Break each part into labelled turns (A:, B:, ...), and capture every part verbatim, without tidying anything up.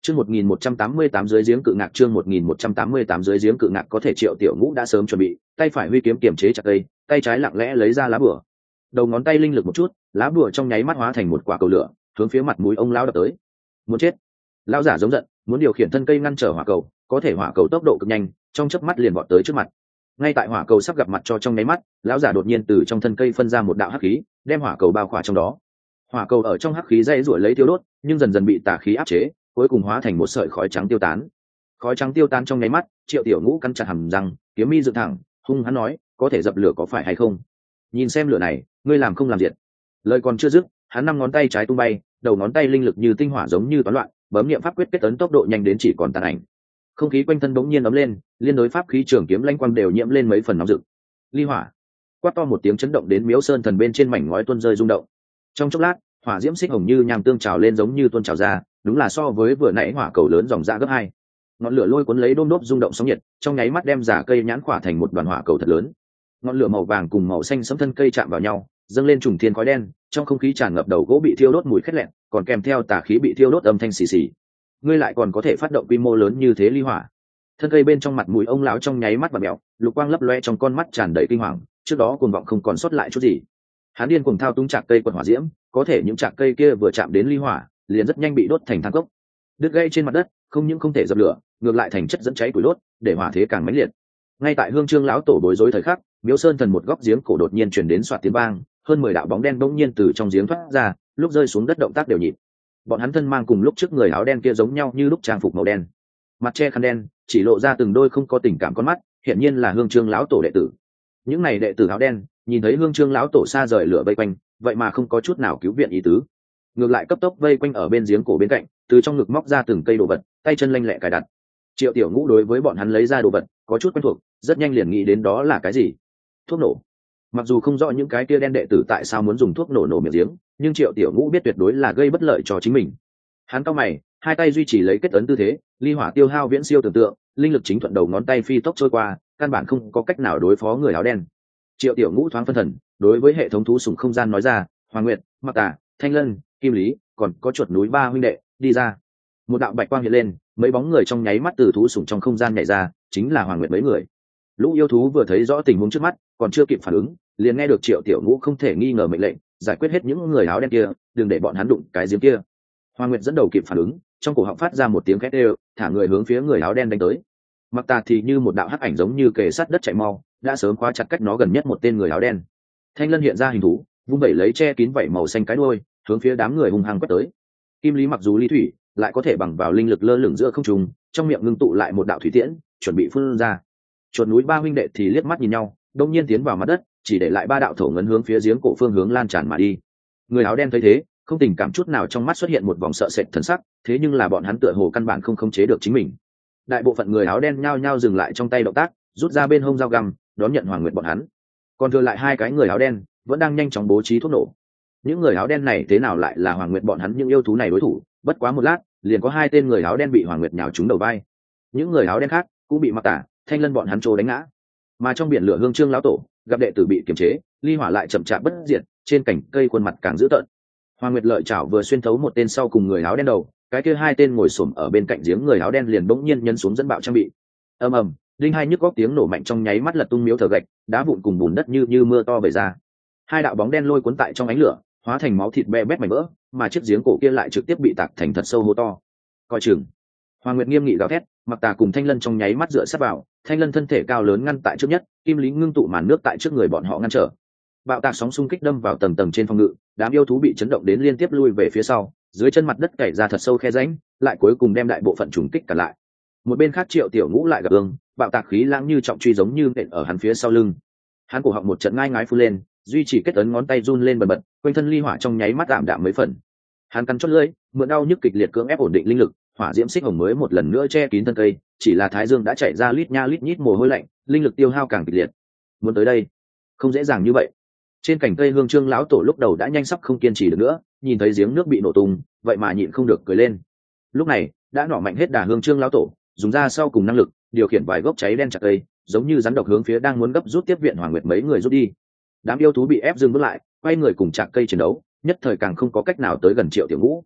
A: Chương một nghìn một trăm tám mươi tám dưới giếng cự ngạc chương một nghìn một trăm tám mươi tám dưới giếng cự ngạc có thể Triệu Tiểu Ngũ đã sớm chuẩn bị, tay phải huy kiếm kiềm chế chặt cây, tay trái lặng lẽ lấy ra lá bùa. Đầu ngón tay linh lực một chút, lá bùa trong nháy mắt hóa thành một quả cầu lửa, hướng phía mặt mũi ông lão đập tới. Muốn chết. Lão giả giống giận, muốn điều khiển thân cây ngăn trở hỏa cầu, có thể hỏa cầu tốc độ cực nhanh, trong chớp mắt liền vọt tới trước mặt. Ngay tại hỏa cầu sắp gặp mặt cho trong nháy mắt, lão giả đột nhiên từ trong thân cây phân ra một đạo hắc khí, đem hỏa cầu bao khỏa trong đó. Hỏa cầu ở trong hắc khí dây rủi lấy tiêu đốt, nhưng dần dần bị tà khí áp chế, cuối cùng hóa thành một sợi khói trắng tiêu tán. Khói trắng tiêu tán trong nháy mắt, Triệu Tiểu Ngũ cắn chặt hàm răng, kiếm mi dựng thẳng, hung hắn nói, có thể dập lửa có phải hay không? Nhìn xem lửa này, ngươi làm không làm diệt. Lời còn chưa dứt, hắn năm ngón tay trái tung bay, đầu ngón tay linh lực như tinh hỏa giống như toán loạn, bấm niệm pháp quyết kết ấn tốc độ nhanh đến chỉ còn tàn ảnh. Không khí quanh thân bỗng nhiên ấm lên, liên đối pháp khí trường kiếm lanh quang đều nhiễm lên mấy phần nóng rực. Ly hỏa. Quát to một tiếng chấn động đến Miếu Sơn Thần bên trên mảnh ngói tuôn rơi rung động. Trong chốc lát, hỏa diễm xích hồng như nham tương trào lên giống như tuôn trào ra, đúng là so với vừa nãy hỏa cầu lớn dòng ra gấp hai. Ngọn lửa lôi cuốn lấy đôm đốp rung động sóng nhiệt, trong nháy mắt đem giả cây nhãn khỏa thành một đoàn hỏa cầu thật lớn. Ngọn lửa màu vàng cùng màu xanh sẫm thân cây chạm vào nhau, dâng lên trùng thiên khói đen, trong không khí tràn ngập đầu gỗ bị thiêu đốt mùi khét lẹn, còn kèm theo tà khí bị thiêu đốt âm thanh xì xì. Ngươi lại còn có thể phát động quy mô lớn như thế ly hỏa? Thân cây bên trong mặt mũi ông lão trong nháy mắt và mèo, lục quang lấp loe trong con mắt tràn đầy kinh hoàng, trước đó cuồng vọng không còn sót lại chút gì. Hắn điên cuồng thao túng chạc cây quần hỏa diễm, có thể những chạc cây kia vừa chạm đến ly hỏa, liền rất nhanh bị đốt thành than cốc. Đứt gãy trên mặt đất, không những không thể dập lửa, ngược lại thành chất dẫn cháy củi đốt, để hỏa thế càng mãnh liệt. Ngay tại Hương Trương lão tổ bối rối thời khắc, Miếu Sơn Thần một góc giếng cổ đột nhiên truyền đến xoạt tiếng vang, hơn mười đạo bóng đen bỗng nhiên từ trong giếng thoát ra, lúc rơi xuống đất động tác đều nhịp. Bọn hắn thân mang cùng lúc trước người áo đen kia giống nhau như lúc trang phục màu đen, mặt che khăn đen, chỉ lộ ra từng đôi không có tình cảm con mắt, hiển nhiên là Hương Trương lão tổ đệ tử. Những này đệ tử áo đen nhìn thấy Hương Trương lão tổ xa rời lửa vây quanh, vậy mà không có chút nào cứu viện ý tứ, ngược lại cấp tốc vây quanh ở bên giếng cổ bên cạnh, từ trong ngực móc ra từng cây đồ vật, tay chân lanh lẹ cài đặt. Triệu Tiểu Ngũ đối với bọn hắn lấy ra đồ vật có chút quen thuộc, rất nhanh liền nghĩ đến đó là cái gì. Thuốc nổ. Mặc dù không rõ những cái kia đen đệ tử tại sao muốn dùng thuốc nổ nổ miệng giếng, nhưng Triệu Tiểu Ngũ biết tuyệt đối là gây bất lợi cho chính mình. Hắn cau mày, hai tay duy trì lấy kết ấn tư thế, ly hỏa tiêu hao viễn siêu tưởng tượng, linh lực chính thuận đầu ngón tay phi tốc trôi qua, căn bản không có cách nào đối phó người áo đen. Triệu Tiểu Ngũ thoáng phân thần, đối với hệ thống thú sủng không gian nói ra, Hoàng Nguyệt, Mặc Tà, Thanh Lân, Kim Lý, còn có chuột núi ba huynh đệ, đi ra. Một đạo bạch quang hiện lên, mấy bóng người trong nháy mắt từ thú sủng trong không gian nhảy ra, chính là Hoàng Nguyệt mấy người. Lũ yêu thú vừa thấy rõ tình huống trước mắt, còn chưa kịp phản ứng, liền nghe được Triệu Tiểu Ngũ không thể nghi ngờ mệnh lệnh, giải quyết hết những người áo đen kia, đừng để bọn hắn đụng cái giếng kia. Hoàng Nguyệt dẫn đầu kịp phản ứng, trong cổ họng phát ra một tiếng khét đều, thả người hướng phía người áo đen đánh tới. Mặc Tà thì như một đạo hắc ảnh giống như kề sát đất chạy mau, đã sớm khóa chặt cách nó gần nhất một tên người áo đen. Thanh Lân hiện ra hình thú, vung vẩy lấy che kín vảy màu xanh cái đuôi, hướng phía đám người hung hăng quét tới. Kim Lý mặc dù ly thủy, lại có thể bằng vào linh lực lơ lửng giữa không trung, trong miệng ngưng tụ lại một đạo thủy tiễn, chuẩn bị phun ra. Chuột núi ba huynh đệ thì liếc mắt nhìn nhau, đông nhiên tiến vào mặt đất, chỉ để lại ba đạo thổ ngấn hướng phía giếng cổ phương hướng lan tràn mà đi. Người áo đen thấy thế, không tình cảm chút nào, trong mắt xuất hiện một vòng sợ sệt thần sắc, thế nhưng là bọn hắn tựa hồ căn bản không khống chế được chính mình. Đại bộ phận người áo đen nhao nhao dừng lại trong tay động tác, rút ra bên hông dao găm, đón nhận Hoàng Nguyệt bọn hắn. Còn thừa lại hai cái người áo đen vẫn đang nhanh chóng bố trí thuốc nổ. Những người áo đen này thế nào lại là Hoàng Nguyệt bọn hắn những yêu thú này đối thủ? Bất quá một lát, liền có hai tên người áo đen bị Hoàng Nguyệt nhào trúng đầu vai. Những người áo đen khác cũng bị Mặc Tà, Thanh Lân bọn hắn trô đánh ngã. Mà trong biển lửa Hương Trương lão tổ gặp đệ tử bị kiềm chế, ly hỏa lại chậm chạp bất diệt, trên cành cây khuôn mặt càng dữ tợn. Hoàng Nguyệt lợi chảo vừa xuyên thấu một tên sau cùng người áo đen đầu, cái kia hai tên ngồi xổm ở bên cạnh giếng người áo đen liền bỗng nhiên nhấn xuống dẫn bạo trang bị. Ầm ầm, đinh hai nhức góc tiếng nổ mạnh trong nháy mắt lật tung miếu thờ gạch, đá vụn cùng bùn đất như như mưa to về ra. Hai đạo bóng đen lôi cuốn tại trong ánh lửa, hóa thành máu thịt be bét mảnh vỡ, mà chiếc giếng cổ kia lại trực tiếp bị tạc thành thật sâu hố to. Coi chừng. Hoàng Nguyệt nghiêm nghị gào thét, Mặc Tà cùng Thanh Lân trong nháy mắt dựa sát vào, Thanh Lân thân thể cao lớn ngăn tại trước nhất, Kim Lý ngưng tụ màn nước tại trước người bọn họ ngăn trở. Bạo tạc sóng xung kích đâm vào tầng tầng trên phòng ngự, đám yêu thú bị chấn động đến liên tiếp lui về phía sau, dưới chân mặt đất cày ra thật sâu khe rãnh, lại cuối cùng đem đại bộ phận trùng kích cả lại. Một bên khác Triệu Tiểu Ngũ lại gặp ương, bạo tạc khí lãng như trọng truy giống như nện ở hắn phía sau lưng. Hắn cổ họng một trận ngai ngái phun lên, duy trì kết ấn ngón tay run lên bần bật, quanh thân ly hỏa trong nháy mắt tạm đạm mấy phần. Hắn cắn chót lưỡi, mượn đau nhức kịch liệt cưỡng ép ổn định linh lực, hỏa diễm xích hồng mới một lần nữa che kín thân cây, chỉ là thái dương đã chảy ra lít nha lít nhít mồ hôi lạnh, linh lực tiêu hao càng kịch liệt. Muốn tới đây, không dễ dàng như vậy. Trên cành cây Hương Trương lão tổ lúc đầu đã nhanh sắp không kiên trì được nữa, nhìn thấy giếng nước bị nổ tung, vậy mà nhịn không được cười lên. Lúc này, đã nỏ mạnh hết đà Hương Trương lão tổ, dùng ra sau cùng năng lực, điều khiển vài gốc cháy đen chặt cây, giống như rắn độc hướng phía đang muốn gấp rút tiếp viện Hoàng Nguyệt mấy người rút đi. Đám yêu thú bị ép dừng bước lại, quay người cùng chặt cây chiến đấu, nhất thời càng không có cách nào tới gần Triệu Tiểu Ngũ.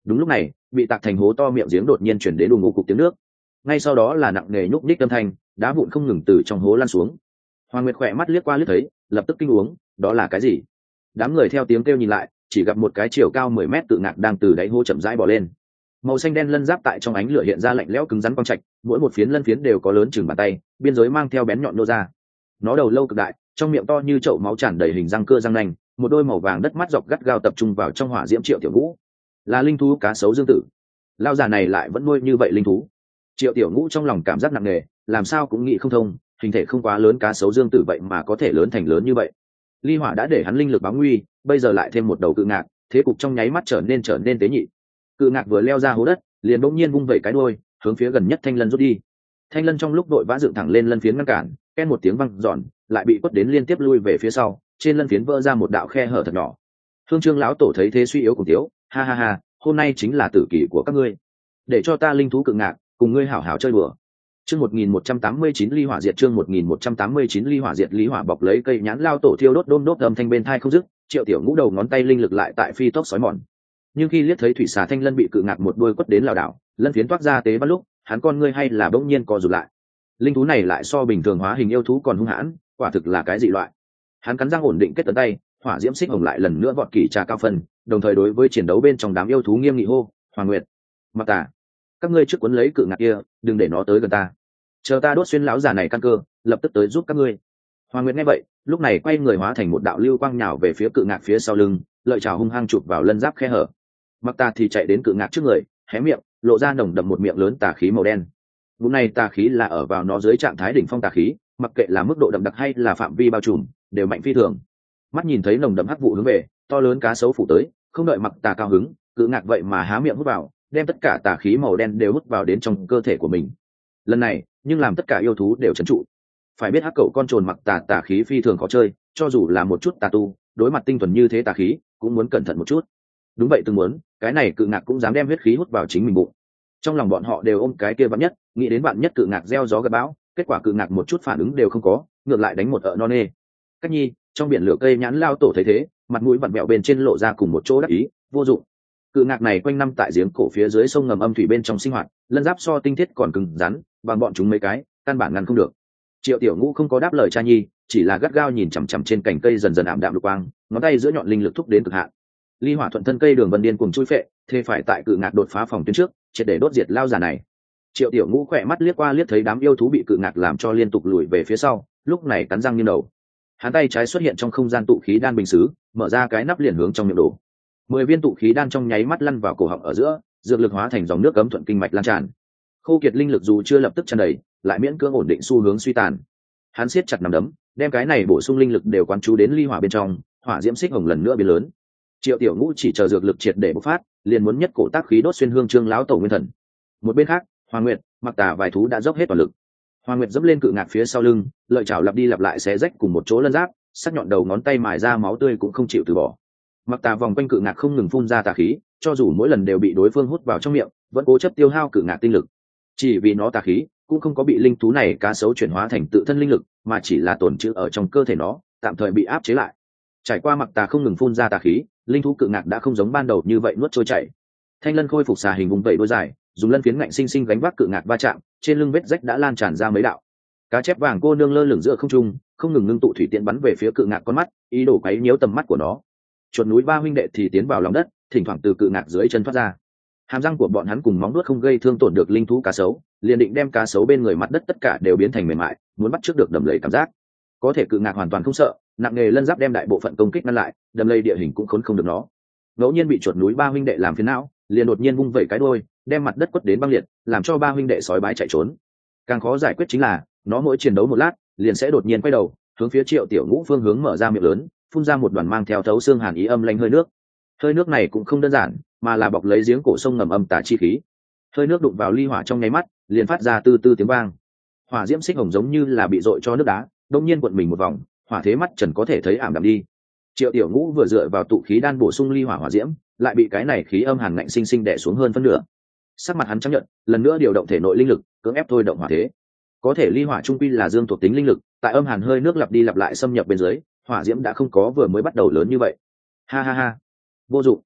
A: Đúng lúc này bị tạc thành hố to miệng giếng đột nhiên chuyển đến đùng ngụ cục tiếng nước, ngay sau đó là nặng nề nhúc nhích âm thanh, đá vụn không ngừng từ trong hố lan xuống. Hoàng Nguyệt khỏe mắt liếc qua liếc thấy, lập tức kinh uống, đó là cái gì? Đám người theo tiếng kêu nhìn lại, chỉ gặp một cái chiều cao mười mét cự ngạc đang từ đáy hố chậm rãi bò lên. Màu xanh đen lân giáp tại trong ánh lửa hiện ra lạnh lẽo cứng rắn quang trạch, mỗi một phiến lân phiến đều có lớn chừng bàn tay, biên giới mang theo bén nhọn nô ra. Nó đầu lâu cực đại, trong miệng to như chậu máu tràn đầy hình răng cưa răng nanh, một đôi màu vàng đất mắt dọc gắt gao tập trung vào trong hỏa diễm Triệu Tiểu Ngũ. Là linh thú cá sấu dương tử. Lao già này lại vẫn nuôi như vậy linh thú. Triệu Tiểu Ngũ trong lòng cảm giác nặng nề, làm sao cũng nghĩ không thông, hình thể không quá lớn cá sấu dương tử vậy mà có thể lớn thành lớn như vậy. Ly hỏa đã để hắn linh lực báo nguy, bây giờ lại thêm một đầu cự ngạc, thế cục trong nháy mắt trở nên trở nên tế nhị. Cự ngạc vừa leo ra hố đất, liền bỗng nhiên vung vẩy cái đuôi, hướng phía gần nhất thanh lân rút đi. Thanh lân trong lúc đội vã dựng thẳng lên lân phiến ngăn cản, ken một tiếng vang giòn, lại bị quất đến liên tiếp lui về phía sau, trên lân phiến vỡ ra một đạo khe hở thật nhỏ. Hương Trương lão tổ thấy thế suy yếu cùng tiếu, ha ha ha, hôm nay chính là tử kỷ của các ngươi, để cho ta linh thú cự ngạc cùng ngươi hảo hảo chơi đùa. Chương một nghìn một trăm tám mươi chín ly hỏa diệt chương một nghìn một trăm tám mươi chín ly hỏa diệt lý hỏa bọc lấy cây nhãn lao tổ thiêu đốt đôm đốt âm thanh bên thai không dứt, Triệu Tiểu Ngũ đầu ngón tay linh lực lại tại phi tốc sói mòn. Nhưng khi liếc thấy thủy xà thanh lân bị cự ngạc một đuôi quất đến lảo đảo, lân phiến toát ra tế bắn lúc, hắn con ngươi hay là bỗng nhiên co rụt lại. Linh thú này lại so bình thường hóa hình yêu thú còn hung hãn, quả thực là cái dị loại. Hắn cắn răng ổn định kết tấn tay, hỏa diễm xích hồng lại lần nữa vọt kỳ trà cao phân, đồng thời đối với chiến đấu bên trong đám yêu thú nghiêm nghị hô, Hoàng Nguyệt, Mặc Tà, các ngươi trước cuốn lấy cự ngạc kia, đừng để nó tới gần ta. Chờ ta đốt xuyên lão già này căn cơ, lập tức tới giúp các ngươi. Hoàng Nguyệt nghe vậy, lúc này quay người hóa thành một đạo lưu quang nhào về phía cự ngạc phía sau lưng, lợi chảo hung hăng chụp vào lân giáp khe hở. Mặc Tà thì chạy đến cự ngạc trước người, hé miệng, lộ ra nồng đậm một miệng lớn tà khí màu đen. Vụ này tà khí là ở vào nó dưới trạng thái đỉnh phong tà khí, mặc kệ là mức độ đậm đặc hay là phạm vi bao trùm, đều mạnh phi thường. Mắt nhìn thấy nồng đậm hắc vụ hướng về, to lớn cá sấu phủ tới, không đợi Mặc Tà cao hứng, cự ngạc vậy mà há miệng hút vào, đem tất cả tà khí màu đen đều hút vào đến trong cơ thể của mình. Lần này, nhưng làm tất cả yêu thú đều trấn trụ. Phải biết hắc cậu con trồn Mặc Tà tà khí phi thường khó chơi, cho dù là một chút tà tu, đối mặt tinh thuần như thế tà khí, cũng muốn cẩn thận một chút. Đúng vậy, từng muốn, cái này cự ngạc cũng dám đem huyết khí hút vào chính mình bụng. Trong lòng bọn họ đều ôm cái kia vạn nhất, nghĩ đến bạn nhất cự ngạc gieo gió gặt bão, kết quả cự ngạc một chút phản ứng đều không có, ngược lại đánh một ợ non nê. Cách nhi, trong biển lửa cây nhãn lao tổ thấy thế, mặt mũi vặn vẹo bên trên lộ ra cùng một chỗ đắc ý, vô dụng. Cự ngạc này quanh năm tại giếng cổ phía dưới sông ngầm âm thủy bên trong sinh hoạt, lân giáp so tinh thiết còn cứng rắn, bằng bọn chúng mấy cái, căn bản ngăn không được. Triệu Tiểu Ngũ không có đáp lời cha nhi, chỉ là gắt gao nhìn chằm chằm trên cành cây dần dần ảm đạm lục quang, ngón tay giữa nhọn linh lực thúc đến cực hạn. Ly hỏa thuận thân cây đường vân điên cùng chui phệ, thế phải tại cự ngạc đột phá phòng tuyến trước, triệt để đốt diệt lao già này. Triệu Tiểu Ngũ khỏe mắt liếc qua liếc thấy đám yêu thú bị cự ngạc làm cho liên tục lùi về phía sau, lúc này cắn răng nghiêng đầu. Hắn tay trái xuất hiện trong không gian tụ khí đan bình sứ, mở ra cái nắp liền hướng trong miệng đổ. Mười viên tụ khí đan trong nháy mắt lăn vào cổ họng ở giữa, dược lực hóa thành dòng nước cấm thuận kinh mạch lan tràn. Khô kiệt linh lực dù chưa lập tức tràn đầy, lại miễn cưỡng ổn định xu hướng suy tàn. Hắn siết chặt nắm đấm, đem cái này bổ sung linh lực đều quán chú đến ly hỏa bên trong, hỏa diễm xích hồng lần nữa biến lớn. Triệu Tiểu Ngũ chỉ chờ dược lực triệt để bộc phát, liền muốn nhất cổ tác khí đốt xuyên Hương Trương lão tổ nguyên thần. Một bên khác, Hoàng Nguyệt, Mặc Tà vài thú đã dốc hết toàn lực. Hoàng Nguyệt dẫm lên cự ngạc phía sau lưng, lợi chảo lặp đi lặp lại xé rách cùng một chỗ lân giáp, sắc nhọn đầu ngón tay mài ra máu tươi cũng không chịu từ bỏ. Mặc Tà vòng quanh cự ngạc không ngừng phun ra tà khí, cho dù mỗi lần đều bị đối phương hút vào trong miệng, vẫn cố chấp tiêu hao cự ngạc tinh lực. Chỉ vì nó tà khí cũng không có bị linh thú này cá sấu chuyển hóa thành tự thân linh lực, mà chỉ là tồn trữ ở trong cơ thể nó, tạm thời bị áp chế lại. Trải qua Mặc Tà không ngừng phun ra tà khí, linh thú cự ngạc đã không giống ban đầu như vậy nuốt trôi chảy. Thanh lân khôi phục xà hình vùng vẫy đôi dài, dùng lân phiến ngạnh sinh sinh gánh vác cự ngạc va chạm, trên lưng vết rách đã lan tràn ra mấy đạo. Cá chép vàng cô nương lơ lửng giữa không trung, không ngừng ngưng tụ thủy tiễn bắn về phía cự ngạc con mắt, ý đồ quấy nhiễu tầm mắt của nó. Chuột núi ba huynh đệ thì tiến vào lòng đất, thỉnh thoảng từ cự ngạc dưới chân thoát ra. Hàm răng của bọn hắn cùng móng vuốt không gây thương tổn được linh thú cá sấu, liền định đem cá sấu bên người mặt đất tất cả đều biến thành mềm mại, muốn bắt trước được đầm lầy cảm giác. Có thể cự ngạc hoàn toàn không sợ, nặng nghề lân giáp đem đại bộ phận công kích ngăn lại, đầm lầy địa hình cũng khốn không được nó. Ngẫu nhiên bị chuột núi ba huynh đệ làm phiền não, liền đột nhiên vung vẩy cái đuôi, đem mặt đất quất đến băng liệt, làm cho ba huynh đệ sói bái chạy trốn. Càng khó giải quyết chính là, nó mỗi chiến đấu một lát, liền sẽ đột nhiên quay đầu, hướng phía Triệu Tiểu Ngũ phương hướng mở ra miệng lớn, phun ra một đoàn mang theo thấu xương hàn ý âm lanh hơi nước. Hơi nước này cũng không đơn giản, mà là bọc lấy giếng cổ sông ngầm âm tà chi khí. Hơi nước đụng vào ly hỏa trong nháy mắt, liền phát ra tư tư tiếng vang. Hỏa diễm xích hồng giống như là bị dội cho nước đá, đông nhiên cuộn mình một vòng, hỏa thế mắt trần có thể thấy ảm đạm đi. Triệu Tiểu Ngũ vừa dựa vào tụ khí đan bổ sung ly hỏa hỏa diễm, lại bị cái này khí âm hàn ngạnh sinh sinh đè xuống hơn phân nửa. Sắc mặt hắn chấp nhận, lần nữa điều động thể nội linh lực, cưỡng ép thôi động hỏa thế. Có thể ly hỏa trung quy là dương thuộc tính linh lực, tại âm hàn hơi nước lặp đi lặp lại xâm nhập bên dưới, hỏa diễm đã không có vừa mới bắt đầu lớn như vậy. Ha ha ha, vô dụng.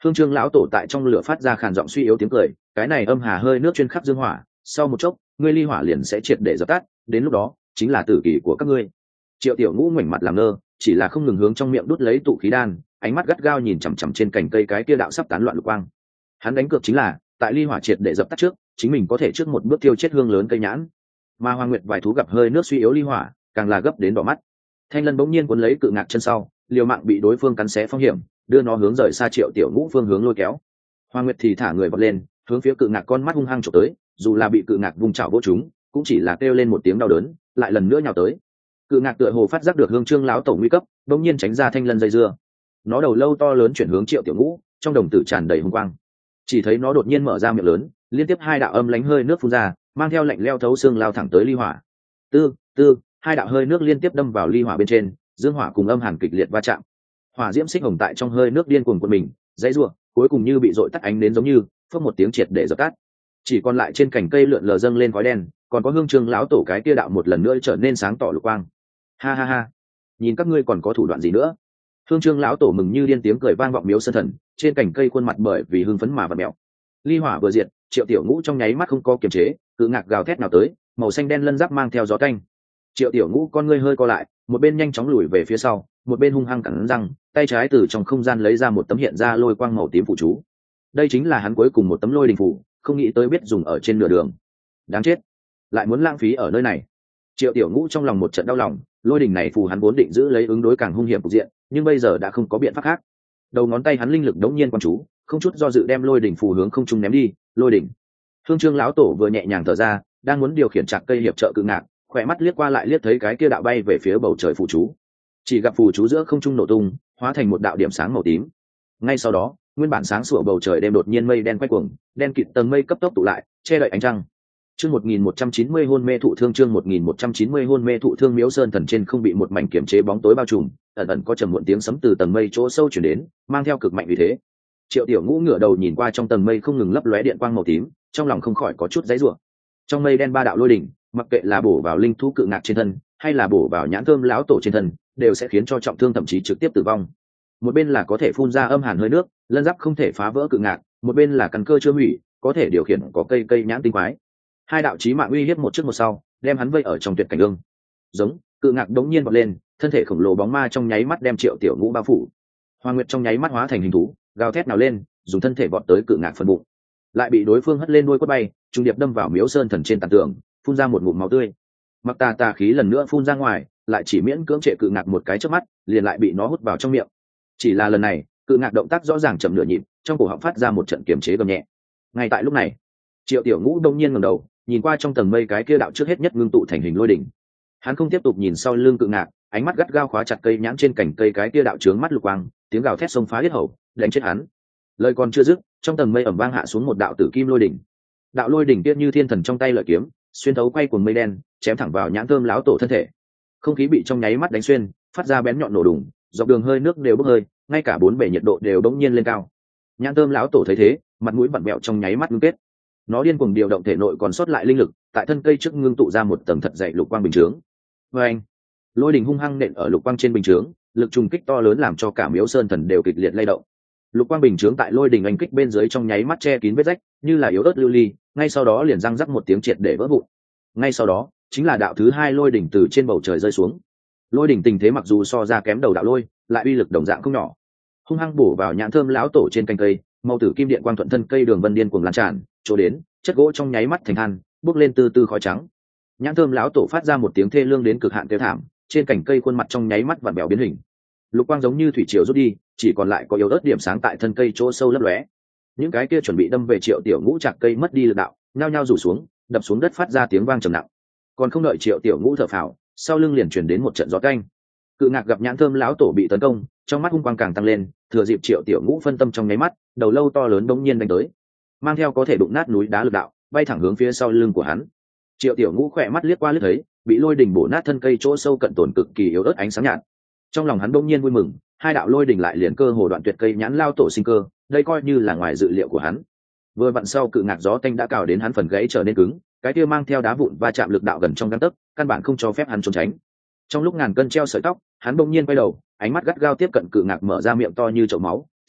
A: Hương Trương lão tổ tại trong lửa phát ra khàn giọng suy yếu tiếng cười, cái này âm hà hơi nước chuyên khắc dương hỏa, sau một chốc ngươi ly hỏa liền sẽ triệt để dập tắt, đến lúc đó chính là tử kỳ của các ngươi. Triệu Tiểu Ngũ ngoảnh mặt làm ngơ, chỉ là không ngừng hướng trong miệng đút lấy tụ khí đan, ánh mắt gắt gao nhìn chằm chằm trên cành cây cái kia đạo sắp tán loạn lục quang. Hắn đánh cược chính là tại ly hỏa triệt để dập tắt trước, chính mình có thể trước một bước tiêu chết hương lớn cây nhãn. Mà Hoàng Nguyệt vài thú gặp hơi nước suy yếu ly hỏa, càng là gấp đến đỏ mắt. Thanh Lân bỗng nhiên cuốn lấy cự ngạc chân sau, liều mạng bị đối phương cắn xé phong hiểm, đưa nó hướng rời xa Triệu Tiểu Ngũ phương hướng lôi kéo. Hoàng Nguyệt thì thả người vọt lên, hướng phía cự ngạc con mắt hung hăng chụp tới, dù là bị cự ngạc vung chảo vỗ chúng, cũng chỉ là kêu lên một tiếng đau đớn, lại lần nữa nhào tới. Cự ngạc tựa hồ phát giác được Hương Trương lão tổ nguy cấp, bỗng nhiên tránh ra Thanh Lân dây dưa. Nó đầu lâu to lớn chuyển hướng Triệu Tiểu Ngũ, trong đồng tử tràn đầy hung quang. Chỉ thấy nó đột nhiên mở ra miệng lớn, liên tiếp hai đạo âm lãnh hơi nước phun ra, mang theo lạnh leo thấu xương lao thẳng tới ly hỏa. Tư, tư, hai đạo hơi nước liên tiếp đâm vào ly hỏa bên trên, dương hỏa cùng âm hàn kịch liệt va chạm. Hỏa diễm xích hồng tại trong hơi nước điên cuồng cuộn mình, dãy rủa, cuối cùng như bị dội tắt ánh đến giống như, phất một tiếng triệt để dập tắt. Chỉ còn lại trên cành cây lượn lờ dâng lên khói đen, còn có Hương Trương lão tổ cái kia đạo một lần nữa trở nên sáng tỏ lục quang. Ha ha ha, nhìn các ngươi còn có thủ đoạn gì nữa? Hương Trương lão tổ mừng như điên tiếng cười vang vọng miếu sơn thần, trên cành cây khuôn mặt bởi vì hưng phấn mà vặn mèo. Ly hỏa vừa diệt, Triệu Tiểu Ngũ trong nháy mắt không có kiềm chế, cự ngạc gào thét nào tới, màu xanh đen lân giáp mang theo gió canh. Triệu Tiểu Ngũ con ngươi hơi co lại, một bên nhanh chóng lùi về phía sau, một bên hung hăng cắn răng, tay trái từ trong không gian lấy ra một tấm hiện ra lôi quang màu tím phụ chú. Đây chính là hắn cuối cùng một tấm lôi đình phủ, không nghĩ tới biết dùng ở trên nửa đường. Đáng chết, lại muốn lãng phí ở nơi này. Triệu Tiểu Ngũ trong lòng một trận đau lòng, lôi đình này phù hắn vốn định giữ lấy ứng đối càng hung hiểm cục diện, nhưng bây giờ đã không có biện pháp khác. Đầu ngón tay hắn linh lực đống nhiên quan chú, không chút do dự đem lôi đỉnh phù hướng không trung ném đi. Lôi đỉnh. Hương Trương lão tổ vừa nhẹ nhàng thở ra, đang muốn điều khiển chặt cây hiệp trợ cự ngạc, khỏe mắt liếc qua lại liếc thấy cái kia đạo bay về phía bầu trời phù chú. Chỉ gặp phù chú giữa không trung nổ tung, hóa thành một đạo điểm sáng màu tím. Ngay sau đó, nguyên bản sáng sủa bầu trời đêm đột nhiên mây đen quay cuồng, đen kịt tầng mây cấp tốc tụ lại, che đậy ánh trăng. Chương một nghìn một trăm chín mươi hôn mê thụ thương chương một nghìn một trăm chín mươi hôn mê thụ thương miếu sơn thần trên không bị một mảnh kiểm chế bóng tối bao trùm, ẩn ẩn có trầm muộn tiếng sấm từ tầng mây chỗ sâu truyền đến, mang theo cực mạnh uy thế. Triệu Tiểu Ngũ ngửa đầu nhìn qua trong tầng mây không ngừng lấp lóe điện quang màu tím, trong lòng không khỏi có chút giãy giụa. Trong mây đen ba đạo lôi đỉnh, mặc kệ là bổ vào linh thú cự ngạc trên thân, hay là bổ vào nhãn thơm lão tổ trên thân, đều sẽ khiến cho trọng thương thậm chí trực tiếp tử vong. Một bên là có thể phun ra âm hàn hơi nước, lân giáp không thể phá vỡ cự ngạc, một bên là căn cơ chưa hủy, có thể điều khiển có cây cây nhãn tinh quái. Hai đạo chí mạng uy hiếp một trước một sau, đem hắn vây ở trong tuyệt cảnh ương. Giống, cự ngạc đống nhiên vọt lên, thân thể khổng lồ bóng ma trong nháy mắt đem Triệu Tiểu Ngũ bao phủ. Hoa Nguyệt trong nháy mắt hóa thành hình thú, gào thét nào lên, dùng thân thể vọt tới cự ngạc phần bụng. Lại bị đối phương hất lên đuôi quất bay, trùng điệp đâm vào miếu sơn thần trên tàn tường, phun ra một ngụm máu tươi. Mặc tà tà khí lần nữa phun ra ngoài, lại chỉ miễn cưỡng trệ cự ngạc một cái chớp mắt, liền lại bị nó hút vào trong miệng. Chỉ là lần này, cự ngạc động tác rõ ràng chậm nửa nhịp, trong cổ họng phát ra một trận kiềm chế gầm nhẹ. Ngay tại lúc này, Triệu Tiểu Ngũ đông nhiên ngẩng đầu, nhìn qua trong tầng mây cái kia đạo trước hết nhất ngưng tụ thành hình lôi đỉnh. Hắn không tiếp tục nhìn sau lưng cự ngạc, ánh mắt gắt gao khóa chặt cây nhãn trên cành cây cái kia đạo trướng mắt lục quang, tiếng gào thét xông phá huyết hầu, đánh chết hắn. Lời còn chưa dứt, trong tầng mây ầm vang hạ xuống một đạo tử kim lôi đỉnh. Đạo lôi đỉnh kia như thiên thần trong tay lợi kiếm, xuyên thấu quay cuồng mây đen, chém thẳng vào nhãn thơm lão tổ thân thể. Không khí bị trong nháy mắt đánh xuyên, phát ra bén nhọn nổ đùng, dọc đường hơi nước đều bốc hơi, ngay cả bốn bể nhiệt độ đều đống nhiên lên cao. Nhãn thơm lão tổ thấy thế, mặt mũi vặn bẹo trong nháy mắt ngưng kết. Nó điên cuồng điều động thể nội còn sót lại linh lực, tại thân cây trước ngưng tụ ra một tầng thật dày lục quang bình chướng. Và anh, lôi đình hung hăng nện ở lục quang trên bình chướng, lực trùng kích to lớn làm cho cả miếu sơn thần đều kịch liệt lay động. Lục quang bình chướng tại lôi đình anh kích bên dưới trong nháy mắt che kín vết rách, như là yếu ớt lưu ly, ngay sau đó liền răng rắc một tiếng triệt để vỡ vụn. Ngay sau đó, chính là đạo thứ hai lôi đỉnh từ trên bầu trời rơi xuống. Lôi đỉnh tình thế mặc dù so ra kém đầu đạo lôi, lại uy lực đồng dạng không nhỏ. Hung hăng bổ vào nhãn thơm lão tổ trên cành cây, màu tử kim điện quang thuận thân cây đường vân điên cuồng lan tràn, chỗ đến, chất gỗ trong nháy mắt thành than, bốc lên từ từ khói trắng. Nhãn thơm lão tổ phát ra một tiếng thê lương đến cực hạn kêu thảm, trên cành cây khuôn mặt trong nháy mắt vặn bèo biến hình. Lục quang giống như thủy triều rút đi, chỉ còn lại có yếu ớt điểm sáng tại thân cây chỗ sâu lấp lóe. Những cái kia chuẩn bị đâm về Triệu Tiểu Ngũ chạc cây mất đi lực đạo, nhao nhao rủ xuống, đập xuống đất phát ra tiếng vang trầm nặng. Còn không đợi Triệu Tiểu Ngũ thở phào, sau lưng liền truyền đến một trận gió canh. Cự ngạc gặp nhãn thơm lão tổ bị tấn công, trong mắt hung quang càng tăng lên, thừa dịp Triệu Tiểu Ngũ phân tâm trong nháy mắt, đầu lâu to lớn đống nhiên đánh tới, mang theo có thể đụng nát núi đá lực đạo, bay thẳng hướng phía sau lưng của hắn. Triệu Tiểu Ngũ khỏe mắt liếc qua liếc thấy, bị lôi đỉnh bổ nát thân cây chỗ sâu cận tổn cực kỳ yếu ớt ánh sáng nhạt. Trong lòng hắn đống nhiên vui mừng, hai đạo lôi đỉnh lại liền cơ hồ đoạn tuyệt cây nhãn lao tổ sinh cơ, đây coi như là ngoài dự liệu của hắn. Vừa vặn sau cự ngạc gió tanh đã cào đến hắn phần gãy trở nên cứng, cái kia mang theo đá vụn va chạm lực đạo gần trong gang tấc, căn bản không cho phép hắn trốn tránh. Trong lúc ngàn cân treo sợi tóc, hắn bỗng nhiên quay đầu, ánh mắt gắt gao tiếp cận cự ngạc mở ra miệng to như chậu máu,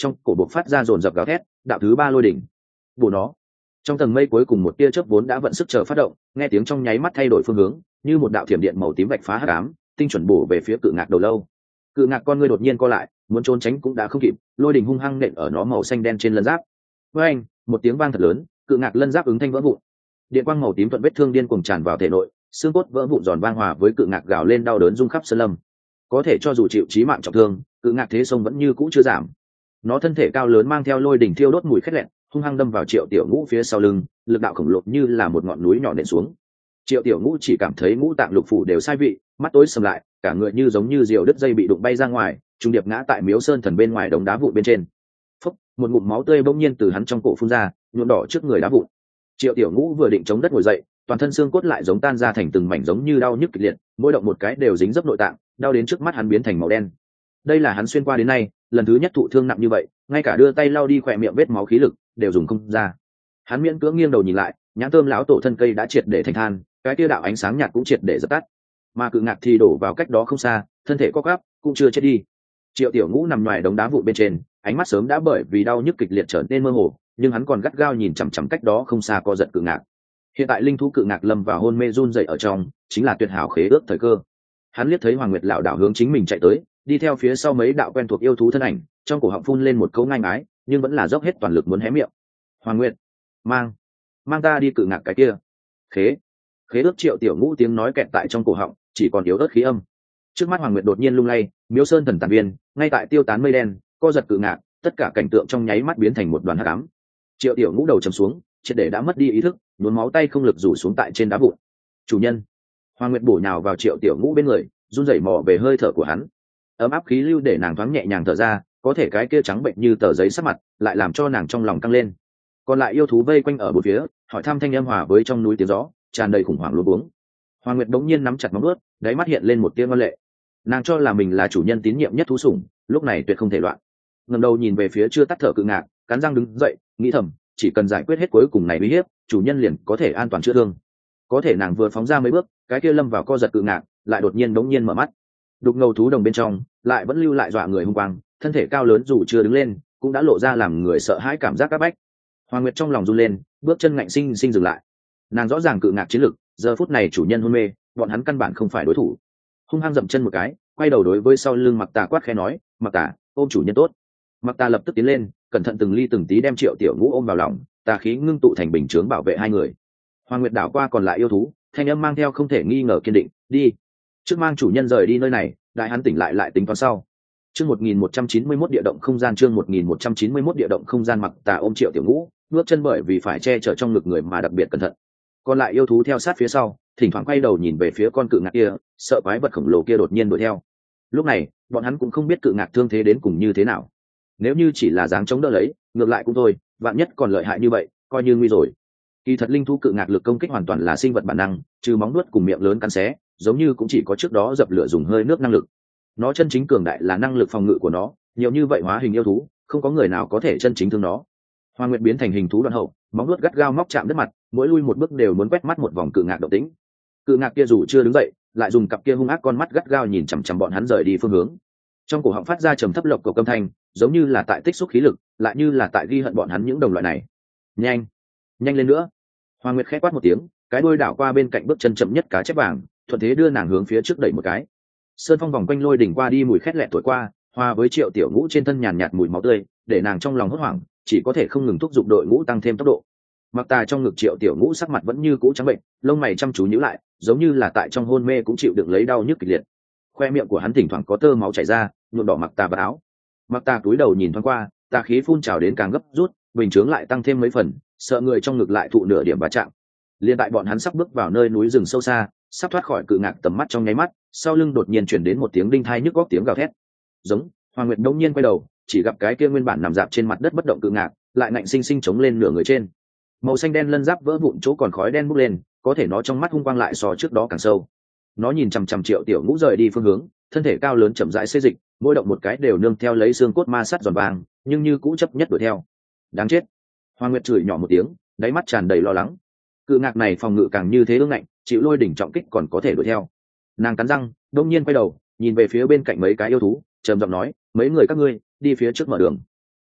A: trong cổ buộc phát ra dồn dập gào thét, đạo thứ ba lôi đỉnh. Bổ nó. Trong tầng mây cuối cùng một tia chớp vốn đã vận sức chờ phát động, nghe tiếng trong nháy mắt thay đổi phương hướng, như một đạo thiểm điện màu tím vạch phá hắc ám, tinh chuẩn bổ về phía cự ngạc đầu lâu. Cự ngạc con ngươi đột nhiên co lại, muốn trốn tránh cũng đã không kịp, lôi đỉnh hung hăng nện ở nó màu xanh đen trên lân giáp. Với anh, một tiếng vang thật lớn, cự ngạc lân giáp ứng thanh vỡ vụn. Điện quang màu tím thuận vết thương điên cuồng tràn vào thể nội, xương cốt vỡ vụn giòn vang hòa với cự ngạc gào lên đau đớn rung khắp sơn lâm. Có thể cho dù chịu chí mạng trọng thương, cự ngạc thế sông vẫn như cũ chưa giảm. Nó thân thể cao lớn mang theo lôi đỉnh thiêu đốt mùi khét lẹn, hung hăng đâm vào Triệu Tiểu Ngũ phía sau lưng, lực đạo khổng lồ như là một ngọn núi nhỏ nện xuống. Triệu Tiểu Ngũ chỉ cảm thấy ngũ tạng lục phủ đều sai vị, mắt tối sầm lại, cả người như giống như diều đứt dây bị đụng bay ra ngoài, trung điệp ngã tại Miếu Sơn Thần bên ngoài đống đá vụn bên trên. Phốc, một ngụm máu tươi bỗng nhiên từ hắn trong cổ phun ra, nhuộm đỏ trước người đá vụn. Triệu Tiểu Ngũ vừa định chống đất ngồi dậy, toàn thân xương cốt lại giống tan ra thành từng mảnh giống như đau nhức kịch liệt, mỗi động một cái đều dính dấp nội tạng, đau đến trước mắt hắn biến thành màu đen. Đây là hắn xuyên qua đến nay lần thứ nhất thụ thương nặng như vậy, ngay cả đưa tay lau đi khỏe miệng vết máu khí lực đều dùng không ra. Hắn miễn cưỡng nghiêng đầu nhìn lại, nhãn thơm lão tổ thân cây đã triệt để thành than, cái tia đạo ánh sáng nhạt cũng triệt để dập tắt, mà cự ngạc thì đổ vào cách đó không xa, thân thể co quắp cũng chưa chết đi. Triệu Tiểu Ngũ nằm ngoài đống đá vụn bên trên, ánh mắt sớm đã bởi vì đau nhức kịch liệt trở nên mơ hồ, nhưng hắn còn gắt gao nhìn chằm chằm cách đó không xa co giật cự ngạc. Hiện tại linh thú cự ngạc lâm vào hôn mê run rẩy ở trong, chính là tuyệt hảo khế ước thời cơ. Hắn liếc thấy Hoàng Nguyệt lão đạo hướng chính mình chạy tới, đi theo phía sau mấy đạo quen thuộc yêu thú thân ảnh, trong cổ họng phun lên một câu ngang ái, nhưng vẫn là dốc hết toàn lực muốn hé miệng. Hoàng Nguyệt, mang, mang ta đi cự ngạc cái kia. Khế, khế ước. Triệu Tiểu Ngũ tiếng nói kẹt tại trong cổ họng, chỉ còn yếu ớt khí âm. Trước mắt Hoàng Nguyệt đột nhiên lung lay, Miếu Sơn Thần tàn viên, ngay tại tiêu tán mây đen, co giật cự ngạc, tất cả cảnh tượng trong nháy mắt biến thành một đoàn hắc ám. Triệu Tiểu Ngũ đầu trầm xuống, triệt để đã mất đi ý thức, nhuốm máu tay không lực rủ xuống tại trên đá vụn. Chủ nhân. Hoàng Nguyệt bổ nhào vào Triệu Tiểu Ngũ bên người, run rẩy mò về hơi thở của hắn. Ấm áp khí lưu để nàng thoáng nhẹ nhàng thở ra, có thể cái kia trắng bệnh như tờ giấy sắc mặt lại làm cho nàng trong lòng căng lên. Còn lại yêu thú vây quanh ở bốn phía, hỏi thăm thanh âm hòa với trong núi tiếng gió, tràn đầy khủng hoảng luống cuống. Hoàng Nguyệt đống nhiên nắm chặt móng vuốt, đáy mắt hiện lên một tia ngoan lệ. Nàng cho là mình là chủ nhân tín nhiệm nhất thú sủng, lúc này tuyệt không thể loạn. Ngẩng đầu nhìn về phía chưa tắt thở cự ngạc, cắn răng đứng dậy, nghĩ thầm, chỉ cần giải quyết hết cuối cùng này uy hiếp, chủ nhân liền có thể an toàn chữa thương. Có thể nàng vừa phóng ra mấy bước, cái kia lâm vào co giật cự ngạc, lại đột nhiên đống nhiên mở mắt. Đục ngầu thú đồng bên trong, lại vẫn lưu lại dọa người hung quang, thân thể cao lớn dù chưa đứng lên, cũng đã lộ ra làm người sợ hãi cảm giác áp bách. Hoàng Nguyệt trong lòng run lên, bước chân ngạnh sinh sinh dừng lại. Nàng rõ ràng cự ngạc chiến lực, giờ phút này chủ nhân hôn mê, bọn hắn căn bản không phải đối thủ. Hung hăng dậm chân một cái, quay đầu đối với sau lưng Mặc Tà quát khẽ nói, Mặc Tà, ôm chủ nhân tốt. Mặc Tà lập tức tiến lên, cẩn thận từng ly từng tí đem Triệu Tiểu Ngũ ôm vào lòng, tà khí ngưng tụ thành bình chướng bảo vệ hai người. Hoàng Nguyệt đảo qua còn lại yêu thú, thanh âm mang theo không thể nghi ngờ kiên định, đi. Trước mang chủ nhân rời đi nơi này, đại hắn tỉnh lại lại tính toán sau. Chương một nghìn một trăm chín mươi mốt địa động không gian, chương một nghìn một trăm chín mươi mốt địa động không gian. Mặc Tà ôm Triệu Tiểu Ngũ, bước chân bởi vì phải che chở trong ngực người mà đặc biệt cẩn thận. Còn lại yêu thú theo sát phía sau, thỉnh thoảng quay đầu nhìn về phía con cự ngạc kia, sợ quái vật khổng lồ kia đột nhiên đuổi theo. Lúc này, bọn hắn cũng không biết cự ngạc thương thế đến cùng như thế nào. Nếu như chỉ là dáng chống đỡ lấy, ngược lại cũng thôi, vạn nhất còn lợi hại như vậy, coi như nguy rồi. Kỳ thật linh thú cự ngạc lực công kích hoàn toàn là sinh vật bản năng, trừ móng nuốt cùng miệng lớn cắn xé, giống như cũng chỉ có trước đó dập lửa dùng hơi nước năng lực. Nó chân chính cường đại là năng lực phòng ngự của nó, nhiều như vậy hóa hình yêu thú, không có người nào có thể chân chính thương nó. Hoàng Nguyệt biến thành hình thú đoạn hậu, móng nuốt gắt gao móc chạm đất mặt, mỗi lui một bước đều muốn quét mắt một vòng cự ngạc động tĩnh. Cự ngạc kia dù chưa đứng dậy, lại dùng cặp kia hung ác con mắt gắt gao nhìn chằm chằm bọn hắn rời đi phương hướng. Trong cổ họng phát ra trầm thấp lộc cộc âm thanh, giống như là tại tích xúc khí lực, lại như là tại ghi hận bọn hắn những đồng loại này. Nhanh, nhanh lên nữa! Hoàng Nguyệt khẽ quát một tiếng, cái đuôi đảo qua bên cạnh bước chân chậm nhất cá chép vàng, thuận thế đưa nàng hướng phía trước đẩy một cái. Sơn phong vòng quanh lôi đỉnh qua đi, mùi khét lẹt thổi qua, hòa với Triệu Tiểu Ngũ trên thân nhàn nhạt mùi máu tươi, để nàng trong lòng hốt hoảng, chỉ có thể không ngừng thúc giục đội ngũ tăng thêm tốc độ. Mặc Tà trong ngực Triệu Tiểu Ngũ sắc mặt vẫn như cũ trắng bệnh, lông mày chăm chú nhíu lại, giống như là tại trong hôn mê cũng chịu đựng lấy đau nhức kịch liệt. Khoe miệng của hắn thỉnh thoảng có tơ máu chảy ra, nhuộm đỏ Mặc Tà vào áo. Mặc Tà cúi đầu nhìn thoáng qua, tà khí phun trào đến càng gấp rút, bình chướng lại tăng thêm mấy phần, sợ người trong ngực lại thụ nửa điểm va chạm. Liên tại bọn hắn sắp bước vào nơi núi rừng sâu xa, sắp thoát khỏi cự ngạc tầm mắt trong nháy mắt, sau lưng đột nhiên chuyển đến một tiếng đinh thai nhức góc tiếng gào thét. Giống. Hoàng Nguyệt đông nhiên quay đầu, chỉ gặp cái kia nguyên bản nằm dạp trên mặt đất bất động cự ngạc, lại ngạnh sinh sinh chống lên nửa người trên. Màu xanh đen lân giáp vỡ vụn chỗ còn khói đen bốc lên, có thể nó trong mắt hung quang lại so trước đó càng sâu. Nó nhìn chằm chằm Triệu Tiểu Ngũ rời đi phương hướng, thân thể cao lớn chậm rãi xê dịch, mỗi động một cái đều nương theo lấy xương cốt ma sát giòn vàng, nhưng như cũ chấp nhất đuổi theo. Đáng chết! Hoàng Nguyệt chửi nhỏ một tiếng, đáy mắt tràn đầy lo lắng. Cự ngạc này phòng ngự càng như thế ương ngạnh, chịu lôi đỉnh trọng kích còn có thể đuổi theo. Nàng cắn răng, đông nhiên quay đầu, nhìn về phía bên cạnh mấy cái yêu thú, trầm giọng nói, mấy người các ngươi đi phía trước mở đường.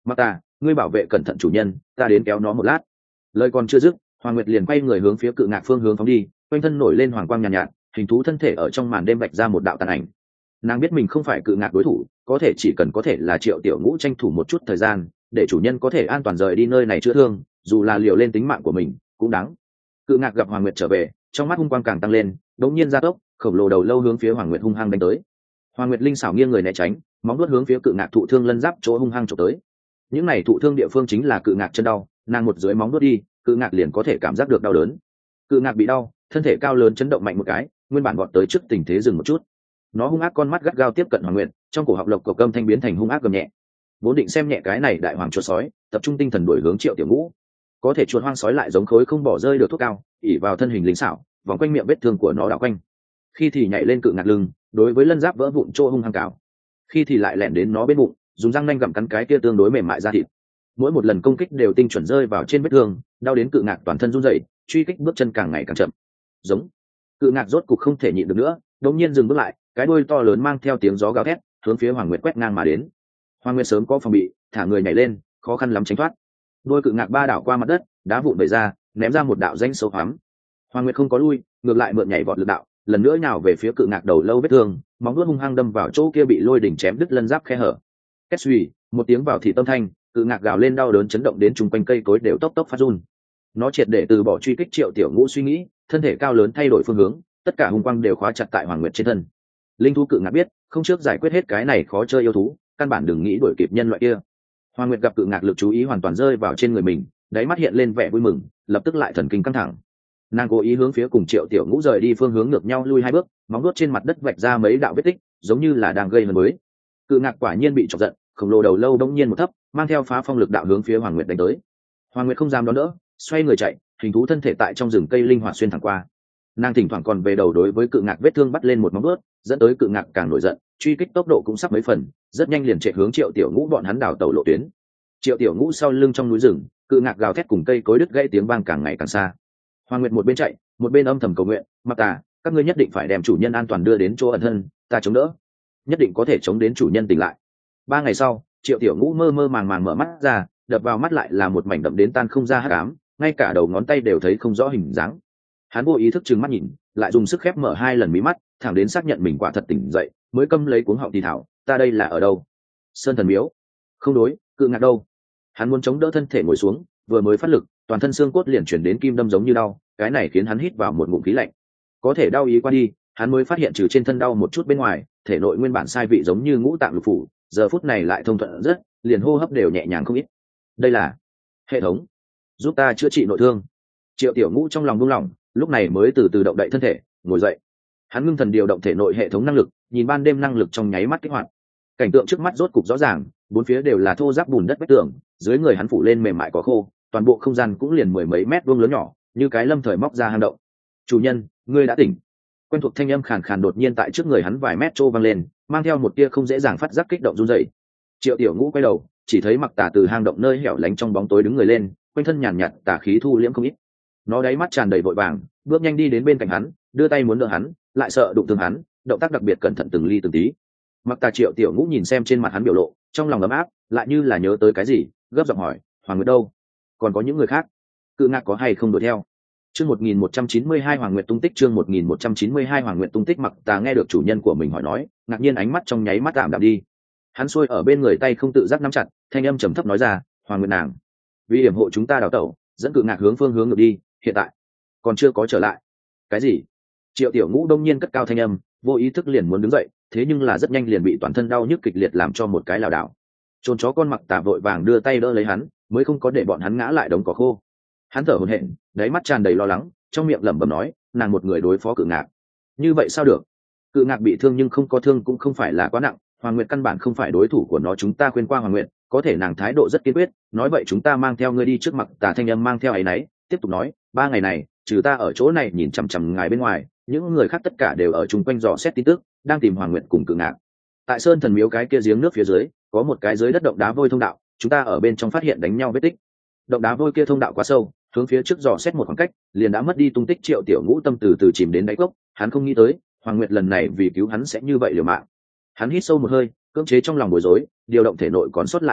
A: Mặc Tà, ngươi bảo vệ cẩn thận chủ nhân, ta đến kéo nó một lát. Lời còn chưa dứt, Hoàng Nguyệt liền quay người hướng phía cự ngạc phương hướng phóng đi, quanh thân nổi lên hoàng quang nhàn nhạt, nhạt hình thú thân thể ở trong màn đêm vạch ra một đạo tàn ảnh. Nàng biết mình không phải cự ngạc đối thủ, có thể chỉ cần có thể là Triệu Tiểu Ngũ tranh thủ một chút thời gian để chủ nhân có thể an toàn rời đi nơi này chữa thương, dù là liều lên tính mạng của mình cũng đáng. Cự ngạc gặp Hoàng Nguyệt trở về, trong mắt hung quang càng tăng lên, đống nhiên ra tốc, khổng lồ đầu lâu hướng phía Hoàng Nguyệt hung hăng đánh tới. Hoàng Nguyệt linh xảo nghiêng người né tránh, móng vuốt hướng phía cự ngạc thụ thương lân giáp chỗ hung hăng chụp tới. Những này thụ thương địa phương chính là cự ngạc chân đau, nàng một dưới móng vuốt đi, cự ngạc liền có thể cảm giác được đau đớn. Cự ngạc bị đau, thân thể cao lớn chấn động mạnh một cái, nguyên bản vọt tới trước tình thế dừng một chút. Nó hung ác con mắt gắt gao tiếp cận Hoàng Nguyệt, trong cổ họng lộc cổ cơm thanh biến thành hung ác gầm nhẹ. Vốn định xem nhẹ cái này đại hoàng chuột sói, tập trung tinh thần đuổi hướng Triệu Tiểu Ngũ. Có thể chuột hoang sói lại giống khối không bỏ rơi được thuốc cao, ỉ vào thân hình linh xảo, vòng quanh miệng vết thương của nó đảo quanh. Khi thì nhảy lên cự ngạc lưng, đối với lân giáp vỡ vụn chỗ hung hăng cào. Khi thì lại lẻn đến nó bên bụng, dùng răng nanh gặm cắn cái kia tương đối mềm mại da thịt. Mỗi một lần công kích đều tinh chuẩn rơi vào trên vết thương, đau đến cự ngạc toàn thân run rẩy, truy kích bước chân càng ngày càng chậm. Giống. Cự ngạc rốt cục không thể nhịn được nữa, đột nhiên dừng bước lại, cái đuôi to lớn mang theo tiếng gió gào thét, hướng phía Hoàng Nguyệt quét ngang mà đến. Hoàng Nguyệt sớm có phòng bị, thả người nhảy lên, khó khăn lắm tránh thoát. Đuôi cự ngạc ba đảo qua mặt đất, đá vụn vẩy ra, ném ra một đạo danh sâu hoắm. Hoàng Nguyệt không có lui, ngược lại mượn nhảy vọt lực đạo, lần nữa nhào về phía cự ngạc đầu lâu vết thương, móng vuốt hung hăng đâm vào chỗ kia bị lôi đỉnh chém đứt lân giáp khe hở. Két suy, một tiếng vào thị tâm thanh, cự ngạc gào lên đau đớn chấn động đến chung quanh cây cối đều tốc tốc phát run. Nó triệt để từ bỏ truy kích Triệu Tiểu Ngũ suy nghĩ, thân thể cao lớn thay đổi phương hướng, tất cả hung quang đều khóa chặt tại Hoàng Nguyệt trên thân. Linh thú cự ngạc biết, không trước giải quyết hết cái này khó chơi yêu thú, căn bản đừng nghĩ đuổi kịp nhân loại kia. Hoàng Nguyệt gặp cự ngạc lực chú ý hoàn toàn rơi vào trên người mình, đáy mắt hiện lên vẻ vui mừng, lập tức lại thần kinh căng thẳng. Nàng cố ý hướng phía cùng Triệu Tiểu Ngũ rời đi phương hướng ngược nhau lui hai bước, móng vuốt trên mặt đất vạch ra mấy đạo vết tích, giống như là đang gây hấn mới. Cự ngạc quả nhiên bị chọc giận, khổng lồ đầu lâu đống nhiên một thấp, mang theo phá phong lực đạo hướng phía Hoàng Nguyệt đánh tới. Hoàng Nguyệt không dám đón đỡ, xoay người chạy, hình thú thân thể tại trong rừng cây linh hoạt xuyên thẳng qua. Nàng thỉnh thoảng còn về đầu đối với cự ngạc vết thương bắt lên một móng vuốt, dẫn tới cự ngạc càng nổi giận, truy kích tốc độ cũng sắp mấy phần, rất nhanh liền chạy hướng Triệu Tiểu Ngũ bọn hắn đảo tàu lộ tuyến. Triệu Tiểu Ngũ sau lưng trong núi rừng, cự ngạc gào thét cùng cây cối đứt gãy tiếng vang càng ngày càng xa. Hoàng Nguyệt một bên chạy, một bên âm thầm cầu nguyện, Mặc Tà, các ngươi nhất định phải đem chủ nhân an toàn đưa đến chỗ ẩn thân, ta chống đỡ, nhất định có thể chống đến chủ nhân tỉnh lại. Ba ngày sau, Triệu Tiểu Ngũ mơ mơ màng màng mở mắt ra, đập vào mắt lại là một mảnh đậm đến tan không ra hắc ám, ngay cả đầu ngón tay đều thấy không rõ hình dáng. Hắn vô ý thức trừng mắt nhìn, lại dùng sức khép mở hai lần mí mắt, thẳng đến xác nhận mình quả thật tỉnh dậy, mới câm lấy cuống họng thì thảo, ta đây là ở đâu? Sơn Thần Miếu? Không đối, cự ngạc đâu? Hắn muốn chống đỡ thân thể ngồi xuống, vừa mới phát lực, toàn thân xương cốt liền chuyển đến kim đâm giống như đau, cái này khiến hắn hít vào một ngụm khí lạnh. Có thể đau ý qua đi, hắn mới phát hiện trừ trên thân đau một chút bên ngoài, thể nội nguyên bản sai vị giống như ngũ tạng lục phủ, giờ phút này lại thông thuận rất, liền hô hấp đều nhẹ nhàng không ít. Đây là hệ thống, giúp ta chữa trị nội thương. Triệu Tiểu Ngũ trong lòng buông lỏng, lúc này mới từ từ động đậy thân thể, ngồi dậy. Hắn ngưng thần điều động thể nội hệ thống năng lực, nhìn ban đêm năng lực trong nháy mắt kích hoạt. Cảnh tượng trước mắt rốt cục rõ ràng, bốn phía đều là thô ráp bùn đất vách tường, dưới người hắn phủ lên mềm mại có khô, toàn bộ không gian cũng liền mười mấy mét vuông lớn nhỏ, như cái lâm thời móc ra hang động. Chủ nhân, ngươi đã tỉnh. Quen thuộc thanh âm khàn khàn đột nhiên tại trước người hắn vài mét trô vang lên, mang theo một tia không dễ dàng phát giác kích động run rẩy. Triệu Tiểu Ngũ quay đầu, chỉ thấy Mặc Tà từ hang động nơi hẻo lánh trong bóng tối đứng người lên, quanh thân nhàn nhạt tà khí thu liễm không ít. Nó đáy mắt tràn đầy vội vàng, bước nhanh đi đến bên cạnh hắn, đưa tay muốn đỡ hắn, lại sợ đụng thương hắn, động tác đặc biệt cẩn thận từng ly từng tí. Mặc Tà Triệu Tiểu Ngũ nhìn xem trên mặt hắn biểu lộ, trong lòng ấm áp, lại như là nhớ tới cái gì, gấp giọng hỏi, Hoàng Nguyệt đâu? Còn có những người khác? Cự ngạc có hay không đuổi theo? Chương một nghìn một trăm chín mươi hai Hoàng Nguyệt tung tích, chương một nghìn một trăm chín mươi hai Hoàng Nguyệt tung tích. Mặc Tà nghe được chủ nhân của mình hỏi nói, ngạc nhiên ánh mắt trong nháy mắt tạm đạm đi. Hắn xuôi ở bên người tay không tự giác nắm chặt, thanh âm trầm thấp nói ra, Hoàng Nguyệt nàng, vì hiểm hộ chúng ta đào tẩu, dẫn cự ngạc hướng phương hướng ngược đi, hiện tại còn chưa có trở lại. Cái gì? Triệu Tiểu Ngũ đông nhiên cất cao thanh âm, vô ý thức liền muốn đứng dậy, thế nhưng là rất nhanh liền bị toàn thân đau nhức kịch liệt làm cho một cái lảo đảo. Trốn chó con Mặc Tà vội vàng đưa tay đỡ lấy hắn, mới không có để bọn hắn ngã lại đống cỏ khô. Hắn thở hổn hển, đáy mắt tràn đầy lo lắng, trong miệng lẩm bẩm nói, nàng một người đối phó cự ngạc, như vậy sao được? Cự ngạc bị thương nhưng không có thương cũng không phải là quá nặng, Hoàng Nguyệt căn bản không phải đối thủ của nó. Chúng ta khuyên qua Hoàng Nguyệt, có thể nàng thái độ rất kiên quyết, nói vậy chúng ta mang theo ngươi đi trước. Mặc Tà thanh âm mang theo áy náy, tiếp tục nói, ba ngày này, trừ ta ở chỗ này nhìn chằm chằm ngài bên ngoài, những người khác tất cả đều ở chung quanh dò xét tin tức, đang tìm Hoàng Nguyệt cùng cự ngạc. Tại Sơn Thần Miếu cái kia giếng nước phía dưới, có một cái dưới đất động đá vôi thông đạo, chúng ta ở bên trong phát hiện đánh nhau vết tích. Động đá vôi kia thông đạo quá sâu, hướng phía trước dò xét một khoảng cách, liền đã mất đi tung tích. Triệu Tiểu Ngũ tâm từ từ chìm đến đáy cốc, hắn không nghĩ tới, Hoàng Nguyệt lần này vì cứu hắn sẽ như vậy liều mạng. Hắn hít sâu một hơi, cưỡng chế trong lòng bối rối, điều động thể nội còn sót lại linh lực,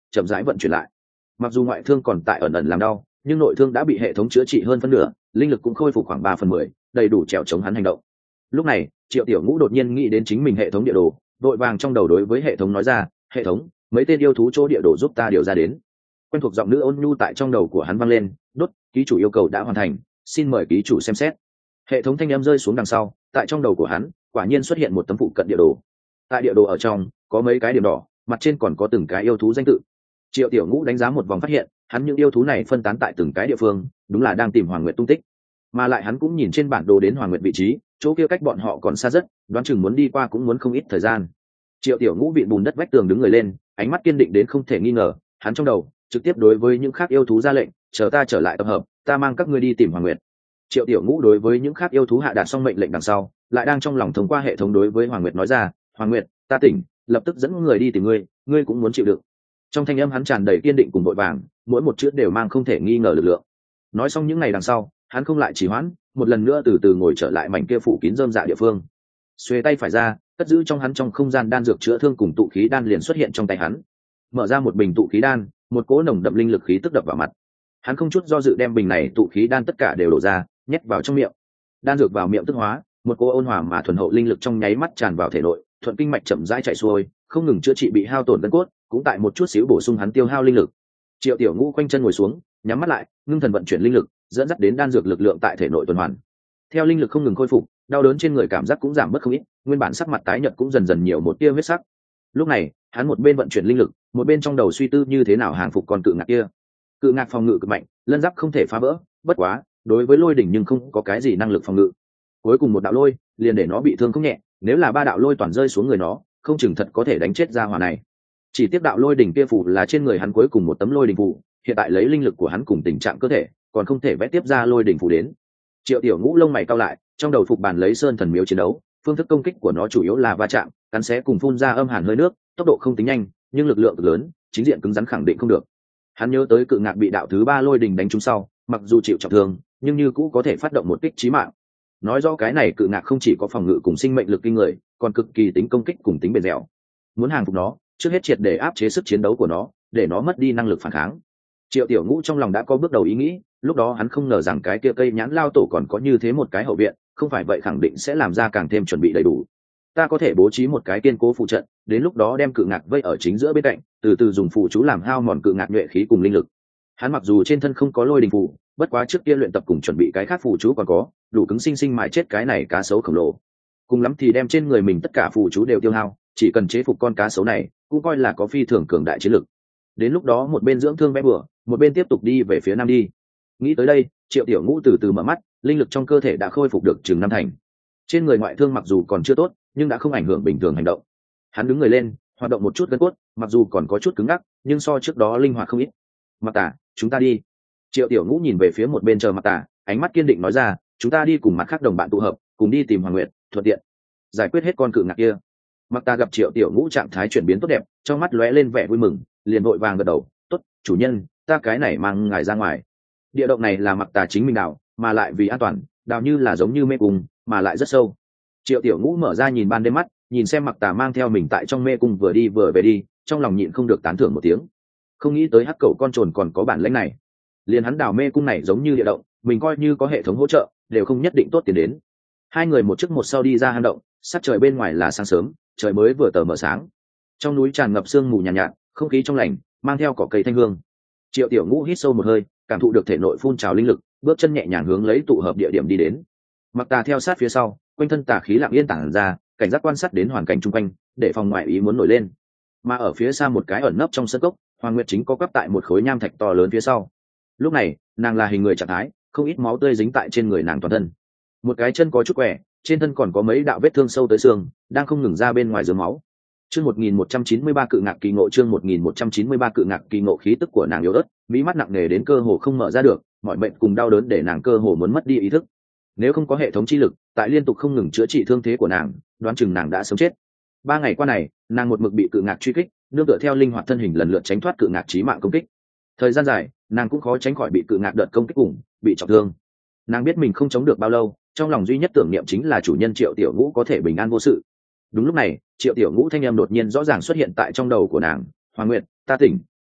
A: chậm rãi vận chuyển lại. Mặc dù ngoại thương còn tại ẩn ẩn làm đau, nhưng nội thương đã bị hệ thống chữa trị hơn phân nửa, linh lực cũng khôi phục khoảng ba phần mười, đầy đủ trèo chống hắn hành động. Lúc này Triệu Tiểu Ngũ đột nhiên nghĩ đến chính mình hệ thống địa đồ, vội vàng trong đầu đối với hệ thống nói ra, hệ thống, mấy tên yêu thú chỗ địa đồ giúp ta điều ra đến. Quen thuộc giọng nữ ôn nhu tại trong đầu của hắn vang lên, đốt, ký chủ yêu cầu đã hoàn thành, xin mời ký chủ xem xét. Hệ thống thanh âm rơi xuống đằng sau, tại trong đầu của hắn quả nhiên xuất hiện một tấm phụ cận địa đồ. Tại địa đồ ở trong có mấy cái điểm đỏ, mặt trên còn có từng cái yêu thú danh tự. Triệu Tiểu Ngũ đánh giá một vòng phát hiện, hắn những yêu thú này phân tán tại từng cái địa phương, đúng là đang tìm Hoàng Nguyệt tung tích. Mà lại hắn cũng nhìn trên bản đồ đến Hoàng Nguyệt vị trí, chỗ kia cách bọn họ còn xa rất, đoán chừng muốn đi qua cũng muốn không ít thời gian. Triệu Tiểu Ngũ bị bùn đất vách tường đứng người lên, ánh mắt kiên định đến không thể nghi ngờ, hắn trong đầu trực tiếp đối với những khác yêu thú ra lệnh, chờ ta trở lại tập hợp, ta mang các ngươi đi tìm Hoàng Nguyệt. Triệu Tiểu Ngũ đối với những khác yêu thú hạ đạt xong mệnh lệnh đằng sau, lại đang trong lòng thông qua hệ thống đối với Hoàng Nguyệt nói ra, Hoàng Nguyệt, ta tỉnh, lập tức dẫn người đi tìm ngươi, ngươi cũng muốn chịu đựng. Trong thanh âm hắn tràn đầy kiên định cùng vội vàng, mỗi một chữ đều mang không thể nghi ngờ lực lượng. Nói xong những ngày đằng sau, hắn không lại trì hoãn, một lần nữa từ từ ngồi trở lại mảnh kia phủ kín rơm dạ địa phương. Xuề tay phải ra, cất giữ trong hắn trong không gian đan dược chữa thương cùng tụ khí đan liền xuất hiện trong tay hắn. Mở ra một bình tụ khí đan, một cỗ nồng đậm linh lực khí tức đập vào mặt. Hắn không chút do dự đem bình này tụ khí đan tất cả đều đổ ra, nhét vào trong miệng. Đan dược vào miệng tức hóa, một cỗ ôn hòa mà thuần hậu linh lực trong nháy mắt tràn vào thể nội, thuận kinh mạch chậm rãi chảy xuôi, không ngừng chữa trị bị hao tổn gân cốt, cũng tại một chút xíu bổ sung hắn tiêu hao linh lực. Triệu Tiểu Ngũ quanh chân ngồi xuống, nhắm mắt lại, ngưng thần vận chuyển linh lực, dẫn dắt đến đan dược lực lượng tại thể nội tuần hoàn. Theo linh lực không ngừng khôi phục, đau đớn trên người cảm giác cũng giảm bớt không ít, nguyên bản sắc mặt tái nhợt cũng dần dần nhiều một tia huyết sắc. Lúc này, hắn một bên vận chuyển linh lực, một bên trong đầu suy tư như thế nào hàng phục con cự ngạc kia. Cự ngạc phòng ngự cực mạnh, lân giáp không thể phá vỡ, bất quá, đối với lôi đỉnh nhưng không có cái gì năng lực phòng ngự. Cuối cùng một đạo lôi, liền để nó bị thương không nhẹ, nếu là ba đạo lôi toàn rơi xuống người nó, không chừng thật có thể đánh chết ra hỏa này. Chỉ tiếp đạo lôi đỉnh kia phù là trên người hắn cuối cùng một tấm lôi đỉnh phù, hiện tại lấy linh lực của hắn cùng tình trạng cơ thể, còn không thể vẽ tiếp ra lôi đỉnh phù đến. Triệu Tiểu Ngũ lông mày cau lại, trong đầu phục bàn lấy sơn thần miếu chiến đấu, phương thức công kích của nó chủ yếu là va chạm, cắn xé cùng phun ra âm hàn hơi nước, tốc độ không tính nhanh, nhưng lực lượng cực lớn, chính diện cứng rắn khẳng định không được. Hắn nhớ tới cự ngạc bị đạo thứ ba lôi đỉnh đánh trúng sau, mặc dù chịu trọng thương, nhưng như cũ có thể phát động một kích chí mạng. Nói rõ cái này cự ngạc không chỉ có phòng ngự cùng sinh mệnh lực kinh người, còn cực kỳ tính công kích cùng tính bền dẻo. Muốn hàng phục nó, trước hết triệt để áp chế sức chiến đấu của nó, để nó mất đi năng lực phản kháng. Triệu Tiểu Ngũ trong lòng đã có bước đầu ý nghĩ, lúc đó hắn không ngờ rằng cái kia cây nhãn lao tổ còn có như thế một cái hậu viện, không phải vậy khẳng định sẽ làm ra càng thêm chuẩn bị đầy đủ. Ta có thể bố trí một cái kiên cố phụ trận, đến lúc đó đem cự ngạc vây ở chính giữa bên cạnh, từ từ dùng phù chú làm hao mòn cự ngạc nhuệ khí cùng linh lực. Hắn mặc dù trên thân không có lôi đình phù, bất quá trước kia luyện tập cùng chuẩn bị cái khác phù chú còn có, đủ cứng sinh sinh mài chết cái này cá sấu khổng lồ. Cùng lắm thì đem trên người mình tất cả phù chú đều tiêu hao, chỉ cần chế phục con cá sấu này, cũng coi là có phi thường cường đại chiến lực. Đến lúc đó một bên dưỡng thương vẽ bừa, một bên tiếp tục đi về phía nam đi. Nghĩ tới đây, Triệu Tiểu Ngũ từ từ mở mắt, linh lực trong cơ thể đã khôi phục được chừng năm thành. Trên người ngoại thương mặc dù còn chưa tốt, nhưng đã không ảnh hưởng bình thường hành động. Hắn đứng người lên, hoạt động một chút gân cốt, mặc dù còn có chút cứng ngắc, nhưng so trước đó linh hoạt không ít. Mặc Tả, chúng ta đi. Triệu Tiểu Ngũ nhìn về phía một bên chờ Mặc Tả, ánh mắt kiên định nói ra, chúng ta đi cùng mặt khác đồng bạn tụ hợp, cùng đi tìm Hoàng Nguyệt, thuận tiện giải quyết hết con cự ngạc kia. Mặc Tả gặp Triệu Tiểu Ngũ trạng thái chuyển biến tốt đẹp, trong mắt lóe lên vẻ vui mừng, liền vội vàng gật đầu, tốt, chủ nhân, ta cái này mang ngài ra ngoài. Địa động này là Mặc Tả chính mình đào, mà lại vì an toàn, đào như là giống như mê cung, mà lại rất sâu. Triệu Tiểu Ngũ mở ra nhìn ban đêm mắt, nhìn xem Mặc Tả mang theo mình tại trong mê cung vừa đi vừa về đi, trong lòng nhịn không được tán thưởng một tiếng. Không nghĩ tới hắc cẩu con trồn còn có bản lĩnh này. Liền hắn đào mê cung này giống như địa động, mình coi như có hệ thống hỗ trợ, đều không nhất định tốt tiền đến. Hai người một trước một sau đi ra hang động, sắc trời bên ngoài là sáng sớm, trời mới vừa tờ mờ sáng. Trong núi tràn ngập sương mù nhàn nhạt, nhạt, không khí trong lành, mang theo cỏ cây thanh hương. Triệu Tiểu Ngũ hít sâu một hơi, cảm thụ được thể nội phun trào linh lực, bước chân nhẹ nhàng hướng lấy tụ hợp địa điểm đi đến. Mặc Tà theo sát phía sau, quanh thân tà khí lặng yên tản ra, cảnh giác quan sát đến hoàn cảnh chung quanh, để phòng ngoại ý muốn nổi lên. Mà ở phía xa một cái ẩn nấp trong sân cốc, Hoàng Nguyệt chính có quắp tại một khối nham thạch to lớn phía sau. Lúc này, nàng là hình người trạng thái, không ít máu tươi dính tại trên người nàng toàn thân. Một cái chân có chút quẻ, trên thân còn có mấy đạo vết thương sâu tới xương, đang không ngừng ra bên ngoài dướng máu. Chương một nghìn một trăm chín mươi ba cự ngạc kỳ ngộ, chương một nghìn một trăm chín mươi ba cự ngạc kỳ ngộ, khí tức của nàng yếu ớt, mí mắt nặng nề đến cơ hồ không mở ra được, mọi bệnh cùng đau đớn để nàng cơ hồ muốn mất đi ý thức. Nếu không có hệ thống chi lực, tại liên tục không ngừng chữa trị thương thế của nàng, đoán chừng nàng đã sống chết. Ba ngày qua này, nàng một mực bị cự ngạc truy kích, nương tựa theo linh hoạt thân hình lần lượt tránh thoát cự ngạc chí mạng công kích. Thời gian dài, nàng cũng khó tránh khỏi bị cự ngạc đợt công kích cùng bị trọng thương. Nàng biết mình không chống được bao lâu, trong lòng duy nhất tưởng niệm chính là chủ nhân Triệu Tiểu Ngũ có thể bình an vô sự. Đúng lúc này, Triệu Tiểu Ngũ thanh âm đột nhiên rõ ràng xuất hiện tại trong đầu của nàng, "Hoàng Nguyệt, ta tỉnh,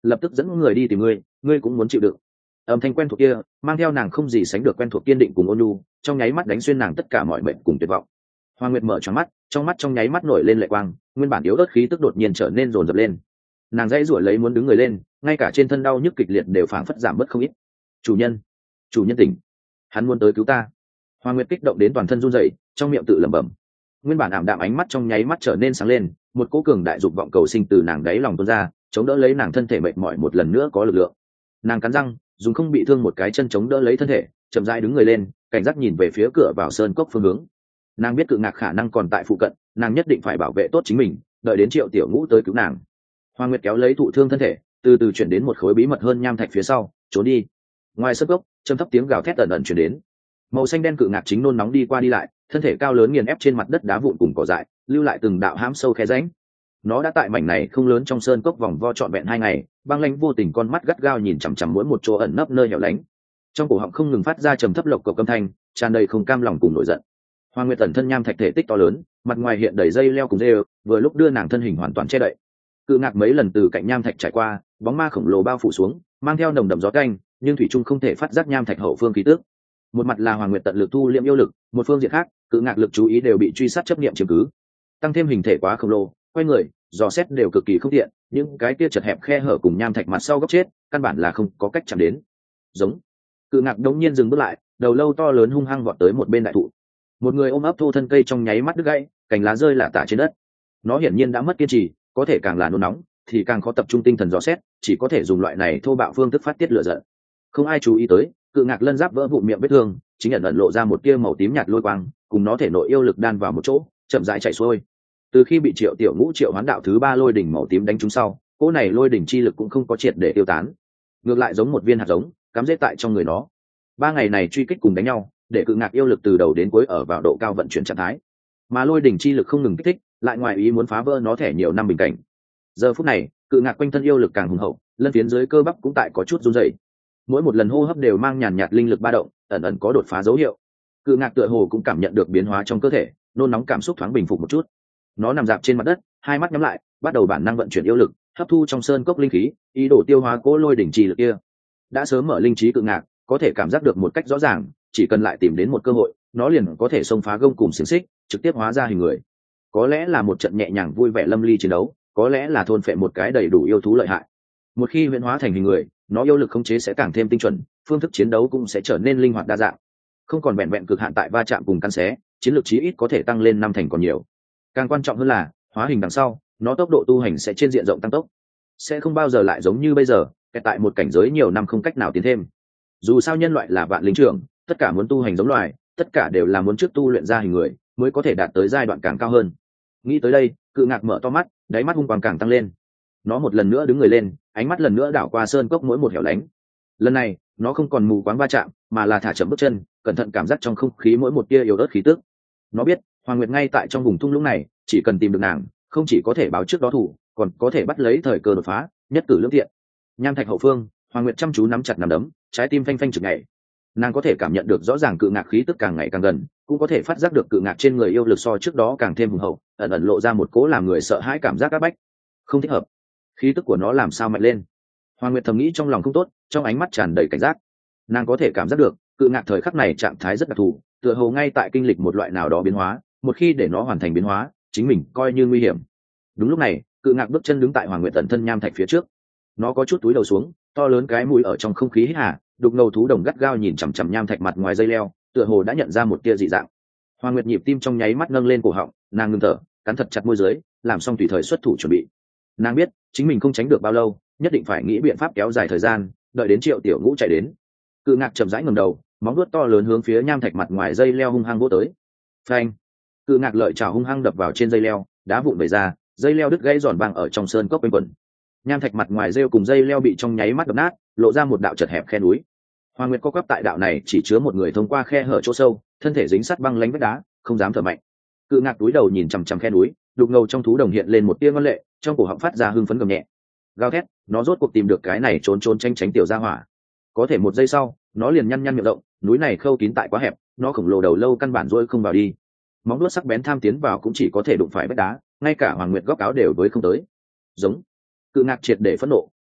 A: lập tức dẫn người đi tìm ngươi, ngươi cũng muốn chịu đựng. Âm thanh quen thuộc kia mang theo nàng không gì sánh được quen thuộc kiên định cùng ôn nhu, trong nháy mắt đánh xuyên nàng tất cả mọi mệnh cùng tuyệt vọng. Hoa Nguyệt mở tròn mắt, trong mắt trong nháy mắt nổi lên lệ quang, nguyên bản yếu ớt khí tức đột nhiên trở nên dồn dập lên. Nàng dãy rủa lấy muốn đứng người lên, ngay cả trên thân đau nhức kịch liệt đều phảng phất giảm bớt không ít. Chủ nhân, chủ nhân tỉnh, hắn muốn tới cứu ta. Hoa Nguyệt kích động đến toàn thân run rẩy, trong miệng tự lẩm bẩm. Nguyên bản ảm đạm ánh mắt trong nháy mắt trở nên sáng lên, một cỗ cường đại dục vọng cầu sinh từ nàng đáy lòng tuôn ra, chống đỡ lấy nàng thân thể mệt mỏi một lần nữa có lực lượng. Nàng cắn răng, dùng không bị thương một cái chân chống đỡ lấy thân thể, chậm rãi đứng người lên, cảnh giác nhìn về phía cửa vào sơn cốc phương hướng. Nàng biết Cự Ngạc khả năng còn tại phụ cận, nàng nhất định phải bảo vệ tốt chính mình, đợi đến Triệu Tiểu Ngũ tới cứu nàng. Hoa Nguyệt kéo lấy thụ thương thân thể, từ từ chuyển đến một khối bí mật hơn nham thạch phía sau, trốn đi. Ngoài sơn cốc, trầm thấp tiếng gào thét ẩn ẩn chuyển đến. Màu xanh đen Cự Ngạc chính nôn nóng đi qua đi lại, thân thể cao lớn nghiền ép trên mặt đất đá vụn cùng cỏ dại, lưu lại từng đạo hãm sâu khe rãnh. Nó đã tại mảnh này không lớn trong sơn cốc vòng vo trọn vẹn hai ngày, băng lãnh vô tình con mắt gắt gao nhìn chằm chằm mỗi một chỗ ẩn nấp nơi hẻo lánh. Trong cổ họng không ngừng phát ra trầm thấp lộc cộc âm thanh, tràn đầy không cam lòng cùng nổi giận. Hoa Nguyệt tẩn thân nham thạch thể tích to lớn, mặt ngoài hiện đầy dây leo cùng rêu, vừa lúc đưa nàng thân hình hoàn toàn che đậy. Cự Ngạc mấy lần từ cạnh nham thạch trải qua, bóng ma khổng lồ bao phủ xuống, mang theo nồng đậm gió canh, nhưng thủy trung không thể phát giác nham thạch hậu phương khí tức. Một mặt là Hoa Nguyệt tận lực thu liễm yêu lực, một phương diện khác, Cự Ngạc lực chú ý đều bị truy sát chấp niệm chiếm cứ. Tăng thêm hình thể quá khổng lồ, quay người, dò xét đều cực kỳ không tiện, những cái kia chật hẹp khe hở cùng nham thạch mặt sau góc chết, căn bản là không có cách chạm đến. Giống. Cự Ngạc đống nhiên dừng bước lại, đầu lâu to lớn hung hăng vọt tới một bên đại thụ. Một người ôm ấp thô thân cây trong nháy mắt đứt gãy, cành lá rơi lả tả trên đất. Nó hiển nhiên đã mất kiên trì, có thể càng là nôn nóng thì càng khó tập trung tinh thần dò xét, chỉ có thể dùng loại này thô bạo phương thức phát tiết lửa giận. Không ai chú ý tới, Cự Ngạc lân giáp vỡ vụn miệng vết thương, chính ẩn ẩn lộ ra một tia màu tím nhạt lôi quang, cùng nó thể nội yêu lực đan vào một chỗ, chậm rãi chảy xuôi. Từ khi bị Triệu Tiểu Ngũ triệu hoán đạo thứ ba lôi đỉnh màu tím đánh trúng sau, cỗ này lôi đỉnh chi lực cũng không có triệt để tiêu tán, ngược lại giống một viên hạt giống cắm rễ tại trong người nó. Ba ngày này truy kích cùng đánh nhau, để Cự Ngạc yêu lực từ đầu đến cuối ở vào độ cao vận chuyển trạng thái, mà lôi đỉnh chi lực không ngừng kích thích, lại ngoài ý muốn phá vỡ nó thẻ nhiều năm bình cảnh. Giờ phút này, Cự Ngạc quanh thân yêu lực càng hùng hậu, lân phiến dưới cơ bắp cũng tại có chút run rẩy. Mỗi một lần hô hấp đều mang nhàn nhạt linh lực ba động, ẩn ẩn có đột phá dấu hiệu. Cự Ngạc tựa hồ cũng cảm nhận được biến hóa trong cơ thể, nôn nóng cảm xúc thoáng bình phục một chút. Nó nằm dạp trên mặt đất, hai mắt nhắm lại, bắt đầu bản năng vận chuyển yêu lực, hấp thu trong sơn cốc linh khí, ý đồ tiêu hóa cỗ lôi đỉnh chi lực kia. Đã sớm mở linh trí Cự Ngạc, có thể cảm giác được một cách rõ ràng, chỉ cần lại tìm đến một cơ hội, nó liền có thể xông phá gông cùng xiềng xích, trực tiếp hóa ra hình người. Có lẽ là một trận nhẹ nhàng vui vẻ lâm ly chiến đấu, có lẽ là thôn phệ một cái đầy đủ yêu thú lợi hại. Một khi huyễn hóa thành hình người, nó yêu lực khống chế sẽ càng thêm tinh chuẩn, phương thức chiến đấu cũng sẽ trở nên linh hoạt đa dạng, không còn vẹn vẹn cực hạn tại va chạm cùng căn xé, chiến lược chí ít có thể tăng lên năm thành còn nhiều. Càng quan trọng hơn là hóa hình đằng sau, nó tốc độ tu hành sẽ trên diện rộng tăng tốc, sẽ không bao giờ lại giống như bây giờ kẹt tại một cảnh giới nhiều năm không cách nào tiến thêm. Dù sao nhân loại là vạn linh trưởng, tất cả muốn tu hành giống loài, tất cả đều là muốn trước tu luyện ra hình người mới có thể đạt tới giai đoạn càng cao hơn. Nghĩ tới đây, Cự Ngạc mở to mắt, đáy mắt hung quang càng tăng lên. Nó một lần nữa đứng người lên, ánh mắt lần nữa đảo qua sơn cốc mỗi một hẻo lánh. Lần này nó không còn mù quáng va chạm, mà là thả chậm bước chân, cẩn thận cảm giác trong không khí mỗi một tia yếu ớt khí tức. Nó biết Hoàng Nguyệt ngay tại trong vùng thung lũng này, chỉ cần tìm được nàng, không chỉ có thể báo trước đó thủ, còn có thể bắt lấy thời cơ đột phá, nhất cử lưỡng tiện. Nham thạch hậu phương, Hoàng Nguyệt chăm chú nắm chặt nắm đấm, trái tim phanh phanh chực nhảy. Nàng có thể cảm nhận được rõ ràng Cự Ngạc khí tức càng ngày càng gần, cũng có thể phát giác được Cự Ngạc trên người yêu lực so trước đó càng thêm hùng hậu, ẩn ẩn lộ ra một cố làm người sợ hãi cảm giác áp bách. Không thích hợp, khí tức của nó làm sao mạnh lên? Hoàng Nguyệt thầm nghĩ trong lòng không tốt, trong ánh mắt tràn đầy cảnh giác. Nàng có thể cảm giác được Cự Ngạc thời khắc này trạng thái rất đặc thù, tựa hồ ngay tại kinh lịch một loại nào đó biến hóa, một khi để nó hoàn thành biến hóa, chính mình coi như nguy hiểm. Đúng lúc này, Cự Ngạc bước chân đứng tại Hoàng Nguyệt tận thân nham thạch phía trước. Nó có chút túi đầu xuống, to lớn cái mũi ở trong không khí hít hà, đục ngầu thú đồng gắt gao nhìn chằm chằm nham thạch mặt ngoài dây leo, tựa hồ đã nhận ra một tia dị dạng. Hoàng Nguyệt nhịp tim trong nháy mắt nâng lên cổ họng, nàng ngừng thở, cắn thật chặt môi dưới, làm xong tùy thời xuất thủ chuẩn bị. Nàng biết chính mình không tránh được bao lâu, nhất định phải nghĩ biện pháp kéo dài thời gian, đợi đến Triệu Tiểu Ngũ chạy đến. Cự Ngạc chậm rãi ngẩng đầu, móng vuốt to lớn hướng phía nham thạch mặt ngoài dây leo hung hăng vỗ tới. Phanh! Cự Ngạc lợi chảo hung hăng đập vào trên dây leo, đá vụn bể ra, dây leo đứt gãy giòn vang ở trong sơn cốc quanh quẩn. Nham thạch mặt ngoài rêu cùng dây leo bị trong nháy mắt đập nát, lộ ra một đạo chật hẹp khe núi. Hoàng Nguyệt co quắp tại đạo này chỉ chứa một người thông qua khe hở chỗ sâu, thân thể dính sát băng lánh vách đá, không dám thở mạnh. Cự Ngạc túi đầu nhìn chằm chằm khe núi, đục ngầu trong thú đồng hiện lên một tia ngoan lệ, trong cổ họng phát ra hưng phấn gầm nhẹ. Gào thét, nó rốt cuộc tìm được cái này trốn trốn tranh tránh tiểu gia hỏa. Có thể một giây sau, nó liền nhăn nhăn miệng rộng, núi này khâu kín tại quá hẹp, nó khổng lồ đầu lâu căn bản rỗi không vào đi. Móng vuốt sắc bén tham tiến vào cũng chỉ có thể đụng phải vách đá, ngay cả Hoàng Nguyệt góc áo đều với không tới. Giống. Cự Ngạc triệt để phẫn nộ,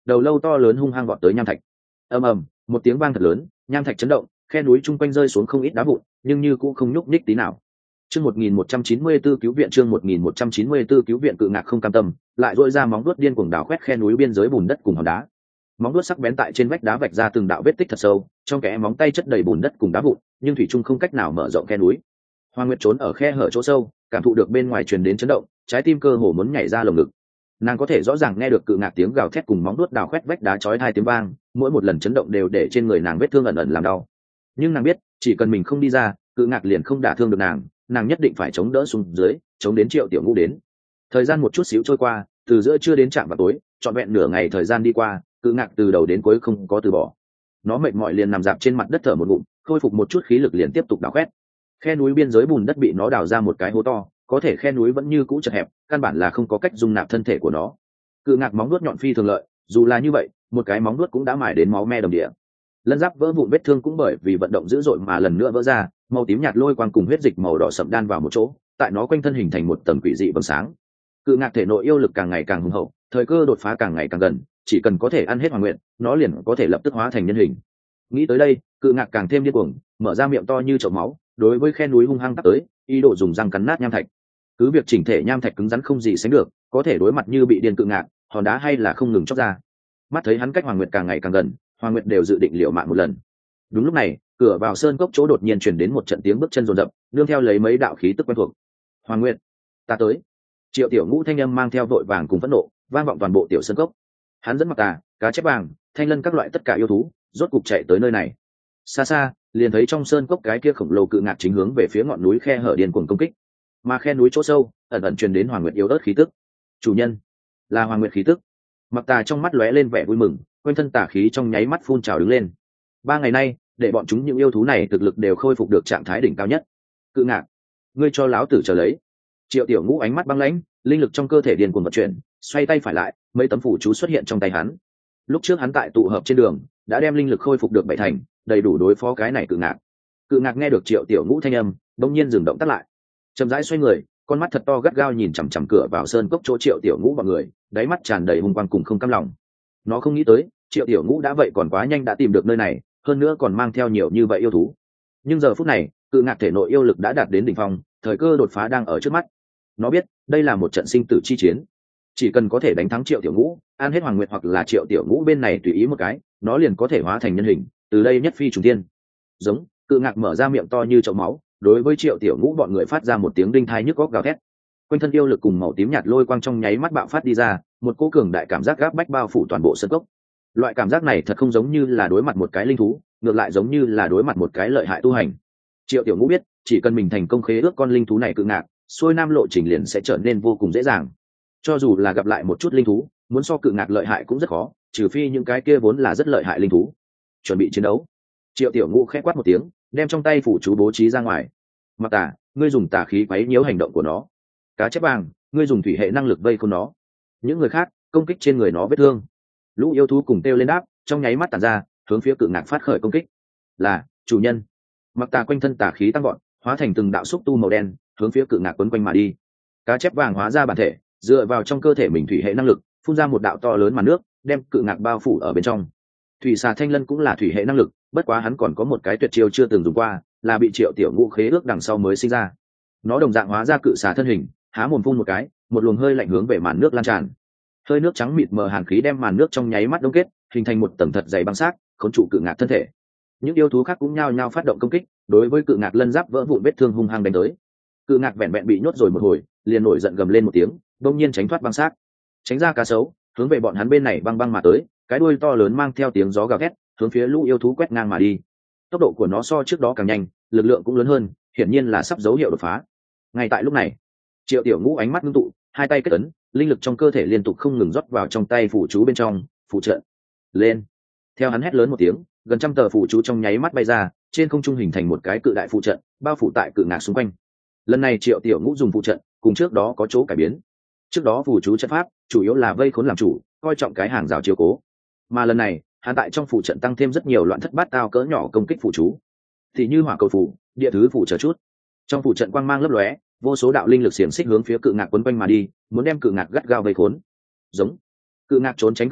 A: đầu lâu to lớn hung hăng vọt tới nham thạch. Ầm ầm, một tiếng vang thật lớn, nham thạch chấn động, khe núi chung quanh rơi xuống không ít đá vụn, nhưng như cũng không nhúc nhích tí nào. Chương một nghìn một trăm chín mươi tư cứu viện chương một nghìn một trăm chín mươi tư cứu viện cự ngạc không cam tâm, lại rũa ra móng vuốt điên cuồng đào khoét khe núi biên giới bùn đất cùng hòn đá. Móng vuốt sắc bén tại trên vách đá vạch ra từng đạo vết tích thật sâu, trong kẽ móng tay chất đầy bùn đất cùng đá vụn, nhưng thủy chung không cách nào mở rộng khe núi. Hoa Nguyệt trốn ở khe hở chỗ sâu, cảm thụ được bên ngoài truyền đến chấn động, trái tim cơ hồ muốn nhảy ra lồng ngực. Nàng có thể rõ ràng nghe được cự ngạc tiếng gào thét cùng móng vuốt đào khoét vách đá chói tai tiếng vang, mỗi một lần chấn động đều để trên người nàng vết thương ẩn ẩn làm đau. Nhưng nàng biết, chỉ cần mình không đi ra, cự ngạc liền không đả thương được nàng, nàng nhất định phải chống đỡ xuống dưới, chống đến Triệu Tiểu Ngũ đến. Thời gian một chút xíu trôi qua, từ giữa trưa đến trạm vào tối, trọn vẹn nửa ngày thời gian đi qua, cự ngạc từ đầu đến cuối không có từ bỏ. Nó mệt mỏi liền nằm dạp trên mặt đất thở một ngụm, khôi phục một chút khí lực liền tiếp tục đào khoét. Khe núi biên giới bùn đất bị nó đào ra một cái hố to, có thể khe núi vẫn như cũ chật hẹp, căn bản là không có cách dung nạp thân thể của nó. Cự ngạc móng vuốt nhọn phi thường lợi, dù là như vậy, một cái móng vuốt cũng đã mài đến máu me đầm địa. Lân giáp vỡ vụn vết thương cũng bởi vì vận động dữ dội mà lần nữa vỡ ra, màu tím nhạt lôi quang cùng huyết dịch màu đỏ sậm đan vào một chỗ, tại nó quanh thân hình thành một tầng quỷ dị vầng sáng. Cự ngạc thể nội yêu lực càng ngày càng hùng hậu, thời cơ đột phá càng ngày càng gần, chỉ cần có thể ăn hết Hoàng Nguyệt, nó liền có thể lập tức hóa thành nhân hình. Nghĩ tới đây, cự ngạc càng thêm điên cuồng, mở ra miệng to như chậu máu, đối với khe núi hung hăng tấp tới, ý đồ dùng răng cắn nát nham thạch. Cứ việc chỉnh thể nham thạch cứng rắn không gì sánh được, có thể đối mặt như bị điên cự ngạc, hòn đá hay là không ngừng chóc ra. Mắt thấy hắn cách Hoàng Nguyệt càng ngày càng gần, Hoàng Nguyệt đều dự định liều mạng một lần. Đúng lúc này, cửa vào sơn cốc chỗ đột nhiên truyền đến một trận tiếng bước chân rồn rập, nương theo lấy mấy đạo khí tức quen thuộc. Hoàng Nguyệt, ta tới. Triệu Tiểu Ngũ thanh âm mang theo vội vàng cùng phẫn nộ, vang vọng toàn bộ tiểu sơn cốc. Hắn dẫn Mặc Tà, Cá Chép Vàng, Thanh Lân các loại tất cả yêu thú, rốt cục chạy tới nơi này. Xa xa, liền thấy trong sơn cốc cái kia khổng lồ cự ngạc chính hướng về phía ngọn núi khe hở điên cuồng công kích. Mà khe núi chỗ sâu, ẩn ẩn truyền đến Hoàng Nguyệt yếu ớt khí tức. Chủ nhân, là Hoàng Nguyệt khí tức. Mặc Tà trong mắt lóe lên vẻ vui mừng, quanh thân tà khí trong nháy mắt phun trào đứng lên. Ba ngày nay, để bọn chúng những yêu thú này thực lực đều khôi phục được trạng thái đỉnh cao nhất. Cự ngạc, ngươi cho láo tử chờ lấy. Triệu Tiểu Ngũ ánh mắt băng lãnh, linh lực trong cơ thể điên cuồng vận chuyển, xoay tay phải lại, mấy tấm phủ chú xuất hiện trong tay hắn. Lúc trước hắn tại tụ hợp trên đường, đã đem linh lực khôi phục được bảy thành, đầy đủ đối phó cái này cự ngạc. Cự ngạc nghe được Triệu Tiểu Ngũ thanh âm, đột nhiên dừng động tác lại, chậm rãi xoay người, con mắt thật to gắt gao nhìn chằm chằm cửa vào sơn cốc chỗ Triệu Tiểu Ngũ bọn người, đáy mắt tràn đầy hung quang cùng không cam lòng. Nó không nghĩ tới, Triệu Tiểu Ngũ đã vậy còn quá nhanh đã tìm được nơi này, hơn nữa còn mang theo nhiều như vậy yêu thú. Nhưng giờ phút này, cự ngạc thể nội yêu lực đã đạt đến đỉnh phong, thời cơ đột phá đang ở trước mắt. Nó biết, đây là một trận sinh tử chi chiến. Chỉ cần có thể đánh thắng Triệu Tiểu Ngũ, ăn hết Hoàng Nguyệt hoặc là Triệu Tiểu Ngũ bên này tùy ý một cái, nó liền có thể hóa thành nhân hình, từ đây nhất phi trùng thiên. Giống, cự ngạc mở ra miệng to như chậu máu, đối với Triệu Tiểu Ngũ bọn người phát ra một tiếng đinh thai nhức óc gào thét. Quanh thân yêu lực cùng màu tím nhạt lôi quang trong nháy mắt bạo phát đi ra, một cỗ cường đại cảm giác gáp bách bao phủ toàn bộ sân cốc. Loại cảm giác này thật không giống như là đối mặt một cái linh thú, ngược lại giống như là đối mặt một cái lợi hại tu hành. Triệu Tiểu Ngũ biết, chỉ cần mình thành công khế ước con linh thú này cự ngạc, xuôi nam lộ trình liền sẽ trở nên vô cùng dễ dàng. Cho dù là gặp lại một chút linh thú, muốn so cự ngạc lợi hại cũng rất khó, trừ phi những cái kia vốn là rất lợi hại linh thú. Chuẩn bị chiến đấu. Triệu Tiểu Ngũ khẽ quát một tiếng, đem trong tay phủ chú bố trí ra ngoài. Mặc Tà, ngươi dùng tà khí quấy nhiễu hành động của nó. Cá Chép Vàng, ngươi dùng thủy hệ năng lực vây khốn nó. Những người khác, công kích trên người nó vết thương. Lũ yêu thú cùng kêu lên đáp, trong nháy mắt tản ra, hướng phía cự ngạc phát khởi công kích. Là, chủ nhân. Mặc Tà quanh thân tà khí tăng vọt, hóa thành từng đạo xúc tu màu đen, hướng phía cự ngạc quấn quanh mà đi. Cá Chép Vàng hóa ra bản thể, dựa vào trong cơ thể mình thủy hệ năng lực, phun ra một đạo to lớn màn nước, đem cự ngạc bao phủ ở bên trong. Thủy xà Thanh Lân cũng là thủy hệ năng lực, bất quá hắn còn có một cái tuyệt chiêu chưa từng dùng qua, là bị Triệu Tiểu Ngũ khế ước đằng sau mới sinh ra. Nó đồng dạng hóa ra cự xà thân hình, há mồm phun một cái, một luồng hơi lạnh hướng về màn nước lan tràn. Hơi nước trắng mịt mờ hàn khí đem màn nước trong nháy mắt đông kết, hình thành một tầng thật dày băng xác, khốn trụ cự ngạc thân thể. Những yêu thú khác cũng nhao nhao phát động công kích, đối với cự ngạc lân giáp vỡ vụn vết thương hung hăng đánh tới. Cự ngạc vẹn vẹn bị nhốt rồi một hồi, liền nổi giận gầm lên một tiếng, đột nhiên tránh thoát băng xác, tránh ra cá sấu, hướng về bọn hắn bên này băng băng mà tới, cái đuôi to lớn mang theo tiếng gió gào thét, hướng phía lũ yêu thú quét ngang mà đi. Tốc độ của nó so trước đó càng nhanh, lực lượng cũng lớn hơn, hiển nhiên là sắp dấu hiệu đột phá. Ngay tại lúc này, Triệu Tiểu Ngũ ánh mắt ngưng tụ, hai tay kết ấn, linh lực trong cơ thể liên tục không ngừng rót vào trong tay phủ chú bên trong, phụ trận lên. Theo hắn hét lớn một tiếng, gần trăm tờ phủ chú trong nháy mắt bay ra, trên không trung hình thành một cái cự đại phụ trận, bao phủ tại cự ngạc xung quanh. Lần này Triệu Tiểu Ngũ dùng phụ trận, cùng trước đó có chỗ cải biến. Trước đó phủ chú trận pháp chủ yếu là vây khốn làm chủ, coi trọng cái hàng rào chiếu cố, mà lần này hắn tại trong phụ trận tăng thêm rất nhiều loạn thất bát tao cỡ nhỏ công kích phụ chú, thì như hỏa cầu phủ, địa thứ phủ chờ chút. Trong phụ trận quang mang lấp lóe, vô số đạo linh lực xiềng xích hướng phía cự ngạc quấn quanh mà đi, muốn đem cự ngạc gắt gao vây khốn. Giống, cự ngạc trốn tránh không ra,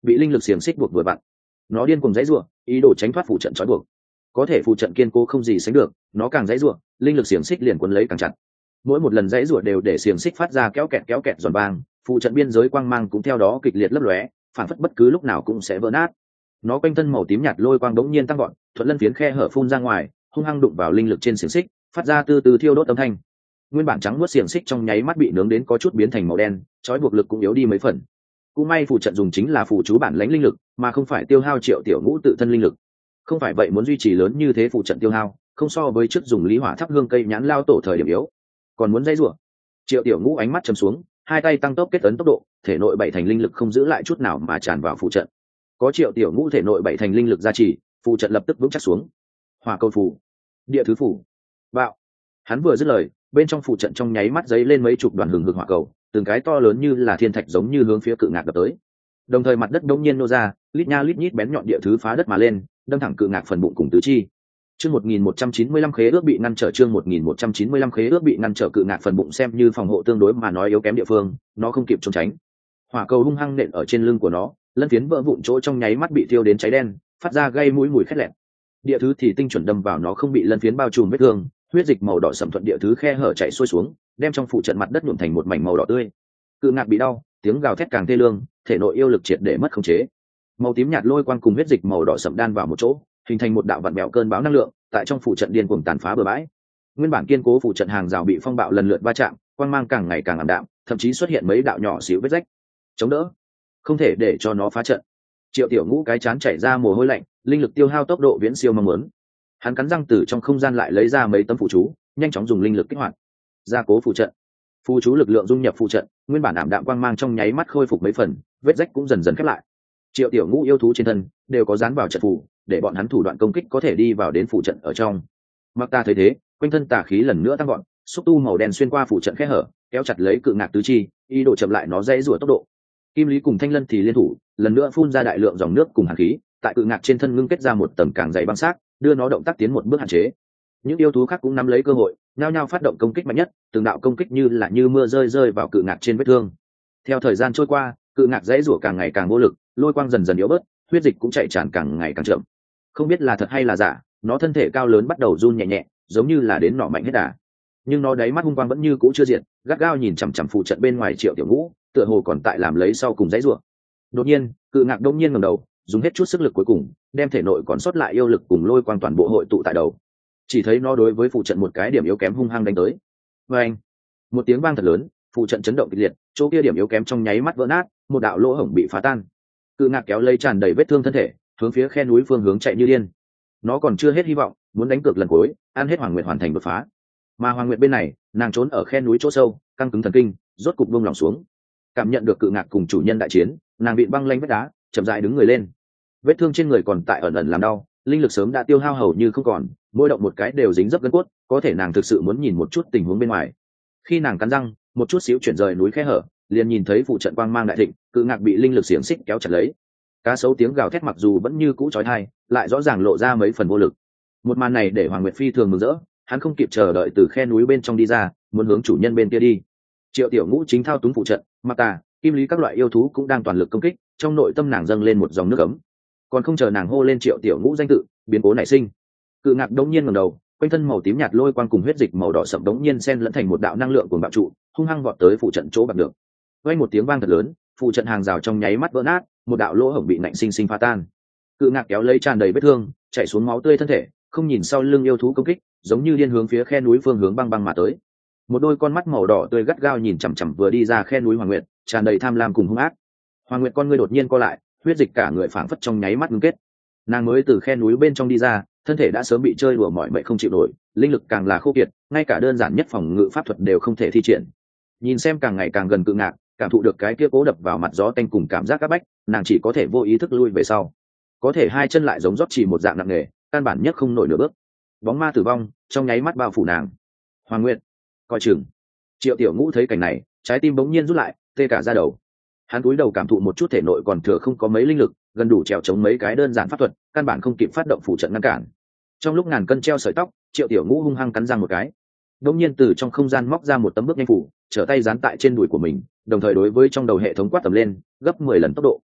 A: bị linh lực xiềng xích buộc vừa vặn. Nó điên cuồng dãy rủa, ý đồ tránh thoát phù trận trói buộc. Có thể phù trận kiên cố không gì sánh được, nó càng dãy rủa, linh lực xiềng xích liền quấn lấy càng chặt. Mỗi một lần dãy rủa đều để xiềng xích phát ra kéo kẹt kéo kẹt giòn vang, phù trận biên giới quang mang cũng theo đó kịch liệt lấp lóe, phản phất bất cứ lúc nào cũng sẽ vỡ nát. Nó quanh thân màu tím nhạt lôi quang đống nhiên tăng gọn, thuận lân phiến khe hở phun ra ngoài, hung hăng đụng vào linh lực trên xiềng xích, phát ra từ từ thiêu đốt âm thanh. Nguyên bản trắng muốt xiềng xích trong nháy mắt bị nướng đến có chút biến thành màu đen, trói buộc lực cũng yếu đi mấy phần. Cũng may phù trận dùng chính là phù chú bản lãnh linh lực, mà không phải tiêu hao Triệu Tiểu Ngũ tự thân linh lực. Không phải vậy muốn duy trì lớn như thế phù trận tiêu hao, không so với trước dùng lý hỏa thắp hương cây nhãn lao tổ thời điểm yếu. Còn muốn dây rủa. Triệu Tiểu Ngũ ánh mắt trầm xuống, hai tay tăng tốc kết ấn tốc độ, thể nội bảy thành linh lực không giữ lại chút nào mà tràn vào phù trận. Có Triệu Tiểu Ngũ thể nội bảy thành linh lực gia trì, phù trận lập tức vững chắc xuống. Hỏa câu phù, địa thứ phù, bạo. Hắn vừa dứt lời, bên trong phù trận trong nháy mắt giấy lên mấy chục đoàn hừng hực hỏa cầu, từng cái to lớn như là thiên thạch giống như hướng phía cự ngạc đập tới. Đồng thời mặt đất đống nhiên nô ra, lít nha lít nhít bén nhọn địa thứ phá đất mà lên, đâm thẳng cự ngạc phần bụng cùng tứ chi. Chương một nghìn một trăm chín mươi lăm khế ước bị ngăn trở chương một nghìn một trăm chín mươi lăm khế ước bị ngăn trở cự ngạc phần bụng xem như phòng hộ tương đối mà nói yếu kém địa phương, nó không kịp trốn tránh. Hỏa cầu hung hăng nện ở trên lưng của nó, lân phiến vỡ vụn chỗ trong nháy mắt bị thiêu đến cháy đen, phát ra gây mũi mùi khét lẹt. Địa thứ thì tinh chuẩn đâm vào nó không bị lân phiến bao trùm vết thương, huyết dịch màu đỏ sẫm thuận địa thứ khe hở chảy xuôi xuống, đem trong phụ trận mặt đất nhuộm thành một mảnh màu đỏ tươi. Cự ngạc bị đau, tiếng gào thét càng thê lương, thể nội yêu lực triệt để mất khống chế. Màu tím nhạt lôi quang cùng huyết dịch màu đỏ sẫm đan vào một chỗ, hình thành một đạo vặn bẹo cơn bão năng lượng, tại trong phụ trận điên cuồng tàn phá bừa bãi. Nguyên bản kiên cố phụ trận hàng rào bị phong bạo lần lượt va chạm, quang mang càng ngày càng ảm đạm, thậm chí xuất hiện mấy đạo nhỏ xíu vết rách. Chống đỡ, không thể để cho nó phá trận. Triệu Tiểu Ngũ cái chán chảy ra mồ hôi lạnh, linh lực tiêu hao tốc độ viễn siêu mong muốn. Hắn cắn răng từ trong không gian lại lấy ra mấy tấm phụ chú, nhanh chóng dùng linh lực kích hoạt, gia cố phụ trận. Phụ chú lực lượng dung nhập phụ trận, nguyên bản ảm đạm quang mang trong nháy mắt khôi phục mấy phần, vết rách cũng dần dần khép lại. Triệu Tiểu Ngũ yêu thú trên thân đều có dán vào trận phù, để bọn hắn thủ đoạn công kích có thể đi vào đến phụ trận ở trong. Mặc Ta thấy thế, quanh thân tà khí lần nữa tăng gọn, xúc tu màu đen xuyên qua phụ trận khe hở, kéo chặt lấy cự ngạc tứ chi, ý đồ chậm lại nó dãy rủa tốc độ. Kim Lý cùng Thanh Lân thì liên thủ, lần nữa phun ra đại lượng dòng nước cùng hàn khí, tại cự ngạc trên thân ngưng kết ra một tầng càng dày băng xác, đưa nó động tác tiến một bước hạn chế. Những yêu thú khác cũng nắm lấy cơ hội, nhao nhao phát động công kích mạnh nhất, từng đạo công kích như là như mưa rơi rơi vào cự ngạc trên vết thương. Theo thời gian trôi qua, cự ngạc dãy rủa càng ngày càng vô lực, lôi quang dần dần yếu bớt, huyết dịch cũng chạy tràn càng ngày càng chậm. Không biết là thật hay là giả, nó thân thể cao lớn bắt đầu run nhẹ nhẹ, giống như là đến nọ mạnh hết đà. Nhưng nó đáy mắt hung quang vẫn như cũ chưa diệt, gắt gao nhìn chằm chằm phụ trận bên ngoài Triệu Tiểu Ngũ, tựa hồ còn tại làm lấy sau cùng dãy rủa. Đột nhiên, cự ngạc đông nhiên ngẩng đầu, dùng hết chút sức lực cuối cùng, đem thể nội còn sót lại yêu lực cùng lôi quang toàn bộ hội tụ tại đầu. Chỉ thấy nó đối với phụ trận một cái điểm yếu kém hung hăng đánh tới. Và anh, một tiếng vang thật lớn, phụ trận chấn động kịch liệt, chỗ kia điểm yếu kém trong nháy mắt vỡ nát, một đạo lỗ hổng bị phá tan. Cự ngạc kéo lấy tràn đầy vết thương thân thể, hướng phía khe núi phương hướng chạy như điên. Nó còn chưa hết hy vọng, muốn đánh cược lần cuối, ăn hết Hoàng Nguyệt hoàn thành đột phá. Mà Hoàng Nguyệt bên này, nàng trốn ở khe núi chỗ sâu, căng cứng thần kinh, rốt cục buông lỏng xuống. Cảm nhận được cự ngạc cùng chủ nhân đại chiến, nàng bị băng lanh vết đá, chậm rãi đứng người lên. Vết thương trên người còn tại ẩn ẩn làm đau, linh lực sớm đã tiêu hao hầu như không còn, mỗi động một cái đều dính dấp gân cốt, có thể nàng thực sự muốn nhìn một chút tình huống bên ngoài. Khi nàng cắn răng, một chút xíu chuyển rời núi khe hở, liền nhìn thấy phụ trận quang mang đại thịnh, cự ngạc bị linh lực xiềng xích kéo chặt lấy. Cá sấu tiếng gào thét mặc dù vẫn như cũ chói tai, lại rõ ràng lộ ra mấy phần vô lực. Một màn này để Hoàng Nguyệt phi thường mừng rỡ, hắn không kịp chờ đợi từ khe núi bên trong đi ra, muốn hướng chủ nhân bên kia đi. Triệu Tiểu Ngũ chính thao túng phụ trận, Mặc Ta, Kim Lý các loại yêu thú cũng đang toàn lực công kích, trong nội tâm nàng dâng lên một dòng nước ấm. Còn không chờ nàng hô lên Triệu Tiểu Ngũ danh tự, biến cố nảy sinh. Cự ngạc đống nhiên ngẩng đầu, quanh thân màu tím nhạt lôi quang cùng huyết dịch màu đỏ sẫm đống nhiên xen lẫn thành một đạo năng lượng cuồng bạo trụ, hung hăng vọt tới phụ trận chỗ bạc được. Vang một tiếng vang thật lớn, phụ trận hàng rào trong nháy mắt vỡ nát, một đạo lỗ hổng bị nạnh sinh sinh phá tan. Cự ngạc kéo lấy tràn đầy vết thương, chảy xuống máu tươi thân thể, không nhìn sau lưng yêu thú công kích, giống như điên hướng phía khe núi phương hướng băng băng mà tới. Một đôi con mắt màu đỏ tươi gắt gao nhìn chằm chằm vừa đi ra khe núi Hoàng Nguyệt, tràn đầy tham lam cùng hung ác. Hoàng Nguyệt con ngươi đột nhiên co lại, huyết dịch cả người phảng phất trong nháy mắt ngưng kết. Nàng mới từ khe núi bên trong đi ra, thân thể đã sớm bị chơi đùa mỏi mệt không chịu nổi, linh lực càng là khô kiệt, ngay cả đơn giản nhất phòng ngự pháp thuật đều không thể thi triển. Nhìn xem càng ngày càng gần cự ngạc, cảm thụ được cái kia cố đập vào mặt gió tanh cùng cảm giác áp bách, nàng chỉ có thể vô ý thức lui về sau. Có thể hai chân lại giống rót chỉ một dạng nặng nề, căn bản nhất không nổi nửa bước. Bóng ma tử vong trong nháy mắt bao phủ nàng. Hoàng Nguyệt, coi chừng. Triệu Tiểu Ngũ thấy cảnh này, trái tim bỗng nhiên rút lại, tê cả da đầu. Hắn cúi đầu cảm thụ một chút thể nội còn thừa không có mấy linh lực, gần đủ trèo chống mấy cái đơn giản pháp thuật, căn bản không kịp phát động phủ trận ngăn cản. Trong lúc ngàn cân treo sợi tóc, Triệu Tiểu Ngũ hung hăng cắn răng một cái, đột nhiên từ trong không gian móc ra một tấm bước nhanh phủ, trở tay dán tại trên đùi của mình, đồng thời đối với trong đầu hệ thống quát tầm lên, gấp mười lần tốc độ.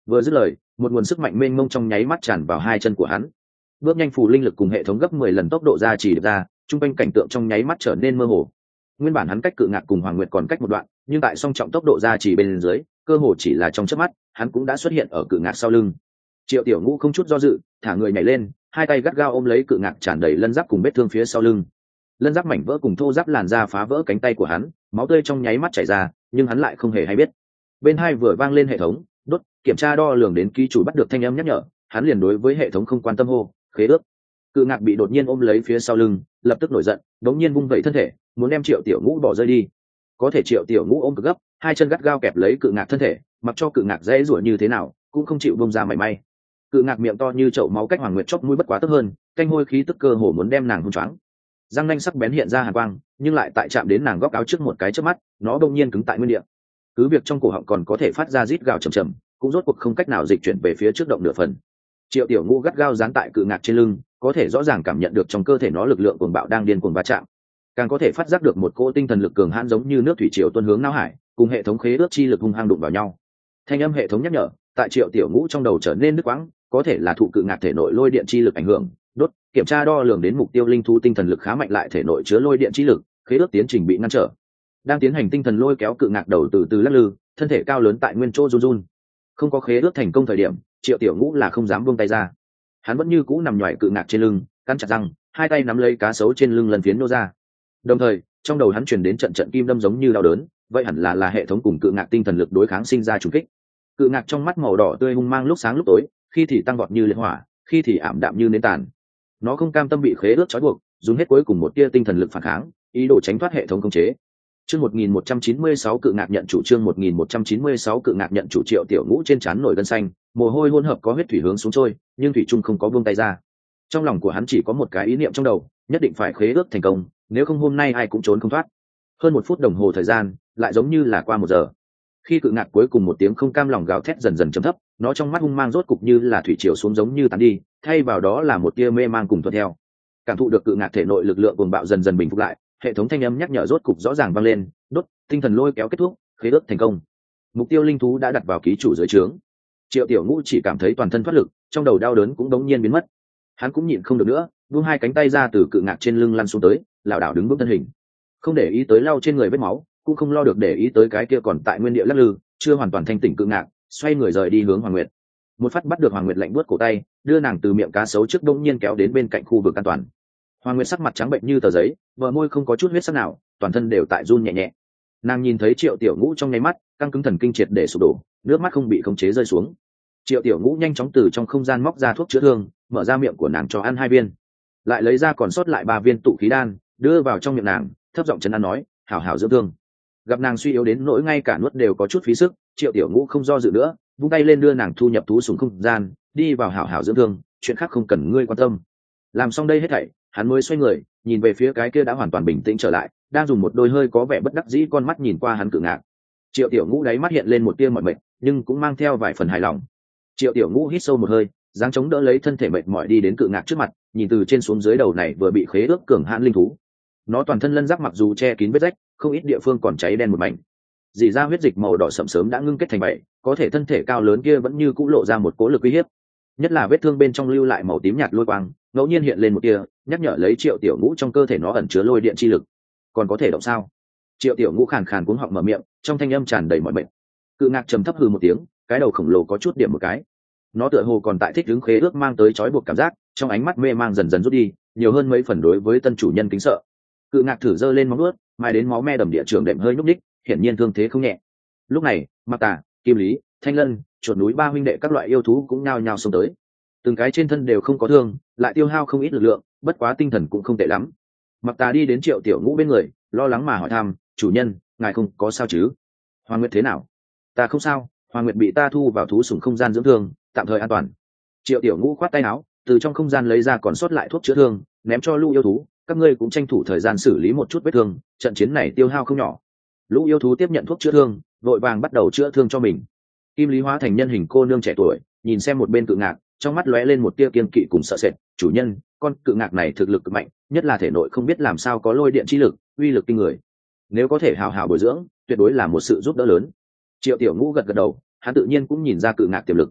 A: Vừa dứt lời, một nguồn sức mạnh mênh mông trong nháy mắt tràn vào hai chân của hắn. Bước nhanh phù linh lực cùng hệ thống gấp mười lần tốc độ ra chỉ được ra, trung quanh cảnh tượng trong nháy mắt trở nên mơ hồ. Nguyên bản hắn cách cự ngạc cùng Hoàng Nguyệt còn cách một đoạn, nhưng tại song trọng tốc độ ra chỉ bên dưới, cơ hồ chỉ là trong chớp mắt, hắn cũng đã xuất hiện ở cự ngạc sau lưng. Triệu Tiểu Ngũ không chút do dự, thả người nhảy lên, hai tay gắt gao ôm lấy cự ngạc tràn đầy lân giáp cùng vết thương phía sau lưng. Lân giáp mảnh vỡ cùng thô giáp làn da phá vỡ cánh tay của hắn, máu tươi trong nháy mắt chảy ra, nhưng hắn lại không hề hay biết. Bên hai vừa vang lên hệ thống đốt kiểm tra đo lường đến ký chủ bắt được thanh âm nhắc nhở, hắn liền đối với hệ thống không quan tâm hô khế ước. Cự ngạc bị đột nhiên ôm lấy phía sau lưng, lập tức nổi giận, đống nhiên vung vẩy thân thể, muốn đem Triệu Tiểu Ngũ bỏ rơi đi. Có thể Triệu Tiểu Ngũ ôm cực gấp, hai chân gắt gao kẹp lấy cự ngạc thân thể, mặc cho cự ngạc dễ rủa như thế nào, cũng không chịu bông ra mảy may. Cự ngạc miệng to như chậu máu cách Hoàng Nguyệt chóp mũi bất quá tấp hơn, canh hôi khí tức cơ hồ muốn đem nàng hôn choáng. Răng nanh sắc bén hiện ra hàn quang, nhưng lại tại chạm đến nàng góc áo trước một cái chớp mắt, nó đột nhiên cứng tại nguyên địa. Cứ việc trong cổ họng còn có thể phát ra rít gào trầm trầm, cũng rốt cuộc không cách nào dịch chuyển về phía trước động nửa phần. Triệu Tiểu Ngũ gắt gao dán tại cự ngạc trên lưng, có thể rõ ràng cảm nhận được trong cơ thể nó lực lượng cuồng bạo đang điên cuồng va chạm, càng có thể phát giác được một cỗ tinh thần lực cường hãn giống như nước thủy triều tuôn hướng não hải, cùng hệ thống khế ước chi lực hung hăng đụng vào nhau. Thanh âm hệ thống nhắc nhở, tại Triệu Tiểu Ngũ trong đầu trở nên đứt quãng, có thể là thụ cự ngạc thể nội lôi điện chi lực ảnh hưởng. Đốt kiểm tra đo lường đến mục tiêu linh thú tinh thần lực khá mạnh, lại thể nội chứa lôi điện chi lực, khế ước tiến trình bị ngăn trở. Đang tiến hành tinh thần lôi kéo cự ngạc đầu từ từ lắc lư, thân thể cao lớn tại nguyên chỗ run run. Không có khế ước thành công thời điểm, Triệu Tiểu Ngũ là không dám buông tay ra. Hắn vẫn như cũ nằm nhoài cự ngạc trên lưng, cắn chặt răng, hai tay nắm lấy cá sấu trên lưng lần phiến nô ra. Đồng thời, trong đầu hắn truyền đến trận trận kim đâm giống như đau đớn, vậy hẳn là là hệ thống cùng cự ngạc tinh thần lực đối kháng sinh ra trùng kích. Cự ngạc trong mắt màu đỏ tươi hung mang lúc sáng lúc tối, khi thì tăng vọt như liệt hỏa, khi thì ảm đạm như nến tàn. Nó không cam tâm bị khế ước trói buộc, dùng hết cuối cùng một tia tinh thần lực phản kháng, ý đồ tránh thoát hệ thống khống chế. Chương một nghìn một trăm chín mươi sáu cự ngạc nhận chủ chương một nghìn một trăm chín mươi sáu cự ngạc nhận chủ Triệu Tiểu Ngũ trên trán nổi gân xanh, mồ hôi hỗn hợp có huyết thủy hướng xuống trôi, nhưng thủy trung không có buông tay ra. Trong lòng của hắn chỉ có một cái ý niệm trong đầu, nhất định phải khế ước thành công, nếu không hôm nay ai cũng trốn không thoát. Hơn một phút đồng hồ thời gian, lại giống như là qua một giờ. Khi cự ngạc cuối cùng một tiếng không cam lòng gào thét dần dần trầm thấp, nó trong mắt hung mang rốt cục như là thủy triều xuống giống như tàn đi, thay vào đó là một tia mê mang cùng thuận theo. Cảm thụ được cự ngạc thể nội lực lượng cuồng bạo dần dần bình phục lại, hệ thống thanh âm nhắc nhở rốt cục rõ ràng vang lên, đốt tinh thần lôi kéo kết thúc, khế ước thành công. Mục tiêu linh thú đã đặt vào ký chủ dưới trướng. Triệu Tiểu Ngũ chỉ cảm thấy toàn thân thoát lực, trong đầu đau đớn cũng đống nhiên biến mất. Hắn cũng nhịn không được nữa, buông hai cánh tay ra từ cự ngạc trên lưng lăn xuống tới, lảo đảo đứng bước thân hình, không để ý tới lau trên người vết máu, cũng không lo được để ý tới cái kia còn tại nguyên địa lắc lư, chưa hoàn toàn thanh tỉnh cự ngạc, xoay người rời đi hướng Hoàng Nguyệt. Một phát bắt được Hoàng Nguyệt lạnh buốt cổ tay, đưa nàng từ miệng cá sấu trước đống nhiên kéo đến bên cạnh khu vực an toàn. Hoàng Nguyệt sắc mặt trắng bệnh như tờ giấy, bờ môi không có chút huyết sắc nào, toàn thân đều tại run nhẹ nhẹ. Nàng nhìn thấy Triệu Tiểu Ngũ trong nháy mắt, căng cứng thần kinh triệt để sụp đổ, nước mắt không bị khống chế rơi xuống. Triệu Tiểu Ngũ nhanh chóng từ trong không gian móc ra thuốc chữa thương, mở ra miệng của nàng cho ăn hai viên, lại lấy ra còn sót lại ba viên tụ khí đan, đưa vào trong miệng nàng, thấp giọng trấn an nói, hảo hảo dưỡng thương. Gặp nàng suy yếu đến nỗi ngay cả nuốt đều có chút phí sức, Triệu Tiểu Ngũ không do dự nữa, vung tay lên đưa nàng thu nhập thú sủng không gian, đi vào hảo hảo dưỡng thương, chuyện khác không cần ngươi quan tâm. Làm xong đây hết thảy, hắn mới xoay người, nhìn về phía cái kia đã hoàn toàn bình tĩnh trở lại, đang dùng một đôi hơi có vẻ bất đắc dĩ con mắt nhìn qua hắn cự ngạc. Triệu Tiểu Ngũ đáy mắt hiện lên một tia mỏi mệt, nhưng cũng mang theo vài phần hài lòng. Triệu Tiểu Ngũ hít sâu một hơi, giáng chống đỡ lấy thân thể mệt mỏi đi đến cự ngạc trước mặt, nhìn từ trên xuống dưới đầu này vừa bị khế ước cường hãn linh thú. Nó toàn thân lân giáp mặc dù che kín vết rách, không ít địa phương còn cháy đen một mảnh, dì ra huyết dịch màu đỏ sậm sớm đã ngưng kết thành bảy, có thể thân thể cao lớn kia vẫn như cũ lộ ra một cố lực uy hiếp. Nhất là vết thương bên trong lưu lại màu tím nhạt lôi quang, ngẫu nhiên hiện lên một tia, nhắc nhở lấy Triệu Tiểu Ngũ trong cơ thể nó ẩn chứa lôi điện chi lực. Còn có thể động sao? Triệu Tiểu Ngũ khàn khàn cuống họng mở miệng, trong thanh âm tràn đầy mọi mệt. Cự ngạc trầm thấp hừ một tiếng, cái đầu khổng lồ có chút điểm một cái. Nó tựa hồ còn tại thích ứng khế ước mang tới trói buộc cảm giác, trong ánh mắt mê mang dần dần rút đi, nhiều hơn mấy phần đối với tân chủ nhân kính sợ. Cự ngạc thử giơ lên móng vuốt, mai đến máu me đầm địa trường đệm hơi nhúc ních, hiển nhiên thương thế không nhẹ. Lúc này, Mặc Tà, Kim Lý, Thanh Lân, chuột núi ba huynh đệ các loại yêu thú cũng nhao nhao xông tới. Từng cái trên thân đều không có thương, lại tiêu hao không ít lực lượng, bất quá tinh thần cũng không tệ lắm. Mặc Tà đi đến Triệu Tiểu Ngũ bên người, lo lắng mà hỏi thăm, chủ nhân, ngài không có sao chứ? Hoàng Nguyệt thế nào? Ta không sao, Hoàng Nguyệt bị ta thu vào thú sủng không gian dưỡng thương, tạm thời an toàn. Triệu Tiểu Ngũ khoát tay áo, từ trong không gian lấy ra còn sót lại thuốc chữa thương, ném cho lũ yêu thú, các ngươi cũng tranh thủ thời gian xử lý một chút vết thương, trận chiến này tiêu hao không nhỏ. Lũ yêu thú tiếp nhận thuốc chữa thương, vội vàng bắt đầu chữa thương cho mình. Kim Lý hóa thành nhân hình cô nương trẻ tuổi, nhìn xem một bên cự ngạc, trong mắt lóe lên một tia kiên kỵ cùng sợ sệt. Chủ nhân, con cự ngạc này thực lực cực mạnh, nhất là thể nội không biết làm sao có lôi điện chi lực, uy lực kinh người. Nếu có thể hào hào bồi dưỡng, tuyệt đối là một sự giúp đỡ lớn. Triệu Tiểu Ngũ gật gật đầu, hắn tự nhiên cũng nhìn ra cự ngạc tiềm lực,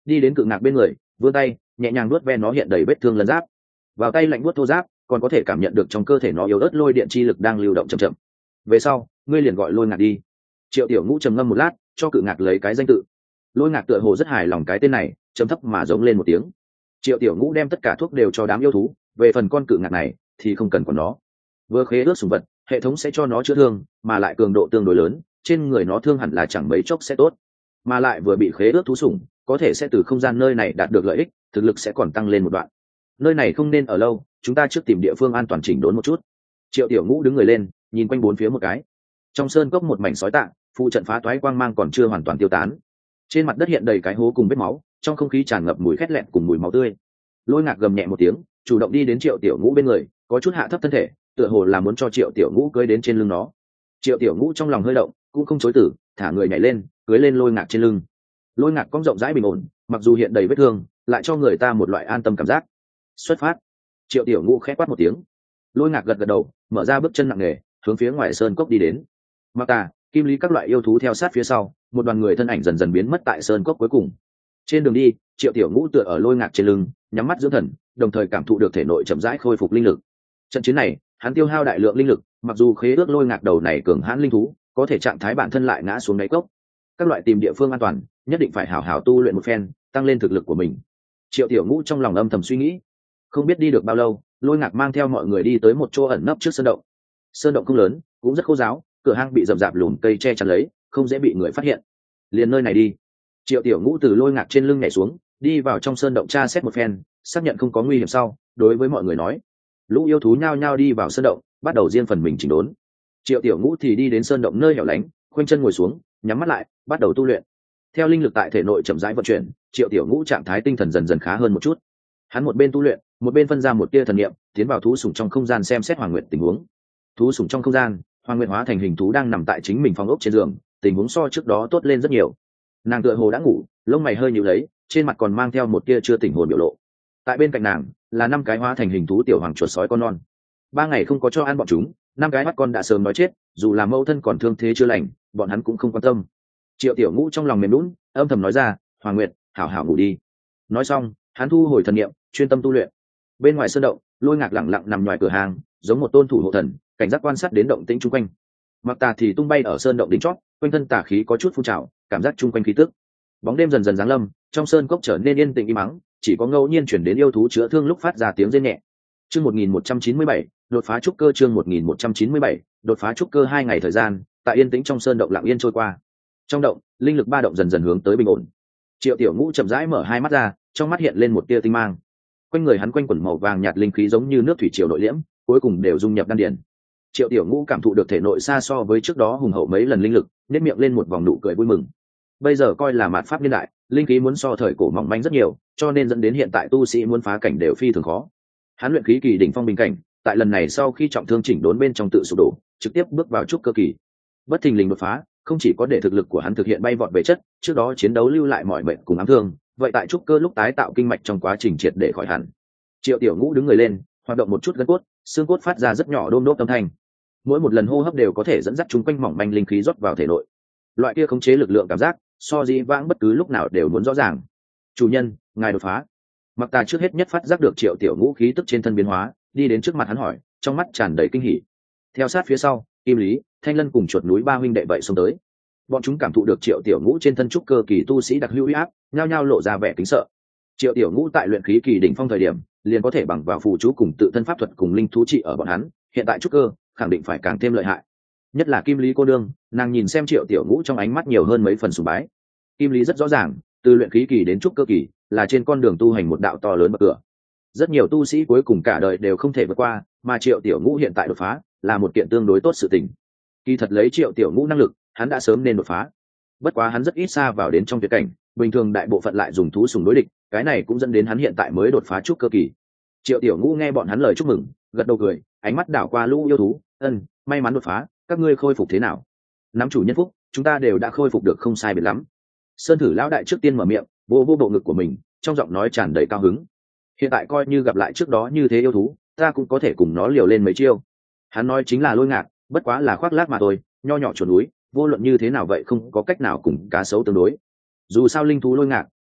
A: đi đến cự ngạc bên người, vươn tay nhẹ nhàng nuốt ve nó hiện đầy vết thương lân giáp. Vào tay lạnh buốt thô giáp, còn có thể cảm nhận được trong cơ thể nó yếu ớt lôi điện chi lực đang lưu động chậm chậm. Về sau ngươi liền gọi lôi ngạc đi. Triệu Tiểu Ngũ trầm ngâm một lát, cho cự ngạc lấy cái danh tự. Lôi ngạc tựa hồ rất hài lòng cái tên này, trầm thấp mà giống lên một tiếng. Triệu Tiểu Ngũ đem tất cả thuốc đều cho đám yêu thú, về phần con cự ngạc này thì không cần của nó. Vừa khế ước sủng vật, hệ thống sẽ cho nó chữa thương, mà lại cường độ tương đối lớn, trên người nó thương hẳn là chẳng mấy chốc sẽ tốt. Mà lại vừa bị khế ước thú sủng, có thể sẽ từ không gian nơi này đạt được lợi ích, thực lực sẽ còn tăng lên một đoạn. Nơi này không nên ở lâu, chúng ta trước tìm địa phương an toàn chỉnh đốn một chút. Triệu Tiểu Ngũ đứng người lên, nhìn quanh bốn phía một cái. Trong sơn cốc một mảnh sói tạng, phụ trận phá toái quang mang còn chưa hoàn toàn tiêu tán. Trên mặt đất hiện đầy cái hố cùng vết máu, trong không khí tràn ngập mùi khét lẹn cùng mùi máu tươi. Lôi ngạc gầm nhẹ một tiếng, chủ động đi đến Triệu Tiểu Ngũ bên người, có chút hạ thấp thân thể, tựa hồ là muốn cho Triệu Tiểu Ngũ cưỡi đến trên lưng nó. Triệu Tiểu Ngũ trong lòng hơi động, cũng không chối từ, thả người nhảy lên, cưỡi lên lôi ngạc trên lưng. Lôi ngạc cong rộng rãi bình ổn, mặc dù hiện đầy vết thương, lại cho người ta một loại an tâm cảm giác. Xuất phát. Triệu Tiểu Ngũ khẽ quát một tiếng. Lôi ngạc gật gật đầu, mở ra bước chân nặng nề, hướng phía ngoài sơn cốc đi đến. Mặc Tà, Kim Lý các loại yêu thú theo sát phía sau, một đoàn người thân ảnh dần dần biến mất tại sơn cốc cuối cùng. Trên đường đi, Triệu Tiểu Ngũ tựa ở lôi ngạc trên lưng, nhắm mắt dưỡng thần, đồng thời cảm thụ được thể nội chậm rãi khôi phục linh lực. Trận chiến này, hắn tiêu hao đại lượng linh lực, mặc dù khế ước lôi ngạc đầu này cường hãn linh thú, có thể trạng thái bản thân lại ngã xuống đáy cốc. Các loại tìm địa phương an toàn, nhất định phải hảo hảo tu luyện một phen, tăng lên thực lực của mình. Triệu Tiểu Ngũ trong lòng âm thầm suy nghĩ. Không biết đi được bao lâu, lôi ngạc mang theo mọi người đi tới một chỗ ẩn nấp trước sơn động. Sơn động không lớn, cũng rất khô ráo, cửa hang bị rậm rạp lùm cây che chắn lấy, không dễ bị người phát hiện. Liền nơi này đi. Triệu Tiểu Ngũ từ lôi ngạc trên lưng nhảy xuống, đi vào trong sơn động tra xét một phen, xác nhận không có nguy hiểm sau, đối với mọi người nói. Lũ yêu thú nhao nhao đi vào sơn động, bắt đầu riêng phần mình chỉnh đốn. Triệu Tiểu Ngũ thì đi đến sơn động nơi hẻo lánh, khoanh chân ngồi xuống, nhắm mắt lại, bắt đầu tu luyện. Theo linh lực tại thể nội chậm rãi vận chuyển, Triệu Tiểu Ngũ trạng thái tinh thần dần dần khá hơn một chút. Hắn một bên tu luyện, một bên phân ra một tia thần niệm, tiến vào thú sủng trong không gian xem xét Hoàng Nguyệt tình huống. Thú sủng trong không gian, Hoàng Nguyệt hóa thành hình thú đang nằm tại chính mình phòng ốc trên giường, tình huống so trước đó tốt lên rất nhiều. Nàng tựa hồ đã ngủ, lông mày hơi nhíu lấy, trên mặt còn mang theo một tia chưa tỉnh hồn biểu lộ. Tại bên cạnh nàng là năm cái hóa thành hình thú tiểu hoàng chuột sói con non. Ba ngày không có cho ăn bọn chúng, năm cái mắt con đã sớm nói chết, dù là mẫu thân còn thương thế chưa lành, bọn hắn cũng không quan tâm. Triệu Tiểu Ngũ trong lòng mềm nhũn, âm thầm nói ra, Hoàng Nguyệt, hảo hảo ngủ đi. Nói xong, hắn thu hồi thần niệm, chuyên tâm tu luyện. Bên ngoài sơn động, lôi ngạc lẳng lặng nằm ngoài cửa hàng, giống một tôn thủ hộ thần, cảnh giác quan sát đến động tĩnh chung quanh. Mặc Tà thì tung bay ở sơn động đỉnh chót, quanh thân tà khí có chút phun trào, cảm giác chung quanh khí tức. Bóng đêm dần dần giáng lâm, trong sơn cốc trở nên yên tĩnh im mắng, chỉ có ngẫu nhiên chuyển đến yêu thú chữa thương lúc phát ra tiếng rên nhẹ. Chương một nghìn một trăm chín mươi bảy, đột phá trúc cơ. Chương một nghìn một trăm chín mươi bảy, đột phá trúc cơ. Hai ngày thời gian, tại yên tĩnh trong sơn động lặng yên trôi qua. Trong động, linh lực ba động dần dần hướng tới bình ổn. Triệu Tiểu Ngũ chậm rãi mở hai mắt ra, trong mắt hiện lên một tia tinh mang. Quanh người hắn quanh quẩn màu vàng nhạt linh khí giống như nước thủy triều nội liễm, cuối cùng đều dung nhập đan điền. Triệu Tiểu Ngũ cảm thụ được thể nội xa so với trước đó hùng hậu mấy lần linh lực, nhếch miệng lên một vòng nụ cười vui mừng. Bây giờ coi là mạt pháp niên đại, linh khí muốn so thời cổ mỏng manh rất nhiều, cho nên dẫn đến hiện tại tu sĩ muốn phá cảnh đều phi thường khó. Hắn luyện khí kỳ đỉnh phong bình cảnh, tại lần này sau khi trọng thương chỉnh đốn bên trong tự sụp đổ, trực tiếp bước vào trúc cơ kỳ. Bất thình lình đột phá, không chỉ có để thực lực của hắn thực hiện bay vọt về chất, trước đó chiến đấu lưu lại mọi bệnh cùng ám thương, vậy tại trúc cơ lúc tái tạo kinh mạch trong quá trình triệt để khỏi hẳn. Triệu Tiểu Ngũ đứng người lên, hoạt động một chút gân cốt, xương cốt phát ra rất nhỏ đôm đốp âm thanh. Mỗi một lần hô hấp đều có thể dẫn dắt chúng quanh mỏng manh linh khí rót vào thể nội. Loại kia khống chế lực lượng cảm giác, so dĩ vãng bất cứ lúc nào đều muốn rõ ràng. Chủ nhân, ngài đột phá. Mặc Tà trước hết nhất phát giác được Triệu Tiểu Ngũ khí tức trên thân biến hóa, đi đến trước mặt hắn hỏi, trong mắt tràn đầy kinh hỉ. Theo sát phía sau, Kim Lý, Thanh Lân cùng chuột núi ba huynh đệ vậy xông tới. Bọn chúng cảm thụ được Triệu Tiểu Ngũ trên thân trúc cơ kỳ tu sĩ đặc hữu uy áp, nhao nhao lộ ra vẻ kính sợ. Triệu Tiểu Ngũ tại luyện khí kỳ đỉnh phong thời điểm, liền có thể bằng vào phù chú cùng tự thân pháp thuật cùng linh thú trị ở bọn hắn, hiện tại trúc cơ, khẳng định phải càng thêm lợi hại. Nhất là Kim Lý cô đương, nàng nhìn xem Triệu Tiểu Ngũ trong ánh mắt nhiều hơn mấy phần sùng bái. Kim Lý rất rõ ràng, từ luyện khí kỳ đến trúc cơ kỳ, là trên con đường tu hành một đạo to lớn bậc cửa. Rất nhiều tu sĩ cuối cùng cả đời đều không thể vượt qua, mà Triệu Tiểu Ngũ hiện tại đột phá, là một kiện tương đối tốt sự tình. Kỳ thật lấy Triệu Tiểu Ngũ năng lực, hắn đã sớm nên đột phá. Bất quá hắn rất ít xa vào đến trong tuyệt cảnh, bình thường đại bộ phận lại dùng thú sùng đối địch, cái này cũng dẫn đến hắn hiện tại mới đột phá trúc cơ kỳ. Triệu Tiểu Ngũ nghe bọn hắn lời chúc mừng, gật đầu cười, ánh mắt đảo qua lũ yêu thú, ân, may mắn đột phá, các ngươi khôi phục thế nào? Nắm chủ nhân phúc, chúng ta đều đã khôi phục được không sai biệt lắm. Sơn Thử lão đại trước tiên mở miệng, vô vô bộ ngực của mình, trong giọng nói tràn đầy cao hứng. Hiện tại coi như gặp lại trước đó như thế yêu thú, ta cũng có thể cùng nó liều lên mấy chiêu. Hắn nói chính là Lôi Ngạc, bất quá là khoác lác mà thôi, nho nhỏ chuột núi, vô luận như thế nào vậy không có cách nào cùng cá sấu tương đối. Dù sao linh thú Lôi Ngạc,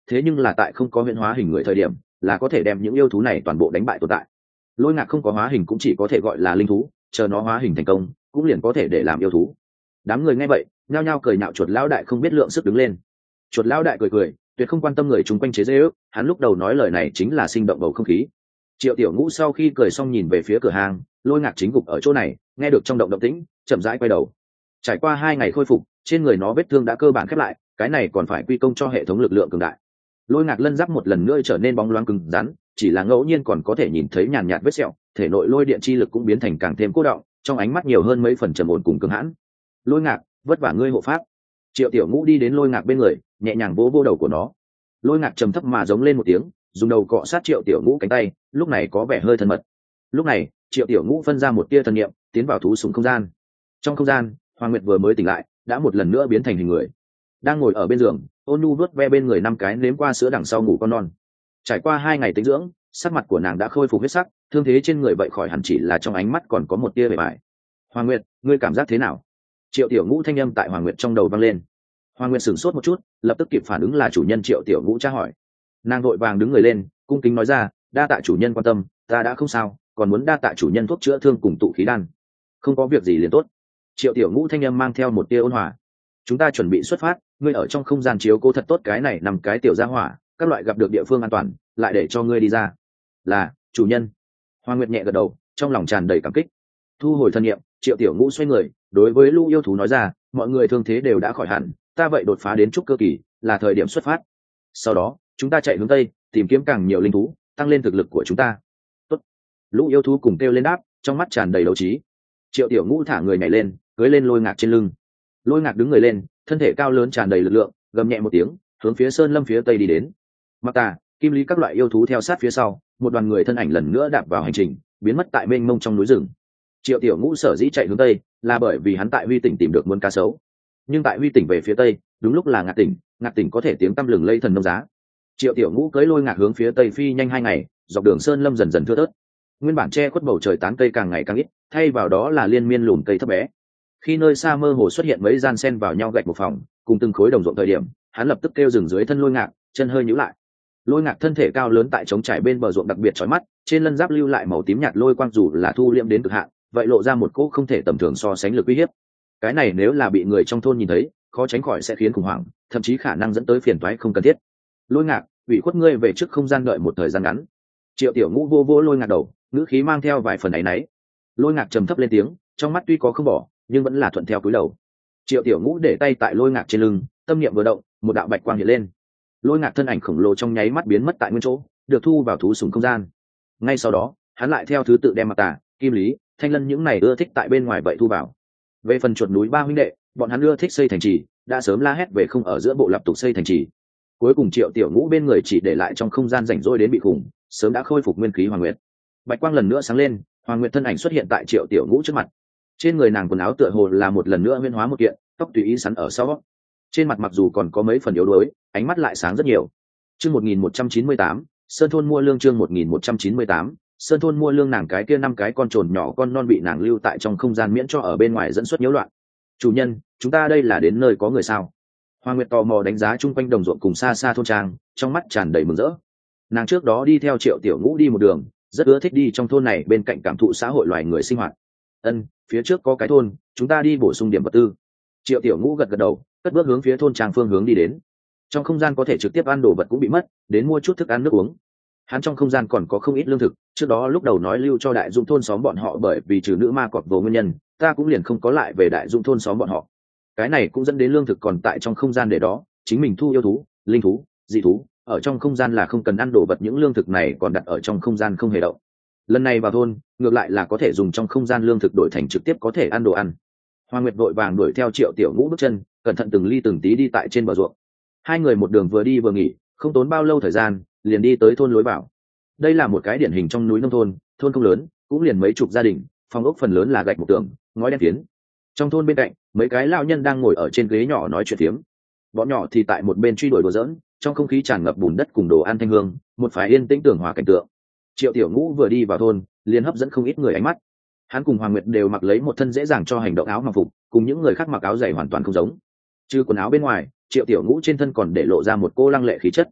A: thế nhưng là tại không có huyễn hóa hình người thời điểm là có thể đem những yêu thú này toàn bộ đánh bại tồn tại. Lôi ngạc không có hóa hình cũng chỉ có thể gọi là linh thú, chờ nó hóa hình thành công cũng liền có thể để làm yêu thú. Đám người nghe vậy nhao nhao cười nhạo chuột lão đại không biết lượng sức đứng lên. Chuột lão đại cười cười, tuyệt không quan tâm người chung quanh chế giễu, hắn lúc đầu nói lời này chính là sinh động bầu không khí. Triệu Tiểu Ngũ sau khi cười xong nhìn về phía cửa hàng, Lôi ngạc chính gục ở chỗ này, nghe được trong động động tĩnh, chậm rãi quay đầu. Trải qua hai ngày khôi phục, trên người nó vết thương đã cơ bản khép lại, cái này còn phải quy công cho hệ thống lực lượng cường đại. Lôi ngạc lân giáp một lần nữa trở nên bóng loáng cứng rắn, chỉ là ngẫu nhiên còn có thể nhìn thấy nhàn nhạt vết sẹo, thể nội lôi điện chi lực cũng biến thành càng thêm cố động, trong ánh mắt nhiều hơn mấy phần trầm ổn cùng cứng hãn. Lôi ngạc, vất vả ngươi hộ pháp. Triệu Tiểu Ngũ đi đến Lôi ngạc bên người, nhẹ nhàng vỗ vỗ đầu của nó. Lôi ngạc trầm thấp mà giống lên một tiếng, dùng đầu cọ sát Triệu Tiểu Ngũ cánh tay, lúc này có vẻ hơi thân mật. Lúc này Triệu Tiểu Ngũ phân ra một tia thần niệm, tiến vào thú sủng không gian. Trong không gian, Hoàng Nguyệt vừa mới tỉnh lại, đã một lần nữa biến thành hình người, đang ngồi ở bên giường, ôn nhu vuốt ve bên người năm cái nếm qua sữa đằng sau ngủ con non. Trải qua hai ngày tĩnh dưỡng, sắc mặt của nàng đã khôi phục huyết sắc, thương thế trên người vậy khỏi hẳn, chỉ là trong ánh mắt còn có một tia bề bại. Hoàng Nguyệt, ngươi cảm giác thế nào? Triệu Tiểu Ngũ thanh âm tại Hoàng Nguyệt trong đầu vang lên. Hoàng Nguyệt sửng sốt một chút, lập tức kịp phản ứng là chủ nhân Triệu Tiểu Ngũ tra hỏi. Nàng vội vàng đứng người lên, cung kính nói ra, đa tạ chủ nhân quan tâm, ta đã không sao, còn muốn đa tạ chủ nhân thuốc chữa thương cùng tụ khí đan. Không có việc gì liền tốt. Triệu Tiểu Ngũ thanh âm mang theo một tia ôn hòa. Chúng ta chuẩn bị xuất phát, ngươi ở trong không gian chiếu cố thật tốt cái này nằm cái tiểu gia hỏa, các loại gặp được địa phương an toàn lại để cho ngươi đi ra. Là chủ nhân. Hoàng Nguyệt nhẹ gật đầu, trong lòng tràn đầy cảm kích. Thu hồi thân nhiệm, Triệu Tiểu Ngũ xoay người đối với lũ yêu thú nói ra, mọi người thương thế đều đã khỏi hẳn, ta vậy đột phá đến trúc cơ kỳ, là thời điểm xuất phát. Sau đó chúng ta chạy hướng tây, tìm kiếm càng nhiều linh thú, tăng lên thực lực của chúng ta. Tốt. Lũ yêu thú cùng kêu lên đáp, trong mắt tràn đầy đấu trí. Triệu Tiểu Ngũ thả người nhảy lên, cưỡi lên Lôi ngạc trên lưng. Lôi ngạc đứng người lên, thân thể cao lớn tràn đầy lực lượng, gầm nhẹ một tiếng, hướng phía sơn lâm phía tây đi đến. Mặc Tà, Kim Lý các loại yêu thú theo sát phía sau, một đoàn người thân ảnh lần nữa đạp vào hành trình, biến mất tại mênh mông trong núi rừng. Triệu Tiểu Ngũ sở dĩ chạy hướng tây, là bởi vì hắn tại Huy tỉnh tìm được muôn cá sấu. Nhưng tại Huy tỉnh về phía tây, đúng lúc là Ngạc tỉnh, Ngạc tỉnh có thể tiếng tăm lừng lây thần nông giá. Triệu Tiểu Ngũ cưỡi Lôi ngạc hướng phía tây phi nhanh hai ngày, dọc đường sơn lâm dần dần thưa thớt. Nguyên bản che khuất bầu trời tán cây càng ngày càng ít, thay vào đó là liên miên lùm cây thấp bé. Khi nơi xa mơ hồ xuất hiện mấy gian sen vào nhau gạch một phòng, cùng từng khối đồng ruộng thời điểm, hắn lập tức kêu dừng dưới thân Lôi ngạc, chân hơi nhíu lại. Lôi ngạc thân thể cao lớn tại trống trải bên bờ ruộng đặc biệt chói mắt, trên lân giáp lưu lại màu tím nhạt lôi quang, dù là thu liệm đến cực hạn, vậy lộ ra một cỗ không thể tầm thường so sánh lực uy hiếp. Cái này nếu là bị người trong thôn nhìn thấy, khó tránh khỏi sẽ khiến khủng hoảng, thậm chí khả năng dẫn tới phiền toái không cần thiết. Lôi ngạc, ủy khuất ngươi về trước không gian đợi một thời gian ngắn. Triệu Tiểu Ngũ vô vô Lôi ngạc đầu, ngữ khí mang theo vài phần áy náy. Lôi ngạc trầm thấp lên tiếng, trong mắt tuy có không bỏ, nhưng vẫn là thuận theo cúi đầu. Triệu Tiểu Ngũ để tay tại Lôi ngạc trên lưng, tâm niệm vừa động, một đạo bạch quang hiện lên. Lôi ngạc thân ảnh khổng lồ trong nháy mắt biến mất tại nguyên chỗ, được thu vào thú sủng không gian. Ngay sau đó, hắn lại theo thứ tự đem Mặc Tà, Kim Lý, Thanh Lân những này ưa thích tại bên ngoài vậy thu vào. Về phần chuột núi ba huynh đệ, bọn hắn ưa thích xây thành trì, đã sớm la hét về không ở giữa bộ lập tục xây thành trì. Cuối cùng Triệu Tiểu Ngũ bên người chỉ để lại trong không gian rảnh rỗi đến bị khủng, sớm đã khôi phục nguyên khí Hoàng Nguyệt. Bạch quang lần nữa sáng lên, Hoàng Nguyệt thân ảnh xuất hiện tại Triệu Tiểu Ngũ trước mặt. Trên người nàng quần áo tựa hồ là một lần nữa huyễn hóa một kiện, tóc tùy ý sắn ở sau. Trên mặt mặc dù còn có mấy phần yếu đuối, ánh mắt lại sáng rất nhiều. Chương một nghìn một trăm chín mươi tám, Sơn thôn mua lương. Chương một nghìn một trăm chín mươi tám, Sơn thôn mua lương. Nàng cái kia năm cái con trồn nhỏ con non bị nàng lưu tại trong không gian miễn cho ở bên ngoài dẫn xuất nhiễu loạn. Chủ nhân, chúng ta đây là đến nơi có người sao? Hoàng Nguyệt tò mò đánh giá chung quanh đồng ruộng cùng xa xa thôn trang, trong mắt tràn đầy mừng rỡ. Nàng trước đó đi theo Triệu Tiểu Ngũ đi một đường, rất ưa thích đi trong thôn này bên cạnh cảm thụ xã hội loài người sinh hoạt. Ân, phía trước có cái thôn, chúng ta đi bổ sung điểm vật tư. Triệu Tiểu Ngũ gật gật đầu, cất bước hướng phía thôn trang phương hướng đi đến. Trong không gian có thể trực tiếp ăn đồ vật cũng bị mất, đến mua chút thức ăn nước uống. Hắn trong không gian còn có không ít lương thực, trước đó lúc đầu nói lưu cho Đại Dũng thôn xóm bọn họ, bởi vì trừ nữ ma cọp vô nguyên nhân, ta cũng liền không có lại về Đại Dũng thôn xóm bọn họ. Cái này cũng dẫn đến lương thực còn tại trong không gian để đó, chính mình thu yêu thú, linh thú, dị thú, ở trong không gian là không cần ăn đồ vật, những lương thực này còn đặt ở trong không gian không hề động. Lần này vào thôn, ngược lại là có thể dùng trong không gian lương thực đổi thành trực tiếp có thể ăn đồ ăn. Hoa Nguyệt vội vàng đuổi theo Triệu Tiểu Ngũ bước chân, cẩn thận từng ly từng tí đi tại trên bờ ruộng. Hai người một đường vừa đi vừa nghỉ, không tốn bao lâu thời gian, liền đi tới thôn lối vào. Đây là một cái điển hình trong núi nông thôn, thôn không lớn, cũng liền mấy chục gia đình, phòng ốc phần lớn là gạch một tường, ngói đen phiến. Trong thôn bên cạnh, mấy cái lão nhân đang ngồi ở trên ghế nhỏ nói chuyện phiếm. Bọn nhỏ thì tại một bên truy đuổi đùa giỡn, trong không khí tràn ngập bùn đất cùng đồ ăn thanh hương, một phái yên tĩnh tưởng hòa cảnh tượng. Triệu Tiểu Ngũ vừa đi vào thôn, liền hấp dẫn không ít người ánh mắt. Hắn cùng Hoàng Nguyệt đều mặc lấy một thân dễ dàng cho hành động áo mặc phục, cùng những người khác mặc áo dày hoàn toàn không giống. Trừ quần áo bên ngoài, Triệu Tiểu Ngũ trên thân còn để lộ ra một cô lăng lệ khí chất.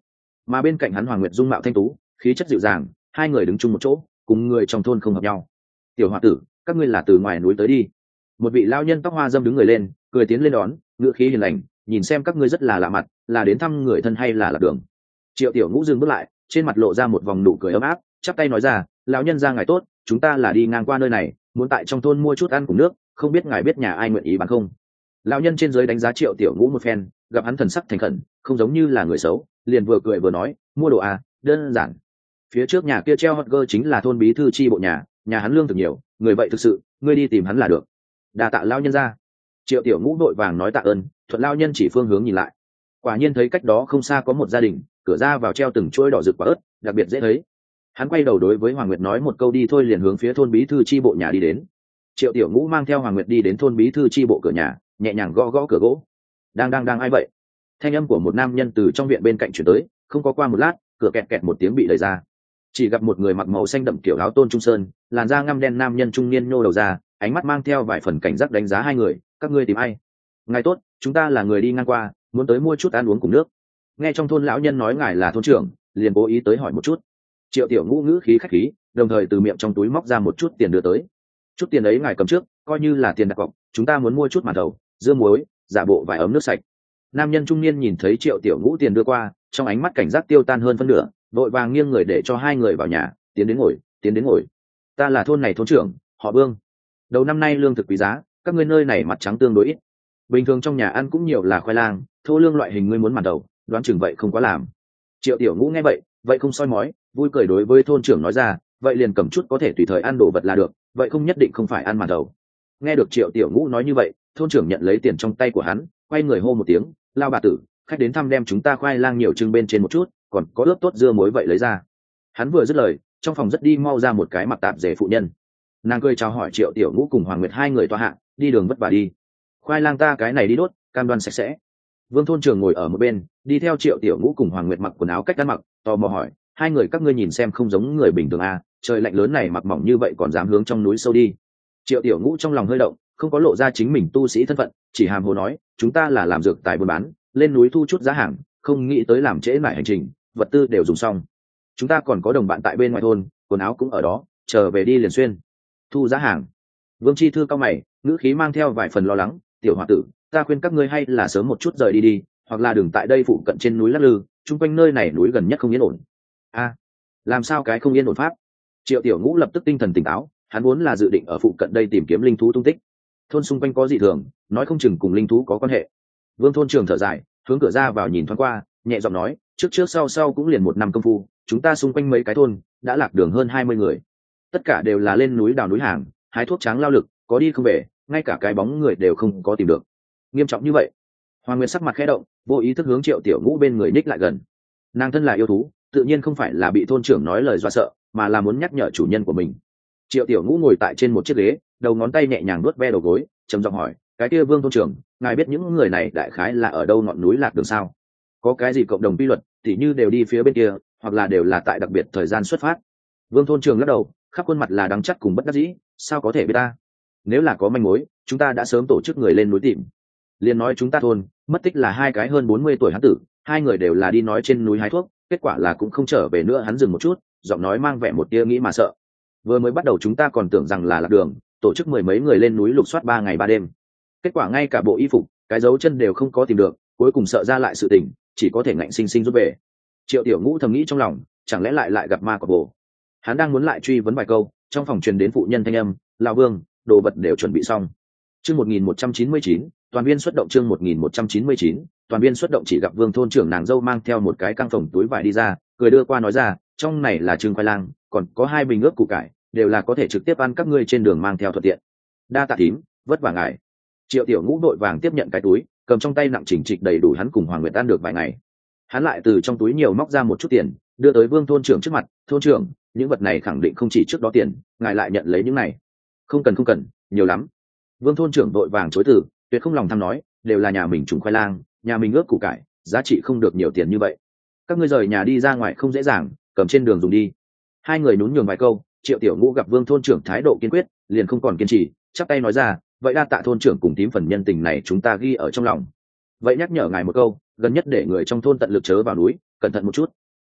A: mà bên cạnh hắn Hoàng Nguyệt dung mạo thanh tú, khí chất dịu dàng, hai người đứng chung một chỗ, cùng người trong thôn không hợp nhau. Tiểu hòa tử, các ngươi là từ ngoài núi tới đi. Một vị lao nhân tóc hoa dâm đứng người lên, cười tiến lên đón, ngựa khí hiền lành, nhìn xem các ngươi rất là lạ mặt, là đến thăm người thân hay là lạc đường. Triệu Tiểu Ngũ dừng bước lại, trên mặt lộ ra một vòng nụ cười ấm áp, chắp tay nói ra, lão nhân gia ngài tốt, chúng ta là đi ngang qua nơi này, muốn tại trong thôn mua chút ăn cùng nước, không biết ngài biết nhà ai nguyện ý bán không. Lão nhân trên dưới đánh giá Triệu Tiểu Ngũ một phen, gặp hắn thần sắc thành khẩn, không giống như là người xấu, liền vừa cười vừa nói, mua đồ à, đơn giản. Phía trước nhà kia treo hot girl chính là thôn bí thư chi bộ nhà, nhà hắn lương thực nhiều, người vậy thực sự, ngươi đi tìm hắn là được. Đa tạ lão nhân gia. Triệu Tiểu Ngũ vội vàng nói tạ ơn, thuận lão nhân chỉ phương hướng nhìn lại, quả nhiên thấy cách đó không xa có một gia đình, cửa ra vào treo từng chuỗi đỏ rực quả ớt, đặc biệt dễ thấy. Hắn quay đầu đối với Hoàng Nguyệt nói một câu đi thôi, liền hướng phía thôn bí thư chi bộ nhà đi đến. Triệu Tiểu Ngũ mang theo Hoàng Nguyệt đi đến thôn bí thư chi bộ cửa nhà, nhẹ nhàng gõ gõ cửa gỗ. Đang đang đang ai vậy? Thanh âm của một nam nhân từ trong viện bên cạnh chuyển tới, không có qua một lát, cửa kẹt kẹt một tiếng bị đẩy ra. Chỉ gặp một người mặc màu xanh đậm kiểu áo tôn trung sơn, làn da ngăm đen nam nhân trung niên nhô đầu ra, ánh mắt mang theo vài phần cảnh giác đánh giá hai người, các ngươi tìm ai? Ngài tốt, chúng ta là người đi ngang qua, muốn tới mua chút ăn uống cùng nước. Nghe trong thôn lão nhân nói ngài là thôn trưởng, liền cố ý tới hỏi một chút. Triệu Tiểu Ngũ ngữ khí khách khí, đồng thời từ miệng trong túi móc ra một chút tiền đưa tới. Chút tiền ấy ngài cầm trước, coi như là tiền đặt cọc, chúng ta muốn mua chút màn thầu, dưa muối, giả bộ vài ấm nước sạch. Nam nhân trung niên nhìn thấy Triệu Tiểu Ngũ tiền đưa qua, trong ánh mắt cảnh giác tiêu tan hơn phân nửa, vội vàng nghiêng người để cho hai người vào nhà, tiến đến ngồi, tiến đến ngồi. Ta là thôn này thôn trưởng, họ Vương. Đầu năm nay lương thực quý giá, các ngươi nơi này mặt trắng tương đối ít. Bình thường trong nhà ăn cũng nhiều là khoai lang, thô lương loại hình ngươi muốn màn đầu, đoán chừng vậy không quá làm. Triệu Tiểu Ngũ nghe vậy, vậy không soi mói, vui cười đối với thôn trưởng nói ra, vậy liền cầm chút có thể tùy thời ăn đồ vật là được, vậy không nhất định không phải ăn màn đầu. Nghe được Triệu Tiểu Ngũ nói như vậy, thôn trưởng nhận lấy tiền trong tay của hắn, quay người hô một tiếng, lao bà tử, khách đến thăm đem chúng ta khoai lang nhiều trưng bên trên một chút, còn có ướp tốt dưa muối vậy lấy ra. Hắn vừa dứt lời, trong phòng rất đi mau ra một cái mặc tạp dề phụ nhân. Nàng cười chào hỏi Triệu Tiểu Ngũ cùng Hoàng Nguyệt hai người tọa hạ, đi đường vất vả đi. Khoai lang ta cái này đi đốt, cam đoan sạch sẽ. Vương thôn trưởng ngồi ở một bên, đi theo Triệu Tiểu Ngũ cùng Hoàng Nguyệt mặc quần áo cách ăn mặc, tò mò hỏi, hai người các ngươi nhìn xem không giống người bình thường à, trời lạnh lớn này mặc mỏng như vậy còn dám hướng trong núi sâu đi. Triệu Tiểu Ngũ trong lòng hơi động, không có lộ ra chính mình tu sĩ thân phận, chỉ hàm hồ nói, chúng ta là làm dược tài buôn bán, lên núi thu chút giá hàng, không nghĩ tới làm trễ mãi hành trình, vật tư đều dùng xong. Chúng ta còn có đồng bạn tại bên ngoài thôn, quần áo cũng ở đó, chờ về đi liền xuyên. Thu giá hàng. Vương Chi Thư cao mày, ngữ khí mang theo vài phần lo lắng, tiểu hòa tử, ta khuyên các ngươi hay là sớm một chút rời đi đi, hoặc là đừng tại đây phụ cận trên núi lắc lư, chung quanh nơi này núi gần nhất không yên ổn. A, à, làm sao cái không yên ổn pháp? Triệu Tiểu Ngũ lập tức tinh thần tỉnh táo, hắn vốn là dự định ở phụ cận đây tìm kiếm linh thú tung tích. Thôn xung quanh có dị thường, nói không chừng cùng linh thú có quan hệ. Vương thôn trưởng thở dài, hướng cửa ra vào nhìn thoáng qua, nhẹ giọng nói, trước trước sau sau cũng liền một năm công phu, chúng ta xung quanh mấy cái thôn đã lạc đường hơn hai mươi người, tất cả đều là lên núi đào núi hàng, hái thuốc tráng lao lực, có đi không về, ngay cả cái bóng người đều không có tìm được. Nghiêm trọng như vậy? Hoàng Nguyệt sắc mặt khẽ động, vô ý thức hướng Triệu Tiểu Ngũ bên người ních lại gần. Nàng thân là yêu thú, tự nhiên không phải là bị thôn trưởng nói lời dọa sợ, mà là muốn nhắc nhở chủ nhân của mình. Triệu Tiểu Ngũ ngồi tại trên một chiếc ghế, đầu ngón tay nhẹ nhàng vuốt ve đầu gối, trầm giọng hỏi, cái kia Vương thôn trưởng, ngài biết những người này đại khái là ở đâu ngọn núi lạc đường sao? Có cái gì cộng đồng quy luật, tỉ như đều đi phía bên kia, hoặc là đều là tại đặc biệt thời gian xuất phát? Vương thôn trưởng lắc đầu, khắp khuôn mặt là đắng chắt cùng bất đắc dĩ, sao có thể biết ta? Nếu là có manh mối, chúng ta đã sớm tổ chức người lên núi tìm. Liên nói chúng ta thôn mất tích là hai cái hơn bốn mươi tuổi hán tử, hai người đều là đi nói trên núi hái thuốc, kết quả là cũng không trở về nữa. Hắn dừng một chút, giọng nói mang vẻ một tia nghĩ mà sợ. Vừa mới bắt đầu chúng ta còn tưởng rằng là lạc đường, tổ chức mười mấy người lên núi lục soát ba ngày ba đêm, kết quả ngay cả bộ y phục, cái dấu chân đều không có tìm được, cuối cùng sợ ra lại sự tình, chỉ có thể ngạnh sinh sinh rút về. Triệu Tiểu Ngũ thầm nghĩ trong lòng, chẳng lẽ lại lại gặp ma của bồ. Hắn đang muốn lại truy vấn vài câu, trong phòng truyền đến phụ nhân thanh âm, lão Vương, đồ vật đều chuẩn bị xong. Chương một nghìn một trăm chín mươi chín, toàn viên xuất động. Chương một nghìn một trăm chín mươi chín, toàn viên xuất động. Chỉ gặp Vương thôn trưởng nàng dâu mang theo một cái căng phòng túi vải đi ra, cười đưa qua nói ra, trong này là trưng khoai lang, còn có hai bình ướp củ cải, đều là có thể trực tiếp ăn, các ngươi trên đường mang theo thuận tiện. Đa tạ thím, vất vả ngài. Triệu Tiểu Ngũ đội vàng tiếp nhận cái túi, cầm trong tay nặng chỉnh trịch đầy đủ hắn cùng Hoàng Nguyệt ăn được vài ngày. Hắn lại từ trong túi nhiều móc ra một chút tiền, đưa tới Vương thôn trưởng trước mặt, thôn trưởng, những vật này khẳng định không chỉ trước đó tiền, ngài lại nhận lấy những này. Không cần không cần, nhiều lắm. Vương thôn trưởng đội vàng chối từ, tuyệt không lòng tham nói, đều là nhà mình trồng khoai lang, nhà mình ướp củ cải, giá trị không được nhiều tiền như vậy. Các ngươi rời nhà đi ra ngoài không dễ dàng, cầm trên đường dùng đi. Hai người nhún nhường vài câu, Triệu Tiểu Ngũ gặp Vương thôn trưởng thái độ kiên quyết, liền không còn kiên trì, chắp tay nói ra, vậy đa tạ thôn trưởng cùng tím phần nhân tình này chúng ta ghi ở trong lòng. Vậy nhắc nhở ngài một câu, gần nhất để người trong thôn tận lực chớ vào núi, cẩn thận một chút.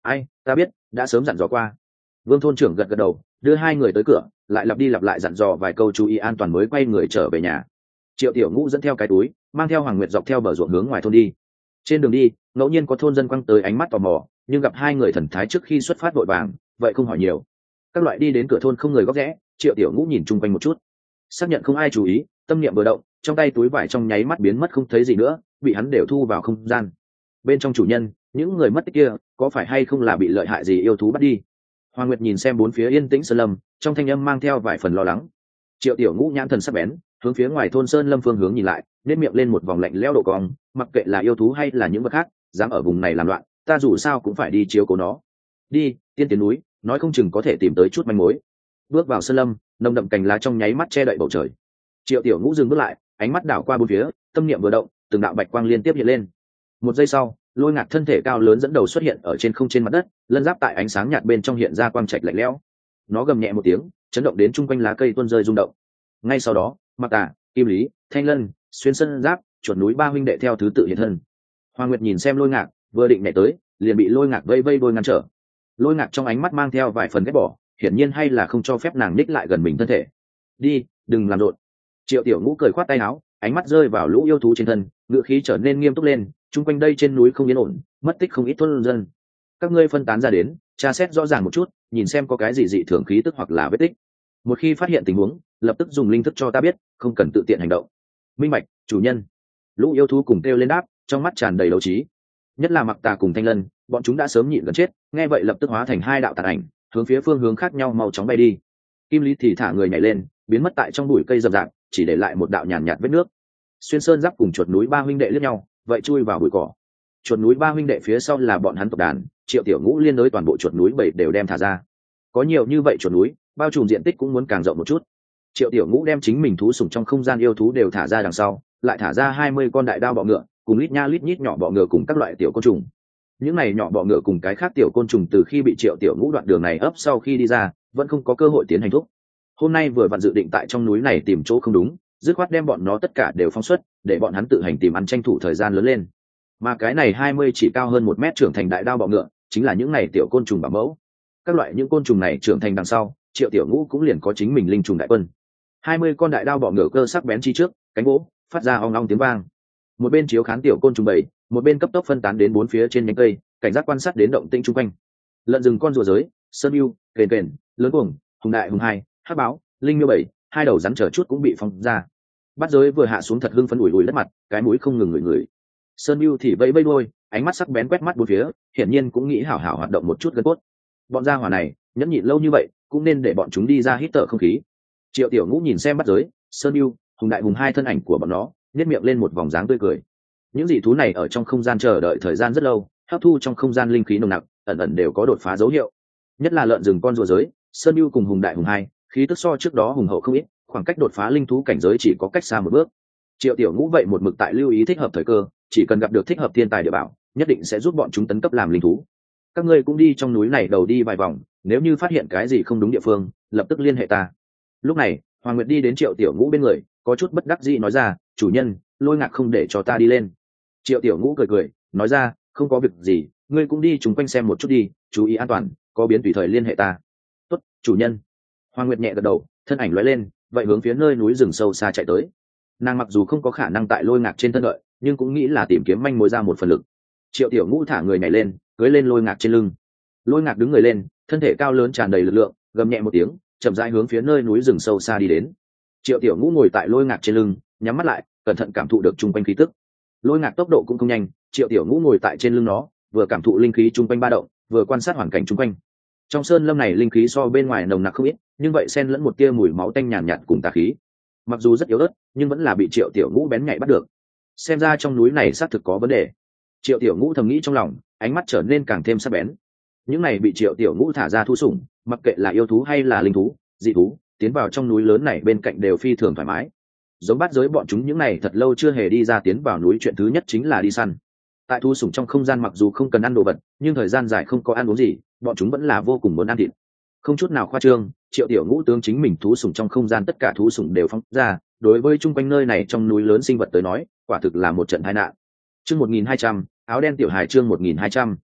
A: Ai, ta biết, đã sớm dặn dò qua. Vương thôn trưởng gật gật đầu, đưa hai người tới cửa, lại lặp đi lặp lại dặn dò vài câu chú ý an toàn mới quay người trở về nhà. Triệu Tiểu Ngũ dẫn theo cái túi, mang theo Hoàng Nguyệt dọc theo bờ ruộng hướng ngoài thôn đi. Trên đường đi, ngẫu nhiên có thôn dân quăng tới ánh mắt tò mò, nhưng gặp hai người thần thái trước khi xuất phát vội vàng, vậy không hỏi nhiều. Các loại đi đến cửa thôn không người góc rẽ, Triệu Tiểu Ngũ nhìn chung quanh một chút, xác nhận không ai chú ý, tâm niệm vừa động, trong tay túi vải trong nháy mắt biến mất không thấy gì nữa, bị hắn đều thu vào không gian. Bên trong chủ nhân, những người mất tích kia, có phải hay không là bị lợi hại gì yêu thú bắt đi? Hoàng Nguyệt nhìn xem bốn phía yên tĩnh sơn lâm, trong thanh âm mang theo vài phần lo lắng. Triệu Tiểu Ngũ nhãn thần sắc bén, hướng phía ngoài thôn sơn lâm phương hướng nhìn lại, nét miệng lên một vòng lạnh lẽo độ cong, mặc kệ là yêu thú hay là những vật khác, dám ở vùng này làm loạn, ta dù sao cũng phải đi chiếu cố nó. Đi, tiên tiến núi, nói không chừng có thể tìm tới chút manh mối. Bước vào sơn lâm, nồng đậm cành lá trong nháy mắt che đậy bầu trời. Triệu Tiểu Ngũ dừng bước lại, ánh mắt đảo qua bốn phía, tâm niệm vừa động, từng đạo bạch quang liên tiếp hiện lên. Một giây sau, Lôi Ngạc thân thể cao lớn dẫn đầu xuất hiện ở trên không trên mặt đất, lân giáp tại ánh sáng nhạt bên trong hiện ra quang trạch lạnh lẽo. Nó gầm nhẹ một tiếng, chấn động đến chung quanh lá cây tuôn rơi rung động. Ngay sau đó, Mặc Tà, Kim Lý, Thanh Lân, Xuyên Sơn Giáp, Chuột núi ba huynh đệ theo thứ tự hiện thân. Hoàng Nguyệt nhìn xem Lôi Ngạc, vừa định nhảy tới, liền bị Lôi Ngạc vây vây đôi ngăn trở. Lôi Ngạc trong ánh mắt mang theo vài phần ghét bỏ, hiển nhiên hay là không cho phép nàng ních lại gần mình thân thể. Đi, đừng làm rộn. Triệu Tiểu Ngũ cười khoát tay áo, ánh mắt rơi vào lũ yêu thú trên thân, ngựa khí trở nên nghiêm túc lên. Chung quanh đây trên núi không yên ổn, mất tích không ít thôn dân. Các ngươi phân tán ra đến, tra xét rõ ràng một chút, nhìn xem có cái gì dị thường khí tức hoặc là vết tích. Một khi phát hiện tình huống, lập tức dùng linh thức cho ta biết, không cần tự tiện hành động. Minh bạch, chủ nhân. Lũ yêu thú cùng kêu lên đáp, trong mắt tràn đầy đấu trí. Nhất là Mặc Tà cùng Thanh Lân, bọn chúng đã sớm nhịn gần chết, nghe vậy lập tức hóa thành hai đạo tàn ảnh, hướng phía phương hướng khác nhau mau chóng bay đi. Kim Lý thì thả người nhảy lên, biến mất tại trong bụi cây rậm rạp, chỉ để lại một đạo nhàn nhạt vết nước. Xuyên Sơn Giáp cùng Chuột núi ba huynh đệ liếc nhau, vậy chui vào bụi cỏ. Chuột núi ba huynh đệ phía sau là bọn hắn tộc đàn, Triệu Tiểu Ngũ liên đối toàn bộ chuột núi bảy đều đem thả ra. Có nhiều như vậy chuột núi, bao trùm diện tích cũng muốn càng rộng một chút. Triệu Tiểu Ngũ đem chính mình thú sủng trong không gian yêu thú đều thả ra đằng sau, lại thả ra hai mươi con đại đao bọ ngựa, cùng lít nha lít nhít nhỏ bọ ngựa cùng các loại tiểu côn trùng. Những này nhỏ bọ ngựa cùng cái khác tiểu côn trùng từ khi bị Triệu Tiểu Ngũ đoạn đường này ấp sau khi đi ra, vẫn không có cơ hội tiến hành thúc. Hôm nay vừa vặn dự định tại trong núi này tìm chỗ không đúng, dứt khoát đem bọn nó tất cả đều phóng xuất, để bọn hắn tự hành tìm ăn tranh thủ thời gian lớn lên. Mà cái này hai mươi chỉ cao hơn một mét trưởng thành đại đao bọ ngựa, chính là những này tiểu côn trùng bảo mẫu. Các loại những côn trùng này trưởng thành đằng sau, Triệu Tiểu Ngũ cũng liền có chính mình linh trùng đại quân. hai mươi con đại đao bọ ngựa cơ sắc bén chi trước, cánh gỗ phát ra ong ong tiếng vang. Một bên chiếu khán tiểu côn trùng bảy, một bên cấp tốc phân tán đến bốn phía trên nhánh cây, cảnh giác quan sát đến động tĩnh xung quanh. Lợn rừng con rùa giới, sơn yêu, kền kền, lớn cuồng, hùng đại hùng hai, hắc báo, linh miêu bảy, hai đầu rắn chờ chút cũng bị phóng ra. Bắt giới vừa hạ xuống thật hưng phấn ủi ủi đất mặt, cái mũi không ngừng ngửi ngửi. Sơn yêu thì vẫy vẫy đuôi, ánh mắt sắc bén quét mắt bốn phía, hiển nhiên cũng nghĩ hảo hảo hoạt động một chút gân cốt. Bọn gia hỏa này nhẫn nhịn lâu như vậy, cũng nên để bọn chúng đi ra hít thở không khí. Triệu Tiểu Ngũ nhìn xem bắt giới, sơn yêu, hùng đại hùng hai thân ảnh của bọn nó, nhếch miệng lên một vòng dáng tươi cười. Những dị thú này ở trong không gian chờ đợi thời gian rất lâu, hấp thu trong không gian linh khí nồng nặc, ẩn ẩn đều có đột phá dấu hiệu. Nhất là lợn rừng con rùa giới, sơn yêu cùng hùng đại hùng hai, khí tức so trước đó hùng hậu không ít, khoảng cách đột phá linh thú cảnh giới chỉ có cách xa một bước. Triệu Tiểu Ngũ vậy một mực tại lưu ý thích hợp thời cơ, chỉ cần gặp được thích hợp thiên tài địa bảo, nhất định sẽ giúp bọn chúng tấn cấp làm linh thú. Các ngươi cũng đi trong núi này đầu đi vài vòng, nếu như phát hiện cái gì không đúng địa phương, lập tức liên hệ ta. Lúc này, Hoàng Nguyệt đi đến Triệu Tiểu Ngũ bên người, có chút bất đắc dĩ nói ra, chủ nhân, Lôi Ngạc không để cho ta đi lên. Triệu Tiểu Ngũ cười cười, nói ra, không có việc gì, ngươi cũng đi chúng quanh xem một chút đi, chú ý an toàn, có biến tùy thời liên hệ ta. Tốt, chủ nhân. Hoàng Nguyệt nhẹ gật đầu, thân ảnh lóe lên, vậy hướng phía nơi núi rừng sâu xa chạy tới. Nàng mặc dù không có khả năng tại Lôi Ngạc trên thân đợi, nhưng cũng nghĩ là tìm kiếm manh mối ra một phần lực. Triệu Tiểu Ngũ thả người nhảy lên, cưỡi lên Lôi Ngạc trên lưng. Lôi Ngạc đứng người lên, thân thể cao lớn tràn đầy lực lượng, gầm nhẹ một tiếng, chậm rãi hướng phía nơi núi rừng sâu xa đi đến. Triệu Tiểu Ngũ ngồi tại Lôi Ngạc trên lưng, nhắm mắt lại, cẩn thận cảm thụ được chung quanh khí tức. Lôi Ngạc tốc độ cũng không nhanh, Triệu Tiểu Ngũ ngồi tại trên lưng nó, vừa cảm thụ linh khí chung quanh ba động, vừa quan sát hoàn cảnh chung quanh. Trong sơn lâm này linh khí so bên ngoài nồng nặc không ít, nhưng vậy xen lẫn một tia mùi máu tanh nhàn nhạt, nhạt cùng tà khí. Mặc dù rất yếu ớt, nhưng vẫn là bị Triệu Tiểu Ngũ bén nhạy bắt được. Xem ra trong núi này xác thực có vấn đề. Triệu Tiểu Ngũ thầm nghĩ trong lòng, ánh mắt trở nên càng thêm sắc bén. Những này bị Triệu Tiểu Ngũ thả ra thú sủng, mặc kệ là yêu thú hay là linh thú, dị thú, tiến vào trong núi lớn này bên cạnh đều phi thường thoải mái. Giống bát giới bọn chúng những này thật lâu chưa hề đi ra tiến vào núi, chuyện thứ nhất chính là đi săn. Tại thú sủng trong không gian mặc dù không cần ăn đồ vật, nhưng thời gian dài không có ăn uống gì, bọn chúng vẫn là vô cùng muốn ăn thịt. Không chút nào khoa trương, Triệu Tiểu Ngũ tướng chính mình thú sủng trong không gian tất cả thú sủng đều phóng ra, đối với chung quanh nơi này trong núi lớn sinh vật tới nói, quả thực là một trận tai nạn. Chương một nghìn hai trăm, áo đen tiểu hài chương một nghìn hai trăm,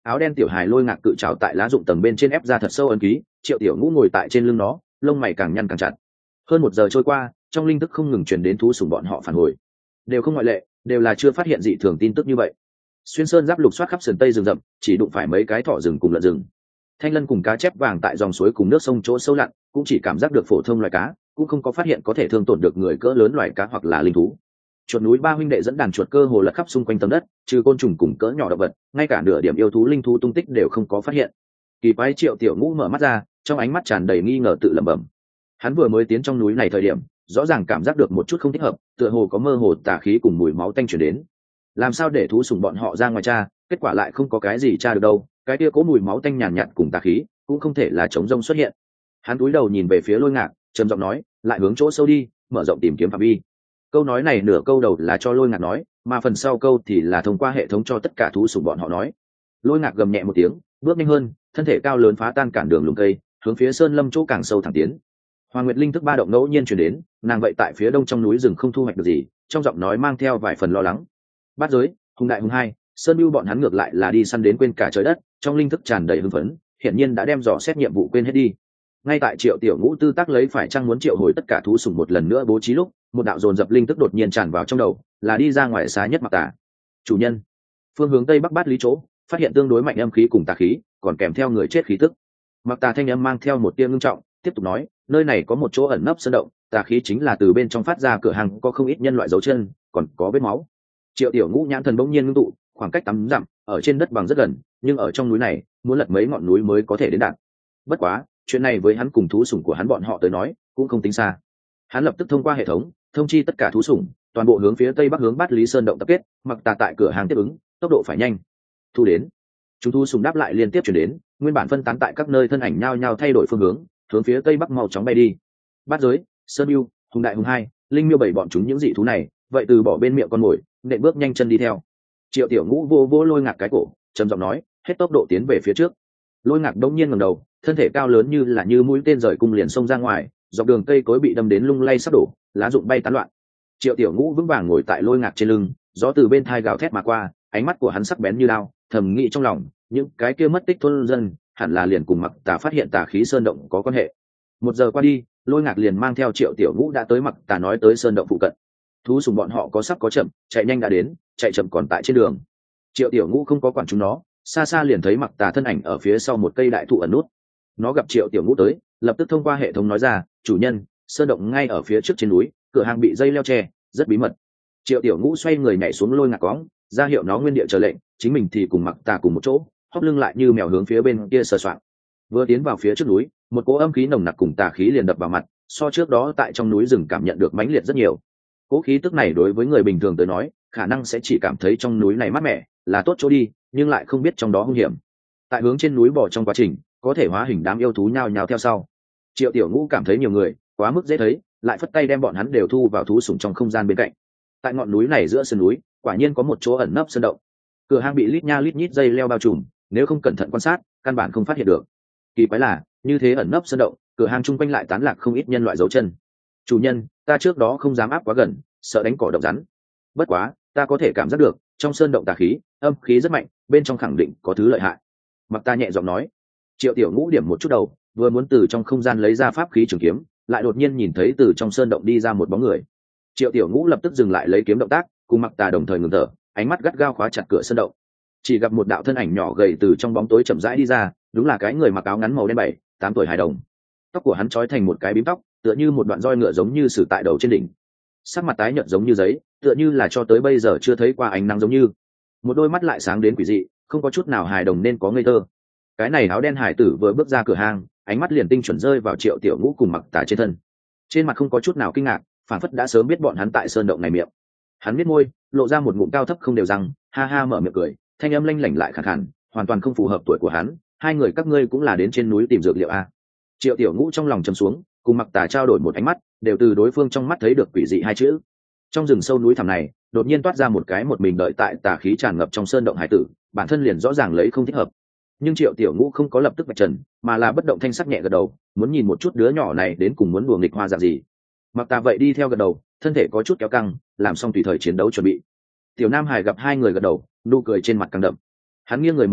A: áo đen tiểu hài lôi ngạc cự trào tại lá rụng tầng bên trên ép ra thật sâu ấn ký. Triệu tiểu ngũ ngồi tại trên lưng nó, lông mày càng nhăn càng chặt. Hơn một giờ trôi qua, trong linh thức không ngừng truyền đến thú sủng bọn họ phản hồi, đều không ngoại lệ, đều là chưa phát hiện dị thường tin tức như vậy. Xuyên sơn giáp lục soát khắp sườn tây rừng rậm, chỉ đụng phải mấy cái thỏ rừng cùng lợn rừng. Thanh lân cùng cá chép vàng tại dòng suối cùng nước sông chỗ sâu lặn, cũng chỉ cảm giác được phổ thông loài cá, cũng không có phát hiện có thể thương tổn được người cỡ lớn loài cá hoặc là linh thú. Chuột núi ba huynh đệ dẫn đàn chuột cơ hồ lật khắp xung quanh tấm đất, trừ côn trùng cùng cỡ nhỏ động vật, ngay cả nửa điểm yêu thú linh thú tung tích đều không có phát hiện. Kỳ quái. Triệu tiểu ngũ mở mắt ra, trong ánh mắt tràn đầy nghi ngờ tự lẩm bẩm. Hắn vừa mới tiến trong núi này thời điểm, rõ ràng cảm giác được một chút không thích hợp, tựa hồ có mơ hồ tà khí cùng mùi máu tanh truyền đến. Làm sao để thú sủng bọn họ ra ngoài tra, kết quả lại không có cái gì tra được đâu, cái kia có mùi máu tanh nhàn nhạt, nhạt cùng tà khí, cũng không thể là chống rông xuất hiện. Hắn cúi đầu nhìn về phía Lôi Ngạc, trầm giọng nói, lại hướng chỗ sâu đi, mở rộng tìm kiếm phạm vi. Câu nói này nửa câu đầu là cho Lôi Ngạc nói, mà phần sau câu thì là thông qua hệ thống cho tất cả thú sủng bọn họ nói. Lôi Ngạc gầm nhẹ một tiếng, bước nhanh hơn, thân thể cao lớn phá tan cản đường lùm cây, hướng phía sơn lâm chỗ càng sâu thẳng tiến. Hoàng Nguyệt linh thức ba động ngẫu nhiên truyền đến, nàng vậy tại phía đông trong núi rừng không thu hoạch được gì, trong giọng nói mang theo vài phần lo lắng. Bát giới, hùng đại hùng hai, sơn bưu bọn hắn ngược lại là đi săn đến quên cả trời đất, trong linh thức tràn đầy hưng phấn, hiển nhiên đã đem dò xét nhiệm vụ quên hết đi. Ngay tại Triệu Tiểu Ngũ tư tác lấy phải chăng muốn triệu hồi tất cả thú sủng một lần nữa bố trí lúc, một đạo dồn dập linh thức đột nhiên tràn vào trong đầu, là đi ra ngoài xa nhất Mặc Tà. Chủ nhân, phương hướng tây bắc bát lý chỗ, phát hiện tương đối mạnh âm khí cùng tà khí, còn kèm theo người chết khí tức. Mặc Tà thanh âm mang theo một tia ngưng trọng, tiếp tục nói, nơi này có một chỗ ẩn nấp sơn động, tà khí chính là từ bên trong phát ra, cửa hàng có không ít nhân loại dấu chân, còn có vết máu. Triệu Tiểu Ngũ nhãn thần bỗng nhiên ngưng tụ, khoảng cách tám dặm, ở trên đất bằng rất gần, nhưng ở trong núi này, muốn lật mấy ngọn núi mới có thể đến đạt. Bất quá, chuyện này với hắn cùng thú sủng của hắn bọn họ tới nói, cũng không tính xa. Hắn lập tức thông qua hệ thống, thông chi tất cả thú sủng, toàn bộ hướng phía tây bắc hướng Bát Lý Sơn động tập kết, Mặc Tà tại cửa hàng tiếp ứng, tốc độ phải nhanh. Thu đến. Chúng thú sủng đáp lại liên tiếp chuyển đến, nguyên bản phân tán tại các nơi thân ảnh nhao nhao thay đổi phương hướng, hướng phía tây bắc mau chóng bay đi. Bát giới, Sơn Bưu, hùng đại hùng hai, linh miêu bảy bọn chúng những dị thú này, vậy từ bỏ bên miệng con mồi, nện bước nhanh chân đi theo. Triệu Tiểu Ngũ vô vô Lôi Ngạc cái cổ, trầm giọng nói, hết tốc độ tiến về phía trước. Lôi Ngạc đông nhiên ngẩng đầu, thân thể cao lớn như là như mũi tên rời cung liền xông ra ngoài, dọc đường cây cối bị đâm đến lung lay sắp đổ, lá rụng bay tán loạn. Triệu Tiểu Ngũ vững vàng ngồi tại Lôi Ngạc trên lưng, gió từ bên thai gào thét mà qua, ánh mắt của hắn sắc bén như đao, thầm nghĩ trong lòng, những cái kia mất tích thôn dân, hẳn là liền cùng Mặc Tà phát hiện tà khí sơn động có quan hệ. Một giờ qua đi, Lôi Ngạc liền mang theo Triệu Tiểu Ngũ đã tới Mặc Tà nói tới sơn động phụ cận. Thú sủng bọn họ có sắp có chậm, chạy nhanh đã đến, chạy chậm còn tại trên đường. Triệu Tiểu Ngũ không có quản chúng nó, xa xa liền thấy Mặc Tà thân ảnh ở phía sau một cây đại thụ ẩn nút. Nó gặp Triệu Tiểu Ngũ tới, lập tức thông qua hệ thống nói ra, chủ nhân, sơn động ngay ở phía trước trên núi, cửa hàng bị dây leo che, rất bí mật. Triệu Tiểu Ngũ xoay người nhảy xuống Lôi Ngạc cóng, ra hiệu nó nguyên địa chờ lệnh, chính mình thì cùng Mặc Tà cùng một chỗ, hóp lưng lại như mèo hướng phía bên kia sờ soạng. Vừa tiến vào phía trước núi, một cỗ âm khí nồng nặc cùng tà khí liền đập vào mặt, so trước đó tại trong núi rừng cảm nhận được mãnh liệt rất nhiều. Cỗ khí tức này đối với người bình thường tới nói, khả năng sẽ chỉ cảm thấy trong núi này mát mẻ, là tốt chỗ đi, nhưng lại không biết trong đó hung hiểm. Tại hướng trên núi bò trong quá trình, có thể hóa hình đám yêu thú nhao nhao theo sau. Triệu Tiểu Ngũ cảm thấy nhiều người, quá mức dễ thấy, lại phất tay đem bọn hắn đều thu vào thú sủng trong không gian bên cạnh. Tại ngọn núi này giữa sườn núi, quả nhiên có một chỗ ẩn nấp sơn động. Cửa hang bị lít nha lít nhít dây leo bao trùm, nếu không cẩn thận quan sát, căn bản không phát hiện được. Kỳ quái là, như thế ẩn nấp sơn động, cửa hang chung quanh lại tán lạc không ít nhân loại dấu chân. Chủ nhân, ta trước đó không dám áp quá gần, sợ đánh cỏ động rắn. Bất quá, ta có thể cảm giác được, trong sơn động tà khí, âm khí rất mạnh, bên trong khẳng định có thứ lợi hại. Mặc Ta nhẹ giọng nói. Triệu Tiểu Ngũ điểm một chút đầu, vừa muốn từ trong không gian lấy ra pháp khí trường kiếm, lại đột nhiên nhìn thấy từ trong sơn động đi ra một bóng người. Triệu Tiểu Ngũ lập tức dừng lại lấy kiếm động tác, cùng Mặc Tà đồng thời ngừng thở, ánh mắt gắt gao khóa chặt cửa sơn động. Chỉ gặp một đạo thân ảnh nhỏ gầy từ trong bóng tối chậm rãi đi ra, đúng là cái người mặc áo ngắn màu đen bảy, tám tuổi hài đồng. Tóc của hắn trói thành một cái bím tóc, tựa như một đoạn roi ngựa giống như sử tại đầu trên đỉnh. Sắc mặt tái nhợt giống như giấy, tựa như là cho tới bây giờ chưa thấy qua ánh nắng giống như. Một đôi mắt lại sáng đến quỷ dị, không có chút nào hài đồng nên có ngây thơ. Cái này áo đen hải tử vừa bước ra cửa hàng, ánh mắt liền tinh chuẩn rơi vào Triệu Tiểu Ngũ cùng Mặc Tà trên thân. Trên mặt không có chút nào kinh ngạc, phản phất đã sớm biết bọn hắn tại sơn động này miệng. Hắn biết môi, lộ ra một ngụm cao thấp không đều răng, ha ha mở miệng cười, thanh âm lanh lảnh lại khàn khàn, hoàn toàn không phù hợp tuổi của hắn. Hai người các ngươi cũng là đến trên núi tìm dược liệu a? Triệu Tiểu Ngũ trong lòng trầm xuống, cùng Mặc Tà trao đổi một ánh mắt, đều từ đối phương trong mắt thấy được quỷ dị hai chữ. Trong rừng sâu núi thẳm này, đột nhiên toát ra một cái một mình đợi tại tà khí tràn ngập trong sơn động hải tử, bản thân liền rõ ràng lấy không thích hợp. Nhưng Triệu Tiểu Ngũ không có lập tức vạch trần, mà là bất động thanh sắc nhẹ gật đầu, muốn nhìn một chút đứa nhỏ này đến cùng muốn đùa nghịch hoa dạng gì. Mặc Tà vậy đi theo gật đầu, thân thể có chút kéo căng, làm xong tùy thời chiến đấu chuẩn bị. Tiểu Nam Hải gặp hai người gật đầu, nụ cười trên mặt càng đậm. Hắn nghiêng người một chút,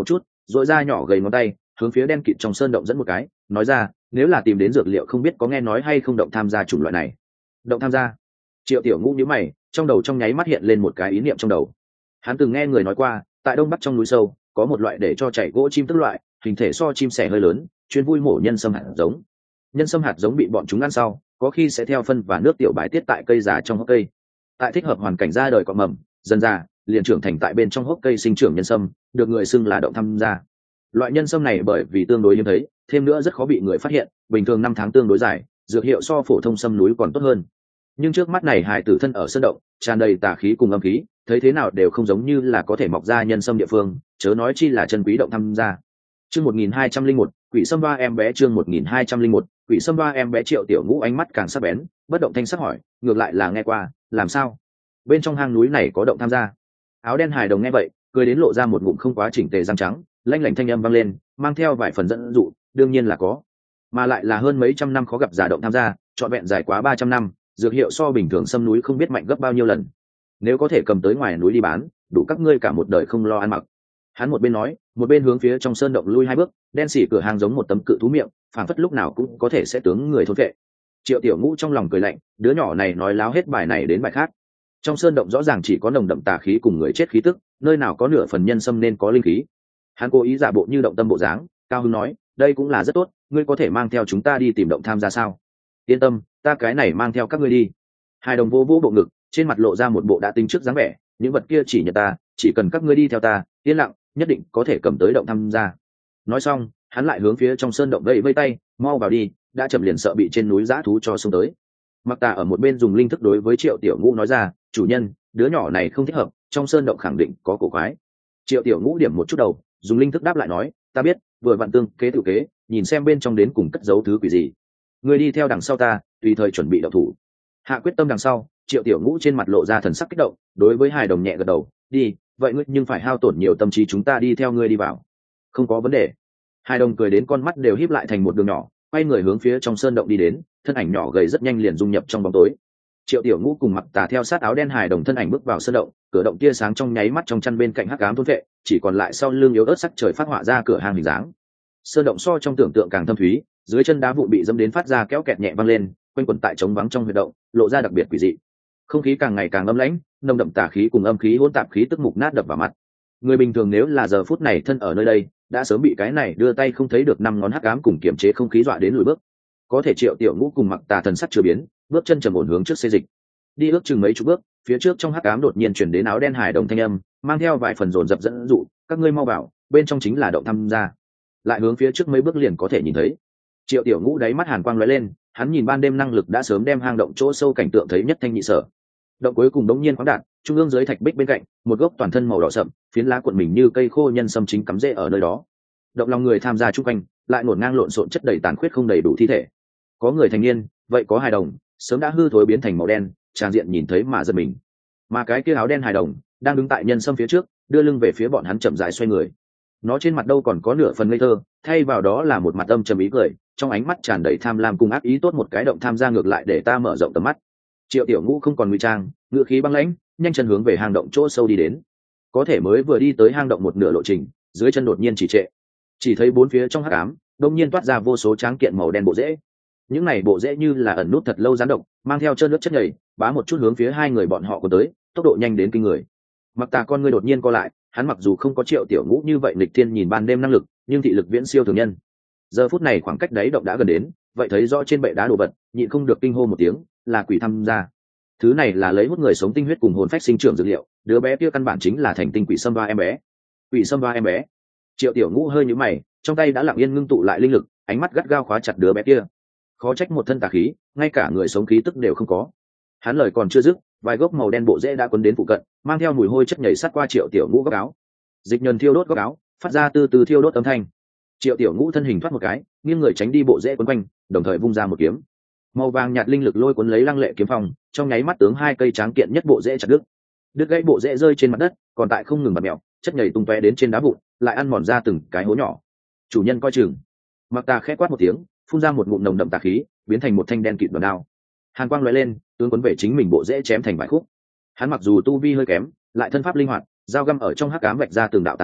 A: dội ra nhỏ gầy ngón tay hướng phía đen kịt trong sơn động dẫn một cái, nói ra, nếu là tìm đến dược liệu không biết có nghe nói hay không động tham gia chủng loại này. Động tham gia? Triệu Tiểu Ngũ nhíu mày, trong đầu trong nháy mắt hiện lên một cái ý niệm trong đầu. Hắn từng nghe người nói qua, tại đông bắc trong núi sâu có một loại để cho chảy gỗ chim tức loại, hình thể so chim sẻ hơi lớn, chuyên vui mổ nhân sâm hạt giống. Nhân sâm hạt giống bị bọn chúng ăn sau, có khi sẽ theo phân và nước tiểu bài tiết tại cây già trong hốc cây. Tại thích hợp hoàn cảnh ra đời cọ mầm, dần già liền trưởng thành tại bên trong hốc cây sinh trưởng nhân sâm, được người xưng là động tham gia. Loại nhân sâm này bởi vì tương đối hiếm thấy, thêm nữa rất khó bị người phát hiện, bình thường năm tháng tương đối dài, dược hiệu so phổ thông sâm núi còn tốt hơn. Nhưng trước mắt này hài tử thân ở sơn động, tràn đầy tà khí cùng âm khí, thấy thế nào đều không giống như là có thể mọc ra nhân sâm địa phương, chớ nói chi là chân quý động tham gia. Chương một nghìn hai trăm linh một, quỷ sâm ba em bé. Chương một nghìn hai trăm linh một, quỷ sâm ba em bé. Triệu Tiểu Ngũ ánh mắt càng sắc bén, bất động thanh sắc hỏi, ngược lại là nghe qua, làm sao? Bên trong hang núi này có động tham gia? Áo đen hài đồng nghe vậy, cười đến lộ ra một ngụm không quá chỉnh tề răng trắng, lanh lảnh thanh âm vang lên, mang theo vài phần dẫn dụ, đương nhiên là có, mà lại là hơn mấy trăm năm khó gặp giả động tham gia, trọn vẹn dài quá ba trăm năm, dược hiệu so bình thường sâm núi không biết mạnh gấp bao nhiêu lần. Nếu có thể cầm tới ngoài núi đi bán, đủ các ngươi cả một đời không lo ăn mặc. Hắn một bên nói, một bên hướng phía trong sơn động lui hai bước, đen xỉ cửa hàng giống một tấm cự thú miệng, phảng phất lúc nào cũng có thể sẽ tướng người thôn vệ. Triệu Tiểu Ngũ trong lòng cười lạnh, đứa nhỏ này nói láo hết bài này đến bài khác. Trong sơn động rõ ràng chỉ có nồng đậm tà khí cùng người chết khí tức, nơi nào có nửa phần nhân sâm nên có linh khí. Hắn cố ý giả bộ như động tâm bộ dáng, cao hứng nói, đây cũng là rất tốt, ngươi có thể mang theo chúng ta đi tìm động tham gia sao? Yên tâm, ta cái này mang theo các ngươi đi. Hai đồng vô vô bộ ngực, trên mặt lộ ra một bộ đã tính trước dáng vẻ, những vật kia chỉ nhận ta, chỉ cần các ngươi đi theo ta, yên lặng, nhất định có thể cầm tới động tham gia. Nói xong, hắn lại hướng phía trong sơn động vẫy vây tay, mau vào đi, đã chậm liền sợ bị trên núi dã thú cho xông tới. Mặc Tà ở một bên dùng linh thức đối với Triệu Tiểu Ngũ nói ra, chủ nhân, đứa nhỏ này không thích hợp, trong sơn động khẳng định có cổ quái. Triệu Tiểu Ngũ điểm một chút đầu, dùng linh thức đáp lại nói, ta biết, vừa vặn tương kế tự kế, nhìn xem bên trong đến cùng cất giấu thứ quỷ gì. Người đi theo đằng sau ta, tùy thời chuẩn bị động thủ. Hạ quyết tâm đằng sau, Triệu Tiểu Ngũ trên mặt lộ ra thần sắc kích động, đối với hài đồng nhẹ gật đầu, đi, vậy ngươi nhưng phải hao tổn nhiều tâm trí chúng ta đi theo ngươi đi vào. Không có vấn đề. Hài đồng cười đến con mắt đều híp lại thành một đường nhỏ, quay người hướng phía trong sơn động đi đến, thân ảnh nhỏ gầy rất nhanh liền dung nhập trong bóng tối. Triệu Tiểu Ngũ cùng Mặc Tà theo sát áo đen hài đồng thân ảnh bước vào sơn động, cửa động tia sáng trong nháy mắt trong chăn bên cạnh hắc ám thôn vệ, chỉ còn lại sau lưng yếu ớt sắc trời phát họa ra cửa hàng hình dáng. Sơn động so trong tưởng tượng càng thâm thúy, dưới chân đá vụn bị dẫm đến phát ra kéo kẹt nhẹ vang lên, quanh quẩn tại trống vắng trong huyệt động, lộ ra đặc biệt quỷ dị. Không khí càng ngày càng âm lãnh, nồng đậm tà khí cùng âm khí hỗn tạp khí tức mục nát đập vào mặt. Người bình thường nếu là giờ phút này thân ở nơi đây, đã sớm bị cái này đưa tay không thấy được năm ngón hắc ám cùng kiềm chế không khí dọa đến lùi bước. Có thể Triệu Tiểu Ngũ cùng Mặc Tà thần sắc chưa biến, bước chân trầm ổn hướng trước xê dịch. Đi ước chừng mấy chục bước, phía trước trong hắc ám đột nhiên chuyển đến áo đen hài đồng thanh âm, mang theo vài phần dồn dập dẫn dụ, các ngươi mau vào, bên trong chính là động tham gia. Lại hướng phía trước mấy bước liền có thể nhìn thấy. Triệu Tiểu Ngũ đáy mắt hàn quang lóe lên, hắn nhìn ban đêm năng lực đã sớm đem hang động chỗ sâu cảnh tượng thấy nhất thanh nhị sở. Động cuối cùng đống nhiên khoáng đạt, trung ương dưới thạch bích bên cạnh, một gốc toàn thân màu đỏ sậm, phiến lá cuộn mình như cây khô nhân sâm chính cắm rễ ở nơi đó. Động lòng người tham gia chung quanh, lại ngổn ngang lộn xộn chất đầy tàn khuyết không đầy đủ thi thể. Có người thành niên, vậy có hài đồng, sớm đã hư thối biến thành màu đen, tràn diện nhìn thấy mà giật mình. Mà cái kia áo đen hài đồng đang đứng tại nhân sâm phía trước, đưa lưng về phía bọn hắn chậm rãi xoay người. Nó trên mặt đâu còn có nửa phần ngây thơ, thay vào đó là một mặt âm trầm ý cười, trong ánh mắt tràn đầy tham lam cùng ác ý. Tốt một cái động tham gia ngược lại để ta mở rộng tầm mắt. Triệu Tiểu Ngũ không còn ngụy trang, ngựa khí băng lãnh, nhanh chân hướng về hang động chỗ sâu đi đến. Có thể mới vừa đi tới hang động một nửa lộ trình, dưới chân đột nhiên chỉ trệ, chỉ thấy bốn phía trong hắc ám đột nhiên toát ra vô số tráng kiện màu đen bộ rễ. Những này bộ rễ như là ẩn nút thật lâu gián động, mang theo trơn nước chất nhầy, bá một chút hướng phía hai người bọn họ của tới, tốc độ nhanh đến kinh người. Mặc Tà con ngươi đột nhiên co lại, hắn mặc dù không có Triệu Tiểu Ngũ như vậy nghịch thiên nhìn ban đêm năng lực, nhưng thị lực viễn siêu thường nhân. Giờ phút này khoảng cách đáy động đã gần đến, vậy thấy rõ trên bệ đá đồ vật, nhịn không được kinh hô một tiếng, là quỷ tham gia. Thứ này là lấy hút người sống tinh huyết cùng hồn phách sinh trưởng dược liệu, đứa bé kia căn bản chính là thành tinh quỷ sâm ba em bé. Quỷ sâm ba em bé. Triệu Tiểu Ngũ hơi nhíu mày, trong tay đã lặng yên ngưng tụ lại linh lực, ánh mắt gắt gao khóa chặt đứa bé kia. Khó trách một thân tà khí, ngay cả người sống khí tức đều không có. Hắn lời còn chưa dứt, vài gốc màu đen bộ rễ đã quấn đến phụ cận, mang theo mùi hôi chất nhảy sát qua Triệu Tiểu Ngũ góc áo. Dịch nhờn thiêu đốt góc áo, phát ra từ từ thiêu đốt âm thanh. Triệu Tiểu Ngũ thân hình thoát một cái, nghiêng người tránh đi bộ rễ quấn quanh, đồng thời vung ra một kiếm. Màu vàng nhạt linh lực lôi cuốn lấy Lăng Lệ kiếm phong, trong nháy mắt tướng hai cây tráng kiện nhất bộ rễ chặt đứt. Đứt gãy bộ rễ rơi trên mặt đất, còn tại không ngừng bật mèo, chất nhảy tung tóe đến trên đá vụn, lại ăn mòn ra từng cái hố nhỏ. Chủ nhân coi chừng. Mặc Tà khẽ quát một tiếng, phun ra một ngụm nồng đậm tà khí, biến thành một thanh đen kịt đoàn đao. Hàn quang lóe lên, tướng cuốn về chính mình bộ rễ chém thành vài khúc. Hắn mặc dù tu vi hơi kém, lại thân pháp linh hoạt, dao găm ở trong hắc ám vạch ra từng đạo tàn ảnh,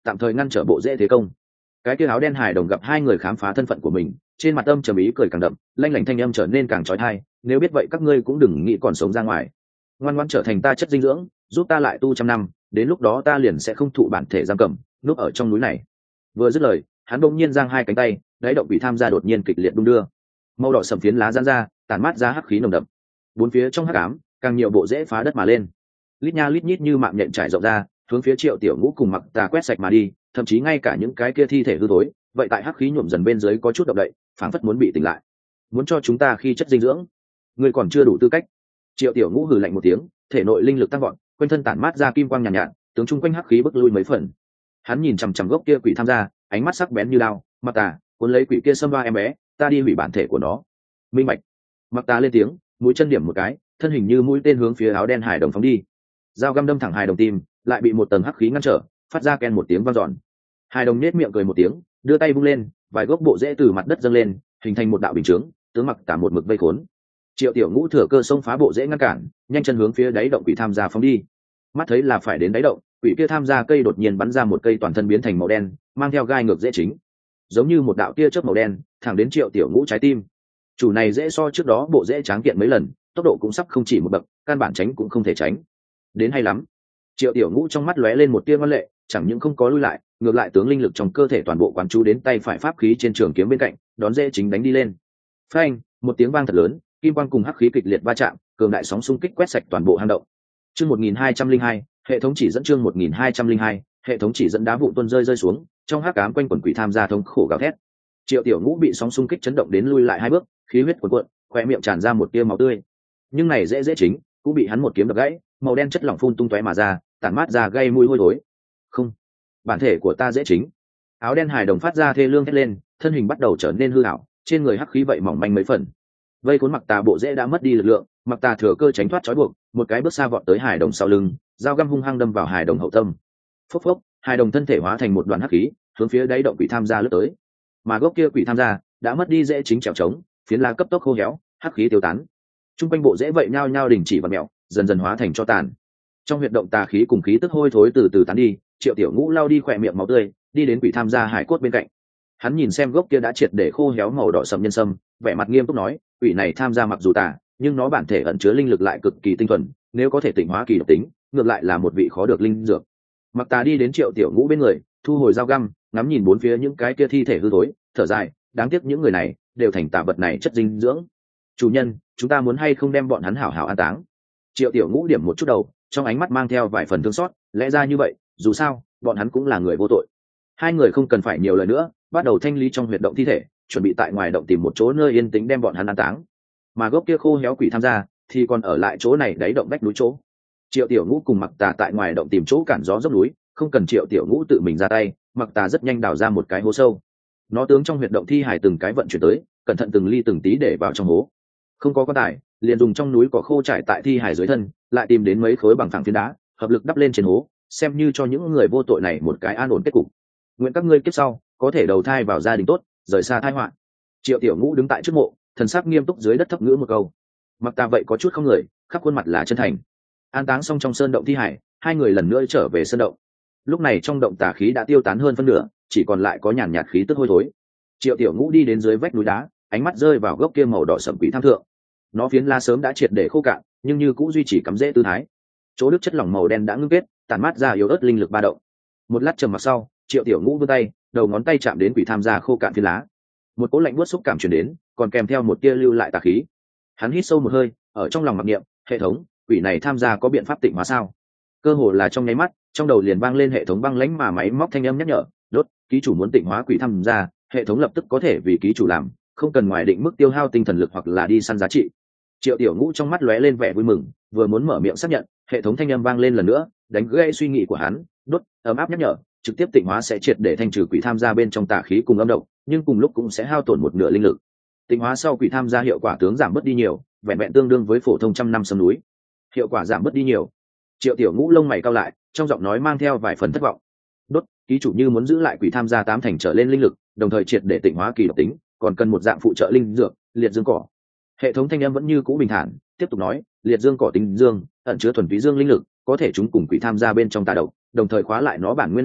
A: tạm thời ngăn trở bộ dễ thế công. Cái kia áo đen hài đồng gặp hai người khám phá thân phận của mình, trên mặt âm trầm ý cười càng đậm, lanh lảnh thanh âm trở nên càng trói thai. Nếu biết vậy các ngươi cũng đừng nghĩ còn sống ra ngoài, ngoan ngoãn trở thành ta chất dinh dưỡng, giúp ta lại tu trăm năm, đến lúc đó ta liền sẽ không thụ bản thể giam cầm, núp ở trong núi này. Vừa dứt lời, hắn bỗng nhiên giang hai cánh tay, đáy động bị tham gia đột nhiên kịch liệt đung đưa, màu đỏ sầm phiến lá giãn ra, tản mát ra hắc khí nồng đậm. Bốn phía trong hắc ám, càng nhiều bộ rễ phá đất mà lên, lít nha lít nhít như mạng nhện trải rộng ra, hướng phía Triệu Tiểu Ngũ cùng Mặc Tà quét sạch mà đi, thậm chí ngay cả những cái kia thi thể hư thối, vậy tại hắc khí nhuộm dần bên dưới có chút động đậy, phảng phất muốn bị tỉnh lại, muốn cho chúng ta khi chất dinh dưỡng. Ngươi còn chưa đủ tư cách. Triệu Tiểu Ngũ hừ lạnh một tiếng, thể nội linh lực tăng vọt, quanh thân tản mát ra kim quang nhàn nhạt, nhạt, tướng chung quanh hắc khí bức lui mấy phần. Hắn nhìn chằm chằm gốc kia quỷ tham gia, ánh mắt sắc bén như đao. Mặc Tà, cuốn lấy quỷ kia xâm ba em bé, ta đi hủy bản thể của nó. Minh bạch. Mặc Tà lên tiếng, mũi chân điểm một cái, thân hình như mũi tên hướng phía áo đen hài đồng phóng đi. Dao găm đâm thẳng hài đồng tim, lại bị một tầng hắc khí ngăn trở, phát ra ken một tiếng vang dọn. Hài đồng nhếch miệng cười một tiếng, đưa tay vung lên, vài gốc bộ rễ từ mặt đất dâng lên, hình thành một đạo bình chướng, tướng Mặc Tà một mực vây khốn. Triệu Tiểu Ngũ thừa cơ xông phá bộ rễ ngăn cản, nhanh chân hướng phía đáy động quỷ tham gia phóng đi. Mắt thấy là phải đến đáy động, quỷ kia tham gia cây đột nhiên bắn ra một cây toàn thân biến thành màu đen, mang theo gai ngược rễ chính, giống như một đạo tia chớp màu đen, thẳng đến Triệu Tiểu Ngũ trái tim. Chủ này dễ so trước đó bộ rễ tráng kiện mấy lần, tốc độ cũng sắp không chỉ một bậc, căn bản tránh cũng không thể tránh. Đến hay lắm. Triệu Tiểu Ngũ trong mắt lóe lên một tia ngoan lệ, chẳng những không có lui lại, ngược lại tướng linh lực trong cơ thể toàn bộ quán chú đến tay phải pháp khí trên trường kiếm bên cạnh, đón rễ chính đánh đi lên. Phanh, một tiếng vang thật lớn, kim quang cùng hắc khí kịch liệt va chạm, cường đại sóng xung kích quét sạch toàn bộ hang động. Chương một nghìn hai trăm lẻ hai, hệ thống chỉ dẫn chương một nghìn hai trăm lẻ hai, hệ thống chỉ dẫn đá vụn tuôn rơi rơi xuống, trong hắc ám quanh quần quỷ tham gia thống khổ gào thét. Triệu Tiểu Ngũ bị sóng xung kích chấn động đến lui lại hai bước, khí huyết cuồn cuộn, khóe miệng tràn ra một tia máu tươi. Nhưng này dễ dễ chính, cũng bị hắn một kiếm đập gãy, màu đen chất lỏng phun tung tóe mà ra, tản mát ra gây mùi hôi thối. Không, bản thể của ta dễ chính. Áo đen hài đồng phát ra thê lương thét lên, thân hình bắt đầu trở nên hư ảo, trên người hắc khí vậy mỏng manh mấy phần. Vây cuốn Mặc Tà bộ rễ đã mất đi lực lượng, Mặc Tà thừa cơ tránh thoát trói buộc, một cái bước xa vọt tới hài đồng sau lưng, dao găm hung hăng đâm vào hài đồng hậu tâm. Phốc phốc, hài đồng thân thể hóa thành một đoàn hắc khí, hướng phía đáy động quỷ tham gia lướt tới. Mà gốc kia quỷ tham gia đã mất đi rễ chính trèo trống, phiến lá cấp tốc khô héo, hắc khí tiêu tán. Trung quanh bộ rễ vậy nhao nhao đình chỉ và mèo, dần dần hóa thành tro tàn. Trong huyệt động tà khí cùng khí tức hôi thối từ từ tán đi, Triệu Tiểu Ngũ lau đi khỏe miệng máu tươi, đi đến quỷ tham gia hải cốt bên cạnh. Hắn nhìn xem gốc kia đã triệt để khô héo màu đỏ sậm nhân sâm, vẻ mặt nghiêm túc nói, quỷ này tham gia mặc dù tà, nhưng nó bản thể ẩn chứa linh lực lại cực kỳ tinh thuần, nếu có thể tịnh hóa kỳ độc tính, ngược lại là một vị khó được linh dược. Mặc Tà đi đến Triệu Tiểu Ngũ bên người, thu hồi dao găm, ngắm nhìn bốn phía những cái kia thi thể hư thối, thở dài, đáng tiếc những người này đều thành tà vật này chất dinh dưỡng. Chủ nhân, chúng ta muốn hay không đem bọn hắn hảo hảo an táng? Triệu Tiểu Ngũ điểm một chút đầu, trong ánh mắt mang theo vài phần thương xót, lẽ ra như vậy, dù sao bọn hắn cũng là người vô tội. Hai người không cần phải nhiều lời nữa, bắt đầu thanh lý trong huyệt động thi thể, chuẩn bị tại ngoài động tìm một chỗ nơi yên tĩnh đem bọn hắn an táng. Mà gốc kia khô héo quỷ tham gia thì còn ở lại chỗ này đáy động vách núi chỗ. Triệu Tiểu Ngũ cùng Mặc Tà tại ngoài động tìm chỗ cản gió dốc núi, không cần Triệu Tiểu Ngũ tự mình ra tay, Mặc Tà rất nhanh đào ra một cái hố sâu. Nó tướng trong huyệt động thi hải từng cái vận chuyển tới, cẩn thận từng ly từng tí để vào trong hố. Không có quan tài, liền dùng trong núi cỏ khô trải tại thi hải dưới thân, lại tìm đến mấy khối bằng phẳng phiến đá, hợp lực đắp lên trên hố, xem như cho những người vô tội này một cái an ổn kết cục. Nguyện các ngươi kiếp sau có thể đầu thai vào gia đình tốt, rời xa tai họa. Triệu Tiểu Ngũ đứng tại trước mộ, thần sắc nghiêm túc dưới đất thấp ngữ một câu. Mặc Tà vậy có chút không người, khắp khuôn mặt là chân thành. An táng xong trong sơn động thi hải, hai người lần nữa trở về sơn động. Lúc này trong động tà khí đã tiêu tán hơn phân nửa, chỉ còn lại có nhàn nhạt khí tức hôi thối. Triệu Tiểu Ngũ đi đến dưới vách núi đá, ánh mắt rơi vào gốc kia màu đỏ sẫm quỷ tham thượng. Nó phiến lá sớm đã triệt để khô cạn, nhưng như cũng duy trì cắm rễ tư thái. Chỗ đức chất lỏng màu đen đã ngưng kết, tản mát ra yếu ớt linh lực ba động. Một lát trầm mặc sau, Triệu Tiểu Ngũ vươn tay, đầu ngón tay chạm đến quỷ tham gia khô cạn phiến lá. Một cỗ lạnh buốt xúc cảm truyền đến, còn kèm theo một tia lưu lại tà khí. Hắn hít sâu một hơi, ở trong lòng mặc niệm, hệ thống, quỷ này tham gia có biện pháp tịnh hóa sao? Cơ hồ là trong nháy mắt, trong đầu liền vang lên hệ thống băng lãnh mà máy móc thanh âm nhắc nhở, đốt, ký chủ muốn tịnh hóa quỷ tham gia, hệ thống lập tức có thể vì ký chủ làm, không cần ngoài định mức tiêu hao tinh thần lực hoặc là đi săn giá trị. Triệu Tiểu Ngũ trong mắt lóe lên vẻ vui mừng, vừa muốn mở miệng xác nhận, hệ thống thanh âm vang lên lần nữa, đánh gãy suy nghĩ của hắn, đốt, ấm áp nhắc nhở, trực tiếp tịnh hóa sẽ triệt để thanh trừ quỷ tham gia bên trong tà khí cùng âm độc, nhưng cùng lúc cũng sẽ hao tổn một nửa linh lực. Tịnh hóa sau quỷ tham gia hiệu quả tướng giảm bớt đi nhiều, vẹn vẹn tương đương với phổ thông trăm năm sông núi. Hiệu quả giảm bớt đi nhiều. Triệu Tiểu Ngũ lông mày cau lại, trong giọng nói mang theo vài phần thất vọng. Đốt, ký chủ như muốn giữ lại quỷ tham gia tám thành trở lên linh lực, đồng thời triệt để tịnh hóa kỳ độc tính, còn cần một dạng phụ trợ linh dược, liệt dương cỏ. Hệ thống thanh âm vẫn như cũ bình thản, tiếp tục nói, liệt dương cỏ tính dương, ẩn chứa thuần túy dương linh lực, có thể chúng cùng quỷ tham gia bên trong tà độc, đồng thời khóa lại nó bản nguyên linh lực,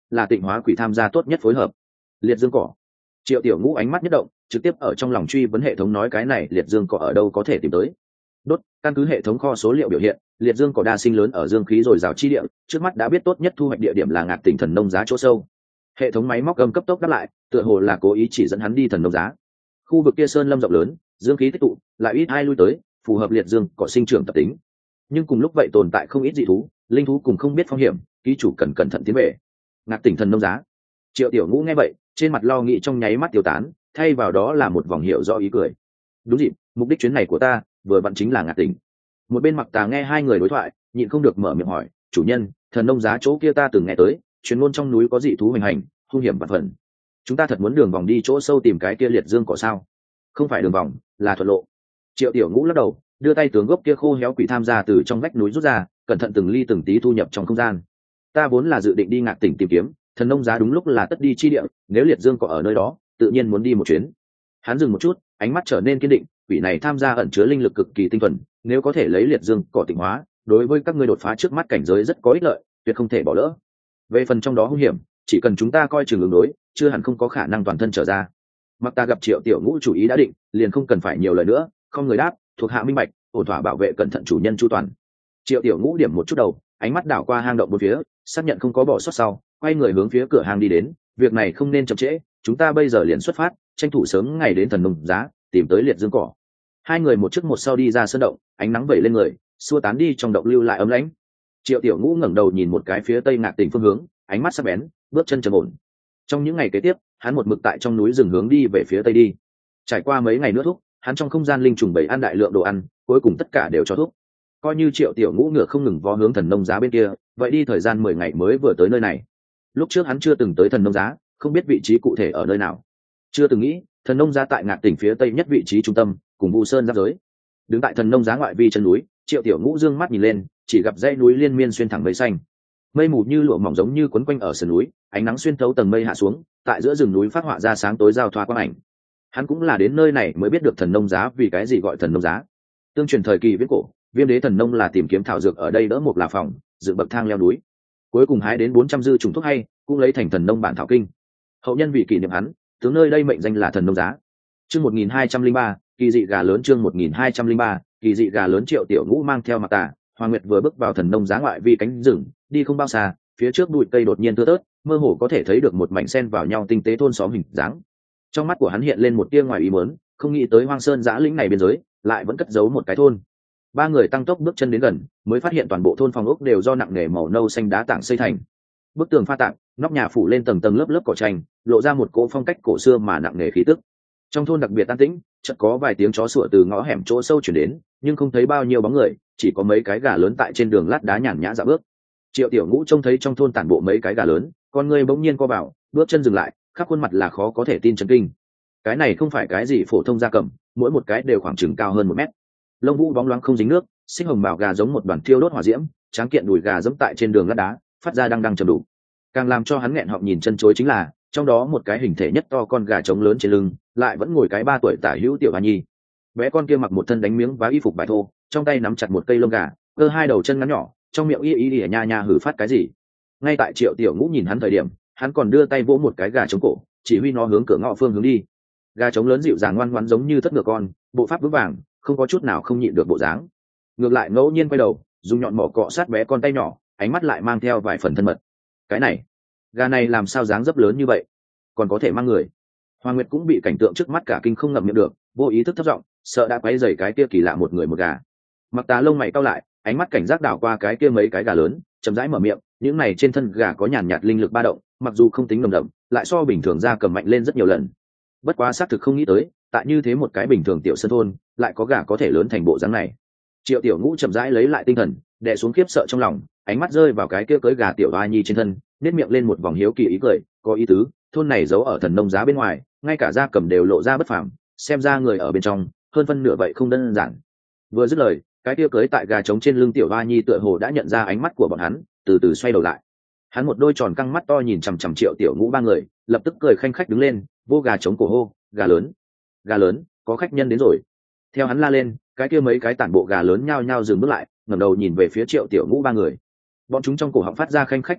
A: là tịnh hóa quỷ tham gia tốt nhất phối hợp. Liệt dương cỏ. Triệu Tiểu Ngũ ánh mắt nhất động, trực tiếp ở trong lòng truy vấn hệ thống nói cái này liệt dương cỏ ở đâu có thể tìm tới. Đốt, căn cứ hệ thống kho số liệu biểu hiện, liệt dương cỏ đa sinh lớn ở dương khí dồi dào chi địa, trước mắt đã biết tốt nhất thu hoạch địa điểm là Ngạc Tỉnh Thần Nông Giá chỗ sâu. Hệ thống máy móc gầm cấp tốc đáp lại, tựa hồ là cố ý chỉ dẫn hắn đi Thần Nông Giá. Khu vực kia sơn lâm rộng lớn, dương khí tích tụ, lại ít ai lui tới, phù hợp liệt dương cỏ sinh trưởng tập tính. Nhưng cùng lúc vậy tồn tại không ít dị thú, linh thú cùng không biết phong hiểm, ký chủ cần cẩn thận tiến về. Ngạc Tỉnh Thần Nông Giá. Triệu Tiểu Ngũ nghe vậy, trên mặt lo nghĩ trong nháy mắt tiêu tán, thay vào đó là một vòng hiểu rõ ý cười. Đúng dịp, mục đích chuyến này của ta vừa vặn chính là Ngạc Tỉnh. Một bên Mặc Tà nghe hai người đối thoại, nhịn không được mở miệng hỏi, chủ nhân, Thần Nông Giá chỗ kia ta từng nghe tới, truyền ngôn trong núi có dị thú hoành hành, hung hiểm vạn phần. Chúng ta thật muốn đường vòng đi chỗ sâu tìm cái kia liệt dương cỏ sao? Không phải đường vòng, là thuận lộ. Triệu Tiểu Ngũ lắc đầu, đưa tay tướng gốc kia khô héo quỷ tham gia từ trong vách núi rút ra, cẩn thận từng ly từng tí thu nhập trong không gian. Ta vốn là dự định đi Ngạc Tỉnh tìm kiếm, Thần Nông Giá đúng lúc là tất đi chi địa, nếu liệt dương cỏ ở nơi đó, tự nhiên muốn đi một chuyến. Hắn dừng một chút, ánh mắt trở nên kiên định, quỷ này tham gia ẩn chứa linh lực cực kỳ tinh thuần, nếu có thể lấy liệt dương cỏ tịnh hóa, đối với các ngươi đột phá trước mắt cảnh giới rất có ích lợi, tuyệt không thể bỏ lỡ. Về phần trong đó hung hiểm, chỉ cần chúng ta coi chừng ứng đối, chưa hẳn không có khả năng toàn thân trở ra. Mặc Ta gặp Triệu Tiểu Ngũ chủ ý đã định, liền không cần phải nhiều lời nữa, không người đáp, thuộc hạ minh bạch, ổn thỏa bảo vệ cẩn thận chủ nhân chu toàn. Triệu Tiểu Ngũ điểm một chút đầu, ánh mắt đảo qua hang động bốn phía, xác nhận không có bỏ sót sau, quay người hướng phía cửa hàng đi đến. Việc này không nên chậm trễ, chúng ta bây giờ liền xuất phát, tranh thủ sớm ngày đến Thần Nông Giá, tìm tới liệt dương cỏ. Hai người một trước một sau đi ra sân động, ánh nắng vẩy lên người, xua tán đi trong động lưu lại ấm lãnh. Triệu Tiểu Ngũ ngẩng đầu nhìn một cái phía tây Ngạc Tỉnh phương hướng, ánh mắt sắc bén, bước chân trầm ổn. Trong những ngày kế tiếp, hắn một mực tại trong núi rừng hướng đi về phía tây đi. Trải qua mấy ngày nữa thúc, hắn trong không gian linh trùng bầy ăn đại lượng đồ ăn, cuối cùng tất cả đều cho thúc. Coi như Triệu Tiểu Ngũ ngựa không ngừng vó hướng Thần Nông Giá bên kia, vậy đi thời gian mười ngày mới vừa tới nơi này. Lúc trước hắn chưa từng tới Thần Nông Giá, không biết vị trí cụ thể ở nơi nào. Chưa từng nghĩ, Thần Nông Giá tại Ngạc Tỉnh phía tây nhất vị trí trung tâm, cùng Vu Sơn giáp giới. Đứng tại Thần Nông Giá ngoại vi chân núi, Triệu Tiểu Ngũ dương mắt nhìn lên, chỉ gặp dãy núi liên miên xuyên thẳng mây xanh. Mây mù như lụa mỏng giống như quấn quanh ở sườn núi, ánh nắng xuyên thấu tầng mây hạ xuống, tại giữa rừng núi phát họa ra sáng tối giao thoa quang ảnh. Hắn cũng là đến nơi này mới biết được Thần Nông Giá vì cái gì gọi Thần Nông Giá. Tương truyền thời kỳ viễn cổ, Viêm Đế Thần Nông là tìm kiếm thảo dược ở đây đỡ một là phòng, dựng bậc thang leo núi. Cuối cùng hái đến bốn trăm dư trùng thuốc hay, cũng lấy thành Thần Nông bản thảo kinh. Hậu nhân vì kỷ niệm hắn, tướng nơi đây mệnh danh là Thần Nông Giá. Chương một nghìn hai trăm linh ba, kỳ dị gà lớn chương một nghìn hai trăm linh ba, kỳ dị gà lớn. Triệu Tiểu Ngũ mang theo Mặc Tà, Hoàng Nguyệt vừa bước vào Thần Nông Giá ngoại vi cánh rừng, đi không bao xa, phía trước bụi cây đột nhiên thưa tớt, mơ hồ có thể thấy được một mảnh sen vào nhau tinh tế thôn xóm hình dáng. Trong mắt của hắn hiện lên một tia ngoài ý muốn, không nghĩ tới Hoang Sơn Giã lĩnh này biên giới lại vẫn cất giấu một cái thôn. Ba người tăng tốc bước chân đến gần, mới phát hiện toàn bộ thôn phòng ốc đều do nặng nề màu nâu xanh đá tảng xây thành. Bức tường pha tạng, nóc nhà phủ lên tầng tầng lớp lớp cỏ tranh, lộ ra một cỗ phong cách cổ xưa mà nặng nề khí tức. Trong thôn đặc biệt an tĩnh, chợt có vài tiếng chó sủa từ ngõ hẻm chỗ sâu chuyển đến, nhưng không thấy bao nhiêu bóng người, chỉ có mấy cái gà lớn tại trên đường lát đá nhàn nhã dạo bước. Triệu Tiểu Ngũ trông thấy trong thôn tản bộ mấy cái gà lớn, con người bỗng nhiên co vào, bước chân dừng lại, khắp khuôn mặt là khó có thể tin chấn kinh. Cái này không phải cái gì phổ thông gia cầm, mỗi một cái đều khoảng chừng cao hơn một mét, lông vũ bóng loáng không dính nước, xích hồng bảo gà giống một đoàn thiêu đốt hỏa diễm, tráng kiện đùi gà dẫm tại trên đường lát đá, phát ra đang đang trầm đủ. Càng làm cho hắn nghẹn họng nhìn chân chối chính là, trong đó một cái hình thể nhất to con gà trống lớn trên lưng, lại vẫn ngồi cái ba tuổi tả hữu tiểu Hoa Nhi. Bé con kia mặc một thân đánh miếng vá y phục vải thô, trong tay nắm chặt một cây lông gà, cơ hai đầu chân ngắn nhỏ, trong miệng y y y nha nha hử phát cái gì. Ngay tại Triệu Tiểu Ngũ nhìn hắn thời điểm, hắn còn đưa tay vỗ một cái gà trống cổ, chỉ huy nó hướng cửa ngõ phương hướng đi. Gà trống lớn dịu dàng ngoan ngoãn giống như thất ngựa con, bộ pháp vững vàng, không có chút nào không nhịn được bộ dáng. Ngược lại ngẫu nhiên quay đầu, dùng nhọn mỏ cọ sát bé con tay nhỏ, ánh mắt lại mang theo vài phần thân mật. Cái này, gà này làm sao dáng dấp lớn như vậy, còn có thể mang người. Hoàng Nguyệt cũng bị cảnh tượng trước mắt cả kinh không ngậm miệng được, vô ý thức thấp giọng, sợ đã quấy rầy cái kia kỳ lạ một người một gà. Mặc Tà lông mày cau lại, ánh mắt cảnh giác đảo qua cái kia mấy cái gà lớn, chậm rãi mở miệng, những này trên thân gà có nhàn nhạt linh lực ba động, mặc dù không tính nồng đậm, lại so bình thường ra cầm mạnh lên rất nhiều lần. Bất quá xác thực không nghĩ tới, tại như thế một cái bình thường tiểu sơn thôn, lại có gà có thể lớn thành bộ dáng này. Triệu Tiểu Ngũ chậm rãi lấy lại tinh thần, đè xuống khiếp sợ trong lòng, ánh mắt rơi vào cái kia cưỡi gà tiểu Hoa Nhi trên thân, nét miệng lên một vòng hiếu kỳ ý cười, có ý tứ, thôn này giấu ở Thần Nông Giá bên ngoài, ngay cả gia cầm đều lộ ra bất phàm, xem ra người ở bên trong, hơn phân nửa vậy không đơn giản. Vừa dứt lời, cái kia cưỡi tại gà trống trên lưng tiểu Hoa Nhi tựa hồ đã nhận ra ánh mắt của bọn hắn, từ từ xoay đầu lại. Hắn một đôi tròn căng mắt to nhìn chằm chằm Triệu Tiểu Ngũ ba người, lập tức cười khanh khách đứng lên, vô gà trống cổ hô, gà lớn, gà lớn, có khách nhân đến rồi. Theo hắn la lên, cái kia mấy cái tản bộ gà lớn nhao nhao dừng bước lại, ngẩng đầu nhìn về phía Triệu Tiểu Ngũ ba người. Bọn chúng trong cổ họng phát ra khanh khách gầm nhẹ,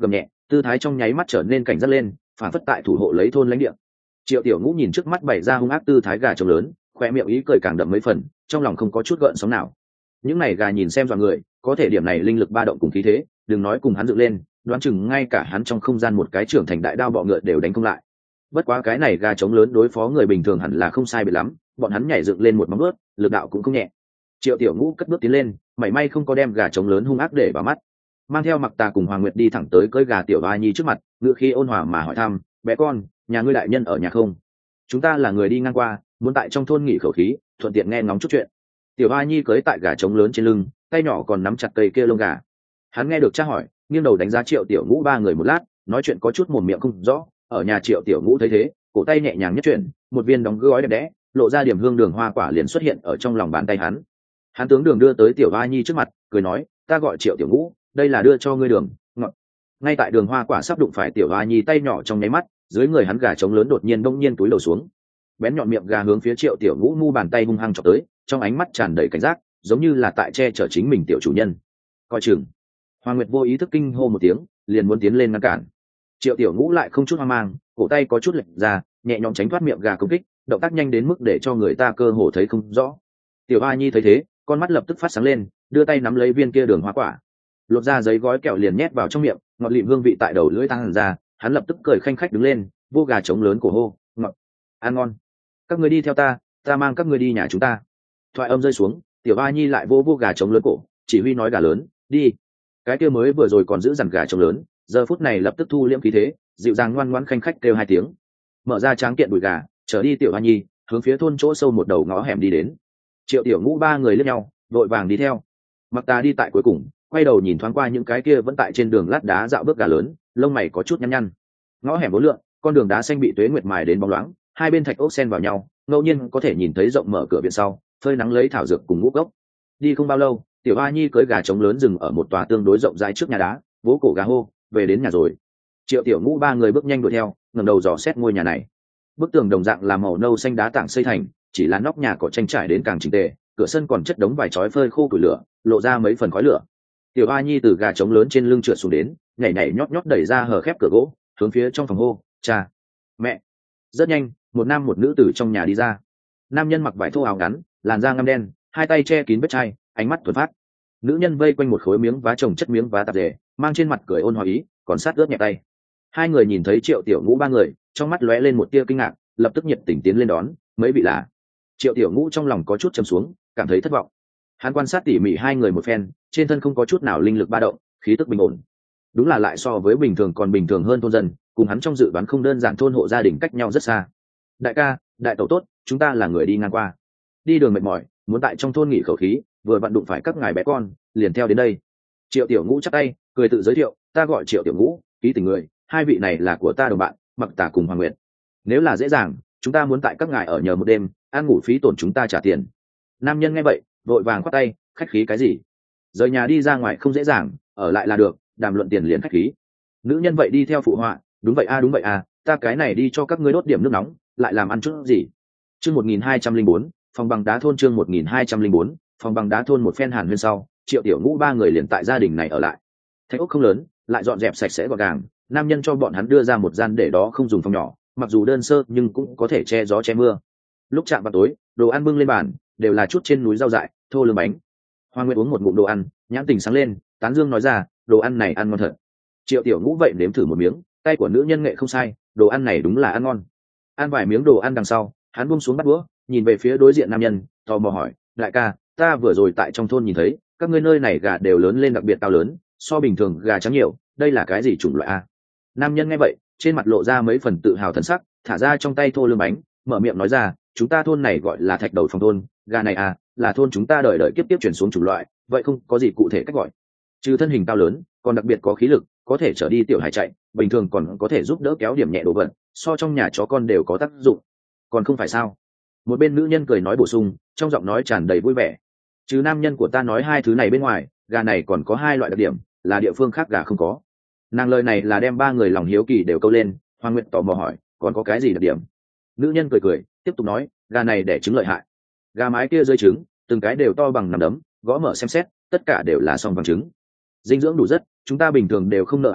A: tư thái trong nháy mắt trở nên cảnh giác lên, phản phất tại thủ hộ lấy thôn lãnh địa. Triệu Tiểu Ngũ nhìn trước mắt bày ra hung ác tư thái gà trống lớn, khoe miệng ý cười càng đậm mấy phần, trong lòng không có chút gợn sóng nào. Những này gà nhìn xem dọa người, có thể điểm này linh lực ba động cùng khí thế, đừng nói cùng hắn dựng lên, đoán chừng ngay cả hắn trong không gian một cái trưởng thành đại đao bọ ngựa đều đánh không lại. Bất quá cái này gà trống lớn đối phó người bình thường hẳn là không sai biệt lắm, bọn hắn nhảy dựng lên một móng vuốt, lực đạo cũng không nhẹ. Triệu Tiểu Ngũ cất bước tiến lên, mảy may không có đem gà trống lớn hung ác để vào mắt, mang theo Mặc Tà cùng Hoàng Nguyệt đi thẳng tới cưỡi gà Tiểu Hoa Nhi trước mặt, ngựa khí ôn hòa mà hỏi thăm: bé con, nhà ngươi đại nhân ở nhà không? Chúng ta là người đi ngang qua, muốn tại trong thôn nghỉ khẩu khí, thuận tiện nghe ngóng chút chuyện. Tiểu Hoa Nhi cưỡi tại gà trống lớn trên lưng, tay nhỏ còn nắm chặt cây kia lông gà. Hắn nghe được cha hỏi, nghiêng đầu đánh giá Triệu Tiểu Ngũ ba người một lát, nói chuyện có chút mồm miệng không rõ. Ở nhà Triệu Tiểu Ngũ thấy thế, cổ tay nhẹ nhàng nhất chuyển, một viên đóng gói đẹp đẽ, lộ ra điểm hương đường hoa quả liền xuất hiện ở trong lòng bàn tay hắn. Hắn tướng đường đưa tới Tiểu Hoa Nhi trước mặt, cười nói: ta gọi Triệu Tiểu Ngũ, đây là đưa cho ngươi đường ngọt. Ngay tại đường hoa quả sắp đụng phải Tiểu Hoa Nhi tay nhỏ trong nháy mắt, dưới người hắn gà trống lớn đột nhiên đông nhiên túi đầu xuống, bén nhọn miệng gà hướng phía Triệu Tiểu Ngũ mu bàn tay hung hăng chọc tới, trong ánh mắt tràn đầy cảnh giác, giống như là tại che chở chính mình tiểu chủ nhân. Coi chừng! Hoàng Nguyệt vô ý thức kinh hô một tiếng, liền muốn tiến lên ngăn cản. Triệu Tiểu Ngũ lại không chút hoang mang, cổ tay có chút lệch ra, nhẹ nhõm tránh thoát miệng gà công kích, động tác nhanh đến mức để cho người ta cơ hồ thấy không rõ. Tiểu Hoa Nhi thấy thế, con mắt lập tức phát sáng lên, đưa tay nắm lấy viên kia đường hoa quả, lột ra giấy gói kẹo liền nhét vào trong miệng, ngọt lịm hương vị tại đầu lưỡi tăng ra. Hắn lập tức cười khanh khách đứng lên, vô gà trống lớn cổ hô: ngọt, ăn ngon, các người đi theo ta, ta mang các người đi nhà chúng ta. Thoại âm rơi xuống, Tiểu Hoa Nhi lại vô vô gà trống lớn cổ, chỉ huy nói: gà lớn, đi. Cái kia mới vừa rồi còn giữ dằn gà trống lớn, giờ phút này lập tức thu liễm khí thế, dịu dàng ngoan ngoãn khanh khách kêu hai tiếng, mở ra tráng kiện đùi gà, trở đi Tiểu Hoa Nhi hướng phía thôn chỗ sâu một đầu ngõ hẻm đi đến. Triệu Tiểu Ngũ ba người liếc nhau, vội vàng đi theo. Mặc Tà đi tại cuối cùng, quay đầu nhìn thoáng qua những cái kia vẫn tại trên đường lát đá dạo bước gà lớn, lông mày có chút nhăn nhăn. Ngõ hẻm bốn lượn, con đường đá xanh bị tuế nguyệt mài đến bóng loáng, hai bên thạch ốc xen vào nhau, ngẫu nhiên có thể nhìn thấy rộng mở cửa viện sau, phơi nắng lấy thảo dược cùng ngũ gốc. Đi không bao lâu, Tiểu Hoa Nhi cưỡi gà trống lớn dừng ở một tòa tương đối rộng rãi trước nhà đá, vỗ cổ gà hô: về đến nhà rồi. Triệu Tiểu Ngũ ba người bước nhanh đuổi theo, ngẩng đầu dò xét ngôi nhà này. Bức tường đồng dạng là màu nâu xanh đá tảng xây thành, chỉ là nóc nhà cỏ tranh trải đến càng chỉnh tề, cửa sân còn chất đống vài chói phơi khô củi lửa, lộ ra mấy phần khói lửa. Tiểu Hoa Nhi từ gà trống lớn trên lưng trượt xuống đến, nhảy nhảy nhót nhót đẩy ra hở khép cửa gỗ, hướng phía trong phòng hô: cha, mẹ. Rất nhanh, một nam một nữ từ trong nhà đi ra. Nam nhân mặc vải thô áo ngắn, làn da ngăm đen, hai tay che kín vết chai, ánh mắt thuần phát. Nữ nhân vây quanh một khối miếng vá trồng chất miếng vá tạp dề, mang trên mặt cười ôn hòa ý, còn sát ướt nhẹ tay. Hai người nhìn thấy Triệu Tiểu Ngũ ba người, trong mắt lóe lên một tia kinh ngạc, lập tức nhiệt tình tiến lên đón: mấy vị là? Triệu Tiểu Ngũ trong lòng có chút trầm xuống, cảm thấy thất vọng. Hắn quan sát tỉ mỉ hai người một phen, trên thân không có chút nào linh lực ba động, khí tức bình ổn. Đúng là lại so với bình thường còn bình thường hơn thôn dân, cùng hắn trong dự đoán không đơn giản, thôn hộ gia đình cách nhau rất xa. Đại ca, đại tẩu tốt, chúng ta là người đi ngang qua, đi đường mệt mỏi, muốn tại trong thôn nghỉ khẩu khí, vừa vặn đụng phải các ngài bé con, liền theo đến đây. Triệu Tiểu Ngũ chắp tay, cười tự giới thiệu: ta gọi Triệu Tiểu Ngũ, ký tình người, hai vị này là của ta đồng bạn, Mặc Tà cùng Hoàng Nguyệt. Nếu là dễ dàng, chúng ta muốn tại các ngài ở nhờ một đêm, ăn ngủ phí tổn chúng ta trả tiền. Nam nhân nghe vậy, vội vàng khoát tay: khách khí cái gì? Rời nhà đi ra ngoài không dễ dàng, ở lại là được, đàm luận tiền liền khách khí. Nữ nhân vậy đi theo phụ họa: đúng vậy a đúng vậy a, ta cái này đi cho các ngươi đốt điểm nước nóng, lại làm ăn chút gì. Chương một nghìn hai trăm linh bốn, phòng bằng đá thôn. Chương một nghìn hai trăm linh bốn, phòng bằng đá thôn. Một phen hàn huyên sau, Triệu Tiểu Ngũ ba người liền tại gia đình này ở lại. Thạch ốc không lớn, lại dọn dẹp sạch sẽ gọn gàng. Nam nhân cho bọn hắn đưa ra một gian để đó không dùng phòng nhỏ, mặc dù đơn sơ nhưng cũng có thể che gió che mưa. Lúc chạm vào tối, đồ ăn bưng lên bàn, đều là chút trên núi rau dại, thô lương bánh. Hoa Nguyệt uống một ngụm đồ ăn, nhãn tình sáng lên, tán dương nói ra: đồ ăn này ăn ngon thật. Triệu Tiểu Ngũ vậy nếm thử một miếng, tay của nữ nhân nghệ không sai, đồ ăn này đúng là ăn ngon. Ăn vài miếng đồ ăn đằng sau, hắn buông xuống bát đũa, nhìn về phía đối diện nam nhân, tò mò hỏi: đại ca, ta vừa rồi tại trong thôn nhìn thấy, các ngươi nơi này gà đều lớn lên đặc biệt cao lớn, so bình thường gà trắng nhiều, đây là cái gì chủng loại a? Nam nhân nghe vậy, trên mặt lộ ra mấy phần tự hào thần sắc, thả ra trong tay thô lương bánh, mở miệng nói ra: chúng ta thôn này gọi là thạch đầu phòng thôn, gà này à, là thôn chúng ta đời đời kiếp tiếp chuyển xuống chủng loại, vậy không có gì cụ thể cách gọi. Trừ thân hình cao lớn, còn đặc biệt có khí lực, có thể trở đi tiểu hải chạy, bình thường còn có thể giúp đỡ kéo điểm nhẹ đồ vật, so trong nhà chó con đều có tác dụng. Còn không phải sao? Một bên nữ nhân cười nói bổ sung, trong giọng nói tràn đầy vui vẻ. Trừ nam nhân của ta nói hai thứ này bên ngoài, gà này còn có hai loại đặc điểm, là địa phương khác gà không có. Nàng lời này là đem ba người lòng hiếu kỳ đều câu lên. Hoàng Nguyệt tò mò hỏi: còn có cái gì đặc điểm? Nữ nhân cười cười, tiếp tục nói: gà này đẻ trứng lợi hại. Gà mái kia rơi trứng, từng cái đều to bằng nắm đấm, gõ mở xem xét, tất cả đều là song vàng trứng. Dinh dưỡng đủ rất, chúng ta bình thường đều không nợ ăn,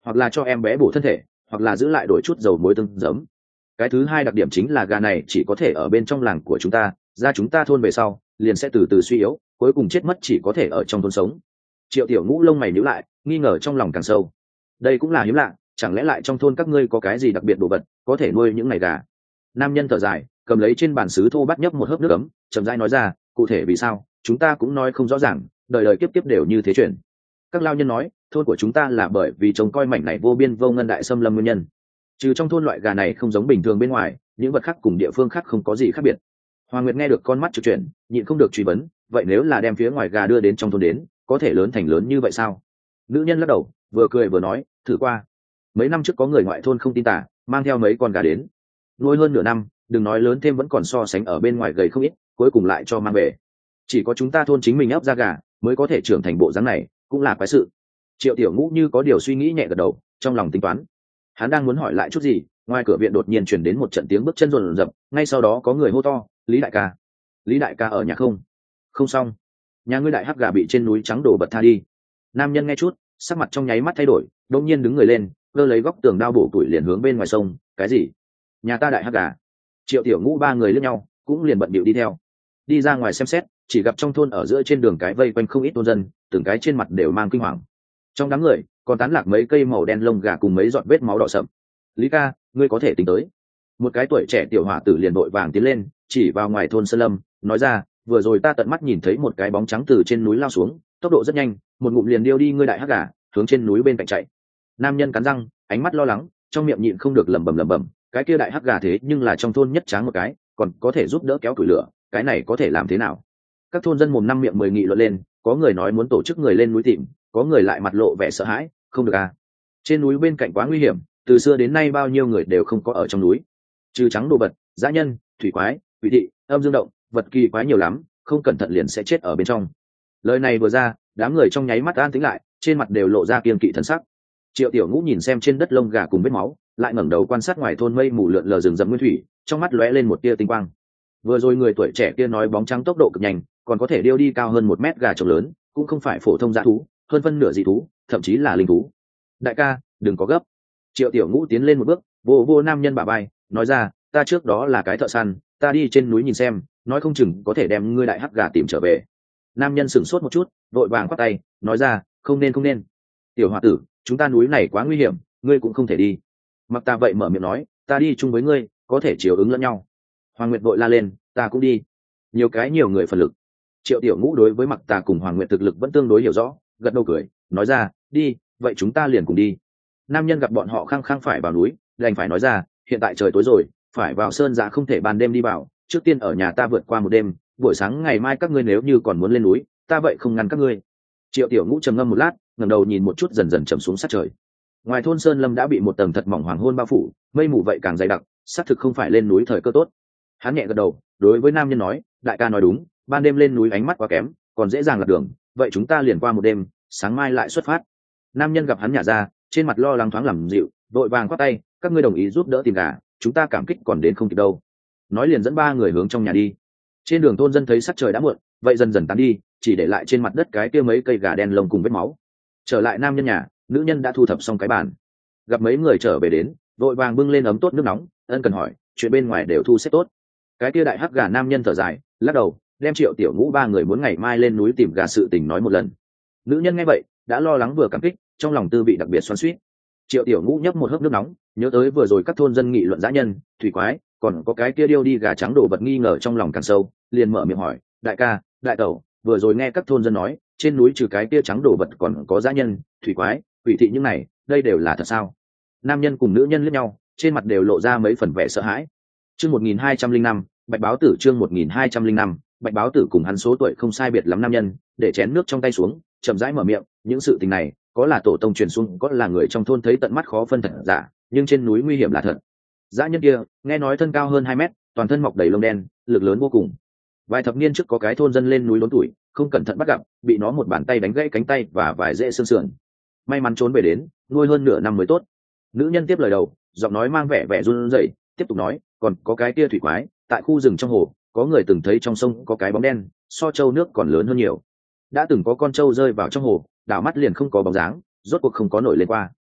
A: hoặc là cho em bé bổ thân thể, hoặc là giữ lại đổi chút dầu muối tương giấm. Cái thứ hai đặc điểm chính là gà này chỉ có thể ở bên trong làng của chúng ta, ra chúng ta thôn về sau liền sẽ từ từ suy yếu, cuối cùng chết mất, chỉ có thể ở trong thôn sống. Triệu Tiểu Ngũ lông mày nhíu lại, nghi ngờ trong lòng càng sâu. Đây cũng là hiếm lạ, chẳng lẽ lại trong thôn các ngươi có cái gì đặc biệt đồ vật có thể nuôi những này gà? Nam nhân thở dài, cầm lấy trên bàn sứ thô bắt nhấp một hớp nước ấm, chậm rãi nói ra, cụ thể vì sao chúng ta cũng nói không rõ ràng, đời đời kiếp kiếp đều như thế chuyển. Các lao nhân nói thôn của chúng ta là bởi vì trông coi mảnh này vô biên vô ngân đại xâm lâm nguyên nhân. Trừ trong thôn loại gà này không giống bình thường bên ngoài, những vật khác cùng địa phương khác không có gì khác biệt. Hoàng Nguyệt nghe được con mắt trực chuyển, nhịn không được truy vấn, vậy nếu là đem phía ngoài gà đưa đến trong thôn đến, có thể lớn thành lớn như vậy sao? Nữ nhân lắc đầu, vừa cười vừa nói, thử qua. Mấy năm trước có người ngoại thôn không tin tả, mang theo mấy con gà đến, nuôi hơn nửa năm, đừng nói lớn thêm vẫn còn so sánh ở bên ngoài gầy không ít, cuối cùng lại cho mang về. Chỉ có chúng ta thôn chính mình ấp ra gà mới có thể trưởng thành bộ dáng này, cũng là quái sự. Triệu Tiểu Ngũ như có điều suy nghĩ nhẹ gật đầu, trong lòng tính toán. Hắn đang muốn hỏi lại chút gì, ngoài cửa viện đột nhiên truyền đến một trận tiếng bước chân rồn rập, ngay sau đó có người hô to, Lý đại ca. Lý đại ca ở nhà không? Không xong, nhà ngươi đại hắc gà bị trên núi trắng đổ bật tha đi. Nam nhân nghe chút, sắc mặt trong nháy mắt thay đổi, đột nhiên đứng người lên, cơ lấy góc tường đao bổ tuổi liền hướng bên ngoài sông. Cái gì? Nhà ta đại hắc gà? Triệu Tiểu Ngũ ba người lướt nhau, cũng liền bận bịu đi theo. Đi ra ngoài xem xét, chỉ gặp trong thôn ở giữa trên đường cái vây quanh không ít thôn dân, từng cái trên mặt đều mang kinh hoàng. Trong đám người còn tán lạc mấy cây màu đen lông gà cùng mấy giọt vết máu đỏ sậm. Lý ca, ngươi có thể tính tới. Một cái tuổi trẻ tiểu hỏa tử liền vội vàng tiến lên, chỉ vào ngoài thôn sơn lâm, nói ra, vừa rồi ta tận mắt nhìn thấy một cái bóng trắng từ trên núi lao xuống, tốc độ rất nhanh, một ngụm liền điêu đi ngươi đại hắc gà, hướng trên núi bên cạnh chạy. Nam nhân cắn răng, ánh mắt lo lắng, trong miệng nhịn không được lẩm bẩm lẩm bẩm, cái kia đại hắc gà thế nhưng là trong thôn nhất tráng một cái, còn có thể giúp đỡ kéo củi lửa, cái này có thể làm thế nào? Các thôn dân mồm năm miệng mười nghị luận lên, có người nói muốn tổ chức người lên núi tìm, có người lại mặt lộ vẻ sợ hãi, không được à? Trên núi bên cạnh quá nguy hiểm, từ xưa đến nay bao nhiêu người đều không có ở trong núi, trừ trắng đồ vật, dã nhân, thủy quái, quỷ thị, âm dương động, vật kỳ quái nhiều lắm, không cẩn thận liền sẽ chết ở bên trong. Lời này vừa ra, đám người trong nháy mắt an tĩnh lại, trên mặt đều lộ ra kiên kỵ thần sắc. Triệu Tiểu Ngũ nhìn xem trên đất lông gà cùng vết máu, lại ngẩng đầu quan sát ngoài thôn mây mù lượn lờ rừng rậm nguyên thủy, trong mắt lóe lên một tia tinh quang. Vừa rồi người tuổi trẻ kia nói bóng trắng tốc độ cực nhanh, còn có thể điêu đi cao hơn một mét gà trống lớn, cũng không phải phổ thông dã thú, hơn phân nửa dị thú, thậm chí là linh thú. Đại ca, đừng có gấp. Triệu Tiểu Ngũ tiến lên một bước, vô vô nam nhân bả vai, nói ra, ta trước đó là cái thợ săn, ta đi trên núi nhìn xem, nói không chừng có thể đem ngươi đại hắc gà tìm trở về. Nam nhân sửng sốt một chút, vội vàng quát tay, nói ra, không nên không nên. Tiểu hòa tử, chúng ta núi này quá nguy hiểm, ngươi cũng không thể đi. Mặc ta vậy mở miệng nói, ta đi chung với ngươi, có thể chiều ứng lẫn nhau. Hoàng Nguyệt vội la lên, ta cũng đi. Nhiều cái nhiều người phần lực. Triệu Tiểu Ngũ đối với Mặc Tà cùng Hoàng Nguyệt thực lực vẫn tương đối hiểu rõ, gật đầu cười, nói ra, đi, vậy chúng ta liền cùng đi. Nam nhân gặp bọn họ khăng khăng phải vào núi, đành phải nói ra, hiện tại trời tối rồi, phải vào sơn giã không thể ban đêm đi vào, trước tiên ở nhà ta vượt qua một đêm, buổi sáng ngày mai các ngươi nếu như còn muốn lên núi, ta vậy không ngăn các ngươi. Triệu Tiểu Ngũ trầm ngâm một lát, ngẩng đầu nhìn một chút dần dần trầm xuống sát trời. Ngoài thôn sơn lâm đã bị một tầng thật mỏng hoàng hôn bao phủ, mây mù vậy càng dày đặc, xác thực không phải lên núi thời cơ tốt. Hắn nhẹ gật đầu, đối với nam nhân nói, đại ca nói đúng, ban đêm lên núi ánh mắt quá kém, còn dễ dàng lạc đường, vậy chúng ta liền qua một đêm, sáng mai lại xuất phát. Nam nhân gặp hắn nhả ra, trên mặt lo lắng thoáng làm dịu, vội vàng quát tay, các ngươi đồng ý giúp đỡ tìm gà, chúng ta cảm kích còn đến không kịp đâu. Nói liền dẫn ba người hướng trong nhà đi. Trên đường thôn dân thấy sắc trời đã muộn, vậy dần dần tán đi, chỉ để lại trên mặt đất cái kia mấy cây gà đen lông cùng vết máu. Trở lại nam nhân nhà, nữ nhân đã thu thập xong cái bàn. Gặp mấy người trở về đến, vội vàng bưng lên ấm tốt nước nóng, ân cần hỏi, chuyện bên ngoài đều thu xếp tốt. Cái kia đại hắc gà nam nhân thở dài, lắc đầu, đem Triệu Tiểu Ngũ ba người muốn ngày mai lên núi tìm gà sự tình nói một lần. Nữ nhân nghe vậy, đã lo lắng vừa cảm kích, trong lòng tư vị đặc biệt xoắn xuýt. Triệu Tiểu Ngũ nhấp một hớp nước nóng, nhớ tới vừa rồi các thôn dân nghị luận dã nhân, thủy quái, còn có cái kia điêu đi gà trắng đồ vật nghi ngờ trong lòng càng sâu, liền mở miệng hỏi, đại ca, đại tẩu, vừa rồi nghe các thôn dân nói, trên núi trừ cái kia trắng đồ vật còn có dã nhân, thủy quái, quỷ thị những này, đây đều là thật sao? Nam nhân cùng nữ nhân liếc nhau, trên mặt đều lộ ra mấy phần vẻ sợ hãi. Chương một nghìn hai trăm linh năm, Bạch Báo Tử chương một nghìn hai trăm linh năm, Bạch Báo Tử cùng hắn số tuổi không sai biệt lắm nam nhân, để chén nước trong tay xuống, chậm rãi mở miệng, những sự tình này, có là tổ tông truyền xuống, có là người trong thôn thấy tận mắt khó phân thật giả, nhưng trên núi nguy hiểm là thật. Dã nhân kia, nghe nói thân cao hơn hai mét, toàn thân mọc đầy lông đen, lực lớn vô cùng. Vài thập niên trước có cái thôn dân lên núi đốn tuổi, không cẩn thận bắt gặp, bị nó một bàn tay đánh gãy cánh tay và vài rễ xương sườn. May mắn trốn về đến, nuôi hơn nửa năm mới tốt. Nữ nhân tiếp lời đầu, giọng nói mang vẻ vẻ run rẩy, tiếp tục nói, còn có cái kia thủy quái, tại khu rừng trong hồ, có người từng thấy trong sông có cái bóng đen, so trâu nước còn lớn hơn nhiều. Đã từng có con trâu rơi vào trong hồ, đảo mắt liền không có bóng dáng, rốt cuộc không có nổi lên qua.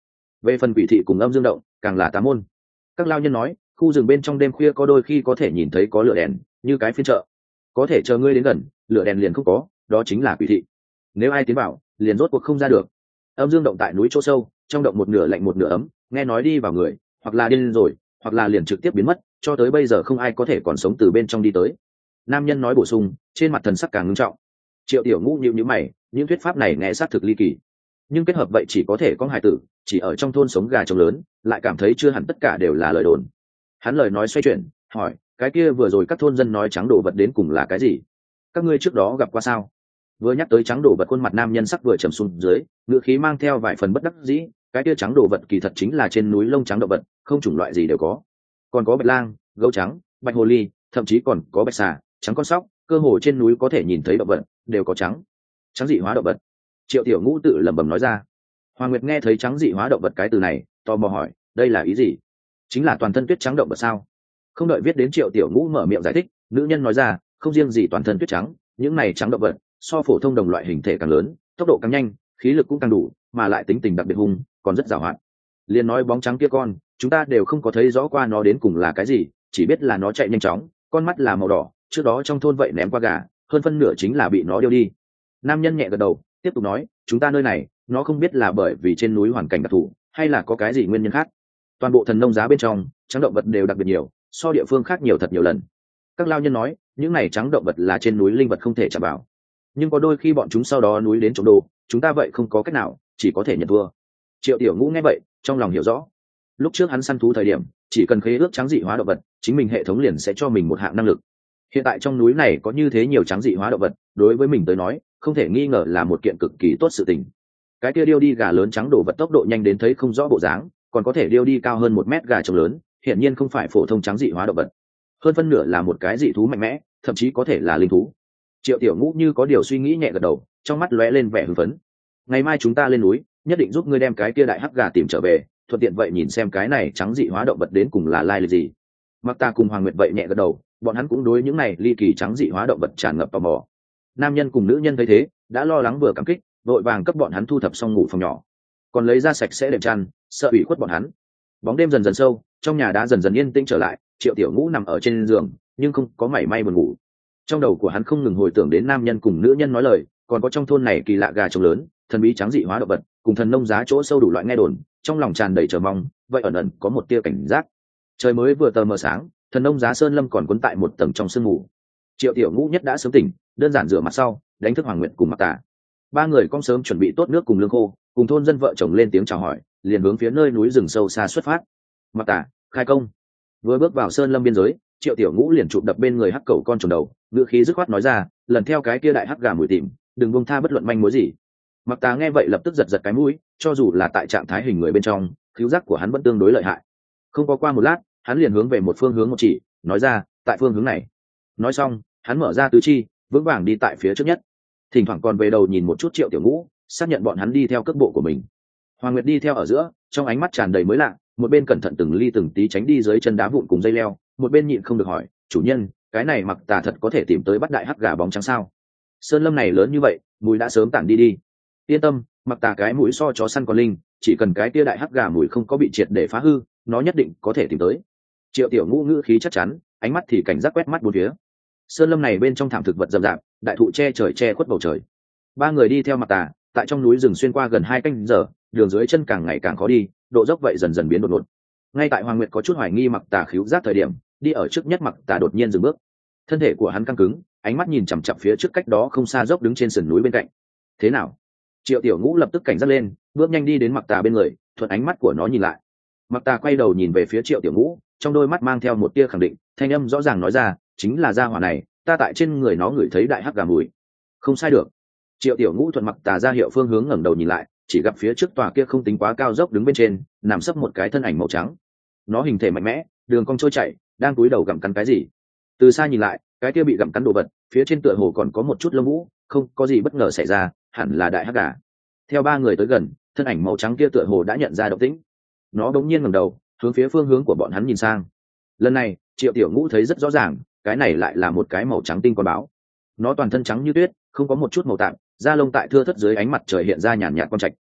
A: Về phần quỷ thị cùng âm dương động càng là tà môn. Các lao nhân nói khu rừng bên trong đêm khuya có đôi khi có thể nhìn thấy có lửa đèn như cái phiên chợ, có thể chờ ngươi đến gần lửa đèn liền không có, đó chính là quỷ thị. Nếu ai tiến vào liền rốt cuộc không ra được. Âm dương động tại núi chỗ sâu, trong động một nửa lạnh một nửa ấm, nghe nói đi vào người hoặc là điên rồi hoặc là liền trực tiếp biến mất, cho tới bây giờ không ai có thể còn sống từ bên trong đi tới. Nam nhân nói bổ sung, trên mặt thần sắc càng ngưng trọng. Triệu Tiểu Ngũ nhíu nhíu mày, những thuyết pháp này nghe xác thực ly kỳ, nhưng kết hợp vậy chỉ có thể có hài tử, chỉ ở trong thôn sống gà trống lớn, lại cảm thấy chưa hẳn tất cả đều là lời đồn. Hắn lời nói xoay chuyển, hỏi, cái kia vừa rồi các thôn dân nói trắng đồ vật đến cùng là cái gì? Các ngươi trước đó gặp qua sao? Vừa nhắc tới trắng đồ vật, khuôn mặt nam nhân sắc vừa trầm xuống dưới, ngữ khí mang theo vài phần bất đắc dĩ. Cái kia trắng đồ vật kỳ thật chính là trên núi lông trắng động vật, không chủng loại gì đều có, còn có bạch lang, gấu trắng, bạch hồ ly, thậm chí còn có bạch xà, trắng con sóc, cơ hồ trên núi có thể nhìn thấy động vật đều có trắng. Trắng dị hóa động vật. Triệu Tiểu Ngũ tự lẩm bẩm nói ra. Hoàng Nguyệt nghe thấy trắng dị hóa động vật cái từ này, tò mò hỏi, đây là ý gì? Chính là toàn thân tuyết trắng động vật sao? Không đợi viết đến Triệu Tiểu Ngũ mở miệng giải thích, nữ nhân nói ra, không riêng gì toàn thân tuyết trắng, những này trắng động vật so phổ thông đồng loại hình thể càng lớn, tốc độ càng nhanh, khí lực cũng càng đủ, mà lại tính tình đặc biệt hung, còn rất giàu hoạt. Liên nói bóng trắng kia con, chúng ta đều không có thấy rõ qua nó đến cùng là cái gì, chỉ biết là nó chạy nhanh chóng, con mắt là màu đỏ, trước đó trong thôn vậy ném qua gà, hơn phân nửa chính là bị nó điêu đi. Nam nhân nhẹ gật đầu, tiếp tục nói, chúng ta nơi này, nó không biết là bởi vì trên núi hoàn cảnh đặc thù, hay là có cái gì nguyên nhân khác. Toàn bộ thần nông giá bên trong, trắng động vật đều đặc biệt nhiều, so địa phương khác nhiều thật nhiều lần. Các lao nhân nói, những này trắng động vật là trên núi linh vật không thể chạm vào, nhưng có đôi khi bọn chúng sau đó núi đến trộm đồ, chúng ta vậy không có cách nào, chỉ có thể nhận thua. Triệu Tiểu Ngũ nghe vậy, trong lòng hiểu rõ. Lúc trước hắn săn thú thời điểm, chỉ cần khế ước trắng dị hóa động vật, chính mình hệ thống liền sẽ cho mình một hạng năng lực. Hiện tại trong núi này có như thế nhiều trắng dị hóa động vật, đối với mình tới nói, không thể nghi ngờ là một kiện cực kỳ tốt sự tình. Cái kia điêu đi gà lớn trắng đổ vật tốc độ nhanh đến thấy không rõ bộ dáng, còn có thể điêu đi cao hơn một mét gà trống lớn, hiển nhiên không phải phổ thông trắng dị hóa động vật, hơn phân nửa là một cái dị thú mạnh mẽ, thậm chí có thể là linh thú. Triệu Tiểu Ngũ như có điều suy nghĩ nhẹ gật đầu, trong mắt lóe lên vẻ hưng phấn. Ngày mai chúng ta lên núi, nhất định giúp ngươi đem cái kia đại hắc gà tìm trở về, thuận tiện vậy nhìn xem cái này trắng dị hóa động vật đến cùng là lai lịch gì. Mặc Ta cùng Hoàng Nguyệt vậy nhẹ gật đầu, bọn hắn cũng đối những này ly kỳ trắng dị hóa động vật tràn ngập tò mò. Nam nhân cùng nữ nhân thấy thế, đã lo lắng vừa cảm kích, vội vàng cấp bọn hắn thu thập xong ngủ phòng nhỏ, còn lấy ra sạch sẽ đệm chăn, sợ ủy khuất bọn hắn. Bóng đêm dần dần sâu, trong nhà đã dần dần yên tĩnh trở lại. Triệu Tiểu Ngũ nằm ở trên giường, nhưng không có mảy may buồn ngủ. Trong đầu của hắn không ngừng hồi tưởng đến nam nhân cùng nữ nhân nói lời, còn có trong thôn này kỳ lạ gà trống lớn, thần bí trắng dị hóa động vật, cùng thần nông giá chỗ sâu đủ loại nghe đồn, trong lòng tràn đầy chờ mong, vậy ẩn ẩn có một tia cảnh giác. Trời mới vừa tờ mờ sáng, thần nông giá sơn lâm còn cuốn tại một tầng trong sương mù. Triệu Tiểu Ngũ nhất đã sớm tỉnh, đơn giản rửa mặt sau, đánh thức Hoàng Nguyệt cùng Mặc Tà. Ba người cong sớm chuẩn bị tốt nước cùng lương khô, cùng thôn dân vợ chồng lên tiếng chào hỏi, liền hướng phía nơi núi rừng sâu xa xuất phát. Mặc Tà, khai công. Vừa bước vào sơn lâm biên giới, Triệu Tiểu Ngũ liền chụp đập bên người hắc cẩu con trồn đầu, ngữ khí dứt khoát nói ra, lần theo cái kia đại hắc gà mùi tìm, đừng buông tha bất luận manh mối gì. Mặc Tà nghe vậy lập tức giật giật cái mũi, cho dù là tại trạng thái hình người bên trong, khiếu giác của hắn vẫn tương đối lợi hại. Không có qua một lát, hắn liền hướng về một phương hướng một chỉ, nói ra, tại phương hướng này. Nói xong, hắn mở ra tứ chi, vững vàng đi tại phía trước nhất, thỉnh thoảng còn về đầu nhìn một chút Triệu Tiểu Ngũ, xác nhận bọn hắn đi theo cước bộ của mình. Hoàng Nguyệt đi theo ở giữa, trong ánh mắt tràn đầy mới lạ, một bên cẩn thận từng ly từng tí tránh đi dưới chân đá vụn cùng dây leo, một bên nhịn không được hỏi, chủ nhân, cái này Mặc Tà thật có thể tìm tới bắt đại hắc gà bóng trắng sao? Sơn lâm này lớn như vậy, mùi đã sớm tản đi đi. Yên tâm, Mặc Tà cái mũi so chó săn còn linh, chỉ cần cái kia đại hắc gà mùi không có bị triệt để phá hư, nó nhất định có thể tìm tới. Triệu Tiểu Ngũ ngữ khí chắc chắn, ánh mắt thì cảnh giác quét mắt bốn phía. Sơn lâm này bên trong thảm thực vật rậm rạp, đại thụ che trời che khuất bầu trời. Ba người đi theo Mặc Tà, tại trong núi rừng xuyên qua gần hai canh giờ, đường dưới chân càng ngày càng khó đi, độ dốc vậy dần dần biến đột ngột. Ngay tại Hoàng Nguyệt có chút hoài nghi Mặc Tà khiếu giác thời điểm, đi ở trước nhất Mặc Tà đột nhiên dừng bước. Thân thể của hắn căng cứng, ánh mắt nhìn chằm chằm phía trước cách đó không xa dốc đứng trên sườn núi bên cạnh. Thế nào? Triệu Tiểu Ngũ lập tức cảnh giác lên, bước nhanh đi đến Mặc Tà bên người, thuận ánh mắt của nó nhìn lại. Mặc Tà quay đầu nhìn về phía Triệu Tiểu Ngũ, trong đôi mắt mang theo một tia khẳng định, thanh âm rõ ràng nói ra, chính là gia hỏa này, ta tại trên người nó ngửi thấy đại hắc gà mùi. Không sai được. Triệu Tiểu Ngũ thuận Mặc Tà ra hiệu phương hướng ngẩng đầu nhìn lại, chỉ gặp phía trước tòa kia không tính quá cao dốc đứng bên trên, nằm sấp một cái thân ảnh màu trắng. Nó hình thể mạnh mẽ, đường cong trôi chảy, đang cúi đầu gặm cắn cái gì. Từ xa nhìn lại, cái kia bị gặm cắn đồ vật, phía trên tựa hồ còn có một chút lông vũ, không có gì bất ngờ xảy ra, hẳn là đại hắc gà. Theo ba người tới gần, thân ảnh màu trắng kia tựa hồ đã nhận ra động tĩnh. Nó đống nhiên ngẩng đầu, hướng phía phương hướng của bọn hắn nhìn sang. Lần này, Triệu Tiểu Ngũ thấy rất rõ ràng, cái này lại là một cái màu trắng tinh con báo. Nó toàn thân trắng như tuyết, không có một chút màu tạm, da lông tại thưa thớt dưới ánh mặt trời hiện ra nhàn nhạt quang trạch.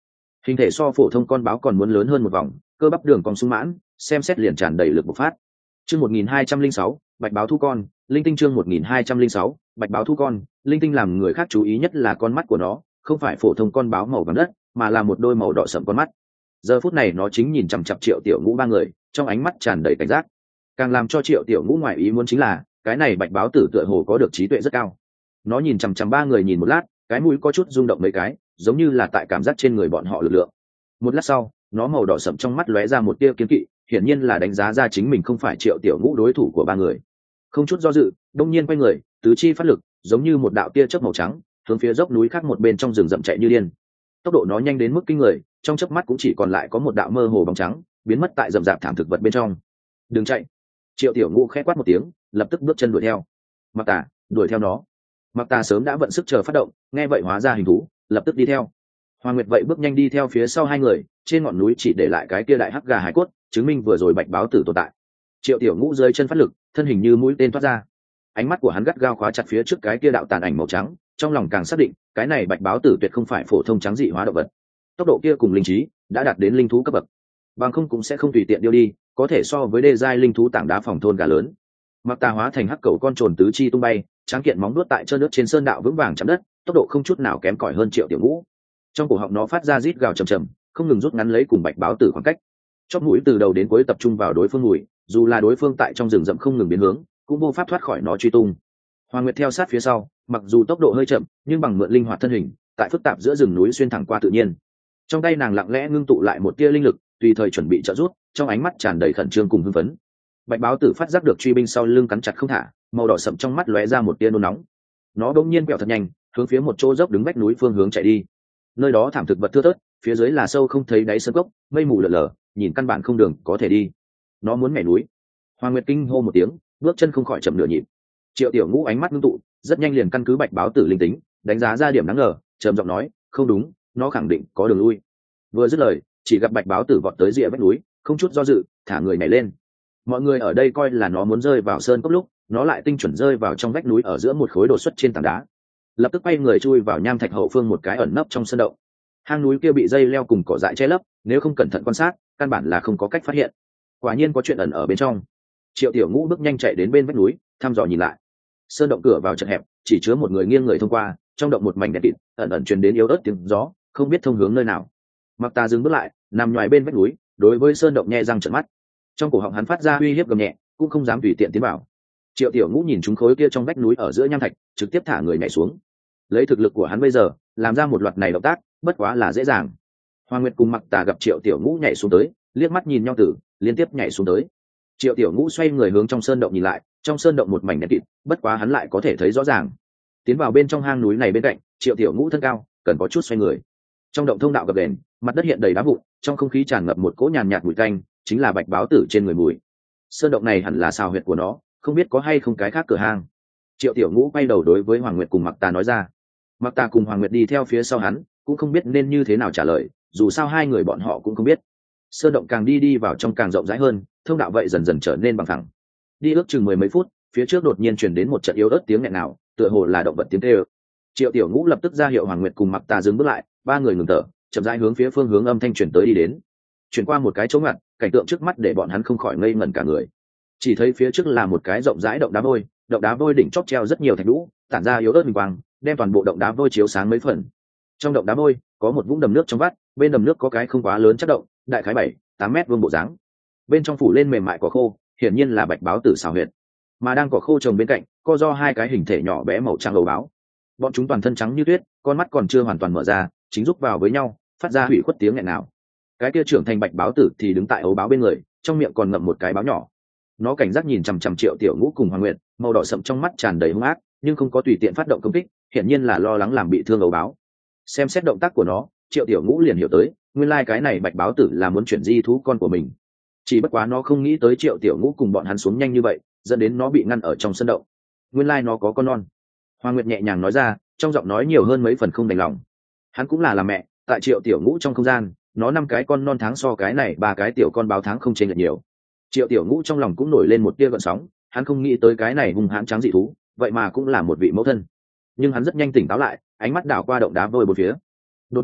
A: hình thể so phổ thông con báo còn muốn lớn hơn một vòng, cơ bắp đường còn sung mãn, xem xét liền tràn đầy lực bộc phát. Chương một nghìn hai trăm linh sáu, bạch báo thu con, linh tinh. Chương một nghìn hai trăm linh sáu, bạch báo thu con, linh tinh. Làm người khác chú ý nhất là con mắt của nó, không phải phổ thông con báo màu vàng đất, mà là một đôi màu đỏ sẫm con mắt. Giờ phút này nó chính nhìn chằm chằm Triệu Tiểu Ngũ ba người, trong ánh mắt tràn đầy cảnh giác. Càng làm cho Triệu Tiểu Ngũ ngoài ý muốn chính là, cái này bạch báo tử tựa hồ có được trí tuệ rất cao. Nó nhìn chằm chằm ba người nhìn một lát, cái mũi có chút rung động mấy cái, giống như là tại cảm giác trên người bọn họ lực lượng. Một lát sau, nó màu đỏ sẫm trong mắt lóe ra một tia kiên kỵ, hiển nhiên là đánh giá ra chính mình không phải Triệu Tiểu Ngũ đối thủ của ba người. Không chút do dự, đông nhiên quay người, tứ chi phát lực, giống như một đạo tia chớp màu trắng, hướng phía dốc núi khác một bên trong rừng rậm chạy như điên. Tốc độ nó nhanh đến mức kinh người, trong chớp mắt cũng chỉ còn lại có một đạo mơ hồ bóng trắng, biến mất tại rậm rạp thảm thực vật bên trong. Đừng chạy! Triệu Tiểu Ngũ khẽ quát một tiếng, lập tức bước chân đuổi theo. Mặc Tà, đuổi theo nó. Mặc Tà sớm đã vận sức chờ phát động, nghe vậy hóa ra hình thú, lập tức đi theo. Hoàng Nguyệt vậy bước nhanh đi theo phía sau hai người, trên ngọn núi chỉ để lại cái kia đại hắc gà hải cốt, chứng minh vừa rồi bạch báo tử tồn tại. Triệu Tiểu Ngũ rơi chân phát lực, thân hình như mũi tên thoát ra. Ánh mắt của hắn gắt gao khóa chặt phía trước cái kia đạo tàn ảnh màu trắng, trong lòng càng xác định, cái này bạch báo tử tuyệt không phải phổ thông trắng dị hóa động vật. Tốc độ kia cùng linh trí đã đạt đến linh thú cấp bậc, bằng không cũng sẽ không tùy tiện điêu đi, có thể so với đê giai linh thú tảng đá phòng thôn gà lớn. Mặc Tà hóa thành hắc cầu con trồn tứ chi tung bay, tráng kiện móng nuốt tại trơn nước trên sơn đạo vững vàng chạm đất, tốc độ không chút nào kém cỏi hơn Triệu Tiểu Ngũ. Trong cổ họng nó phát ra rít gào trầm trầm, không ngừng rút ngắn lấy cùng bạch báo tử khoảng cách. Chóp mũi từ đầu đến cuối tập trung vào đối phương mũi, dù là đối phương tại trong rừng rậm không ngừng biến hướng, cũng vô pháp thoát khỏi nó truy tung. Hoàng Nguyệt theo sát phía sau, mặc dù tốc độ hơi chậm, nhưng bằng mượn linh hoạt thân hình, tại phức tạp giữa rừng núi xuyên thẳng qua tự nhiên. Trong tay nàng lặng lẽ ngưng tụ lại một tia linh lực, tùy thời chuẩn bị trợ giúp, trong ánh mắt tràn đầy khẩn trương cùng hưng phấn. Bạch báo tử phát giác được truy binh sau lưng cắn chặt không thả, màu đỏ sậm trong mắt lóe ra một tia nôn nóng. Nó bỗng nhiên quẹo thật nhanh, hướng phía một chỗ dốc đứng vách núi phương hướng chạy đi. Nơi đó thảm thực vật thưa thớt, phía dưới là sâu không thấy đáy sơn cốc, mây mù lờ lờ, nhìn căn bản không đường có thể đi. Nó muốn nhảy núi. Hoàng Nguyệt kinh hô một tiếng, bước chân không khỏi chậm nửa nhịp. Triệu Tiểu Ngũ ánh mắt ngưng tụ, rất nhanh liền căn cứ bạch báo tử linh tính, đánh giá ra điểm đáng ngờ, trầm giọng nói, không đúng, nó khẳng định có đường lui. Vừa dứt lời, chỉ gặp bạch báo tử vọt tới rìa vách núi, không chút do dự, thả người nhảy lên. Mọi người ở đây coi là nó muốn rơi vào sơn cốc lúc, nó lại tinh chuẩn rơi vào trong vách núi ở giữa một khối đột xuất trên tảng đá. Lập tức quay người chui vào nham thạch hậu phương một cái ẩn nấp trong sơn động. Hang núi kia bị dây leo cùng cỏ dại che lấp, nếu không cẩn thận quan sát, căn bản là không có cách phát hiện. Quả nhiên có chuyện ẩn ở bên trong. Triệu Tiểu Ngũ bước nhanh chạy đến bên vách núi, thăm dò nhìn lại. Sơn động cửa vào chật hẹp, chỉ chứa một người nghiêng người thông qua, trong động một mảnh đen kịt, ẩn ẩn truyền đến yếu ớt tiếng gió, không biết thông hướng nơi nào. Mặc Tà dừng bước lại, nằm nhoài bên vách núi, đối với sơn động nhe răng trợn mắt. Trong cổ họng hắn phát ra uy hiếp gầm nhẹ, cũng không dám tùy tiện tiến vào. Triệu Tiểu Ngũ nhìn chúng khối kia trong vách núi ở giữa nham thạch, trực tiếp thả người nhảy xuống. Lấy thực lực của hắn bây giờ, làm ra một loạt này động tác, bất quá là dễ dàng. Hoàng Nguyệt cùng Mặc Tà gặp Triệu Tiểu Ngũ nhảy xuống tới, liếc mắt nhìn nhau tử, liên tiếp nhảy xuống tới. Triệu Tiểu Ngũ xoay người hướng trong sơn động nhìn lại, trong sơn động một mảnh đen kịt, bất quá hắn lại có thể thấy rõ ràng. Tiến vào bên trong hang núi này bên cạnh, Triệu Tiểu Ngũ thân cao, cần có chút xoay người. Trong động thông đạo gập ghềnh, mặt đất hiện đầy đá vụn, trong không khí tràn ngập một cỗ nhàn nhạt mùi tanh, chính là bạch báo tử trên người mùi. Sơn động này hẳn là xào huyệt của nó, không biết có hay không cái khác cửa hang. Triệu Tiểu Ngũ quay đầu đối với Hoàng Nguyệt cùng Mặc Tà nói ra. Mặc Tà cùng Hoàng Nguyệt đi theo phía sau hắn, cũng không biết nên như thế nào trả lời, dù sao hai người bọn họ cũng không biết. Sơn động càng đi đi vào trong càng rộng rãi hơn, thông đạo vậy dần dần trở nên bằng phẳng. Đi ước chừng mười mấy phút, phía trước đột nhiên truyền đến một trận yếu ớt tiếng nghẹn nào, tựa hồ là động vật tiếng kêu. Triệu Tiểu Ngũ lập tức ra hiệu Hoàng Nguyệt cùng Mặc Tà dừng bước lại, ba người ngừng thở, chậm rãi hướng phía phương hướng âm thanh truyền tới đi đến. Chuyển qua một cái chỗ ngặt, cảnh tượng trước mắt để bọn hắn không khỏi ngây ngẩn cả người. Chỉ thấy phía trước là một cái rộng rãi động đá vôi, động đá vôi đỉnh chóp treo rất nhiều thạch lũ, tản ra yếu ớt huỳnh quang, đem toàn bộ động đá vôi chiếu sáng mấy phần. Trong động đá vôi có một vũng đầm nước trong vắt, bên đầm nước có cái không quá lớn chất động, đại khái bảy tám mét vuông bộ dáng. Bên trong phủ lên mềm mại cỏ khô, hiển nhiên là bạch báo tử xào huyệt. Mà đang cỏ khô trồng bên cạnh, co do hai cái hình thể nhỏ bé màu trắng ấu báo. Bọn chúng toàn thân trắng như tuyết, con mắt còn chưa hoàn toàn mở ra, chính rúc vào với nhau, phát ra hủy khuất tiếng nghẹn nào. Cái kia trưởng thành bạch báo tử thì đứng tại ấu báo bên người, trong miệng còn ngậm một cái báo nhỏ. Nó cảnh giác nhìn chằm chằm Triệu Tiểu Ngũ cùng Hoàng Nguyệt, màu đỏ sậm trong mắt tràn đầy hung ác, nhưng không có tùy tiện phát động công kích, hiển nhiên là lo lắng làm bị thương ấu báo. Xem xét động tác của nó, Triệu Tiểu Ngũ liền hiểu tới, nguyên lai cái này bạch báo tử là muốn chuyển di thú con của mình. Chỉ bất quá nó không nghĩ tới Triệu Tiểu Ngũ cùng bọn hắn xuống nhanh như vậy, dẫn đến nó bị ngăn ở trong sân động. Nguyên lai nó có con non. Hoàng Nguyệt nhẹ nhàng nói ra, trong giọng nói nhiều hơn mấy phần không đành lòng. Hắn cũng là làm mẹ, tại Triệu Tiểu Ngũ trong không gian, nó năm cái con non tháng so cái này ba cái tiểu con báo tháng không chênh lệch nhiều. Triệu Tiểu Ngũ trong lòng cũng nổi lên một tia gợn sóng, hắn không nghĩ tới cái này hung hãn trắng dị thú, vậy mà cũng là một vị mẫu thân. Nhưng hắn rất nhanh tỉnh táo lại, ánh mắt đảo qua động đá vôi bốn phía. Đột nhiên,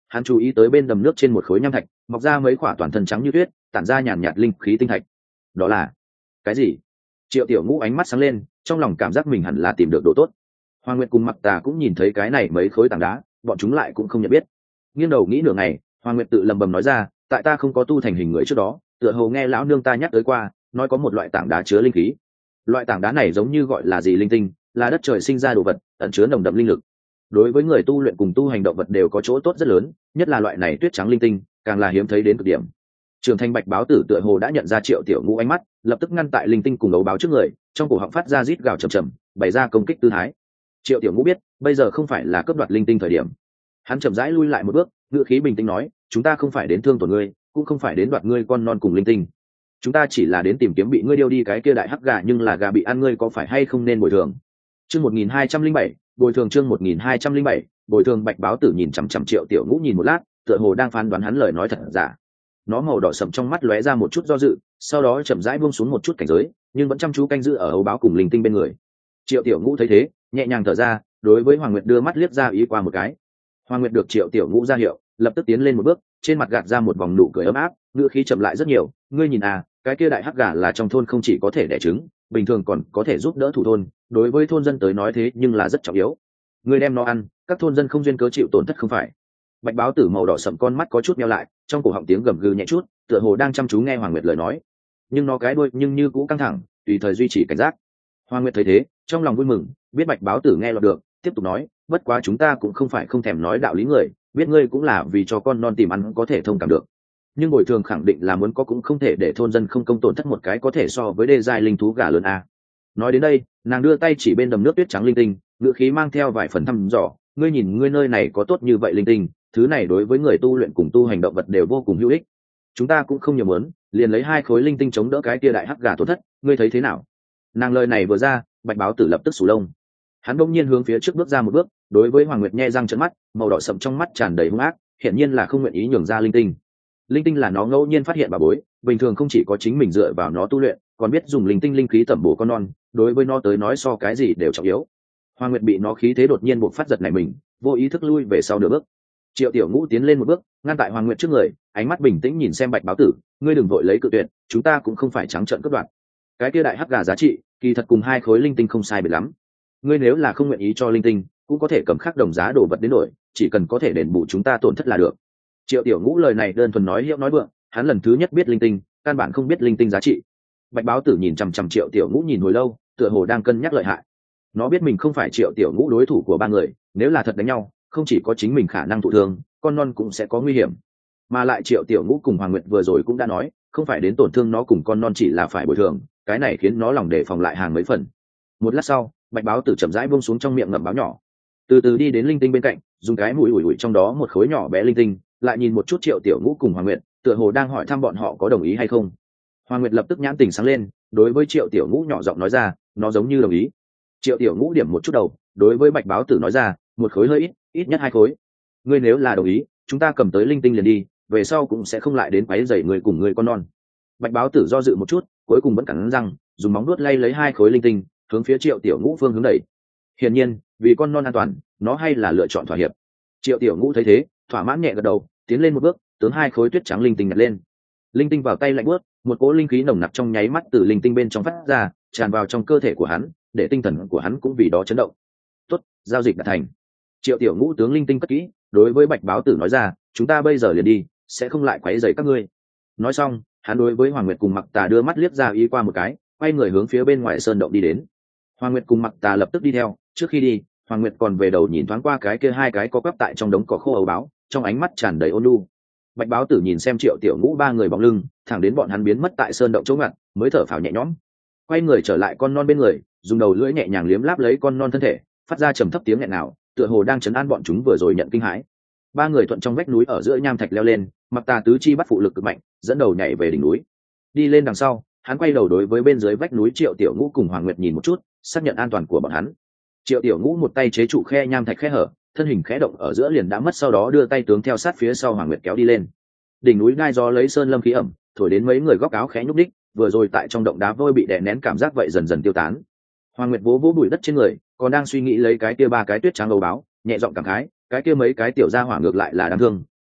A: Hắn chú ý tới bên đầm nước trên một khối nham thạch mọc ra mấy quả toàn thân trắng như tuyết, tản ra nhàn nhạt linh khí tinh thạch. Đó là cái gì? Triệu Tiểu Ngũ ánh mắt sáng lên, trong lòng cảm giác mình hẳn là tìm được đồ tốt. Hoàng Nguyệt cùng Mặc Tà cũng nhìn thấy cái này mấy khối tảng đá, bọn chúng lại cũng không nhận biết. Nghiêng đầu nghĩ nửa ngày, Hoàng Nguyệt tự lầm bầm nói ra, tại ta không có tu thành hình người trước đó, tựa hồ nghe lão nương ta nhắc tới qua, nói có một loại tảng đá chứa linh khí. Loại tảng đá này giống như gọi là gì linh tinh, là đất trời sinh ra đồ vật, ẩn chứa nồng đậm linh lực. Đối với người tu luyện cùng tu hành động vật đều có chỗ tốt rất lớn, nhất là loại này tuyết trắng linh tinh, càng là hiếm thấy đến cực điểm. Trường Thanh Bạch báo tử tựa hồ đã nhận ra Triệu Tiểu Ngũ ánh mắt, lập tức ngăn tại linh tinh cùng ấu báo trước người, trong cổ họng phát ra rít gào trầm trầm, bày ra công kích tư thái. Triệu Tiểu Ngũ biết, bây giờ không phải là cướp đoạt linh tinh thời điểm. Hắn chậm rãi lui lại một bước, ngữ khí bình tĩnh nói, chúng ta không phải đến thương tổn ngươi, cũng không phải đến đoạt ngươi con non cùng linh tinh. Chúng ta chỉ là đến tìm kiếm bị ngươi điêu đi cái kia đại hắc gà, nhưng là gà bị ăn ngươi có phải hay không nên bồi thường. Chương một nghìn hai trăm linh bảy, bồi thường chương một nghìn hai trăm linh bảy, bồi thường. Bạch báo tử nhìn chằm chằm Triệu Tiểu Ngũ nhìn một lát, tựa hồ đang phán đoán hắn lời nói thật giả. Nó màu đỏ sậm trong mắt lóe ra một chút do dự, sau đó chậm rãi buông xuống một chút cảnh giới, nhưng vẫn chăm chú canh giữ ở ấu báo cùng linh tinh bên người. Triệu Tiểu Ngũ thấy thế, nhẹ nhàng thở ra, đối với Hoàng Nguyệt đưa mắt liếc ra ý qua một cái. Hoàng Nguyệt được Triệu Tiểu Ngũ ra hiệu, lập tức tiến lên một bước, trên mặt gạt ra một vòng nụ cười ấm áp, ngữ khí chậm lại rất nhiều, ngươi nhìn à, cái kia đại hắc gà là trong thôn không chỉ có thể đẻ trứng, bình thường còn có thể giúp đỡ thủ thôn, đối với thôn dân tới nói thế nhưng là rất trọng yếu. Ngươi đem nó ăn, các thôn dân không duyên cớ chịu tổn thất không phải? Bạch báo tử màu đỏ sậm con mắt có chút meo lại, trong cổ họng tiếng gầm gừ nhẹ chút, tựa hồ đang chăm chú nghe Hoàng Nguyệt lời nói, nhưng nó cái đuôi nhưng như cũ căng thẳng, tùy thời duy trì cảnh giác. Hoàng Nguyệt thấy thế, trong lòng vui mừng, biết Bạch báo tử nghe lọt được, tiếp tục nói, bất quá chúng ta cũng không phải không thèm nói đạo lý người, biết ngươi cũng là vì cho con non tìm ăn có thể thông cảm được, nhưng bồi thường khẳng định là muốn có, cũng không thể để thôn dân không công tổn thất một cái có thể so với đê giai linh thú gà lớn a. Nói đến đây, nàng đưa tay chỉ bên đầm nước tuyết trắng linh tinh, ngữ khí mang theo vài phần thăm dò, ngươi nhìn ngươi nơi này có tốt như vậy linh tinh, thứ này đối với người tu luyện cùng tu hành động vật đều vô cùng hữu ích. Chúng ta cũng không nhiều muốn, liền lấy hai khối linh tinh chống đỡ cái kia đại hắc gà tổn thất, ngươi thấy thế nào? Nàng lời này vừa ra, Bạch báo tử lập tức sù lông. Hắn bỗng nhiên hướng phía trước bước ra một bước, đối với Hoàng Nguyệt nhe răng trợn mắt, màu đỏ sậm trong mắt tràn đầy hung ác, hiển nhiên là không nguyện ý nhường ra linh tinh. Linh tinh là nó ngẫu nhiên phát hiện bà bối, bình thường không chỉ có chính mình dựa vào nó tu luyện, còn biết dùng linh tinh linh khí tẩm bổ con non, đối với nó tới nói so cái gì đều trọng yếu. Hoàng Nguyệt bị nó khí thế đột nhiên buộc phát giật này mình, vô ý thức lui về sau nửa bước. Triệu Tiểu Ngũ tiến lên một bước, ngăn tại Hoàng Nguyệt trước người, ánh mắt bình tĩnh nhìn xem Bạch báo tử, ngươi đừng vội lấy cự tuyệt, chúng ta cũng không phải trắng trợn cướp đoạt. Cái kia đại hắc gà giá trị, kỳ thật cùng hai khối linh tinh không sai biệt lắm. Ngươi nếu là không nguyện ý cho linh tinh, cũng có thể cầm khác đồng giá đồ vật đến đổi, chỉ cần có thể đền bù chúng ta tổn thất là được. Triệu Tiểu Ngũ lời này đơn thuần nói hiệu nói vượng, hắn lần thứ nhất biết linh tinh, căn bản không biết linh tinh giá trị. Bạch báo tử nhìn chằm chằm Triệu Tiểu Ngũ nhìn hồi lâu, tựa hồ đang cân nhắc lợi hại. Nó biết mình không phải Triệu Tiểu Ngũ đối thủ của ba người, nếu là thật đánh nhau, không chỉ có chính mình khả năng thụ thương, con non cũng sẽ có nguy hiểm. Mà lại Triệu Tiểu Ngũ cùng Hoàng Nguyệt vừa rồi cũng đã nói, không phải đến tổn thương nó cùng con non, chỉ là phải bồi thường, cái này khiến nó lòng đề phòng lại hàng mấy phần. Một lát sau, Bạch báo tử chậm rãi buông xuống trong miệng ngậm báo nhỏ, từ từ đi đến linh tinh bên cạnh, dùng cái mũi ủi ủi trong đó một khối nhỏ bé linh tinh, lại nhìn một chút Triệu Tiểu Ngũ cùng Hoàng Nguyệt, tựa hồ đang hỏi thăm bọn họ có đồng ý hay không. Hoàng Nguyệt lập tức nhãn tình sáng lên, đối với Triệu Tiểu Ngũ nhỏ giọng nói ra, nó giống như đồng ý. Triệu Tiểu Ngũ điểm một chút đầu, đối với Bạch báo tử nói ra, một khối hơi ít, ít nhất hai khối. Ngươi nếu là đồng ý, chúng ta cầm tới linh tinh liền đi, về sau cũng sẽ không lại đến quấy rầy người cùng người con non. Bạch báo tử do dự một chút, cuối cùng vẫn cắn răng, dùng móng vuốt lay lấy hai khối linh tinh, hướng phía Triệu Tiểu Ngũ phương hướng đẩy. Hiển nhiên, vì con non an toàn, nó hay là lựa chọn thỏa hiệp. Triệu Tiểu Ngũ thấy thế, thỏa mãn nhẹ gật đầu, tiến lên một bước, tướng hai khối tuyết trắng linh tinh nhặt lên. Linh tinh vào tay lạnh buốt, một cỗ linh khí nồng nặc trong nháy mắt từ linh tinh bên trong phát ra, tràn vào trong cơ thể của hắn, để tinh thần của hắn cũng vì đó chấn động. Tốt, giao dịch đã thành. Triệu Tiểu Ngũ tướng linh tinh cất kỹ, đối với Bạch báo tử nói ra, chúng ta bây giờ liền đi, sẽ không lại quấy rầy các ngươi. Nói xong, hắn đối với Hoàng Nguyệt cùng Mặc Tà đưa mắt liếc ra ý qua một cái, quay người hướng phía bên ngoài sơn động đi đến. Hoàng Nguyệt cùng Mặc Tà lập tức đi theo, trước khi đi, Hoàng Nguyệt còn về đầu nhìn thoáng qua cái kia hai cái có quắp tại trong đống cỏ khô ấu báo, trong ánh mắt tràn đầy ôn nhu. Bạch báo tử nhìn xem Triệu Tiểu Ngũ ba người bóng lưng, thẳng đến bọn hắn biến mất tại sơn động chỗ ngặt, mới thở phào nhẹ nhõm. Quay người trở lại con non bên người, dùng đầu lưỡi nhẹ nhàng liếm láp lấy con non thân thể, phát ra trầm thấp tiếng nghẹn nào, tựa hồ đang trấn an bọn chúng vừa rồi nhận kinh hãi. Ba người thuận trong vách núi ở giữa nham thạch leo lên, Mặc Tà tứ chi bắt phụ lực cực mạnh, dẫn đầu nhảy về đỉnh núi. Đi lên đằng sau, hắn quay đầu đối với bên dưới vách núi Triệu Tiểu Ngũ cùng Hoàng Nguyệt nhìn một chút, xác nhận an toàn của bọn hắn. Triệu Tiểu Ngũ một tay chế trụ khe nham thạch khe hở, thân hình khẽ động ở giữa liền đã mất, sau đó đưa tay tướng theo sát phía sau Hoàng Nguyệt kéo đi lên. Đỉnh núi gai gió lấy sơn lâm khí ẩm, thổi đến mấy người góc áo khẽ nhúc đích, vừa rồi tại trong động đá vôi bị đè nén cảm giác vậy dần dần tiêu tán. Hoàng Nguyệt vỗ vỗ bụi đất trên người, còn đang suy nghĩ lấy cái kia ba cái tuyết trắng ấu báo, nhẹ giọng cảm khái, cái kia mấy cái tiểu gia hỏa ngược lại là đáng thương,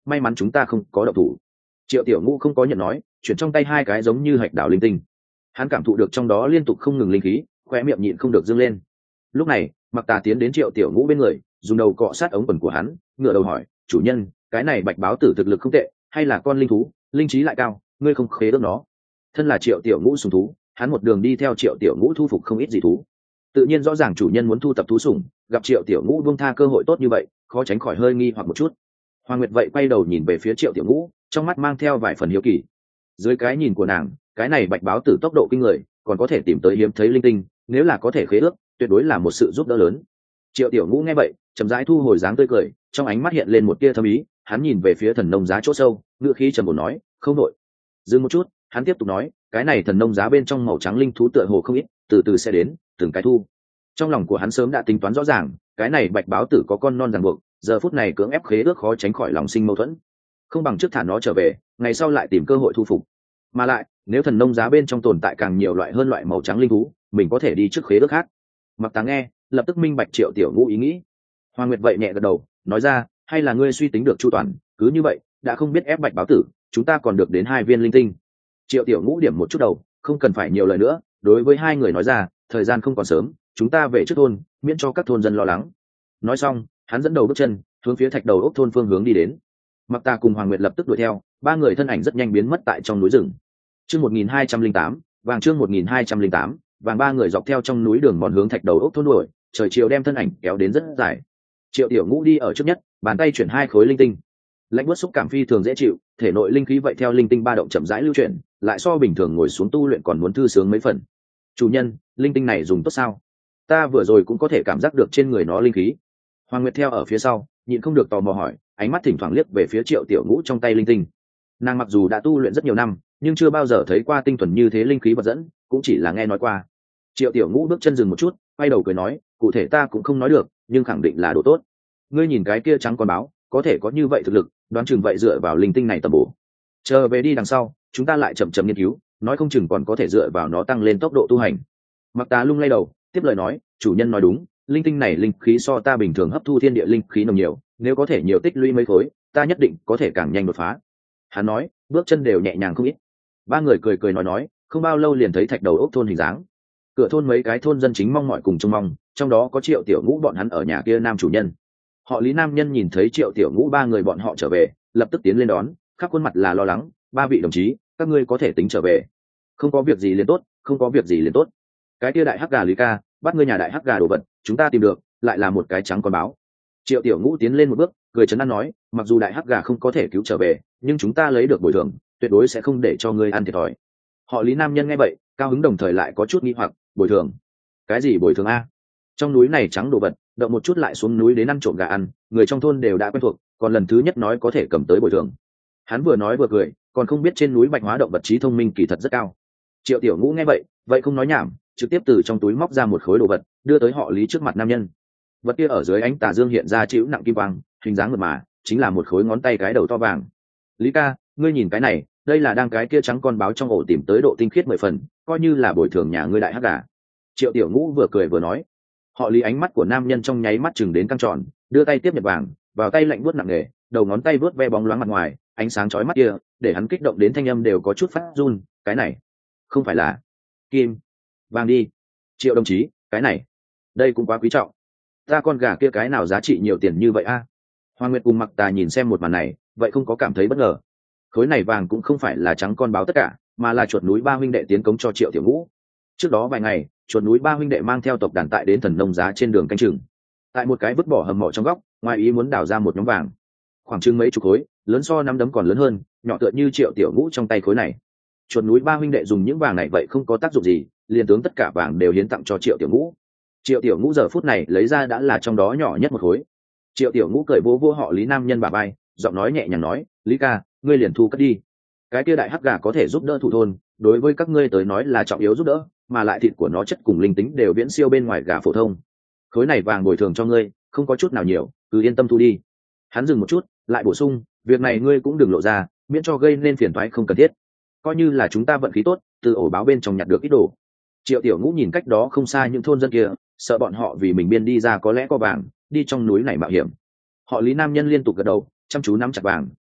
A: may mắn chúng ta không có động thủ. Triệu Tiểu Ngũ không có nhận nói, chuyển trong tay hai cái giống như hạch đảo linh tinh. Hắn cảm thụ được trong đó liên tục không ngừng linh khí, khóe miệng nhịn không được dương lên. Lúc này, Mặc Tà tiến đến Triệu Tiểu Ngũ bên người, dùng đầu cọ sát ống quần của hắn, ngửa đầu hỏi, chủ nhân, cái này bạch báo tử thực lực không tệ, hay là con linh thú, linh trí lại cao, ngươi không khế ước nó? Thân là Triệu Tiểu Ngũ sùng thú, hắn một đường đi theo Triệu Tiểu Ngũ thu phục không ít dị thú, tự nhiên rõ ràng chủ nhân muốn thu tập thú sủng, gặp Triệu Tiểu Ngũ buông tha cơ hội tốt như vậy, khó tránh khỏi hơi nghi hoặc một chút. Hoàng Nguyệt vậy quay đầu nhìn về phía Triệu Tiểu Ngũ, trong mắt mang theo vài phần hiếu kỳ. Dưới cái nhìn của nàng, cái này bạch báo tử tốc độ kinh người, còn có thể tìm tới hiếm thấy linh tinh, nếu là có thể khế ước, tuyệt đối là một sự giúp đỡ lớn. Triệu Tiểu Ngũ nghe vậy, chậm rãi thu hồi dáng tươi cười, trong ánh mắt hiện lên một tia thâm ý, hắn nhìn về phía thần nông giá chỗ sâu, ngựa khí trầm ổn nói, không đổi. Dừng một chút, hắn tiếp tục nói, cái này thần nông giá bên trong màu trắng linh thú tựa hồ không ít, từ từ sẽ đến, từng cái thu. Trong lòng của hắn sớm đã tính toán rõ ràng, cái này bạch báo tử có con non ràng buộc, giờ phút này cưỡng ép khế ước khó tránh khỏi lòng sinh mâu thuẫn, không bằng trước thả nó trở về, ngày sau lại tìm cơ hội thu phục. Mà lại, nếu thần nông giá bên trong tồn tại càng nhiều loại hơn loại màu trắng linh thú, mình có thể đi trước khế ước khác. Mặc Tà nghe, lập tức minh bạch Triệu Tiểu Ngũ ý nghĩ. Hoàng Nguyệt vậy nhẹ gật đầu, nói ra, hay là ngươi suy tính được chu toàn, cứ như vậy, đã không biết ép bạch báo tử, chúng ta còn được đến hai viên linh tinh. Triệu Tiểu Ngũ điểm một chút đầu, không cần phải nhiều lời nữa, đối với hai người nói ra, thời gian không còn sớm, chúng ta về trước thôn, miễn cho các thôn dân lo lắng. Nói xong, hắn dẫn đầu bước chân, hướng phía thạch đầu ốc thôn phương hướng đi đến. Mặc Tà cùng Hoàng Nguyệt lập tức đuổi theo, ba người thân ảnh rất nhanh biến mất tại trong núi rừng. Chương một nghìn hai trăm linh tám, vàng chương một nghìn hai trăm linh tám, vàng ba người dọc theo trong núi đường mòn hướng thạch đầu ốc thôn đuổi, trời chiều đem thân ảnh kéo đến rất dài. Triệu Tiểu Ngũ đi ở trước nhất, bàn tay chuyển hai khối linh tinh. Lạnh buốt xúc cảm phi thường dễ chịu, thể nội linh khí vậy theo linh tinh ba động chậm rãi lưu chuyển, lại so bình thường ngồi xuống tu luyện còn muốn thư sướng mấy phần. Chủ nhân, linh tinh này dùng tốt sao? Ta vừa rồi cũng có thể cảm giác được trên người nó linh khí. Hoàng Nguyệt theo ở phía sau, nhịn không được tò mò hỏi, ánh mắt thỉnh thoảng liếc về phía Triệu Tiểu Ngũ trong tay linh tinh. Nàng mặc dù đã tu luyện rất nhiều năm, nhưng chưa bao giờ thấy qua tinh thuần như thế linh khí vật dẫn, cũng chỉ là nghe nói qua. Triệu Tiểu Ngũ bước chân dừng một chút, quay đầu cười nói, cụ thể ta cũng không nói được, nhưng khẳng định là đồ tốt. Ngươi nhìn cái kia trắng con báo, có thể có như vậy thực lực, đoán chừng vậy dựa vào linh tinh này tầm bổ. Chờ về đi đằng sau, chúng ta lại chậm chậm nghiên cứu, nói không chừng còn có thể dựa vào nó tăng lên tốc độ tu hành. Mặc Tà lung lay đầu, tiếp lời nói, chủ nhân nói đúng, linh tinh này linh khí so ta bình thường hấp thu thiên địa linh khí nồng nhiều, nếu có thể nhiều tích lũy mấy khối, ta nhất định có thể càng nhanh đột phá. Hắn nói, bước chân đều nhẹ nhàng không ít. Ba người cười cười nói nói, không bao lâu liền thấy thạch đầu ốc thôn hình dáng. Cửa thôn mấy cái thôn dân chính mong mọi cùng trông mong, trong đó có Triệu Tiểu Ngũ bọn hắn ở nhà kia nam chủ nhân. Họ Lý nam nhân nhìn thấy Triệu Tiểu Ngũ ba người bọn họ trở về, lập tức tiến lên đón, khắp khuôn mặt là lo lắng, ba vị đồng chí, các ngươi có thể tính trở về. Không có việc gì liền tốt, không có việc gì liền tốt. Cái kia đại hắc gà Lý ca, bắt ngươi nhà đại hắc gà đồ vật, chúng ta tìm được, lại là một cái trắng con báo. Triệu Tiểu Ngũ tiến lên một bước, cười trấn an nói, mặc dù đại hắc gà không có thể cứu trở về, nhưng chúng ta lấy được bồi thường, tuyệt đối sẽ không để cho ngươi ăn thiệt thòi. Họ Lý nam nhân nghe vậy, cao hứng đồng thời lại có chút nghi hoặc, bồi thường? Cái gì bồi thường a? Trong núi này trắng đồ vật, động một chút lại xuống núi đến ăn trộm gà ăn, người trong thôn đều đã quen thuộc, còn lần thứ nhất nói có thể cầm tới bồi thường. Hắn vừa nói vừa cười, còn không biết trên núi bạch hóa động vật trí thông minh kỳ thật rất cao. Triệu Tiểu Ngũ nghe vậy, vậy không nói nhảm, trực tiếp từ trong túi móc ra một khối đồ vật, đưa tới họ Lý trước mặt nam nhân. Vật kia ở dưới ánh tà dương hiện ra chịu nặng kim quang, hình dáng mượt mà, chính là một khối ngón tay cái đầu to vàng. Lý ca, ngươi nhìn cái này, đây là đang cái kia trắng con báo trong ổ tìm tới độ tinh khiết mười phần, coi như là bồi thường nhà ngươi đại hắc gà. Triệu Tiểu Ngũ vừa cười vừa nói. Họ Lý ánh mắt của nam nhân trong nháy mắt chừng đến căng tròn, đưa tay tiếp nhận vàng, vào tay lạnh buốt nặng nề, đầu ngón tay vớt ve bóng loáng mặt ngoài, ánh sáng chói mắt kia, để hắn kích động đến thanh âm đều có chút phát run. Cái này, không phải là kim vàng đi? Triệu đồng chí, cái này, đây cũng quá quý trọng. Ta con gà kia cái nào giá trị nhiều tiền như vậy a? Hoàng Nguyệt cùng Mặc Tà nhìn xem một màn này, vậy không có cảm thấy bất ngờ. Khối này vàng cũng không phải là trắng con báo tất cả, mà là chuột núi ba huynh đệ tiến cống cho Triệu Tiểu Ngũ. Trước đó vài ngày, chuột núi ba huynh đệ mang theo tộc đàn tại đến thần nông giá trên đường canh chừng. Tại một cái vứt bỏ hầm mộ trong góc, ngoài ý muốn đào ra một nhóm vàng, khoảng chừng mấy chục khối, lớn so năm đấm còn lớn hơn, nhỏ tựa như Triệu Tiểu Ngũ trong tay khối này. Chuột núi ba huynh đệ dùng những vàng này vậy không có tác dụng gì, liền tướng tất cả vàng đều hiến tặng cho Triệu Tiểu Ngũ. Triệu Tiểu Ngũ giờ phút này lấy ra đã là trong đó nhỏ nhất một khối. Triệu Tiểu Ngũ cười vỗ vỗ họ Lý nam nhân bả vai, giọng nói nhẹ nhàng nói, Lý ca, ngươi liền thu cất đi. Cái kia đại hắc gà có thể giúp đỡ thủ thôn, đối với các ngươi tới nói là trọng yếu giúp đỡ, mà lại thịt của nó chất cùng linh tính đều viễn siêu bên ngoài gà phổ thông. Khối này vàng bồi thường cho ngươi, không có chút nào nhiều, cứ yên tâm thu đi. Hắn dừng một chút, lại bổ sung, việc này ngươi cũng đừng lộ ra, miễn cho gây nên phiền toái không cần thiết. Coi như là chúng ta vận khí tốt, từ ổ báo bên trong nhặt được ít đồ. Triệu Tiểu Ngũ nhìn cách đó không xa những thôn dân kia, sợ bọn họ vì mình biên đi ra có lẽ có vàng, đi trong núi này mạo hiểm. Họ Lý nam nhân liên tục gật đầu, chăm chú nắm chặt vàng,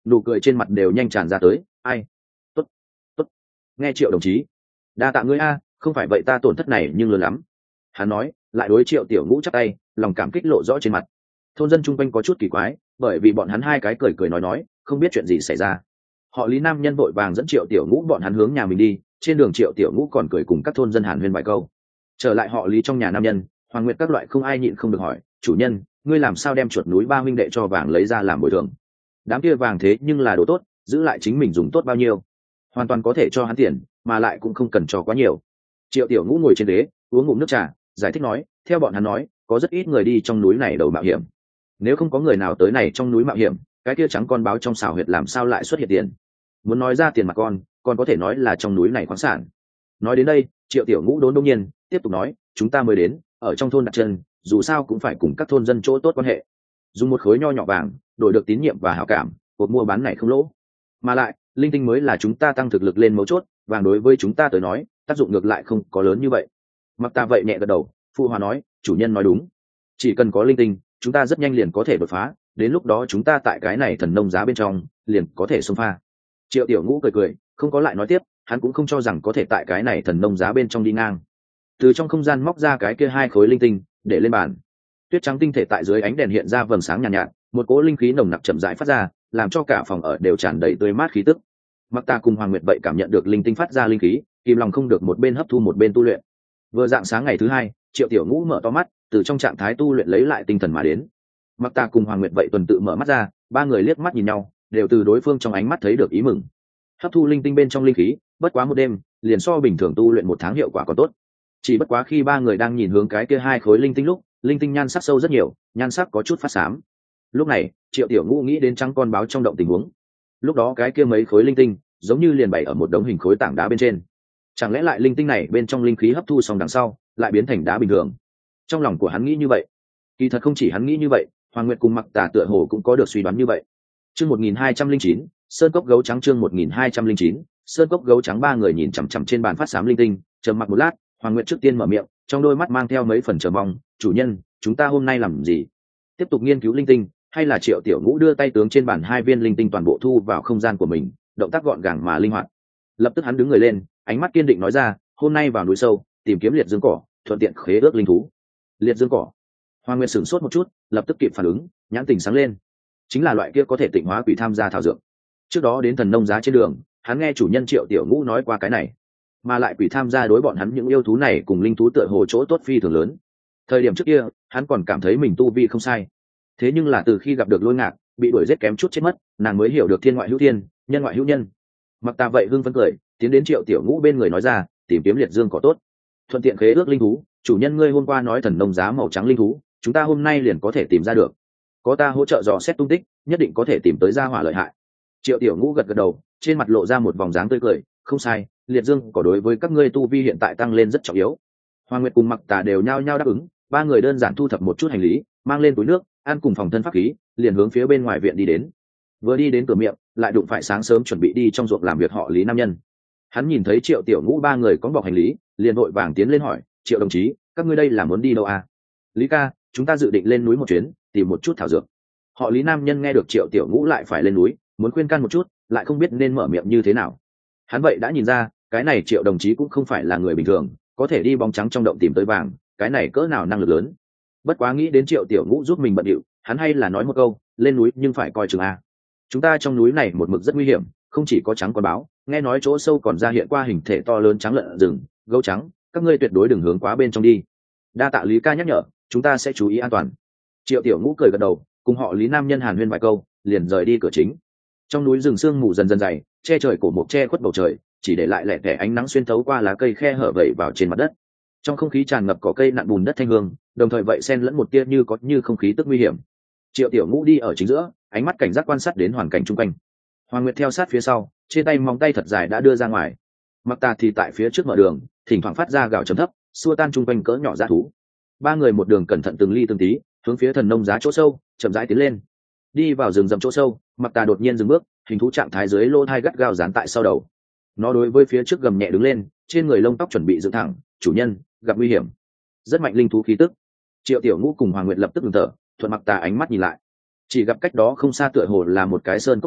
A: nụ cười trên mặt đều nhanh tràn ra tới. Ai? Tốt, tốt. Nghe Triệu đồng chí, đa tạ ngươi a, không phải vậy ta tổn thất này nhưng lớn lắm. Hắn nói, lại đối Triệu Tiểu Ngũ chắp tay, lòng cảm kích lộ rõ trên mặt. Thôn dân chung quanh có chút kỳ quái, bởi vì bọn hắn hai cái cười cười nói nói, không biết chuyện gì xảy ra. Họ Lý nam nhân vội vàng dẫn Triệu Tiểu Ngũ bọn hắn hướng nhà mình đi, trên đường Triệu Tiểu Ngũ còn cười cùng các thôn dân hàn huyên vài câu. Trở lại họ Lý trong nhà nam nhân, Hoàng Nguyệt các loại không ai nhịn không được hỏi, chủ nhân, ngươi làm sao đem chuột núi ba huynh đệ cho vàng lấy ra làm bồi thường? Đám kia vàng thế nhưng là đồ tốt, giữ lại chính mình dùng tốt bao nhiêu, hoàn toàn có thể cho hắn tiền, mà lại cũng không cần cho quá nhiều. Triệu Tiểu Ngũ ngồi trên ghế, uống ngụm nước trà, giải thích nói, theo bọn hắn nói, có rất ít người đi trong núi này đầu mạo hiểm. Nếu không có người nào tới này trong núi mạo hiểm, cái kia trắng con báo trong xào huyệt làm sao lại xuất hiện tiền? Muốn nói ra tiền mà con, còn có thể nói là trong núi này khoáng sản. Nói đến đây, Triệu Tiểu Ngũ đốn đông nhiên, tiếp tục nói, chúng ta mới đến, ở trong thôn đặt chân, dù sao cũng phải cùng các thôn dân chỗ tốt quan hệ. Dùng một khối nho nhỏ vàng, đổi được tín nhiệm và hảo cảm, cuộc mua bán này không lỗ. Mà lại, linh tinh mới là chúng ta tăng thực lực lên mấu chốt, vàng đối với chúng ta tới nói, tác dụng ngược lại không có lớn như vậy. Mặc Ta vậy nhẹ gật đầu, phụ hòa nói, chủ nhân nói đúng. Chỉ cần có linh tinh, chúng ta rất nhanh liền có thể đột phá, đến lúc đó chúng ta tại cái này thần nông giá bên trong, liền có thể xông pha. Triệu Tiểu Ngũ cười cười, không có lại nói tiếp, hắn cũng không cho rằng có thể tại cái này thần nông giá bên trong đi ngang. Từ trong không gian móc ra cái kia hai khối linh tinh, để lên bàn. Tuyết trắng tinh thể tại dưới ánh đèn hiện ra vầng sáng nhàn nhạt, nhạt, một cỗ linh khí nồng nặc chậm rãi phát ra, làm cho cả phòng ở đều tràn đầy tươi mát khí tức. Mặc Ta cùng Hoàng Nguyệt vậy cảm nhận được linh tinh phát ra linh khí, kìm lòng không được một bên hấp thu một bên tu luyện. Vừa dạng sáng ngày thứ hai, Triệu Tiểu Ngũ mở to mắt, từ trong trạng thái tu luyện lấy lại tinh thần mà đến. Mặc Ta cùng Hoàng Nguyệt vậy tuần tự mở mắt ra, ba người liếc mắt nhìn nhau, đều từ đối phương trong ánh mắt thấy được ý mừng. Hấp thu linh tinh bên trong linh khí, bất quá một đêm, liền so bình thường tu luyện một tháng hiệu quả còn tốt. Chỉ bất quá khi ba người đang nhìn hướng cái kia hai khối linh tinh lúc, linh tinh nhan sắc sâu rất nhiều, nhan sắc có chút phát xám. Lúc này, Triệu Tiểu Ngũ nghĩ đến trắng con báo trong động tình huống. Lúc đó cái kia mấy khối linh tinh, giống như liền bày ở một đống hình khối tảng đá bên trên. Chẳng lẽ lại linh tinh này bên trong linh khí hấp thu xong đằng sau, lại biến thành đá bình thường? Trong lòng của hắn nghĩ như vậy. Kỳ thật không chỉ hắn nghĩ như vậy, Hoàng Nguyệt cùng Mặc Tà tựa hồ cũng có được suy đoán như vậy. Chương một nghìn hai trăm lẻ chín, Sơn cốc gấu trắng chương một nghìn hai trăm lẻ chín, Sơn cốc gấu trắng ba người nhìn chằm chằm trên bàn phát xám linh tinh, trầm mặc một lát, Hoàng Nguyệt trước tiên mở miệng, trong đôi mắt mang theo mấy phần chờ mong, "Chủ nhân, chúng ta hôm nay làm gì? Tiếp tục nghiên cứu linh tinh, hay là Triệu Tiểu Ngũ đưa tay tướng trên bàn hai viên linh tinh toàn bộ thu vào không gian của mình, động tác gọn gàng mà linh hoạt." Lập tức hắn đứng người lên, ánh mắt kiên định nói ra, "Hôm nay vào núi sâu, tìm kiếm liệt dương cỏ, thuận tiện khế ước linh thú." Liệt dương cỏ? Hoàng Nguyệt sửng sốt một chút, lập tức kịp phản ứng, nhãn tình sáng lên. Chính là loại kia có thể tịnh hóa quỷ tham gia thảo dược. Trước đó đến thần nông giá trên đường, hắn nghe chủ nhân Triệu Tiểu Ngũ nói qua cái này, mà lại quỷ tham gia đối bọn hắn những yêu thú này cùng linh thú tựa hồ chỗ tốt phi thường lớn. Thời điểm trước kia, hắn còn cảm thấy mình tu vi không sai. Thế nhưng là từ khi gặp được Lôi Ngạc, bị đuổi giết kém chút chết mất, nàng mới hiểu được thiên ngoại hữu thiên, nhân ngoại hữu nhân. Mặc Ta vậy hưng phấn cười, tiến đến Triệu Tiểu Ngũ bên người nói ra, tìm kiếm liệt dương cỏ tốt, thuận tiện khế ước linh thú, chủ nhân ngươi hôm qua nói thần nông giá màu trắng linh thú, chúng ta hôm nay liền có thể tìm ra được. Có ta hỗ trợ dò xét tung tích, nhất định có thể tìm tới gia hỏa lợi hại. Triệu Tiểu Ngũ gật gật đầu, trên mặt lộ ra một vòng dáng tươi cười, không sai, liệt dương cỏ đối với các ngươi tu vi hiện tại tăng lên rất trọng yếu. Hoàng Nguyệt cùng Mặc Tà đều nhao nhao đáp ứng, ba người đơn giản thu thập một chút hành lý, mang lên túi nước, ăn cùng phòng thân pháp khí, liền hướng phía bên ngoài viện đi đến. Vừa đi đến cửa miệng, lại đụng phải sáng sớm chuẩn bị đi trong ruộng làm việc họ Lý nam nhân. Hắn nhìn thấy Triệu Tiểu Ngũ ba người có bọc hành lý, liền vội vàng tiến lên hỏi, "Triệu đồng chí, các ngươi đây là muốn đi đâu à?" "Lý ca, chúng ta dự định lên núi một chuyến, tìm một chút thảo dược." Họ Lý nam nhân nghe được Triệu Tiểu Ngũ lại phải lên núi, muốn khuyên can một chút, lại không biết nên mở miệng như thế nào. Hắn vậy đã nhìn ra, cái này Triệu đồng chí cũng không phải là người bình thường, có thể đi bóng trắng trong động tìm tới vàng, cái này cỡ nào năng lực lớn. Bất quá nghĩ đến Triệu Tiểu Ngũ giúp mình bận điệu, hắn hay là nói một câu, "Lên núi nhưng phải coi chừng a. Chúng ta trong núi này một mực rất nguy hiểm, không chỉ có trắng con báo, nghe nói chỗ sâu còn ra hiện qua hình thể to lớn trắng lợn rừng, gấu trắng, các ngươi tuyệt đối đừng hướng quá bên trong đi." Đa tạ Lý ca nhắc nhở, chúng ta sẽ chú ý an toàn. Triệu Tiểu Ngũ cười gật đầu, cùng họ Lý nam nhân hàn huyên vài câu, liền rời đi cửa chính. Trong núi rừng sương mù dần dần dày, che trời cổ mộc che khuất bầu trời, chỉ để lại lẻ tẻ ánh nắng xuyên thấu qua lá cây khe hở vẩy vào trên mặt đất. Trong không khí tràn ngập cỏ cây nặn bùn đất thanh hương, đồng thời vậy xen lẫn một tia như có như không khí tức nguy hiểm. Triệu Tiểu Ngũ đi ở chính giữa, ánh mắt cảnh giác quan sát đến hoàn cảnh xung quanh. Hoàng Nguyệt theo sát phía sau, trên tay móng tay thật dài đã đưa ra ngoài. Mặc Ta thì tại phía trước mở đường, thỉnh thoảng phát ra gào trầm thấp, xua tan xung quanh cỡ nhỏ dã thú. Ba người một đường cẩn thận từng ly từng tí, hướng phía thần nông giá chỗ sâu, chậm rãi tiến lên. Đi vào rừng rậm chỗ sâu, Mặc Ta đột nhiên dừng bước, hình thú trạng thái dưới lỗ thai gắt gao dán tại sau đầu. Nó đối với phía trước gầm nhẹ đứng lên, trên người lông tóc chuẩn bị dựng thẳng, "Chủ nhân, gặp nguy hiểm." Rất mạnh linh thú khí tức. Triệu Tiểu Ngũ cùng Hoàng Nguyệt lập tức ngừng thở, thuận Mặc Ta ánh mắt nhìn lại, chỉ gặp cách đó không xa tựa hồ là một cái sơn cốc nhỏ,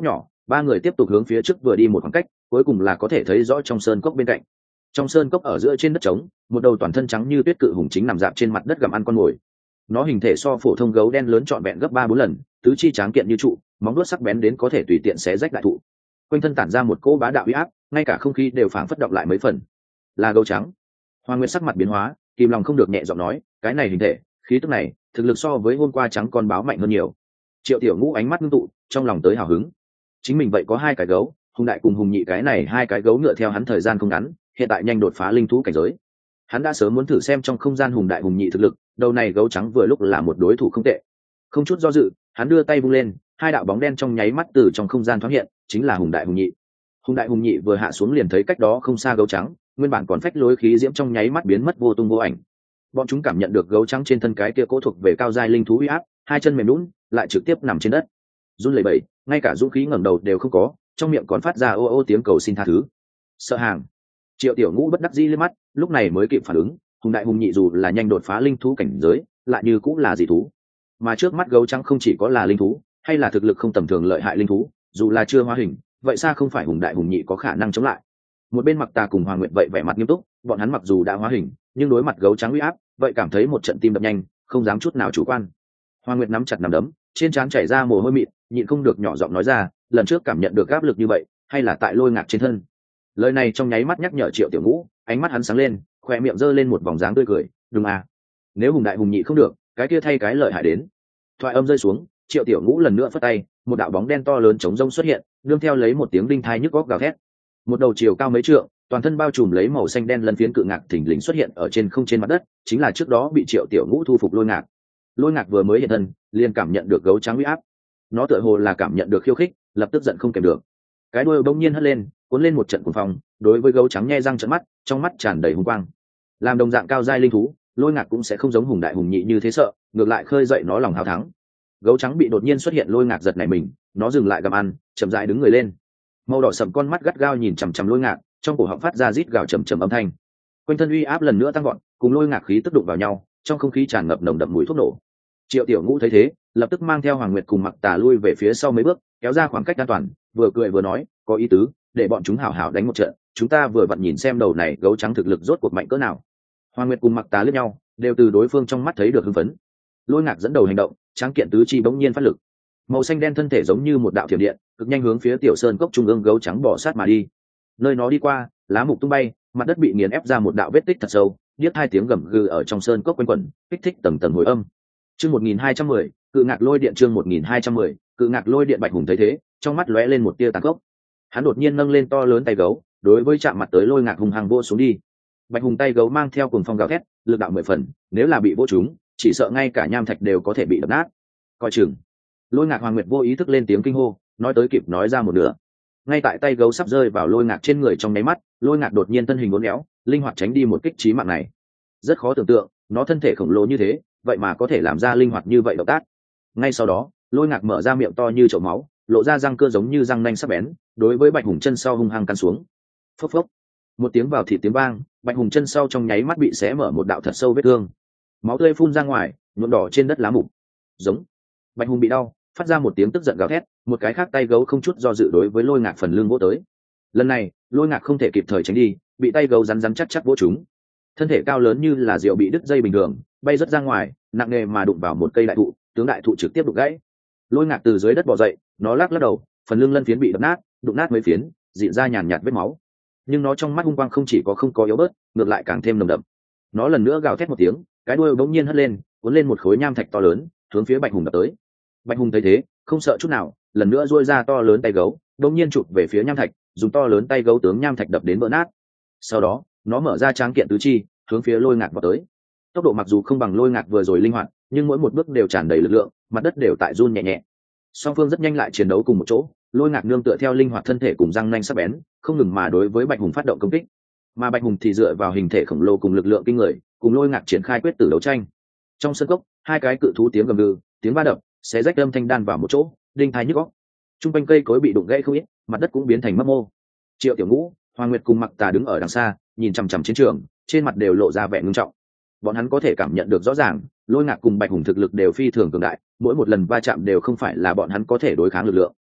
A: ba người tiếp tục hướng phía trước vừa đi một khoảng cách, cuối cùng là có thể thấy rõ trong sơn cốc bên cạnh. Trong sơn cốc ở giữa trên đất trống, một đầu toàn thân trắng như tuyết cự hùng chính nằm dạp trên mặt đất gặm ăn con mồi. Nó hình thể so phổ thông gấu đen lớn trọn vẹn gấp ba bốn lần, tứ chi tráng kiện như trụ, móng vuốt sắc bén đến có thể tùy tiện xé rách đại thụ. Quanh thân tản ra một cỗ bá đạo uy áp, ngay cả không khí đều phảng phất động lại mấy phần. Là gấu trắng. Hoàng Nguyệt sắc mặt biến hóa, kìm lòng không được nhẹ giọng nói, cái này hình thể, khí tức này, thực lực so với hôm qua trắng con báo mạnh hơn nhiều. Triệu Tiểu Ngũ ánh mắt ngưng tụ, trong lòng tới hào hứng. Chính mình vậy có hai cái gấu, hùng đại cùng hùng nhị, cái này hai cái gấu ngựa theo hắn thời gian không ngắn, hiện tại nhanh đột phá linh thú cảnh giới. Hắn đã sớm muốn thử xem trong không gian hùng đại hùng nhị thực lực, đầu này gấu trắng vừa lúc là một đối thủ không tệ. Không chút do dự, hắn đưa tay vung lên, hai đạo bóng đen trong nháy mắt từ trong không gian thoáng hiện, chính là hùng đại hùng nhị. Hùng đại hùng nhị vừa hạ xuống liền thấy cách đó không xa gấu trắng, nguyên bản còn phách lối khí diễm trong nháy mắt biến mất vô tung vô ảnh. Bọn chúng cảm nhận được gấu trắng trên thân cái kia cố thuộc về cao giai linh thú uy áp, hai chân mềm nhũn, lại trực tiếp nằm trên đất, run lẩy bẩy, ngay cả dũng khí ngẩng đầu đều không có, trong miệng còn phát ra ô ô tiếng cầu xin tha thứ. Sợ hàng. Triệu Tiểu Ngũ bất đắc dĩ liếc mắt, lúc này mới kịp phản ứng, hùng đại hùng nhị dù là nhanh đột phá linh thú cảnh giới, lại như cũng là dị thú. Mà trước mắt gấu trắng không chỉ có là linh thú, hay là thực lực không tầm thường lợi hại linh thú, dù là chưa hóa hình, vậy xa không phải hùng đại hùng nhị có khả năng chống lại. Một bên Mặc Tà cùng Hoàng Nguyệt vậy vẻ mặt nghiêm túc, bọn hắn mặc dù đã hóa hình, nhưng đối mặt gấu trắng uy áp, vậy cảm thấy một trận tim đập nhanh, không dám chút nào chủ quan. Hoàng Nguyệt nắm chặt nắm đấm, trên trán chảy ra mồ hôi mịn, nhịn không được nhỏ giọng nói ra, lần trước cảm nhận được áp lực như vậy, hay là tại Lôi Ngạc trên thân. Lời này trong nháy mắt nhắc nhở Triệu Tiểu Ngũ, ánh mắt hắn sáng lên, khoe miệng giơ lên một vòng dáng tươi cười, đúng à, nếu hùng đại hùng nhị không được, cái kia thay cái lợi hại đến. Thoại âm rơi xuống, Triệu Tiểu Ngũ lần nữa phất tay, một đạo bóng đen to lớn chống rông xuất hiện, nương theo lấy một tiếng đinh thai nhức góc gào thét. Một đầu chiều cao mấy trượng, toàn thân bao trùm lấy màu xanh đen lân phiến cự ngạc thình lình xuất hiện ở trên không trên mặt đất, chính là trước đó bị Triệu Tiểu Ngũ thu phục Lôi Ngạc. Lôi Ngạc vừa mới hiện thân, liền cảm nhận được gấu trắng uy áp. Nó tựa hồ là cảm nhận được khiêu khích, lập tức giận không kèm được. Cái đuôi bỗng nhiên hất lên, cuốn lên một trận cuồng phong, đối với gấu trắng nhe răng trợn mắt, trong mắt tràn đầy hung quang. Làm đồng dạng cao giai linh thú, Lôi Ngạc cũng sẽ không giống hùng đại hùng nhị như thế sợ, ngược lại khơi dậy nó lòng hào thắng. Gấu trắng bị đột nhiên xuất hiện Lôi Ngạc giật nảy mình, nó dừng lại gặm ăn, chậm rãi đứng người lên. Màu đỏ sậm con mắt gắt gao nhìn chằm chằm Lôi Ngạc, trong cổ họng phát ra rít gào trầm trầm âm thanh. Quanh thân uy áp lần nữa tăng vọt, cùng Lôi Ngạc khí tức đụng vào nhau, trong không khí tràn ngập nồng đậm mùi thuốc nổ. Triệu Tiểu Ngũ thấy thế, lập tức mang theo Hoàng Nguyệt cùng Mặc Tà lui về phía sau mấy bước, kéo ra khoảng cách an toàn, vừa cười vừa nói, có ý tứ, để bọn chúng hảo hảo đánh một trận, chúng ta vừa vặn nhìn xem đầu này gấu trắng thực lực rốt cuộc mạnh cỡ nào. Hoàng Nguyệt cùng Mặc Tà liếc nhau, đều từ đối phương trong mắt thấy được hưng phấn. Lôi Ngạc dẫn đầu hành động, tráng kiện tứ chi bỗng nhiên phát lực, màu xanh đen thân thể giống như một đạo thiểm điện, cực nhanh hướng phía tiểu sơn cốc trung ương gấu trắng bỏ sát mà đi. Nơi nó đi qua, lá mục tung bay, mặt đất bị nghiền ép ra một đạo vết tích thật sâu, điếc hai tiếng gầm gừ ở trong sơn cốc quanh quẩn, kích thích tầng tầng hồi âm. Chương một nghìn hai trăm mười, cự ngạc lôi điện. Chương một nghìn hai trăm mười, cự ngạc lôi điện. Bạch Hùng thấy thế, trong mắt lóe lên một tia tàn khốc. Hắn đột nhiên nâng lên to lớn tay gấu, đối với chạm mặt tới Lôi Ngạc hùng hăng vỗ xuống đi. Bạch Hùng tay gấu mang theo cuồng phong gào thét, lực đạo mười phần, nếu là bị vỗ trúng, chỉ sợ ngay cả nham thạch đều có thể bị đập nát. Coi chừng. Lôi Ngạc Hoàng Nguyệt vô ý thức lên tiếng kinh hô, nói tới kịp nói ra một nửa. Ngay tại tay gấu sắp rơi vào Lôi Ngạc trên người trong nháy mắt, Lôi Ngạc đột nhiên thân hình uốn éo, linh hoạt tránh đi một kích chí mạng này. Rất khó tưởng tượng, nó thân thể khổng lồ như thế, vậy mà có thể làm ra linh hoạt như vậy động tác. Ngay sau đó, Lôi Ngạc mở ra miệng to như chậu máu, lộ ra răng cơ giống như răng nanh sắc bén, đối với Bạch Hùng chân sau hung hăng căn xuống. Phốc phốc. Một tiếng vào thịt tiếng vang, Bạch Hùng chân sau trong nháy mắt bị xé mở một đạo thật sâu vết thương. Máu tươi phun ra ngoài, nhuộm đỏ trên đất lá mục. Giống. Bạch Hùng bị đau, phát ra một tiếng tức giận gào thét, một cái khác tay gấu không chút do dự đối với Lôi Ngạc phần lưng vỗ tới. Lần này, Lôi Ngạc không thể kịp thời tránh đi, bị tay gấu rắn rắn chắc chắc vỗ trúng. Thân thể cao lớn như là diều bị đứt dây bình thường, bay rất ra ngoài, nặng nề mà đụng vào một cây đại thụ, tướng đại thụ trực tiếp đụng gãy. Lôi Ngạc từ dưới đất bò dậy, nó lắc lắc đầu, phần lưng lân phiến bị đập nát, đụng nát mấy phiến, dịn ra nhàn nhạt vết máu. Nhưng nó trong mắt hung quang không chỉ có không có yếu bớt, ngược lại càng thêm nồng đậm. Nó lần nữa gào thét một tiếng, cái đuôi bỗng nhiên hất lên, cuốn lên một khối nham thạch to lớn, hướng phía Bạch Hùng đập tới. Bạch Hùng thấy thế, không sợ chút nào, lần nữa duỗi ra to lớn tay gấu, bỗng nhiên chụp về phía nham thạch, dùng to lớn tay gấu tướng nham thạch đập đến vỡ nát. Sau đó, nó mở ra tráng kiện tứ chi, hướng phía Lôi Ngạc vào tới. Tốc độ mặc dù không bằng Lôi Ngạc vừa rồi linh hoạt, nhưng mỗi một bước đều tràn đầy lực lượng, mặt đất đều tại run nhẹ nhẹ. Song phương rất nhanh lại chiến đấu cùng một chỗ, Lôi Ngạc nương tựa theo linh hoạt thân thể cùng răng nanh sắc bén, không ngừng mà đối với Bạch Hùng phát động công kích. Mà Bạch Hùng thì dựa vào hình thể khổng lồ cùng lực lượng kinh người, cùng Lôi Ngạc triển khai quyết tử đấu tranh. Trong sân cốc, hai cái cự thú tiếng gầm gừ, tiếng va đập, xé rách âm thanh đan vào một chỗ, đinh tai nhức óc. Trung quanh cây cối bị đụng gãy không ít, mặt đất cũng biến thành mấp mô. Triệu Tiểu Ngũ, Hoàng Nguyệt cùng Mặc Tà đứng ở đằng xa, nhìn chằm chằm chiến trường, trên mặt đều lộ ra vẻ ngưng trọng. Bọn hắn có thể cảm nhận được rõ ràng, Lôi Ngạc cùng Bạch Hùng thực lực đều phi thường cường đại, mỗi một lần va chạm đều không phải là bọn hắn có thể đối kháng lực lượng.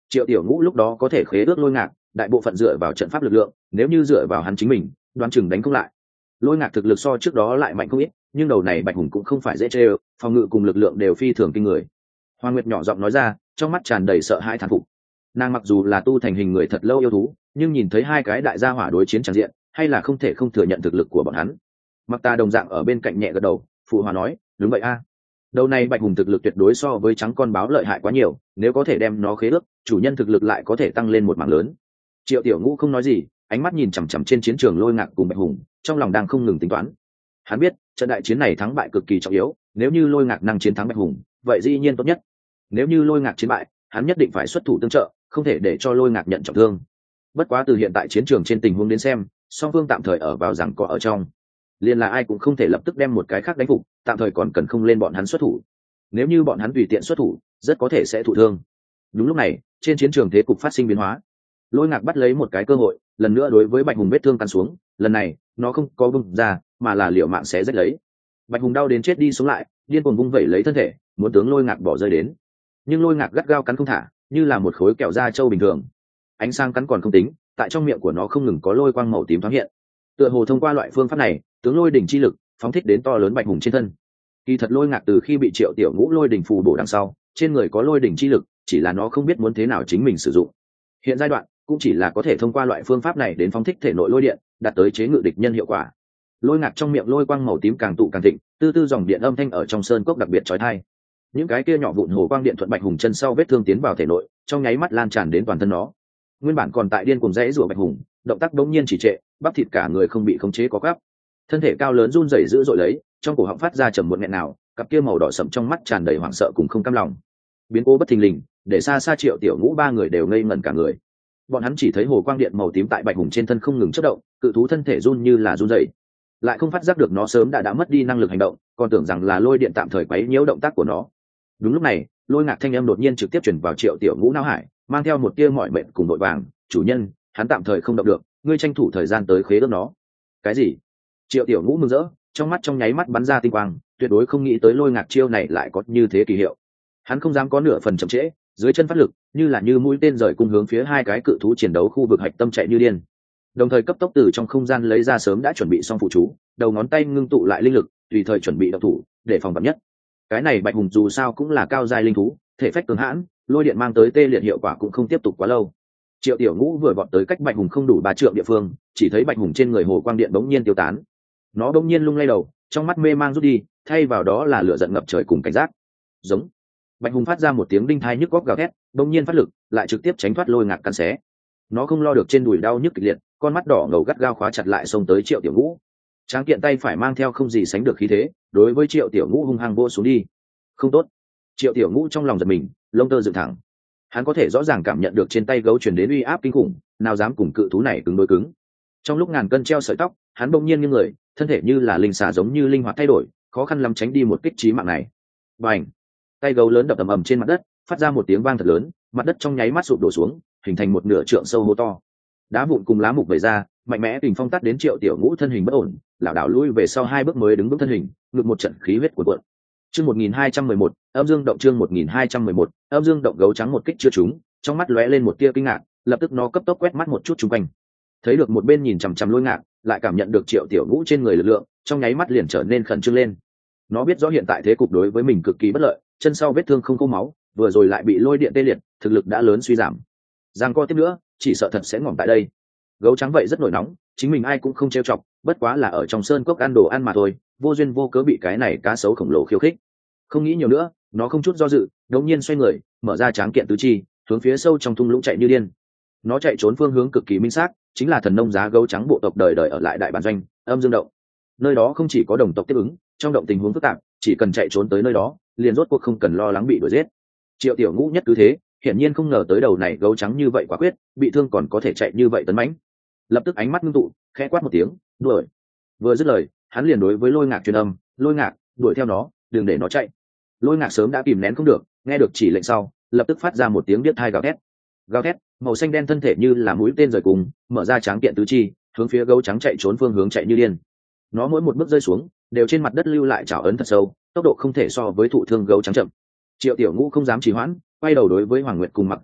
A: Triệu Tiểu Ngũ lúc đó có thể khế ước Lôi Ngạc, đại bộ phận dựa vào trận pháp lực lượng, nếu như dựa vào hắn chính mình, đoán chừng đánh không lại. Lôi Ngạc thực lực so trước đó lại mạnh không ít, nhưng đầu này Bạch Hùng cũng không phải dễ chơi, phòng ngự cùng lực lượng đều phi thường kinh người. Hoa Nguyệt nhỏ giọng nói ra, trong mắt tràn đầy sợ hãi thán phục. Nàng mặc dù là tu thành hình người thật lâu yêu thú, nhưng nhìn thấy hai cái đại gia hỏa đối chiến tràn diện, hay là không thể không thừa nhận thực lực của bọn hắn. Mặc Ta đồng dạng ở bên cạnh nhẹ gật đầu, phụ hòa nói, đúng vậy a. Đầu này Bạch Hùng thực lực tuyệt đối so với trắng con báo lợi hại quá nhiều, nếu có thể đem nó khế ước, chủ nhân thực lực lại có thể tăng lên một mảng lớn. Triệu Tiểu Ngũ không nói gì, ánh mắt nhìn chằm chằm trên chiến trường Lôi Ngạc cùng Bạch Hùng, trong lòng đang không ngừng tính toán. Hắn biết, trận đại chiến này thắng bại cực kỳ trọng yếu, nếu như Lôi Ngạc năng chiến thắng Bạch Hùng, vậy dĩ nhiên tốt nhất. Nếu như Lôi Ngạc chiến bại, hắn nhất định phải xuất thủ tương trợ, không thể để cho Lôi Ngạc nhận trọng thương. Bất quá từ hiện tại chiến trường trên tình huống đến xem, song phương tạm thời ở vào rằng có ở trong, liền là ai cũng không thể lập tức đem một cái khác đánh phục, tạm thời còn cần không lên bọn hắn xuất thủ. Nếu như bọn hắn tùy tiện xuất thủ, rất có thể sẽ thụ thương. Đúng lúc này, trên chiến trường thế cục phát sinh biến hóa. Lôi Ngạc bắt lấy một cái cơ hội, lần nữa đối với Bạch Hùng vết thương căn xuống, lần này nó không có bung ra, mà là liều mạng xé rách lấy. Bạch Hùng đau đến chết đi sống lại, điên cuồng vung vẩy lấy thân thể, muốn tướng Lôi Ngạc bỏ rơi đến. Nhưng Lôi Ngạc gắt gao cắn không thả, như là một khối kẹo da trâu bình thường. Ánh sáng cắn còn không tính, tại trong miệng của nó không ngừng có lôi quang màu tím thoáng hiện. Tựa hồ thông qua loại phương pháp này, tướng lôi đỉnh chi lực phóng thích đến to lớn Bạch Hùng trên thân. Kỳ thật Lôi Ngạc từ khi bị Triệu Tiểu Ngũ lôi đỉnh phù bổ đằng sau, trên người có lôi đỉnh chi lực, chỉ là nó không biết muốn thế nào chính mình sử dụng. Hiện giai đoạn cũng chỉ là có thể thông qua loại phương pháp này đến phóng thích thể nội lôi điện, đạt tới chế ngự địch nhân hiệu quả. Lôi Ngạc trong miệng lôi quang màu tím càng tụ càng thịnh, tư tư dòng điện âm thanh ở trong sơn cốc đặc biệt chói tai. Những cái kia nhỏ vụn hồ quang điện thuận Bạch Hùng chân sau vết thương tiến vào thể nội, trong nháy mắt lan tràn đến toàn thân nó. Nguyên bản còn tại điên cuồng rẽ rủa Bạch Hùng, động tác đống nhiên chỉ trệ, bắp thịt cả người không bị khống chế có gắp, thân thể cao lớn run rẩy dữ dội lấy, trong cổ họng phát ra trầm muộn nghẹn nào, cặp kia màu đỏ sẫm trong mắt tràn đầy hoảng sợ cùng không cam lòng. Biến cố bất thình lình, để xa xa Triệu Tiểu Ngũ ba người đều ngây ngẩn cả người. Bọn hắn chỉ thấy hồ quang điện màu tím tại Bạch Hùng trên thân không ngừng chớp động, cự thú thân thể run như là run rẩy, lại không phát giác được nó sớm đã đã mất đi năng lực hành động, còn tưởng rằng là lôi điện tạm thời quấy nhiễu động tác của nó. Đúng lúc này, Lôi Ngạc thanh âm đột nhiên trực tiếp truyền vào Triệu Tiểu Ngũ não hải, mang theo một tia mỏi mệt cùng vội vàng, "Chủ nhân, hắn tạm thời không động được, ngươi tranh thủ thời gian tới khế ước nó." Cái gì? Triệu Tiểu Ngũ mừng rỡ, trong mắt trong nháy mắt bắn ra tinh quang, tuyệt đối không nghĩ tới Lôi Ngạc chiêu này lại có như thế kỳ hiệu. Hắn không dám có nửa phần chậm trễ, dưới chân phát lực, như là như mũi tên rời cung hướng phía hai cái cự thú chiến đấu khu vực hạch tâm chạy như điên. Đồng thời cấp tốc từ trong không gian lấy ra sớm đã chuẩn bị xong phụ chú, đầu ngón tay ngưng tụ lại linh lực, tùy thời chuẩn bị động thủ, để phòng vạn nhất. Cái này Bạch Hùng dù sao cũng là cao giai linh thú, thể phách cường hãn, lôi điện mang tới tê liệt hiệu quả cũng không tiếp tục quá lâu. Triệu Tiểu Ngũ vừa vọt tới cách Bạch Hùng không đủ ba trượng địa phương, chỉ thấy Bạch Hùng trên người hồ quang điện bỗng nhiên tiêu tán. Nó bỗng nhiên lung lay đầu, trong mắt mê mang rút đi, thay vào đó là lửa giận ngập trời cùng cảnh giác. Giống. Bạch Hùng phát ra một tiếng đinh thai nhức góc gào thét, bỗng nhiên phát lực, lại trực tiếp tránh thoát Lôi Ngạc cắn xé. Nó không lo được trên đùi đau nhức kịch liệt, con mắt đỏ ngầu gắt gao khóa chặt lại xông tới Triệu Tiểu Ngũ. Tráng kiện tay phải mang theo không gì sánh được khí thế, đối với Triệu Tiểu Ngũ hung hăng vỗ xuống đi. Không tốt. Triệu Tiểu Ngũ trong lòng giật mình, lông tơ dựng thẳng. Hắn có thể rõ ràng cảm nhận được trên tay gấu truyền đến uy áp kinh khủng, nào dám cùng cự thú này cứng đối cứng. Trong lúc ngàn cân treo sợi tóc, hắn bỗng nhiên nghiêng người, thân thể như là linh xà giống như linh hoạt thay đổi, khó khăn lắm tránh đi một kích chí mạng này. Bành! Tay gấu lớn đập ầm ầm trên mặt đất, phát ra một tiếng vang thật lớn, mặt đất trong nháy mắt sụp đổ xuống, hình thành một nửa trượng sâu hố to. Đá vụn cùng lá mục vẩy ra, mạnh mẽ kình phong tát đến Triệu Tiểu Ngũ thân hình bất ổn, lảo đảo lui về sau hai bước mới đứng vững thân hình, ngực một trận khí huyết cuồn cuộn. Chương một nghìn hai trăm mười một, âm dương động chương một nghìn hai trăm mười một, âm dương động gấu trắng một kích chưa trúng, trong mắt lóe lên một tia kinh ngạc, lập tức nó cấp tốc quét mắt một chút xung quanh. Thấy được một bên nhìn chằm chằm Lôi Ngạc, lại cảm nhận được Triệu Tiểu Ngũ trên người lực lượng, trong nháy mắt liền trở nên khẩn trương lên. Nó biết rõ hiện tại thế cục đối với mình cực kỳ bất lợi, chân sau vết thương không có máu, vừa rồi lại bị lôi điện tê liệt, thực lực đã lớn suy giảm. Giang co tiếp nữa, chỉ sợ thật sẽ ngỏm tại đây. Gấu trắng vậy rất nổi nóng, chính mình ai cũng không trêu chọc, bất quá là ở trong sơn cốc ăn đồ ăn mà thôi, vô duyên vô cớ bị cái này cá sấu khổng lồ khiêu khích. Không nghĩ nhiều nữa, nó không chút do dự, đột nhiên xoay người, mở ra tráng kiện tứ chi, hướng phía sâu trong thung lũng chạy như điên. Nó chạy trốn phương hướng cực kỳ minh xác, chính là thần nông giá gấu trắng bộ tộc đời đời ở lại đại bản doanh, âm dương động. Nơi đó không chỉ có đồng tộc tiếp ứng, trong động tình huống phức tạp, chỉ cần chạy trốn tới nơi đó, liền rốt cuộc không cần lo lắng bị đuổi giết. Triệu Tiểu Ngũ nhất cứ thế, hiển nhiên không ngờ tới đầu này gấu trắng như vậy quả quyết, bị thương còn có thể chạy như vậy tấn mãnh. Lập tức ánh mắt ngưng tụ, khẽ quát một tiếng, đuổi. Vừa dứt lời, hắn liền đối với Lôi Ngạc truyền âm, Lôi Ngạc, đuổi theo nó, đừng để nó chạy. Lôi Ngạc sớm đã kìm nén không được, nghe được chỉ lệnh sau, lập tức phát ra một tiếng điếc tai gào thét. Gào thét, màu xanh đen thân thể như là mũi tên rời cùng, mở ra tráng kiện tứ chi, hướng phía gấu trắng chạy trốn phương hướng chạy như điên. Nó mỗi một bước rơi xuống, đều trên mặt đất lưu lại trảo ấn thật sâu, tốc độ không thể so với thụ thương gấu trắng chậm. Triệu Tiểu Ngũ không dám trì hoãn, quay đầu đối với Hoàng Nguyệt cùng Mặc Tà đạo,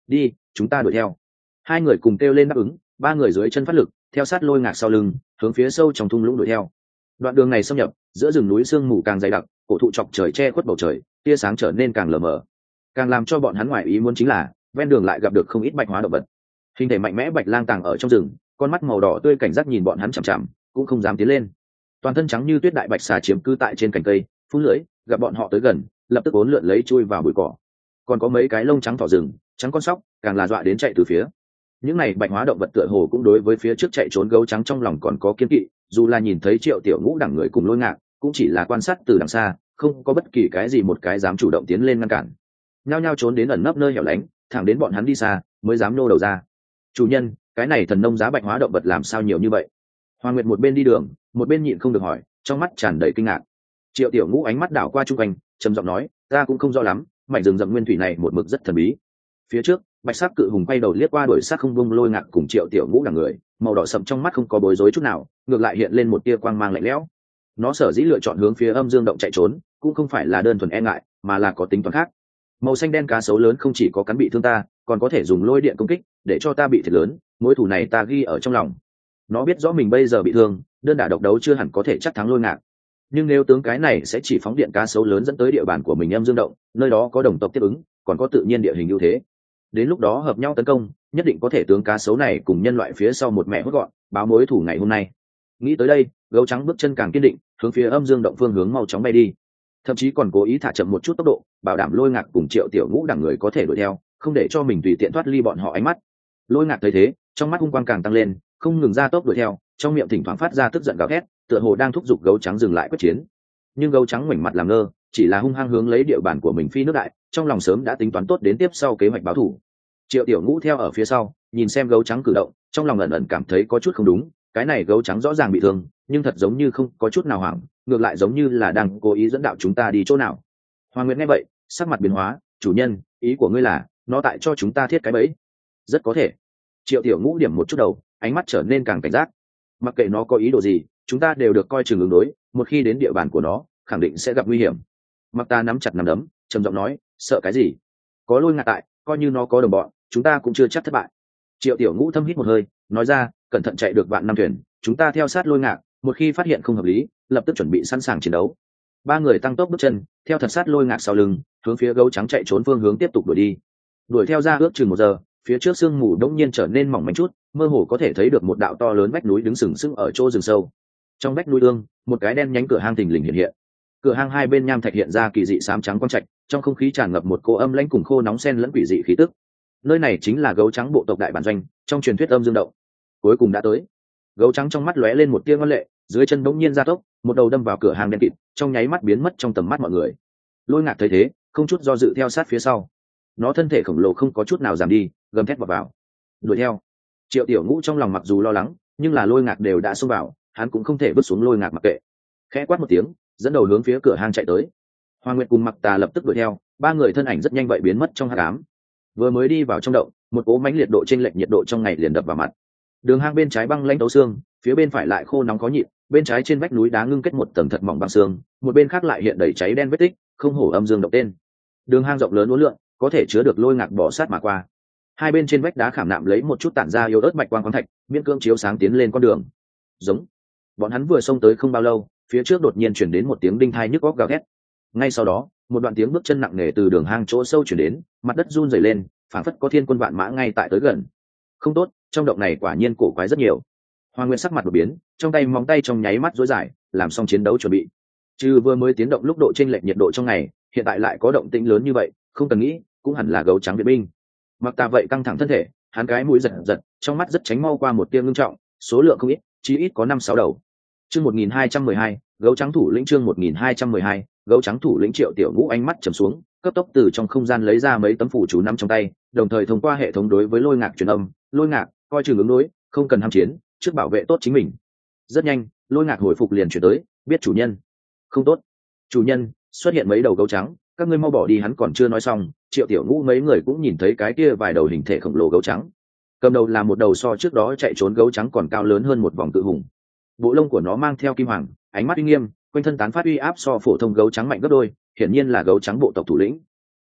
A: đi, chúng ta đuổi theo. Hai người cùng kêu lên đáp ứng, ba người dưới chân phát lực, theo sát Lôi Ngạc sau lưng, hướng phía sâu trong thung lũng đuổi theo. Đoạn đường này xâm nhập, giữa rừng núi sương mù càng dày đặc, cổ thụ chọc trời che khuất bầu trời, tia sáng trở nên càng lờ mờ. Càng làm cho bọn hắn ngoài ý muốn chính là, ven đường lại gặp được không ít bạch hóa động vật. Hình thể mạnh mẽ bạch lang tàng ở trong rừng, con mắt màu đỏ tươi cảnh giác nhìn bọn hắn chằm chằm, cũng không dám tiến lên. Toàn thân trắng như tuyết đại bạch xà chiếm cư tại trên cành cây, phun lưỡi, gặp bọn họ tới gần, lập tức uốn lượn lấy chui vào bụi cỏ. Còn có mấy cái lông trắng thỏ rừng, trắng con sóc, càng là dọa đến chạy từ phía. Những này bạch hóa động vật tựa hồ cũng đối với phía trước chạy trốn gấu trắng trong lòng còn có kiên kỵ, dù là nhìn thấy Triệu Tiểu Ngũ đẳng người cùng Lôi Ngạc, cũng chỉ là quan sát từ đằng xa, không có bất kỳ cái gì một cái dám chủ động tiến lên ngăn cản. Nhao nhao trốn đến ẩn nấp nơi hẻo lánh, thẳng đến bọn hắn đi xa, mới dám nô đầu ra. Chủ nhân, cái này thần nông giá bạch hóa động vật làm sao nhiều như vậy? Hoàng Nguyệt một bên đi đường, một bên nhịn không được hỏi, trong mắt tràn đầy kinh ngạc. Triệu Tiểu Ngũ ánh mắt đảo qua chung quanh, trầm giọng nói, ta cũng không rõ lắm, mảnh rừng rậm nguyên thủy này một mực rất thần bí. Phía trước, bạch sắc cự hùng quay đầu liếc qua đuổi sát không bung Lôi Ngạc cùng Triệu Tiểu Ngũ đằng người, màu đỏ sậm trong mắt không có bối rối chút nào, ngược lại hiện lên một tia quang mang lạnh lẽo. Nó sở dĩ lựa chọn hướng phía âm dương động chạy trốn, cũng không phải là đơn thuần e ngại, mà là có tính toán khác. Màu xanh đen cá sấu lớn không chỉ có cắn bị thương ta, còn có thể dùng lôi điện công kích để cho ta bị thiệt lớn, mối thù này ta ghi ở trong lòng. Nó biết rõ mình bây giờ bị thương, đơn đả độc đấu chưa hẳn có thể chắc thắng Lôi Ngạc, nhưng nếu tướng cái này sẽ chỉ phóng điện cá sấu lớn dẫn tới địa bàn của mình âm dương động, nơi đó có đồng tộc tiếp ứng, còn có tự nhiên địa hình ưu thế, đến lúc đó hợp nhau tấn công, nhất định có thể tướng cá sấu này cùng nhân loại phía sau một mẹ hốt gọn, báo mối thù ngày hôm nay. Nghĩ tới đây, gấu trắng bước chân càng kiên định, hướng phía âm dương động phương hướng mau chóng bay đi, thậm chí còn cố ý thả chậm một chút tốc độ, bảo đảm Lôi Ngạc cùng Triệu Tiểu Ngũ đẳng người có thể đuổi theo, không để cho mình tùy tiện thoát ly bọn họ ánh mắt. Lôi Ngạc thấy thế, trong mắt hung quang càng tăng lên, không ngừng ra tốc đuổi theo, trong miệng thỉnh thoảng phát ra tức giận gào thét, tựa hồ đang thúc giục gấu trắng dừng lại quyết chiến. Nhưng gấu trắng ngoảnh mặt làm ngơ, chỉ là hung hăng hướng lấy địa bàn của mình phi nước đại, trong lòng sớm đã tính toán tốt đến tiếp sau kế hoạch báo thù. Triệu Tiểu Ngũ theo ở phía sau, nhìn xem gấu trắng cử động, trong lòng ẩn ẩn cảm thấy có chút không đúng, cái này gấu trắng rõ ràng bị thương, nhưng thật giống như không có chút nào hoảng, ngược lại giống như là đang cố ý dẫn đạo chúng ta đi chỗ nào. Hoàng Nguyệt nghe vậy, sắc mặt biến hóa, chủ nhân, ý của ngươi là nó tại cho chúng ta thiết cái bẫy? Rất có thể. Triệu Tiểu Ngũ điểm một chút đầu, ánh mắt trở nên càng cảnh giác. Mặc kệ nó có ý đồ gì, chúng ta đều được coi chừng ứng đối, một khi đến địa bàn của nó, khẳng định sẽ gặp nguy hiểm. Mặc Ta nắm chặt nắm đấm, trầm giọng nói, sợ cái gì? Có Lôi Ngạc tại, coi như nó có đồng bọn, chúng ta cũng chưa chắc thất bại. Triệu Tiểu Ngũ thâm hít một hơi, nói ra, cẩn thận chạy được vạn năm thuyền, chúng ta theo sát Lôi Ngạc, một khi phát hiện không hợp lý, lập tức chuẩn bị sẵn sàng chiến đấu. Ba người tăng tốc bước chân, theo thật sát Lôi Ngạc sau lưng, hướng phía gấu trắng chạy trốn phương hướng tiếp tục đuổi đi. Đuổi theo ra ước chừng một giờ, phía trước sương mù đống nhiên trở nên mỏng manh chút, mơ hồ có thể thấy được một đạo to lớn vách núi đứng sừng sững ở chỗ rừng sâu. Trong vách núi ương, một cái đen nhánh cửa hang thình lình hiện hiện. Cửa hang hai bên nham thạch hiện ra kỳ dị xám trắng quang trạch, trong không khí tràn ngập một cỗ âm lãnh cùng khô nóng xen lẫn quỷ dị khí tức. Nơi này chính là gấu trắng bộ tộc đại bản doanh, trong truyền thuyết âm dương động. Cuối cùng đã tới. Gấu trắng trong mắt lóe lên một tia ngoan lệ, dưới chân bỗng nhiên gia tốc, một đầu đâm vào cửa hang đen kịt, trong nháy mắt biến mất trong tầm mắt mọi người. Lôi Ngạc thấy thế, không chút do dự theo sát phía sau. Nó thân thể khổng lồ không có chút nào giảm đi, gầm thét vào vào. Đuổi theo. Triệu Tiểu Ngũ trong lòng mặc dù lo lắng, nhưng là Lôi Ngạc đều đã xông vào, hắn cũng không thể vứt xuống Lôi Ngạc mặc kệ. Khẽ quát một tiếng, dẫn đầu hướng phía cửa hang chạy tới. Hoàng Nguyệt cùng Mặc Tà lập tức đuổi theo, ba người thân ảnh rất nhanh vậy biến mất trong hắc ám. Vừa mới đi vào trong động, một cỗ mãnh liệt độ chênh lệch nhiệt độ trong ngày liền đập vào mặt. Đường hang bên trái băng lãnh tấu xương, phía bên phải lại khô nóng khó nhịn, bên trái trên vách núi đá ngưng kết một tầng thật mỏng băng xương, một bên khác lại hiện đầy cháy đen vết tích, không hổ âm dương động tên. Đường hang rộng lớn uốn lượn, có thể chứa được Lôi Ngạc bỏ sát mà qua. Hai bên trên vách đá khảm nạm lấy một chút tản ra yếu ớt bạch quang khoáng thạch, miễn cưỡng chiếu sáng tiến lên con đường. Giống. Bọn hắn vừa xông tới không bao lâu, phía trước đột nhiên chuyển đến một tiếng đinh thai nhức óc gào thét. Ngay sau đó, một đoạn tiếng bước chân nặng nề từ đường hang chỗ sâu chuyển đến, mặt đất run rẩy lên, phảng phất có thiên quân vạn mã ngay tại tới gần. Không tốt, trong động này quả nhiên cổ quái rất nhiều. Hoàng Nguyên sắc mặt đột biến, trong tay móng tay trong nháy mắt rối dài, làm xong chiến đấu chuẩn bị. Trừ vừa mới tiến động lúc độ chênh lệch nhiệt độ trong ngày, hiện tại lại có động tĩnh lớn như vậy, không cần nghĩ, cũng hẳn là gấu trắng viện binh. Mặc Tà vậy căng thẳng thân thể, hắn cái mũi giật giật, trong mắt rất tránh mau qua một tia ngưng trọng, số lượng không ít, chí ít có năm sáu đầu. Chương một nghìn hai trăm mười hai, gấu trắng thủ lĩnh chương một nghìn hai trăm mười hai, gấu trắng thủ lĩnh Triệu Tiểu Ngũ ánh mắt trầm xuống, cấp tốc từ trong không gian lấy ra mấy tấm phủ chú nắm trong tay, đồng thời thông qua hệ thống đối với Lôi Ngạc truyền âm, Lôi Ngạc, coi chừng ứng đối, không cần ham chiến, trước bảo vệ tốt chính mình. Rất nhanh, Lôi Ngạc hồi phục liền chuyển tới, biết chủ nhân. Không tốt. Chủ nhân, xuất hiện mấy đầu gấu trắng, các ngươi mau bỏ đi. Hắn còn chưa nói xong, Triệu Tiểu Ngũ mấy người cũng nhìn thấy cái kia vài đầu hình thể khổng lồ gấu trắng. Cầm đầu là một đầu so trước đó chạy trốn gấu trắng còn cao lớn hơn một vòng cự hùng. Bộ lông của nó mang theo kim hoàng, ánh mắt uy nghiêm, quanh thân tán phát uy áp so phổ thông gấu trắng mạnh gấp đôi, hiển nhiên là gấu trắng bộ tộc thủ lĩnh.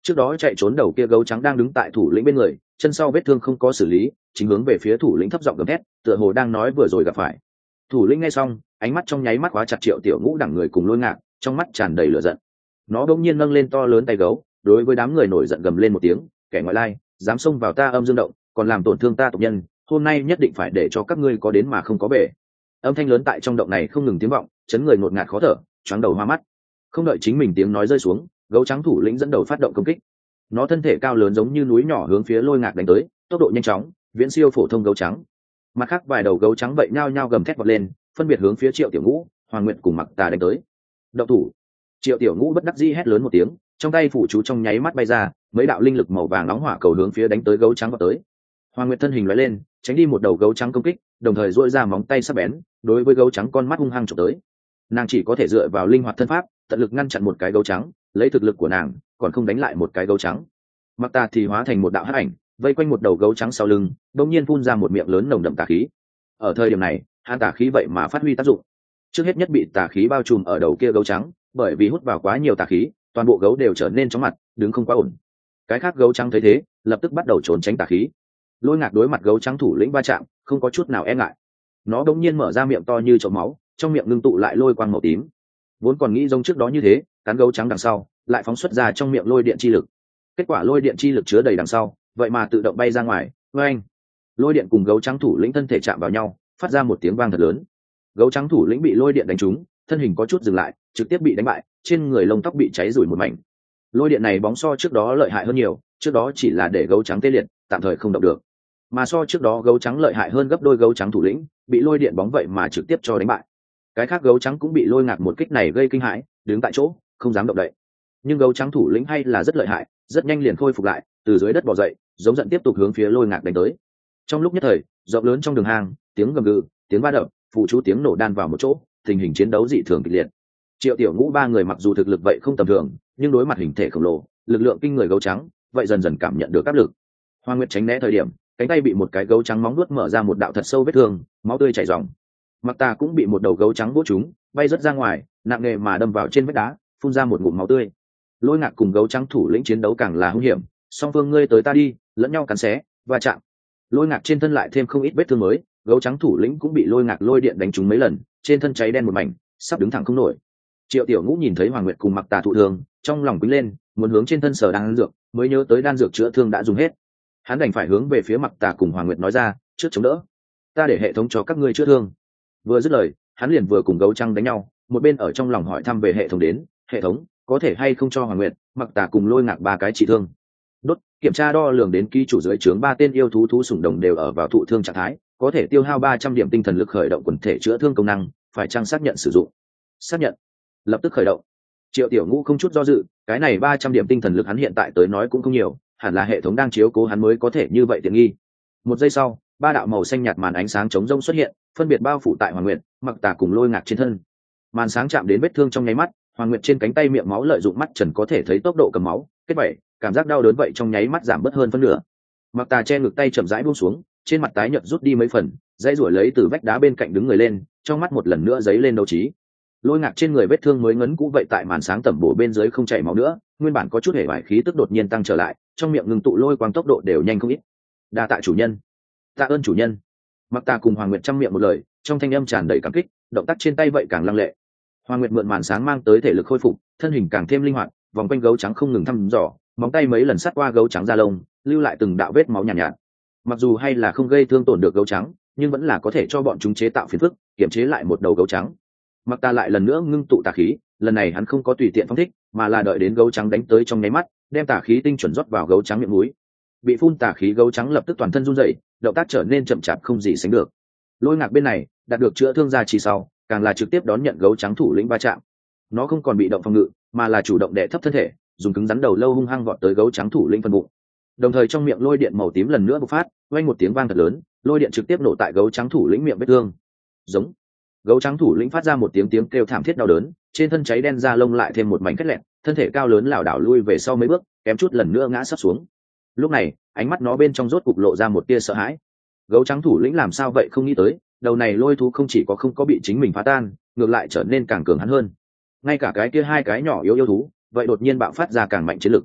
A: Trước đó chạy trốn đầu kia gấu trắng đang đứng tại thủ lĩnh bên người, chân sau vết thương không có xử lý, chính hướng về phía thủ lĩnh thấp giọng gầm thét, tựa hồ đang nói vừa rồi gặp phải. Thủ lĩnh nghe xong, ánh mắt trong nháy mắt khóa chặt Triệu Tiểu Ngũ đẳng người cùng Lôi Ngạc, trong mắt tràn đầy lửa giận. Nó bỗng nhiên nâng lên to lớn tay gấu, đối với đám người nổi giận gầm lên một tiếng, kẻ ngoại lai, dám xông vào ta Âm Dương động, còn làm tổn thương ta tộc nhân, hôm nay nhất định phải để cho các ngươi có đến mà không có về. Âm thanh lớn tại trong động này không ngừng tiếng vọng, chấn người ngột ngạt khó thở, choáng đầu hoa mắt. Không đợi chính mình tiếng nói rơi xuống, gấu trắng thủ lĩnh dẫn đầu phát động công kích. Nó thân thể cao lớn giống như núi nhỏ hướng phía Lôi Ngạc đánh tới, tốc độ nhanh chóng, viễn siêu phổ thông gấu trắng. Mặt khác vài đầu gấu trắng vậy nhao nhao gầm thét vọt lên, phân biệt hướng phía Triệu Tiểu Ngũ, Hoàng Nguyệt cùng Mặc Tà đánh tới. Động thủ! Triệu Tiểu Ngũ bất đắc dĩ hét lớn một tiếng, trong tay phủ chú trong nháy mắt bay ra, mấy đạo linh lực màu vàng nóng hỏa cầu hướng phía đánh tới gấu trắng vọt tới. Hoàng Nguyệt thân hình lóe lên, tránh đi một đầu gấu trắng công kích, đồng thời duỗi ra móng tay sắc bén, đối với gấu trắng con mắt hung hăng chụp tới. Nàng chỉ có thể dựa vào linh hoạt thân pháp, tận lực ngăn chặn một cái gấu trắng, lấy thực lực của nàng, còn không đánh lại một cái gấu trắng. Mặc Tà thì hóa thành một đạo hắc ảnh, vây quanh một đầu gấu trắng sau lưng, đột nhiên phun ra một miệng lớn nồng đậm tà khí. Ở thời điểm này, hắn tà khí vậy mà phát huy tác dụng. Trước hết nhất bị tà khí bao trùm ở đầu kia gấu trắng, bởi vì hút vào quá nhiều tà khí, toàn bộ gấu đều trở nên chóng mặt, đứng không quá ổn. Cái khác gấu trắng thấy thế, lập tức bắt đầu trốn tránh tà khí. Lôi Ngạc đối mặt gấu trắng thủ lĩnh va chạm, không có chút nào e ngại. Nó đột nhiên mở ra miệng to như chậu máu, trong miệng ngưng tụ lại lôi quang màu tím. Vốn còn nghĩ giống trước đó như thế, cắn gấu trắng đằng sau, lại phóng xuất ra trong miệng lôi điện chi lực. Kết quả lôi điện chi lực chứa đầy đằng sau, vậy mà tự động bay ra ngoài. Oeng! Lôi điện cùng gấu trắng thủ lĩnh thân thể chạm vào nhau, phát ra một tiếng vang thật lớn. Gấu trắng thủ lĩnh bị lôi điện đánh trúng, thân hình có chút dừng lại, trực tiếp bị đánh bại, trên người lông tóc bị cháy rủi một mảnh. Lôi điện này bóng so trước đó lợi hại hơn nhiều, trước đó chỉ là để gấu trắng tê liệt, tạm thời không động được. Mà so trước đó gấu trắng lợi hại hơn gấp đôi, gấu trắng thủ lĩnh bị lôi điện bóng vậy mà trực tiếp cho đánh bại. Cái khác gấu trắng cũng bị Lôi Ngạc một kích này gây kinh hãi, đứng tại chỗ không dám động đậy. Nhưng gấu trắng thủ lĩnh hay là rất lợi hại, rất nhanh liền khôi phục lại, từ dưới đất bò dậy, giống giận tiếp tục hướng phía Lôi Ngạc đánh tới. Trong lúc nhất thời, rộng lớn trong đường hang, tiếng gầm gừ, tiếng va đập, phụ chú tiếng nổ đan vào một chỗ, tình hình chiến đấu dị thường kịch liệt. Triệu Tiểu Ngũ ba người mặc dù thực lực vậy không tầm thường, nhưng đối mặt hình thể khổng lồ, lực lượng kinh người gấu trắng, vậy dần dần cảm nhận được áp lực. Hoa Nguyệt tránh né thời điểm, cánh tay bị một cái gấu trắng móng nuốt mở ra một đạo thật sâu vết thương, máu tươi chảy ròng. Mặc Tà cũng bị một đầu gấu trắng vỗ trúng, bay rất ra ngoài, nặng nề mà đâm vào trên vách đá, phun ra một ngụm máu tươi. Lôi Ngạc cùng gấu trắng thủ lĩnh chiến đấu càng là hung hiểm, song phương ngươi tới ta đi, lẫn nhau cắn xé, va chạm. Lôi Ngạc trên thân lại thêm không ít vết thương mới, gấu trắng thủ lĩnh cũng bị Lôi Ngạc lôi điện đánh trúng mấy lần, trên thân cháy đen một mảnh, sắp đứng thẳng không nổi. Triệu Tiểu Ngũ nhìn thấy Hoàng Nguyệt cùng Mặc Tà thụ thương, trong lòng quýnh lên, muốn hướng trên thân sở đan dược, mới nhớ tới đan dược chữa thương đã dùng hết. Hắn đành phải hướng về phía Mặc Tà cùng Hoàng Nguyệt nói ra, trước chống đỡ, ta để hệ thống cho các ngươi chữa thương. Vừa dứt lời, hắn liền vừa cùng gấu trắng đánh nhau, một bên ở trong lòng hỏi thăm về hệ thống đến, hệ thống có thể hay không cho Hoàng Nguyệt, Mặc Tà cùng Lôi Ngạc ba cái trị thương. Đốt, kiểm tra đo lường đến ký chủ dưới trướng ba tên yêu thú thú sủng đồng đều ở vào thụ thương trạng thái, có thể tiêu hao ba trăm điểm tinh thần lực khởi động quần thể chữa thương công năng, phải chăng xác nhận sử dụng? Xác nhận. Lập tức khởi động. Triệu Tiểu Ngũ không chút do dự, cái này ba trăm điểm tinh thần lực hắn hiện tại tới nói cũng không nhiều, hẳn là hệ thống đang chiếu cố hắn mới có thể như vậy tiện nghi. Một giây sau, ba đạo màu xanh nhạt màn ánh sáng chống rông xuất hiện, phân biệt bao phủ tại Hoàng Nguyệt, Mặc Tà cùng Lôi Ngạc trên thân. Màn sáng chạm đến vết thương trong nháy mắt, Hoàng Nguyệt trên cánh tay miệng máu lợi dụng mắt trần có thể thấy tốc độ cầm máu, kết bảy, cảm giác đau đớn vậy trong nháy mắt giảm bớt hơn phân nửa. Mặc Tà che ngực tay chậm rãi buông xuống, trên mặt tái nhợt rút đi mấy phần, dãy ruổi lấy từ vách đá bên cạnh đứng người lên, trong mắt một lần nữa giấy lên đấu trí. Lôi Ngạc trên người vết thương mới ngấn cũ vậy tại màn sáng tẩm bổ bên dưới không chảy máu nữa, nguyên bản có chút hề vải khí tức đột nhiên tăng trở lại, trong miệng ngừng tụ lôi quang tốc độ đều nhanh không ít. Đa tạ chủ nhân. Tạ ơn chủ nhân. Mặc Tà cùng Hoàng Nguyệt trăm miệng một lời, trong thanh âm tràn đầy cảm kích, động tác trên tay vậy càng lăng lệ. Hoàng Nguyệt mượn màn sáng mang tới thể lực khôi phục, thân hình càng thêm linh hoạt, vòng quanh gấu trắng không ngừng thăm dò, móng tay mấy lần sát qua gấu trắng da lông, lưu lại từng đạo vết máu nhàn nhạt, nhạt. Mặc dù hay là không gây thương tổn được gấu trắng, nhưng vẫn là có thể cho bọn chúng chế tạo phiền phức, kiểm chế lại một đầu gấu trắng. Mặc Tà lại lần nữa ngưng tụ tà khí, lần này hắn không có tùy tiện phóng thích, mà là đợi đến gấu trắng đánh tới trong nháy mắt, đem tà khí tinh chuẩn rót vào gấu trắng miệng mũi. Bị phun tà khí gấu trắng lập tức toàn thân run rẩy, động tác trở nên chậm chạp không gì sánh được. Lôi Ngạc bên này đạt được chữa thương ra chỉ sau, càng là trực tiếp đón nhận gấu trắng thủ lĩnh va chạm. Nó không còn bị động phòng ngự, mà là chủ động đè thấp thân thể, dùng cứng rắn đầu lâu hung hăng vọt tới gấu trắng thủ lĩnh phần bụng. Đồng thời trong miệng lôi điện màu tím lần nữa bộc phát, vang một tiếng vang thật lớn, lôi điện trực tiếp nổ tại gấu trắng thủ lĩnh miệng vết thương. Giống. Gấu trắng thủ lĩnh phát ra một tiếng tiếng kêu thảm thiết đau đớn, trên thân cháy đen da lông lại thêm một mảnh kết lẹn, thân thể cao lớn lảo đảo lui về sau mấy bước, kém chút lần nữa ngã sắp xuống. Lúc này, ánh mắt nó bên trong rốt cục lộ ra một tia sợ hãi. Gấu trắng thủ lĩnh làm sao vậy không nghĩ tới, đầu này lôi thú không chỉ có không có bị chính mình phá tan, ngược lại trở nên càng cường hắn hơn. Ngay cả cái kia hai cái nhỏ yếu yêu thú, vậy đột nhiên bạo phát ra càng mạnh chiến lực.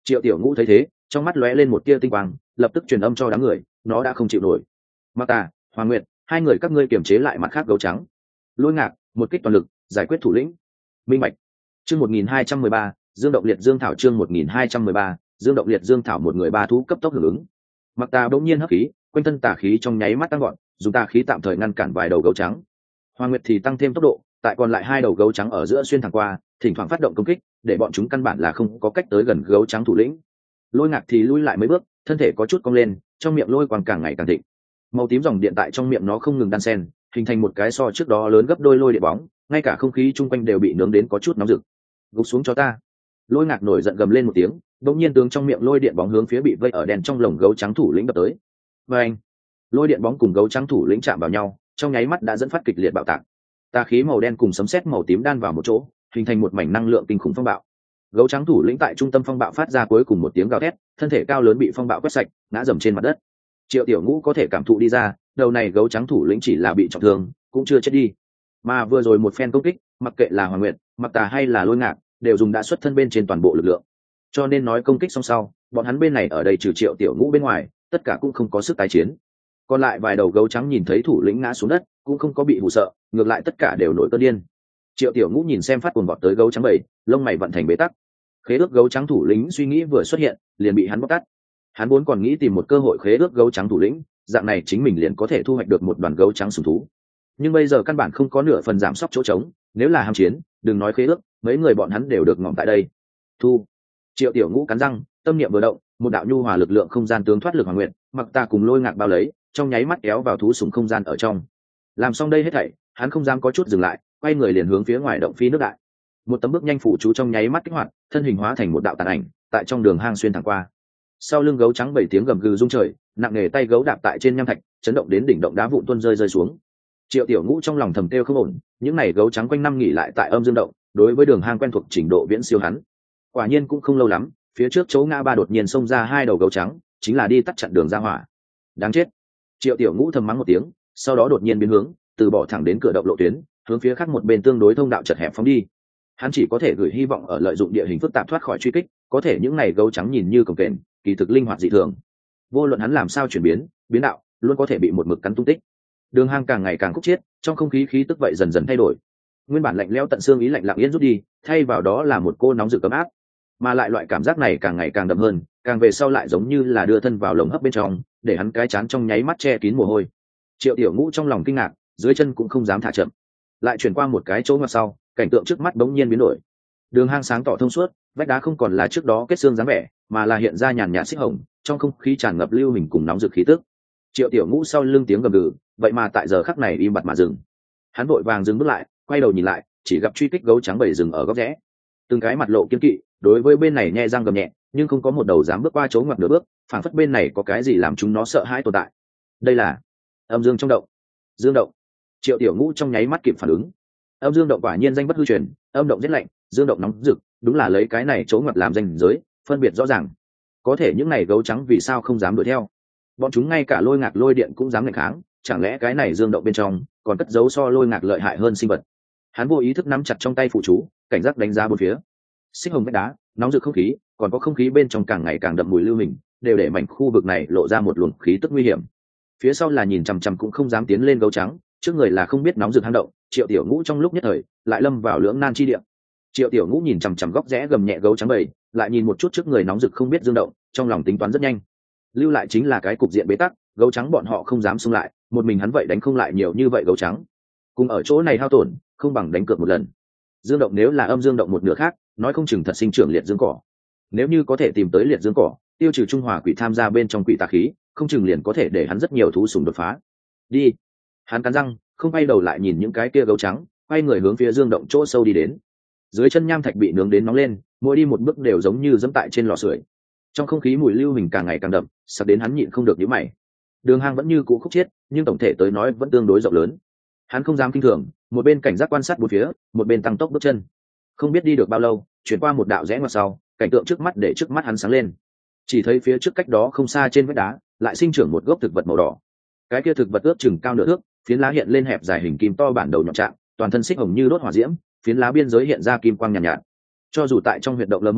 A: Triệu Tiểu Ngũ thấy thế, trong mắt lóe lên một tia tinh quang, lập tức truyền âm cho đám người, nó đã không chịu nổi. Mặc Tà, Hoàng Nguyệt, hai người các ngươi kiềm chế lại mặt khác gấu trắng. Lôi Ngạc, một kích toàn lực, giải quyết thủ lĩnh. Minh Bạch. Chương một nghìn hai trăm mười ba, Dương động liệt dương thảo chương một nghìn hai trăm mười ba, Dương động liệt dương thảo một người ba thú cấp tốc hưởng ứng. Mặc Tà bỗng nhiên hấp khí, quanh thân tà khí trong nháy mắt tăng gọn, dùng tà khí tạm thời ngăn cản vài đầu gấu trắng. Hoàng Nguyệt thì tăng thêm tốc độ, tại còn lại hai đầu gấu trắng ở giữa xuyên thẳng qua, thỉnh thoảng phát động công kích, để bọn chúng căn bản là không có cách tới gần gấu trắng thủ lĩnh. Lôi Ngạc thì lui lại mấy bước, thân thể có chút cong lên, trong miệng lôi quang càng ngày càng thịnh. Màu tím dòng điện tại trong miệng nó không ngừng đan xen, hình thành một cái so trước đó lớn gấp đôi lôi điện bóng, ngay cả không khí chung quanh đều bị nướng đến có chút nóng rực. Gục xuống cho ta. Lôi Ngạc nổi giận gầm lên một tiếng, đột nhiên tướng trong miệng lôi điện bóng hướng phía bị vây ở đèn trong lồng gấu trắng thủ lĩnh đập tới. Và anh, lôi điện bóng cùng gấu trắng thủ lĩnh chạm vào nhau, trong nháy mắt đã dẫn phát kịch liệt bạo tạc. Tà khí màu đen cùng sấm sét màu tím đan vào một chỗ, hình thành một mảnh năng lượng kinh khủng phong bạo. Gấu trắng thủ lĩnh tại trung tâm phong bạo phát ra cuối cùng một tiếng gào thét, thân thể cao lớn bị phong bạo quét sạch, ngã dầm trên mặt đất. Triệu Tiểu Ngũ có thể cảm thụ đi ra, đầu này gấu trắng thủ lĩnh chỉ là bị trọng thương, cũng chưa chết đi. Mà vừa rồi một phen công kích, mặc kệ là Hoàng Nguyệt, Mặc Tà hay là Lôi Ngạc, đều dùng đã xuất thân bên trên toàn bộ lực lượng. Cho nên nói công kích xong sau, bọn hắn bên này ở đây trừ Triệu Tiểu Ngũ bên ngoài, tất cả cũng không có sức tái chiến. Còn lại vài đầu gấu trắng nhìn thấy thủ lĩnh ngã xuống đất, cũng không có bị hù sợ, ngược lại tất cả đều nổi cơn điên. Triệu Tiểu Ngũ nhìn xem phát cuồng vọt tới gấu trắng bảy, lông mày vận thành bế tắc. Khế ước gấu trắng thủ lĩnh suy nghĩ vừa xuất hiện, liền bị hắn bóc tát. Hắn vốn còn nghĩ tìm một cơ hội khế ước gấu trắng thủ lĩnh, dạng này chính mình liền có thể thu hoạch được một đoàn gấu trắng sủng thú. Nhưng bây giờ căn bản không có nửa phần giảm sóc chỗ trống, nếu là ham chiến, đừng nói khế ước, mấy người bọn hắn đều được ngỏm tại đây. Thu. Triệu Tiểu Ngũ cắn răng, tâm niệm vừa động, một đạo nhu hòa lực lượng không gian tướng thoát lực Hoàng Nguyệt, Mặc Tà cùng Lôi Ngạc bao lấy, trong nháy mắt kéo vào thú sủng không gian ở trong. Làm xong đây hết thảy, hắn không dám có chút dừng lại, quay người liền hướng phía ngoài động phi nước đại. Một tấm bước nhanh phủ chú trong nháy mắt kích hoạt, thân hình hóa thành một đạo tàn ảnh, tại trong đường hang xuyên thẳng qua. Sau lưng gấu trắng bảy tiếng gầm gừ rung trời, nặng nề tay gấu đạp tại trên nham thạch, chấn động đến đỉnh động đá vụn tuôn rơi rơi xuống. Triệu Tiểu Ngũ trong lòng thầm kêu không ổn, những này gấu trắng quanh năm nghỉ lại tại âm dương động, đối với đường hang quen thuộc trình độ viễn siêu hắn. Quả nhiên cũng không lâu lắm, phía trước chỗ ngã ba đột nhiên xông ra hai đầu gấu trắng, chính là đi tắt chặn đường ra hỏa. Đáng chết. Triệu Tiểu Ngũ thầm mắng một tiếng, sau đó đột nhiên biến hướng, từ bỏ thẳng đến cửa động lộ tuyến, hướng phía khác một bên tương đối thông đạo chật hẹp phóng đi. Hắn chỉ có thể gửi hy vọng ở lợi dụng địa hình phức tạp thoát khỏi truy kích, có thể những này gấu trắng nhìn như cồng kềnh, kỳ thực linh hoạt dị thường. Vô luận hắn làm sao chuyển biến, biến đạo, luôn có thể bị một mực cắn tung tích. Đường hang càng ngày càng khúc chiết, trong không khí khí tức vậy dần dần thay đổi. Nguyên bản lạnh lẽo tận xương ý lạnh lặng yên rút đi, thay vào đó là một cô nóng rực ấm áp. Mà lại loại cảm giác này càng ngày càng đậm hơn, càng về sau lại giống như là đưa thân vào lồng hấp bên trong, để hắn cái chán trong nháy mắt che kín mồ hôi. Triệu Tiểu Ngũ trong lòng kinh ngạc, dưới chân cũng không dám thả chậm. Lại chuyển qua một cái chỗ ngoặt sau, cảnh tượng trước mắt bỗng nhiên biến đổi. Đường hang sáng tỏ thông suốt, vách đá không còn là trước đó kết xương dáng vẻ, mà là hiện ra nhàn nhạt xích hồng, trong không khí tràn ngập lưu hình cùng nóng rực khí tức. Triệu Tiểu Ngũ sau lưng tiếng gầm gừ, vậy mà tại giờ khắc này im bặt mà dừng. Hắn vội vàng dừng bước lại, quay đầu nhìn lại, chỉ gặp truy kích gấu trắng bảy rừng ở góc rẽ. Từng cái mặt lộ kiên kỵ, đối với bên này nhẹ răng gầm nhẹ, nhưng không có một đầu dám bước qua chỗ ngoặt nửa bước, phảng phất bên này có cái gì làm chúng nó sợ hãi tồn tại. Đây là âm dương trong động. Dương động. Triệu Tiểu Ngũ trong nháy mắt kịp phản ứng. Âm dương động quả nhiên danh bất hư truyền, âm động rất lạnh, dương động nóng rực, đúng là lấy cái này chỗ ngoặt làm danh giới, phân biệt rõ ràng. Có thể những này gấu trắng vì sao không dám đuổi theo? Bọn chúng ngay cả Lôi Ngạc lôi điện cũng dám nghịch kháng, chẳng lẽ cái này dương động bên trong còn cất giấu so Lôi Ngạc lợi hại hơn sinh vật? Hắn vô ý thức nắm chặt trong tay phụ chú, cảnh giác đánh giá bốn phía. Xích hồng vách đá, nóng rực không khí, còn có không khí bên trong càng ngày càng đậm mùi lưu hình, đều để mảnh khu vực này lộ ra một luồng khí tức nguy hiểm. Phía sau là nhìn chằm chằm cũng không dám tiến lên gấu trắng, trước người là không biết nóng rực hang động. Triệu Tiểu Ngũ trong lúc nhất thời lại lâm vào lưỡng nan chi địa. Triệu Tiểu Ngũ nhìn chằm chằm góc rẽ gầm nhẹ gấu trắng bầy, lại nhìn một chút trước người nóng rực không biết dương động, trong lòng tính toán rất nhanh. Lưu lại chính là cái cục diện bế tắc, gấu trắng bọn họ không dám xung lại, một mình hắn vậy đánh không lại nhiều như vậy gấu trắng. Cùng ở chỗ này hao tổn, không bằng đánh cược một lần. Dương động nếu là âm dương động một nửa khác, nói không chừng thật sinh trưởng liệt dương cỏ. Nếu như có thể tìm tới liệt dương cỏ, tiêu trừ trung hòa quỷ tham gia bên trong quỷ tà khí, không chừng liền có thể để hắn rất nhiều thú sủng đột phá. Đi. Hắn cắn răng, không quay đầu lại nhìn những cái kia gấu trắng, quay người hướng phía dương động chỗ sâu đi đến. Dưới chân nham thạch bị nướng đến nóng lên, mỗi đi một bước đều giống như dẫm tại trên lò sưởi. Trong không khí mùi lưu hình càng ngày càng đậm, sắp đến hắn nhịn không được nhíu mày. Đường hang vẫn như cũ khúc chiết, nhưng tổng thể tới nói vẫn tương đối rộng lớn. Hắn không dám kinh thường, một bên cảnh giác quan sát bốn phía, một bên tăng tốc bước chân. Không biết đi được bao lâu, chuyển qua một đạo rẽ ngoặt sau, cảnh tượng trước mắt để trước mắt hắn sáng lên. Chỉ thấy phía trước cách đó không xa trên vách đá, lại sinh trưởng một gốc thực vật màu đỏ. Cái kia thực vật ước chừng cao nửa thước, phiến lá hiện lên hẹp dài hình kim to bản đầu nhọn trạng, toàn thân xích hồng như đốt hỏa diễm, phiến lá biên giới hiện ra kim quang nhàn nhạt, nhạt. Cho dù tại trong huyệt động lờ mờ,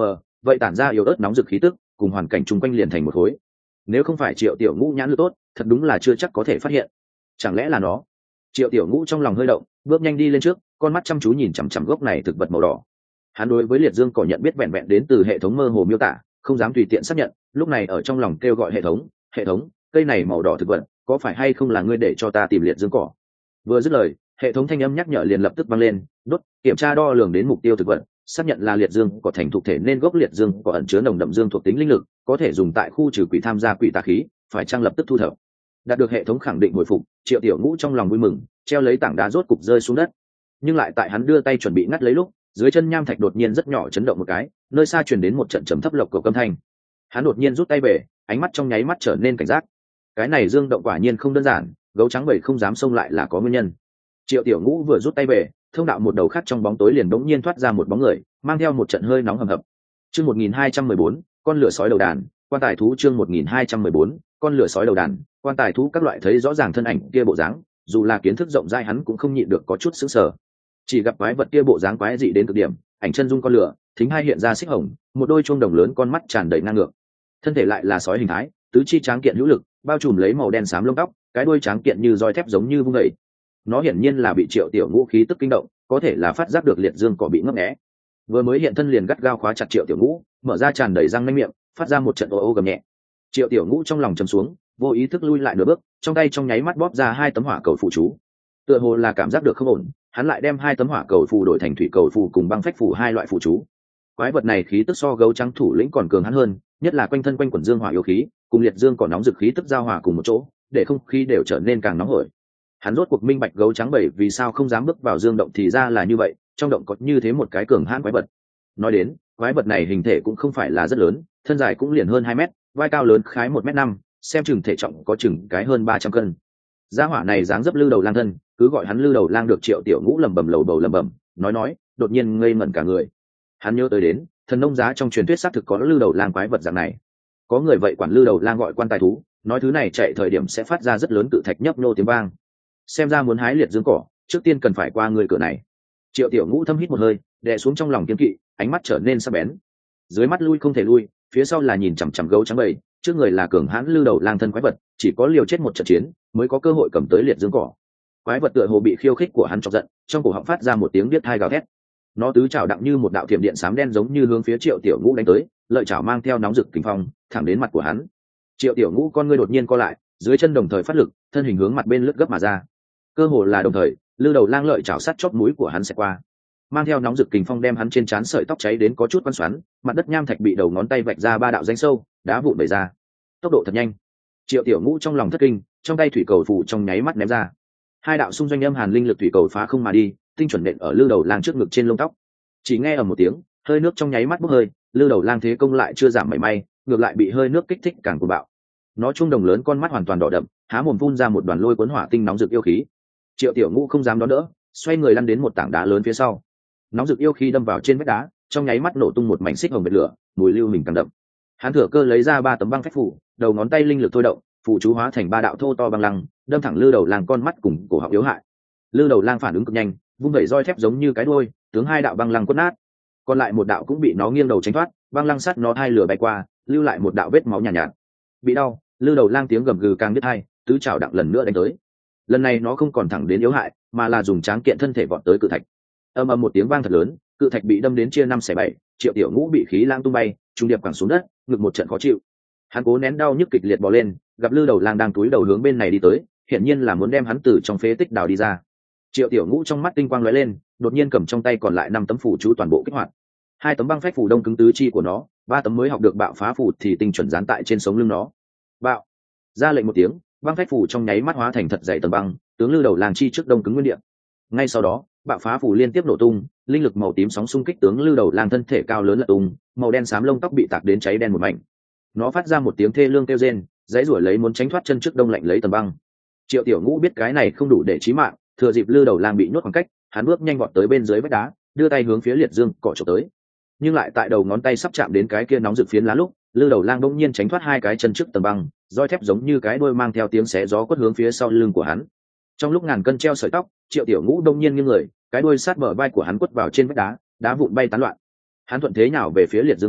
A: vậy tản ra yếu ớt nóng rực khí tức cùng hoàn cảnh chung quanh liền thành một khối. Nếu không phải Triệu Tiểu Ngũ nhãn lực tốt, thật đúng là chưa chắc có thể phát hiện. Chẳng lẽ là nó? Triệu Tiểu Ngũ trong lòng hơi động, bước nhanh đi lên trước, con mắt chăm chú nhìn chằm chằm gốc này thực vật màu đỏ. Hắn đối với liệt dương cỏ nhận biết vẹn vẹn đến từ hệ thống mơ hồ miêu tả, không dám tùy tiện xác nhận, lúc này ở trong lòng kêu gọi hệ thống, hệ thống, cây này màu đỏ thực vật, có phải hay không là ngươi để cho ta tìm liệt dương cỏ? Vừa dứt lời, hệ thống thanh âm nhắc nhở liền lập tức vang lên, đốt, kiểm tra đo lường đến mục tiêu thực vật, xác nhận là liệt dương cỏ thành thuộc thể nên gốc liệt dương có ẩn chứa nồng đậm dương thuộc tính linh lực, có thể dùng tại khu trừ quỷ tham gia quỷ tà khí, phải chăng lập tức thu thập. Đạt được hệ thống khẳng định hồi phục, Triệu Tiểu Ngũ trong lòng vui mừng, treo lấy tảng đá rốt cục rơi xuống đất. Nhưng lại tại hắn đưa tay chuẩn bị ngắt lấy lúc, dưới chân nham thạch đột nhiên rất nhỏ chấn động một cái, nơi xa truyền đến một trận trầm thấp lộc cầu âm thanh. Hắn đột nhiên rút tay về, ánh mắt trong nháy mắt trở nên cảnh giác. Cái này dương động quả nhiên không đơn giản, gấu trắng bầy không dám xông lại là có nguyên nhân. Triệu Tiểu Ngũ vừa rút tay về, thông đạo một đầu khác trong bóng tối liền đống nhiên thoát ra một bóng người, mang theo một trận hơi nóng hầm hập. Chương một nghìn hai trăm mười bốn, con lửa sói đầu đàn, quan tài thú chương một nghìn hai trăm mười bốn, con lửa sói đầu đàn, quan tài thú các loại thấy rõ ràng thân ảnh kia bộ dáng, dù là kiến thức rộng rãi hắn cũng không nhịn được có chút sững sờ. Chỉ gặp quái vật kia bộ dáng quái dị đến cực điểm, ảnh chân dung con lửa, thính hai hiện ra xích hồng, một đôi chuông đồng lớn con mắt tràn đầy ngang ngược. Thân thể lại là sói hình thái, tứ chi tráng kiện hữu lực, bao trùm lấy màu đen xám lông tóc, cái đuôi tráng kiện như roi thép giống như vung dậy. Nó hiển nhiên là bị Triệu Tiểu Ngũ khí tức kinh động, có thể là phát giác được liệt dương cỏ bị ngấp nghé. Vừa mới hiện thân liền gắt gao khóa chặt Triệu Tiểu Ngũ, mở ra tràn đầy răng nanh miệng, phát ra một trận ô ô gầm nhẹ. Triệu Tiểu Ngũ trong lòng trầm xuống, vô ý thức lui lại nửa bước, trong tay trong nháy mắt bóp ra hai tấm hỏa cầu phụ chú. Tựa hồ là cảm giác được không ổn, hắn lại đem hai tấm hỏa cầu phù đổi thành thủy cầu phù cùng băng phách phù hai loại phụ chú. Quái vật này khí tức so gấu trắng thủ lĩnh còn cường hắn hơn, nhất là quanh thân quanh quần dương hỏa yêu khí, cùng liệt dương còn nóng dực khí tức giao hòa cùng một chỗ, để không khí đều trở nên càng nóng hổi. Hắn rốt cuộc minh bạch gấu trắng bảy vì sao không dám bước vào dương động thì ra là như vậy, trong động có như thế một cái cường hãn quái vật. Nói đến, quái vật này hình thể cũng không phải là rất lớn, thân dài cũng liền hơn hai mét, vai cao lớn khái một mét năm, xem chừng thể trọng có chừng cái hơn ba trăm cân. Gia hỏa này dáng dấp lư đầu lang thân, cứ gọi hắn lư đầu lang được Triệu Tiểu Ngũ lẩm bẩm lầu bầu lẩm bẩm, nói nói, đột nhiên ngây ngẩn cả người. Hắn nhớ tới đến, thần nông giá trong truyền thuyết xác thực có lư đầu lang quái vật dạng này. Có người vậy quản lư đầu lang gọi quan tài thú, nói thứ này chạy thời điểm sẽ phát ra rất lớn cự thạch nhấp nhô tiếng vang. Xem ra muốn hái liệt dương cỏ, trước tiên cần phải qua người cửa này. Triệu Tiểu Ngũ thâm hít một hơi, đè xuống trong lòng kiên kỵ, ánh mắt trở nên sắc bén. Dưới mắt lui không thể lui, phía sau là nhìn chằm chằm gấu trắng bầy, trước người là cường hãn lư đầu lang thân quái vật, chỉ có liều chết một trận chiến mới có cơ hội cầm tới liệt dương cỏ. Quái vật tựa hồ bị khiêu khích của hắn chọc giận, trong cổ họng phát ra một tiếng biết thai gào thét. Nó tứ chảo đặng như một đạo thiểm điện xám đen giống như hướng phía Triệu Tiểu Ngũ đánh tới, lợi chảo mang theo nóng rực kình phong, thẳng đến mặt của hắn. Triệu Tiểu Ngũ con ngươi đột nhiên co lại, dưới chân đồng thời phát lực, thân hình hướng mặt bên lướt gấp mà ra. Cơ hồ là đồng thời, lư đầu lang lợi chảo sát chóp mũi của hắn sẽ qua, mang theo nóng rực kình phong đem hắn trên trán sợi tóc cháy đến có chút quăn xoắn, mặt đất nham thạch bị đầu ngón tay vạch ra ba đạo rãnh sâu, đá vụn bể ra. Tốc độ thật nhanh. Triệu Tiểu Ngũ trong lòng thất kinh, trong tay thủy cầu phủ trong nháy mắt ném ra. Hai đạo xung doanh âm hàn linh lực thủy cầu phá không mà đi, tinh chuẩn nện ở lư đầu lang trước ngực trên lông tóc. Chỉ nghe ở một tiếng, hơi nước trong nháy mắt bốc hơi, lư đầu lang thế công lại chưa giảm mảy may, ngược lại bị hơi nước kích thích càng cuồng bạo. Nó trung đồng lớn con mắt hoàn toàn đỏ đậm, há mồm phun ra một đoàn lôi cuốn hỏa tinh nóng rực yêu khí. Triệu Tiểu Ngũ không dám đón đỡ, xoay người lăn đến một tảng đá lớn phía sau. Nóng rực yêu khí đâm vào trên vách đá, trong nháy mắt nổ tung một mảnh xích hồng bệt lửa, mùi lưu hình càng đậm. Hắn thừa cơ lấy ra ba tấm băng phách phủ, đầu ngón tay linh lực thôi động, phụ chú hóa thành ba đạo thô to băng lăng, đâm thẳng lư đầu lang con mắt cùng cổ họng yếu hại. Lư đầu lang phản ứng cực nhanh, vung vẩy roi thép giống như cái đuôi, tướng hai đạo băng lăng quất nát. Còn lại một đạo cũng bị nó nghiêng đầu tránh thoát, băng lăng sắt nó hai lửa bay qua, lưu lại một đạo vết máu nhàn nhạt, nhạt. Bị đau, lư đầu lang tiếng gầm gừ càng đứt hai, tứ chảo đặng lần nữa đánh tới. Lần này nó không còn thẳng đến yếu hại, mà là dùng tráng kiện thân thể vọt tới cự thạch. Âm ầm một tiếng vang thật lớn, cự thạch bị đâm đến chia năm xẻ bảy, Triệu Tiểu Ngũ bị khí lang tung bay, trung điệp quẳng xuống đất, ngực một trận khó chịu. Hắn cố nén đau nhức kịch liệt bò lên, gặp lư đầu lang đang túi đầu hướng bên này đi tới, hiển nhiên là muốn đem hắn từ trong phế tích đào đi ra. Triệu Tiểu Ngũ trong mắt tinh quang lóe lên, đột nhiên cầm trong tay còn lại năm tấm phủ chú toàn bộ kích hoạt. Hai tấm băng phách phủ đông cứng tứ chi của nó, ba tấm mới học được bạo phá phủ thì tinh chuẩn dán tại trên sống lưng nó. Bạo! Ra lệnh một tiếng, băng phách phủ trong nháy mắt hóa thành thật dày tầng băng, tướng lư đầu lang chi trước đông cứng nguyên địa. Ngay sau đó, bạo phá phủ liên tiếp nổ tung, linh lực màu tím sóng xung kích tướng lư đầu lang thân thể cao lớn lật tung, màu đen xám lông tóc bị tạc đến cháy đen một mảnh. Nó phát ra một tiếng thê lương kêu rên, giãy giụa lấy muốn tránh thoát chân trước đông lạnh lấy tầng băng. Triệu Tiểu Ngũ biết cái này không đủ để chí mạng, thừa dịp lư đầu lang bị nhốt khoảng cách, hắn bước nhanh vọt tới bên dưới vách đá, đưa tay hướng phía liệt dương cỏ chụp tới. Nhưng lại tại đầu ngón tay sắp chạm đến cái kia nóng rực phiến lá lúc, lư đầu lang bỗng nhiên tránh thoát hai cái chân trước tầng băng, roi thép giống như cái đuôi mang theo tiếng xé gió quất hướng phía sau lưng của hắn. Trong lúc ngàn cân treo sợi tóc, Triệu Tiểu Ngũ đông nhiên nghiêng người, cái đuôi sát bờ vai của hắn quất vào trên vách đá, đá vụn bay tán loạn. Hắn thuận thế nhào về phía liệt dương cỏ,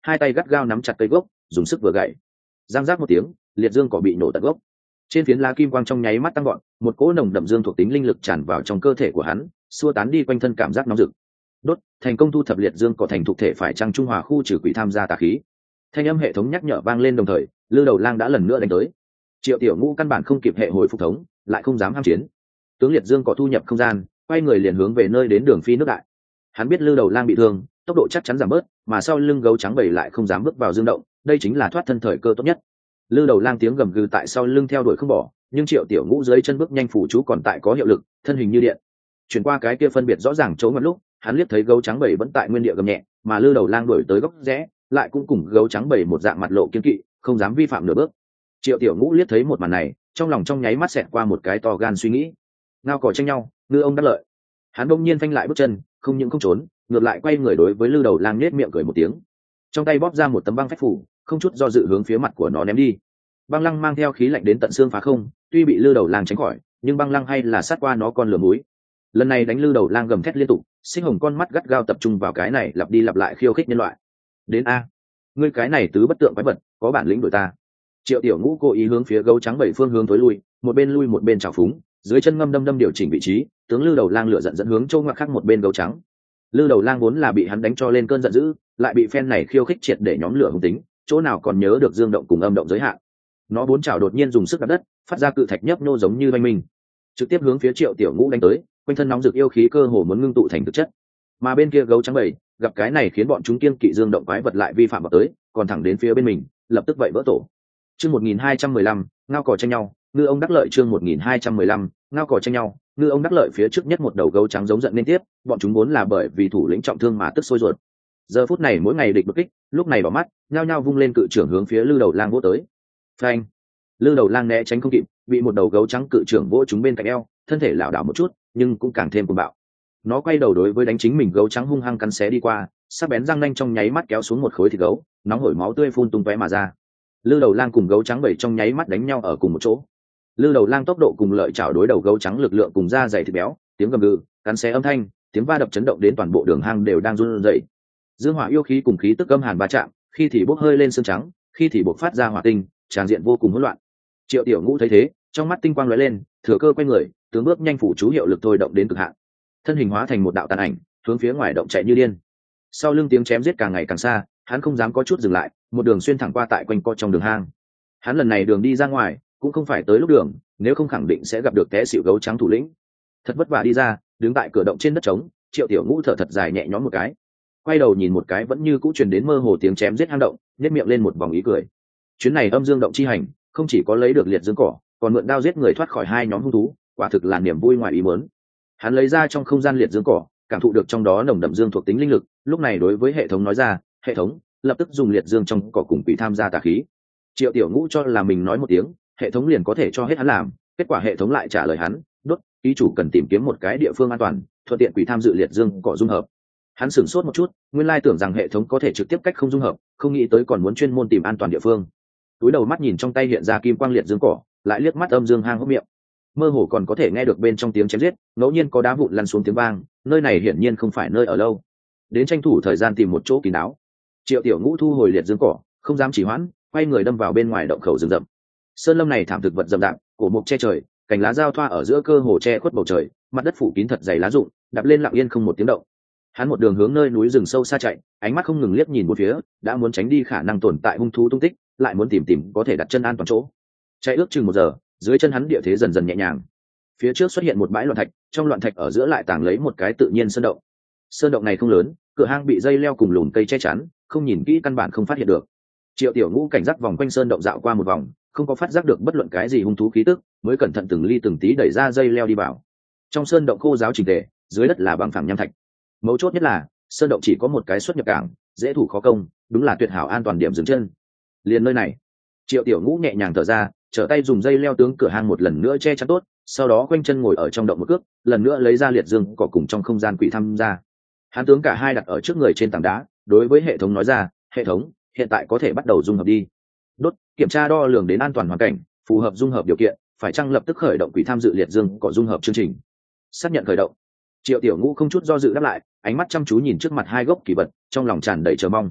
A: hai tay gắt gao nắm chặt cây gốc dùng sức vừa gậy. Giang giác một tiếng, liệt dương cỏ bị nổ tận gốc. Trên phiến lá kim quang trong nháy mắt tăng gọn, một cỗ nồng đậm dương thuộc tính linh lực tràn vào trong cơ thể của hắn, xua tán đi quanh thân cảm giác nóng rực. Đốt, thành công thu thập liệt dương cỏ thành thuộc thể phải trăng trung hòa khu trừ quỷ tham gia tà khí. Thanh âm hệ thống nhắc nhở vang lên đồng thời, Lư Đầu Lang đã lần nữa đánh tới. Triệu Tiểu Ngũ căn bản không kịp hệ hồi phục thống, lại không dám ham chiến. Tướng liệt dương cỏ thu nhập không gian, quay người liền hướng về nơi đến đường phi nước đại. Hắn biết Lư Đầu Lang bị thương, tốc độ chắc chắn giảm bớt, mà sau lưng gấu trắng bầy lại không dám bước vào dương động, đây chính là thoát thân thời cơ tốt nhất. Lư Đầu Lang tiếng gầm gừ tại sau lưng theo đuổi không bỏ, nhưng Triệu Tiểu Ngũ dưới chân bước nhanh phủ chú còn tại có hiệu lực, thân hình như điện. Chuyển qua cái kia phân biệt rõ ràng chỗ ngoặt lúc, hắn liếc thấy gấu trắng bầy vẫn tại nguyên địa gầm nhẹ, mà Lư Đầu Lang đuổi tới góc rẽ, lại cũng cùng gấu trắng bầy một dạng mặt lộ kiên kỵ, không dám vi phạm nửa bước. Triệu Tiểu Ngũ liếc thấy một màn này, trong lòng trong nháy mắt xẹt qua một cái to gan suy nghĩ. Ngao cỏ tranh nhau, ngư ông đắc lợi. Hắn bỗng nhiên phanh lại bước chân, không những không trốn, ngược lại quay người đối với Lư Đầu Lang nhếch miệng cười một tiếng. Trong tay bóp ra một tấm băng phách phủ, không chút do dự hướng phía mặt của nó ném đi. Băng lăng mang theo khí lạnh đến tận xương phá không, tuy bị Lư Đầu Lang tránh khỏi, nhưng băng lăng hay là sát qua nó con lửa mũi. Lần này đánh Lư Đầu Lang gầm thét liên tục, sinh hồng con mắt gắt gao tập trung vào cái này lặp đi lặp lại khiêu khích nhân loại. Đến a, ngươi cái này tứ bất tượng quái vật, có bản lĩnh đuổi ta. Triệu Tiểu Ngũ cố ý hướng phía gấu trắng bảy phương hướng tối lui, một bên lui một bên trào phúng, dưới chân ngâm đâm đâm điều chỉnh vị trí, tướng Lư Đầu Lang lửa giận dẫn hướng châu ngoặc khác một bên gấu trắng. Lư Đầu Lang vốn là bị hắn đánh cho lên cơn giận dữ, lại bị phen này khiêu khích triệt để nhóm lửa hung tính, chỗ nào còn nhớ được dương động cùng âm động giới hạn. Nó bốn chảo đột nhiên dùng sức đập đất, phát ra cự thạch nhấp nô giống như oanh minh, trực tiếp hướng phía Triệu Tiểu Ngũ đánh tới, quanh thân nóng rực yêu khí cơ hồ muốn ngưng tụ thành thực chất. Mà bên kia gấu trắng bầy gặp cái này khiến bọn chúng kiêng kỵ dương động quái vật lại vi phạm vào tới, còn thẳng đến phía bên mình, lập tức vậy vỡ tổ. Chương một nghìn hai trăm mười lăm, ngao cỏ tranh nhau, ngư ông đắc lợi. Chương một nghìn hai trăm mười lăm, ngao cỏ tranh nhau, ngư ông đắc lợi. Phía trước nhất một đầu gấu trắng giống giận liên tiếp, bọn chúng vốn là bởi vì thủ lĩnh trọng thương mà tức sôi ruột. Giờ phút này mỗi ngày địch bất kích, lúc này bỏ mắt, nhao nhao vung lên cự trưởng hướng phía Lư Đầu Lang vỗ tới. Phanh! Lư Đầu Lang né tránh không kịp, bị một đầu gấu trắng cự trưởng vỗ chúng bên cạnh eo, thân thể lảo đảo một chút, nhưng cũng càng thêm cuồng bạo. Nó quay đầu đối với đánh chính mình gấu trắng hung hăng cắn xé đi qua, sắc bén răng nanh trong nháy mắt kéo xuống một khối thịt gấu, nóng hổi máu tươi phun tung tóe mà ra. Lư Đầu Lang cùng gấu trắng bảy trong nháy mắt đánh nhau ở cùng một chỗ. Lư Đầu Lang tốc độ cùng lợi chảo đối đầu gấu trắng lực lượng cùng da dày thịt béo, tiếng gầm gừ, cắn xé âm thanh, tiếng va đập chấn động đến toàn bộ đường hang đều đang run rẩy. Dương hỏa yêu khí cùng khí tức âm hàn va chạm, khi thì bốc hơi lên xương trắng, khi thì bộc phát ra hỏa tinh, tràn diện vô cùng hỗn loạn. Triệu Tiểu Ngũ thấy thế, trong mắt tinh quang lóe lên, thừa cơ quay người, tướng bước nhanh phủ chú hiệu lực thôi động đến cực hạn, thân hình hóa thành một đạo tàn ảnh, hướng phía ngoài động chạy như điên. Sau lưng tiếng chém giết càng ngày càng xa, hắn không dám có chút dừng lại, một đường xuyên thẳng qua tại quanh co trong đường hang. Hắn lần này đường đi ra ngoài, cũng không phải tới lúc đường, nếu không khẳng định sẽ gặp được té xỉu gấu trắng thủ lĩnh. Thật vất vả đi ra, đứng tại cửa động trên đất trống, Triệu Tiểu Ngũ thở thật dài nhẹ nhõm một cái, quay đầu nhìn một cái vẫn như cũ truyền đến mơ hồ tiếng chém giết hang động, nhếch miệng lên một vòng ý cười. Chuyến này âm dương động chi hành, không chỉ có lấy được liệt dương cỏ, còn mượn đao giết người thoát khỏi hai nhóm hung thú, quả thực là niềm vui ngoài ý muốn. Hắn lấy ra trong không gian liệt dương cỏ, cảm thụ được trong đó nồng đậm dương thuộc tính linh lực, lúc này đối với hệ thống nói ra, hệ thống lập tức dùng liệt dương trong cỏ cùng quỷ tham gia tà khí. Triệu Tiểu Ngũ cho là mình nói một tiếng, hệ thống liền có thể cho hết hắn làm, kết quả hệ thống lại trả lời hắn, đốt, ký chủ cần tìm kiếm một cái địa phương an toàn, thuận tiện quỷ tham dự liệt dương cỏ dung hợp. Hắn sửng sốt một chút, nguyên lai tưởng rằng hệ thống có thể trực tiếp cách không dung hợp, không nghĩ tới còn muốn chuyên môn tìm an toàn địa phương. Túi đầu mắt nhìn trong tay hiện ra kim quang liệt dương cỏ, lại liếc mắt âm dương hang hốc miệng, mơ hồ còn có thể nghe được bên trong tiếng chém giết, ngẫu nhiên có đá vụn lăn xuống tiếng vang, nơi này hiển nhiên không phải nơi ở lâu. Đến tranh thủ thời gian tìm một chỗ kín đáo. Triệu Tiểu Ngũ thu hồi liệt dương cỏ, không dám chỉ hoãn, quay người đâm vào bên ngoài động khẩu rừng rậm. Sơn lâm này thảm thực vật rậm rạp, cổ mục che trời, cành lá giao thoa ở giữa cơ hồ che khuất bầu trời, mặt đất phủ kín thật dày lá rụng, đạp lên lặng yên không một tiếng động. Hắn một đường hướng nơi núi rừng sâu xa chạy, ánh mắt không ngừng liếc nhìn bốn phía, đã muốn tránh đi khả năng tồn tại hung thú tung tích, lại muốn tìm tìm có thể đặt chân an toàn chỗ. Chạy ước chừng một giờ, dưới chân hắn địa thế dần dần nhẹ nhàng. Phía trước xuất hiện một bãi loạn thạch, trong loạn thạch ở giữa lại tàng lấy một cái tự nhiên sơn động. Sơn động này không lớn, cửa hang bị dây leo cùng lùm cây che chắn, không nhìn kỹ căn bản không phát hiện được. Triệu Tiểu Ngũ cảnh giác vòng quanh sơn động dạo qua một vòng, không có phát giác được bất luận cái gì hung thú khí tức, mới cẩn thận từng ly từng tí đẩy ra dây leo đi vào. Trong sơn động khô ráo chỉnh tề, dưới đất là bằng phẳng nham thạch. Mấu chốt nhất là, sơn động chỉ có một cái xuất nhập cảng, dễ thủ khó công, đúng là tuyệt hảo an toàn điểm dừng chân. Liền nơi này, Triệu Tiểu Ngũ nhẹ nhàng thở ra, trở tay dùng dây leo tướng cửa hang một lần nữa che chắn tốt, sau đó quanh chân ngồi ở trong động một cước, lần nữa lấy ra liệt dương cỏ cùng trong không gian quỷ tham gia. Hắn tướng cả hai đặt ở trước người trên tảng đá, đối với hệ thống nói ra, hệ thống hiện tại có thể bắt đầu dung hợp đi. Đốt, kiểm tra đo lường đến an toàn hoàn cảnh, phù hợp dung hợp điều kiện, phải chăng lập tức khởi động quỷ tham dự liệt dương cỏ dung hợp chương trình. Xác nhận khởi động. Triệu Tiểu Ngũ không chút do dự đáp lại, ánh mắt chăm chú nhìn trước mặt hai gốc kỳ vật, trong lòng tràn đầy chờ mong.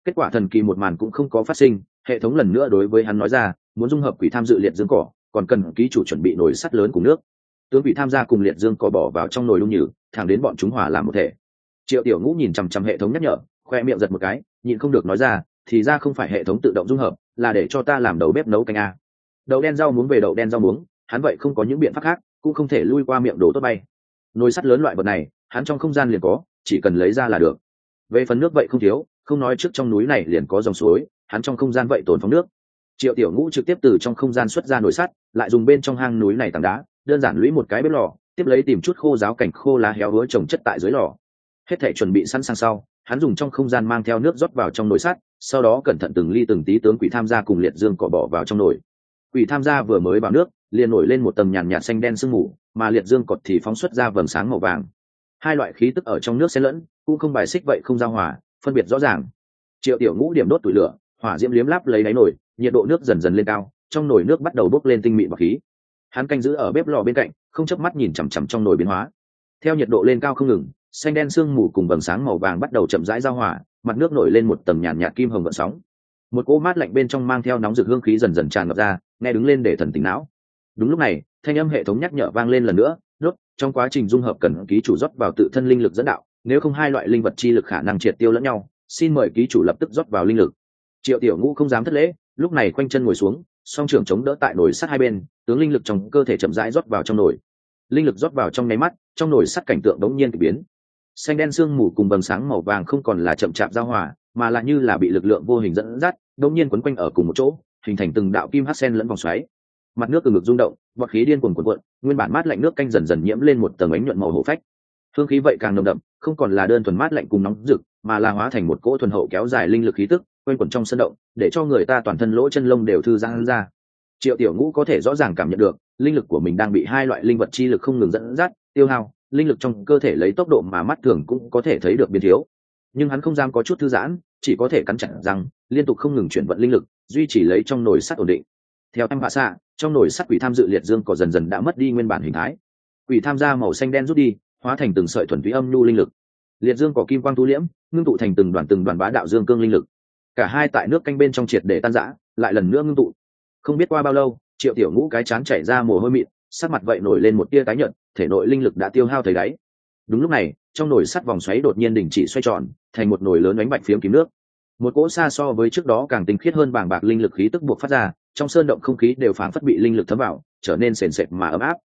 A: Kết quả thần kỳ một màn cũng không có phát sinh, hệ thống lần nữa đối với hắn nói ra, muốn dung hợp quỷ tham dự liệt dương cỏ, còn cần ký chủ chuẩn bị nồi sắt lớn cùng nước. Tướng quỷ tham gia cùng liệt dương cỏ bỏ vào trong nồi đun nhừ, thẳng đến bọn chúng hòa làm một thể. Triệu Tiểu Ngũ nhìn chằm chằm hệ thống nhắc nhở, khoe miệng giật một cái, nhịn không được nói ra, thì ra không phải hệ thống tự động dung hợp, là để cho ta làm đầu bếp nấu canh a. Đậu đen rau muống về đậu đen rau muống, hắn vậy không có những biện pháp khác, cũng không thể lui qua miệng đồ tốt bay. Nồi sắt lớn loại vật này, hắn trong không gian liền có, chỉ cần lấy ra là được. Về phần nước vậy không thiếu, không nói trước trong núi này liền có dòng suối, hắn trong không gian vậy tồn phóng nước. Triệu Tiểu Ngũ trực tiếp từ trong không gian xuất ra nồi sắt, lại dùng bên trong hang núi này tảng đá, đơn giản lũy một cái bếp lò, tiếp lấy tìm chút khô giáo cảnh khô lá héo hứa trồng chất tại dưới lò. Hết thảy chuẩn bị sẵn sàng sau, hắn dùng trong không gian mang theo nước rót vào trong nồi sắt, sau đó cẩn thận từng ly từng tí tướng quỷ tham gia cùng liệt dương cỏ bỏ vào trong nồi. Quỷ tham gia vừa mới vào nước, liền nổi lên một tầng nhàn nhạt xanh đen sương mù, mà liệt dương cọt thì phóng xuất ra vầng sáng màu vàng. Hai loại khí tức ở trong nước xen lẫn, cũng không bài xích vậy không giao hòa, phân biệt rõ ràng. Triệu Tiểu Ngũ điểm đốt tuổi lửa, hỏa diễm liếm láp lấy đáy nồi, nhiệt độ nước dần dần lên cao, trong nồi nước bắt đầu bốc lên tinh mịn bọt khí. Hắn canh giữ ở bếp lò bên cạnh, không chớp mắt nhìn chằm chằm trong nồi biến hóa. Theo nhiệt độ lên cao không ngừng, xanh đen sương mù cùng vầng sáng màu vàng bắt đầu chậm rãi giao hòa, mặt nước nổi lên một tầng nhàn nhạt kim hồng gợn sóng. Một cỗ mát lạnh bên trong mang theo nóng rực hương khí dần dần tràn ngập ra, nghe đứng lên để thần tỉnh não. Đúng lúc này, thanh âm hệ thống nhắc nhở vang lên lần nữa, "Rốt, trong quá trình dung hợp cần ký chủ rót vào tự thân linh lực dẫn đạo, nếu không hai loại linh vật chi lực khả năng triệt tiêu lẫn nhau, xin mời ký chủ lập tức rót vào linh lực." Triệu Tiểu Ngũ không dám thất lễ, lúc này khoanh chân ngồi xuống, song trưởng chống đỡ tại nồi sắt hai bên, tướng linh lực trong cơ thể chậm rãi rót vào trong nồi. Linh lực rót vào trong nháy mắt, trong nồi sắt cảnh tượng đống nhiên kỳ biến. Xanh đen sương mù cùng vầng sáng màu vàng không còn là chậm chạp giao hòa, mà là như là bị lực lượng vô hình dẫn dắt, đống nhiên quấn quanh ở cùng một chỗ, hình thành từng đạo kim hắc sen lẫn vòng xoáy. Mặt nước từ ngực rung động, bọt khí điên cuồn cuộn cuộn, nguyên bản mát lạnh nước canh dần dần nhiễm lên một tầng ánh nhuận màu hổ phách. Hương khí vậy càng nồng đậm, không còn là đơn thuần mát lạnh cùng nóng rực, mà là hóa thành một cỗ thuần hậu kéo dài linh lực khí tức, quanh quẩn trong sân động, để cho người ta toàn thân lỗ chân lông đều thư giãn ra. Triệu Tiểu Ngũ có thể rõ ràng cảm nhận được, linh lực của mình đang bị hai loại linh vật chi lực không ngừng dẫn dắt, tiêu hao, linh lực trong cơ thể lấy tốc độ mà mắt thường cũng có thể thấy được biến thiếu. Nhưng hắn không dám có chút thư giãn, chỉ có thể cắn chặt răng, liên tục không ngừng chuyển vận linh lực, duy trì lấy trong nồi sắt ổn định. Theo em hạ xạ, trong nồi sắt quỷ tham dự liệt dương cỏ dần dần đã mất đi nguyên bản hình thái. Quỷ tham gia màu xanh đen rút đi, hóa thành từng sợi thuần túy âm nhu linh lực. Liệt dương cỏ kim quang tu liễm, ngưng tụ thành từng đoàn từng đoàn bá đạo dương cương linh lực. Cả hai tại nước canh bên trong triệt để tan rã, lại lần nữa ngưng tụ. Không biết qua bao lâu, Triệu Tiểu Ngũ cái chán chảy ra mồ hôi mịn, sắc mặt vậy nổi lên một tia tái nhợt, thể nội linh lực đã tiêu hao thấy đáy. Đúng lúc này, trong nồi sắt vòng xoáy đột nhiên đình chỉ xoay tròn, thành một nồi lớn ánh bạch phiếm kiếm nước. Một cỗ xa so với trước đó càng tinh khiết hơn bàng bạc linh lực khí tức buộc phát ra, trong sơn động không khí đều phảng phất bị linh lực thấm vào, trở nên sền sệt mà ấm áp.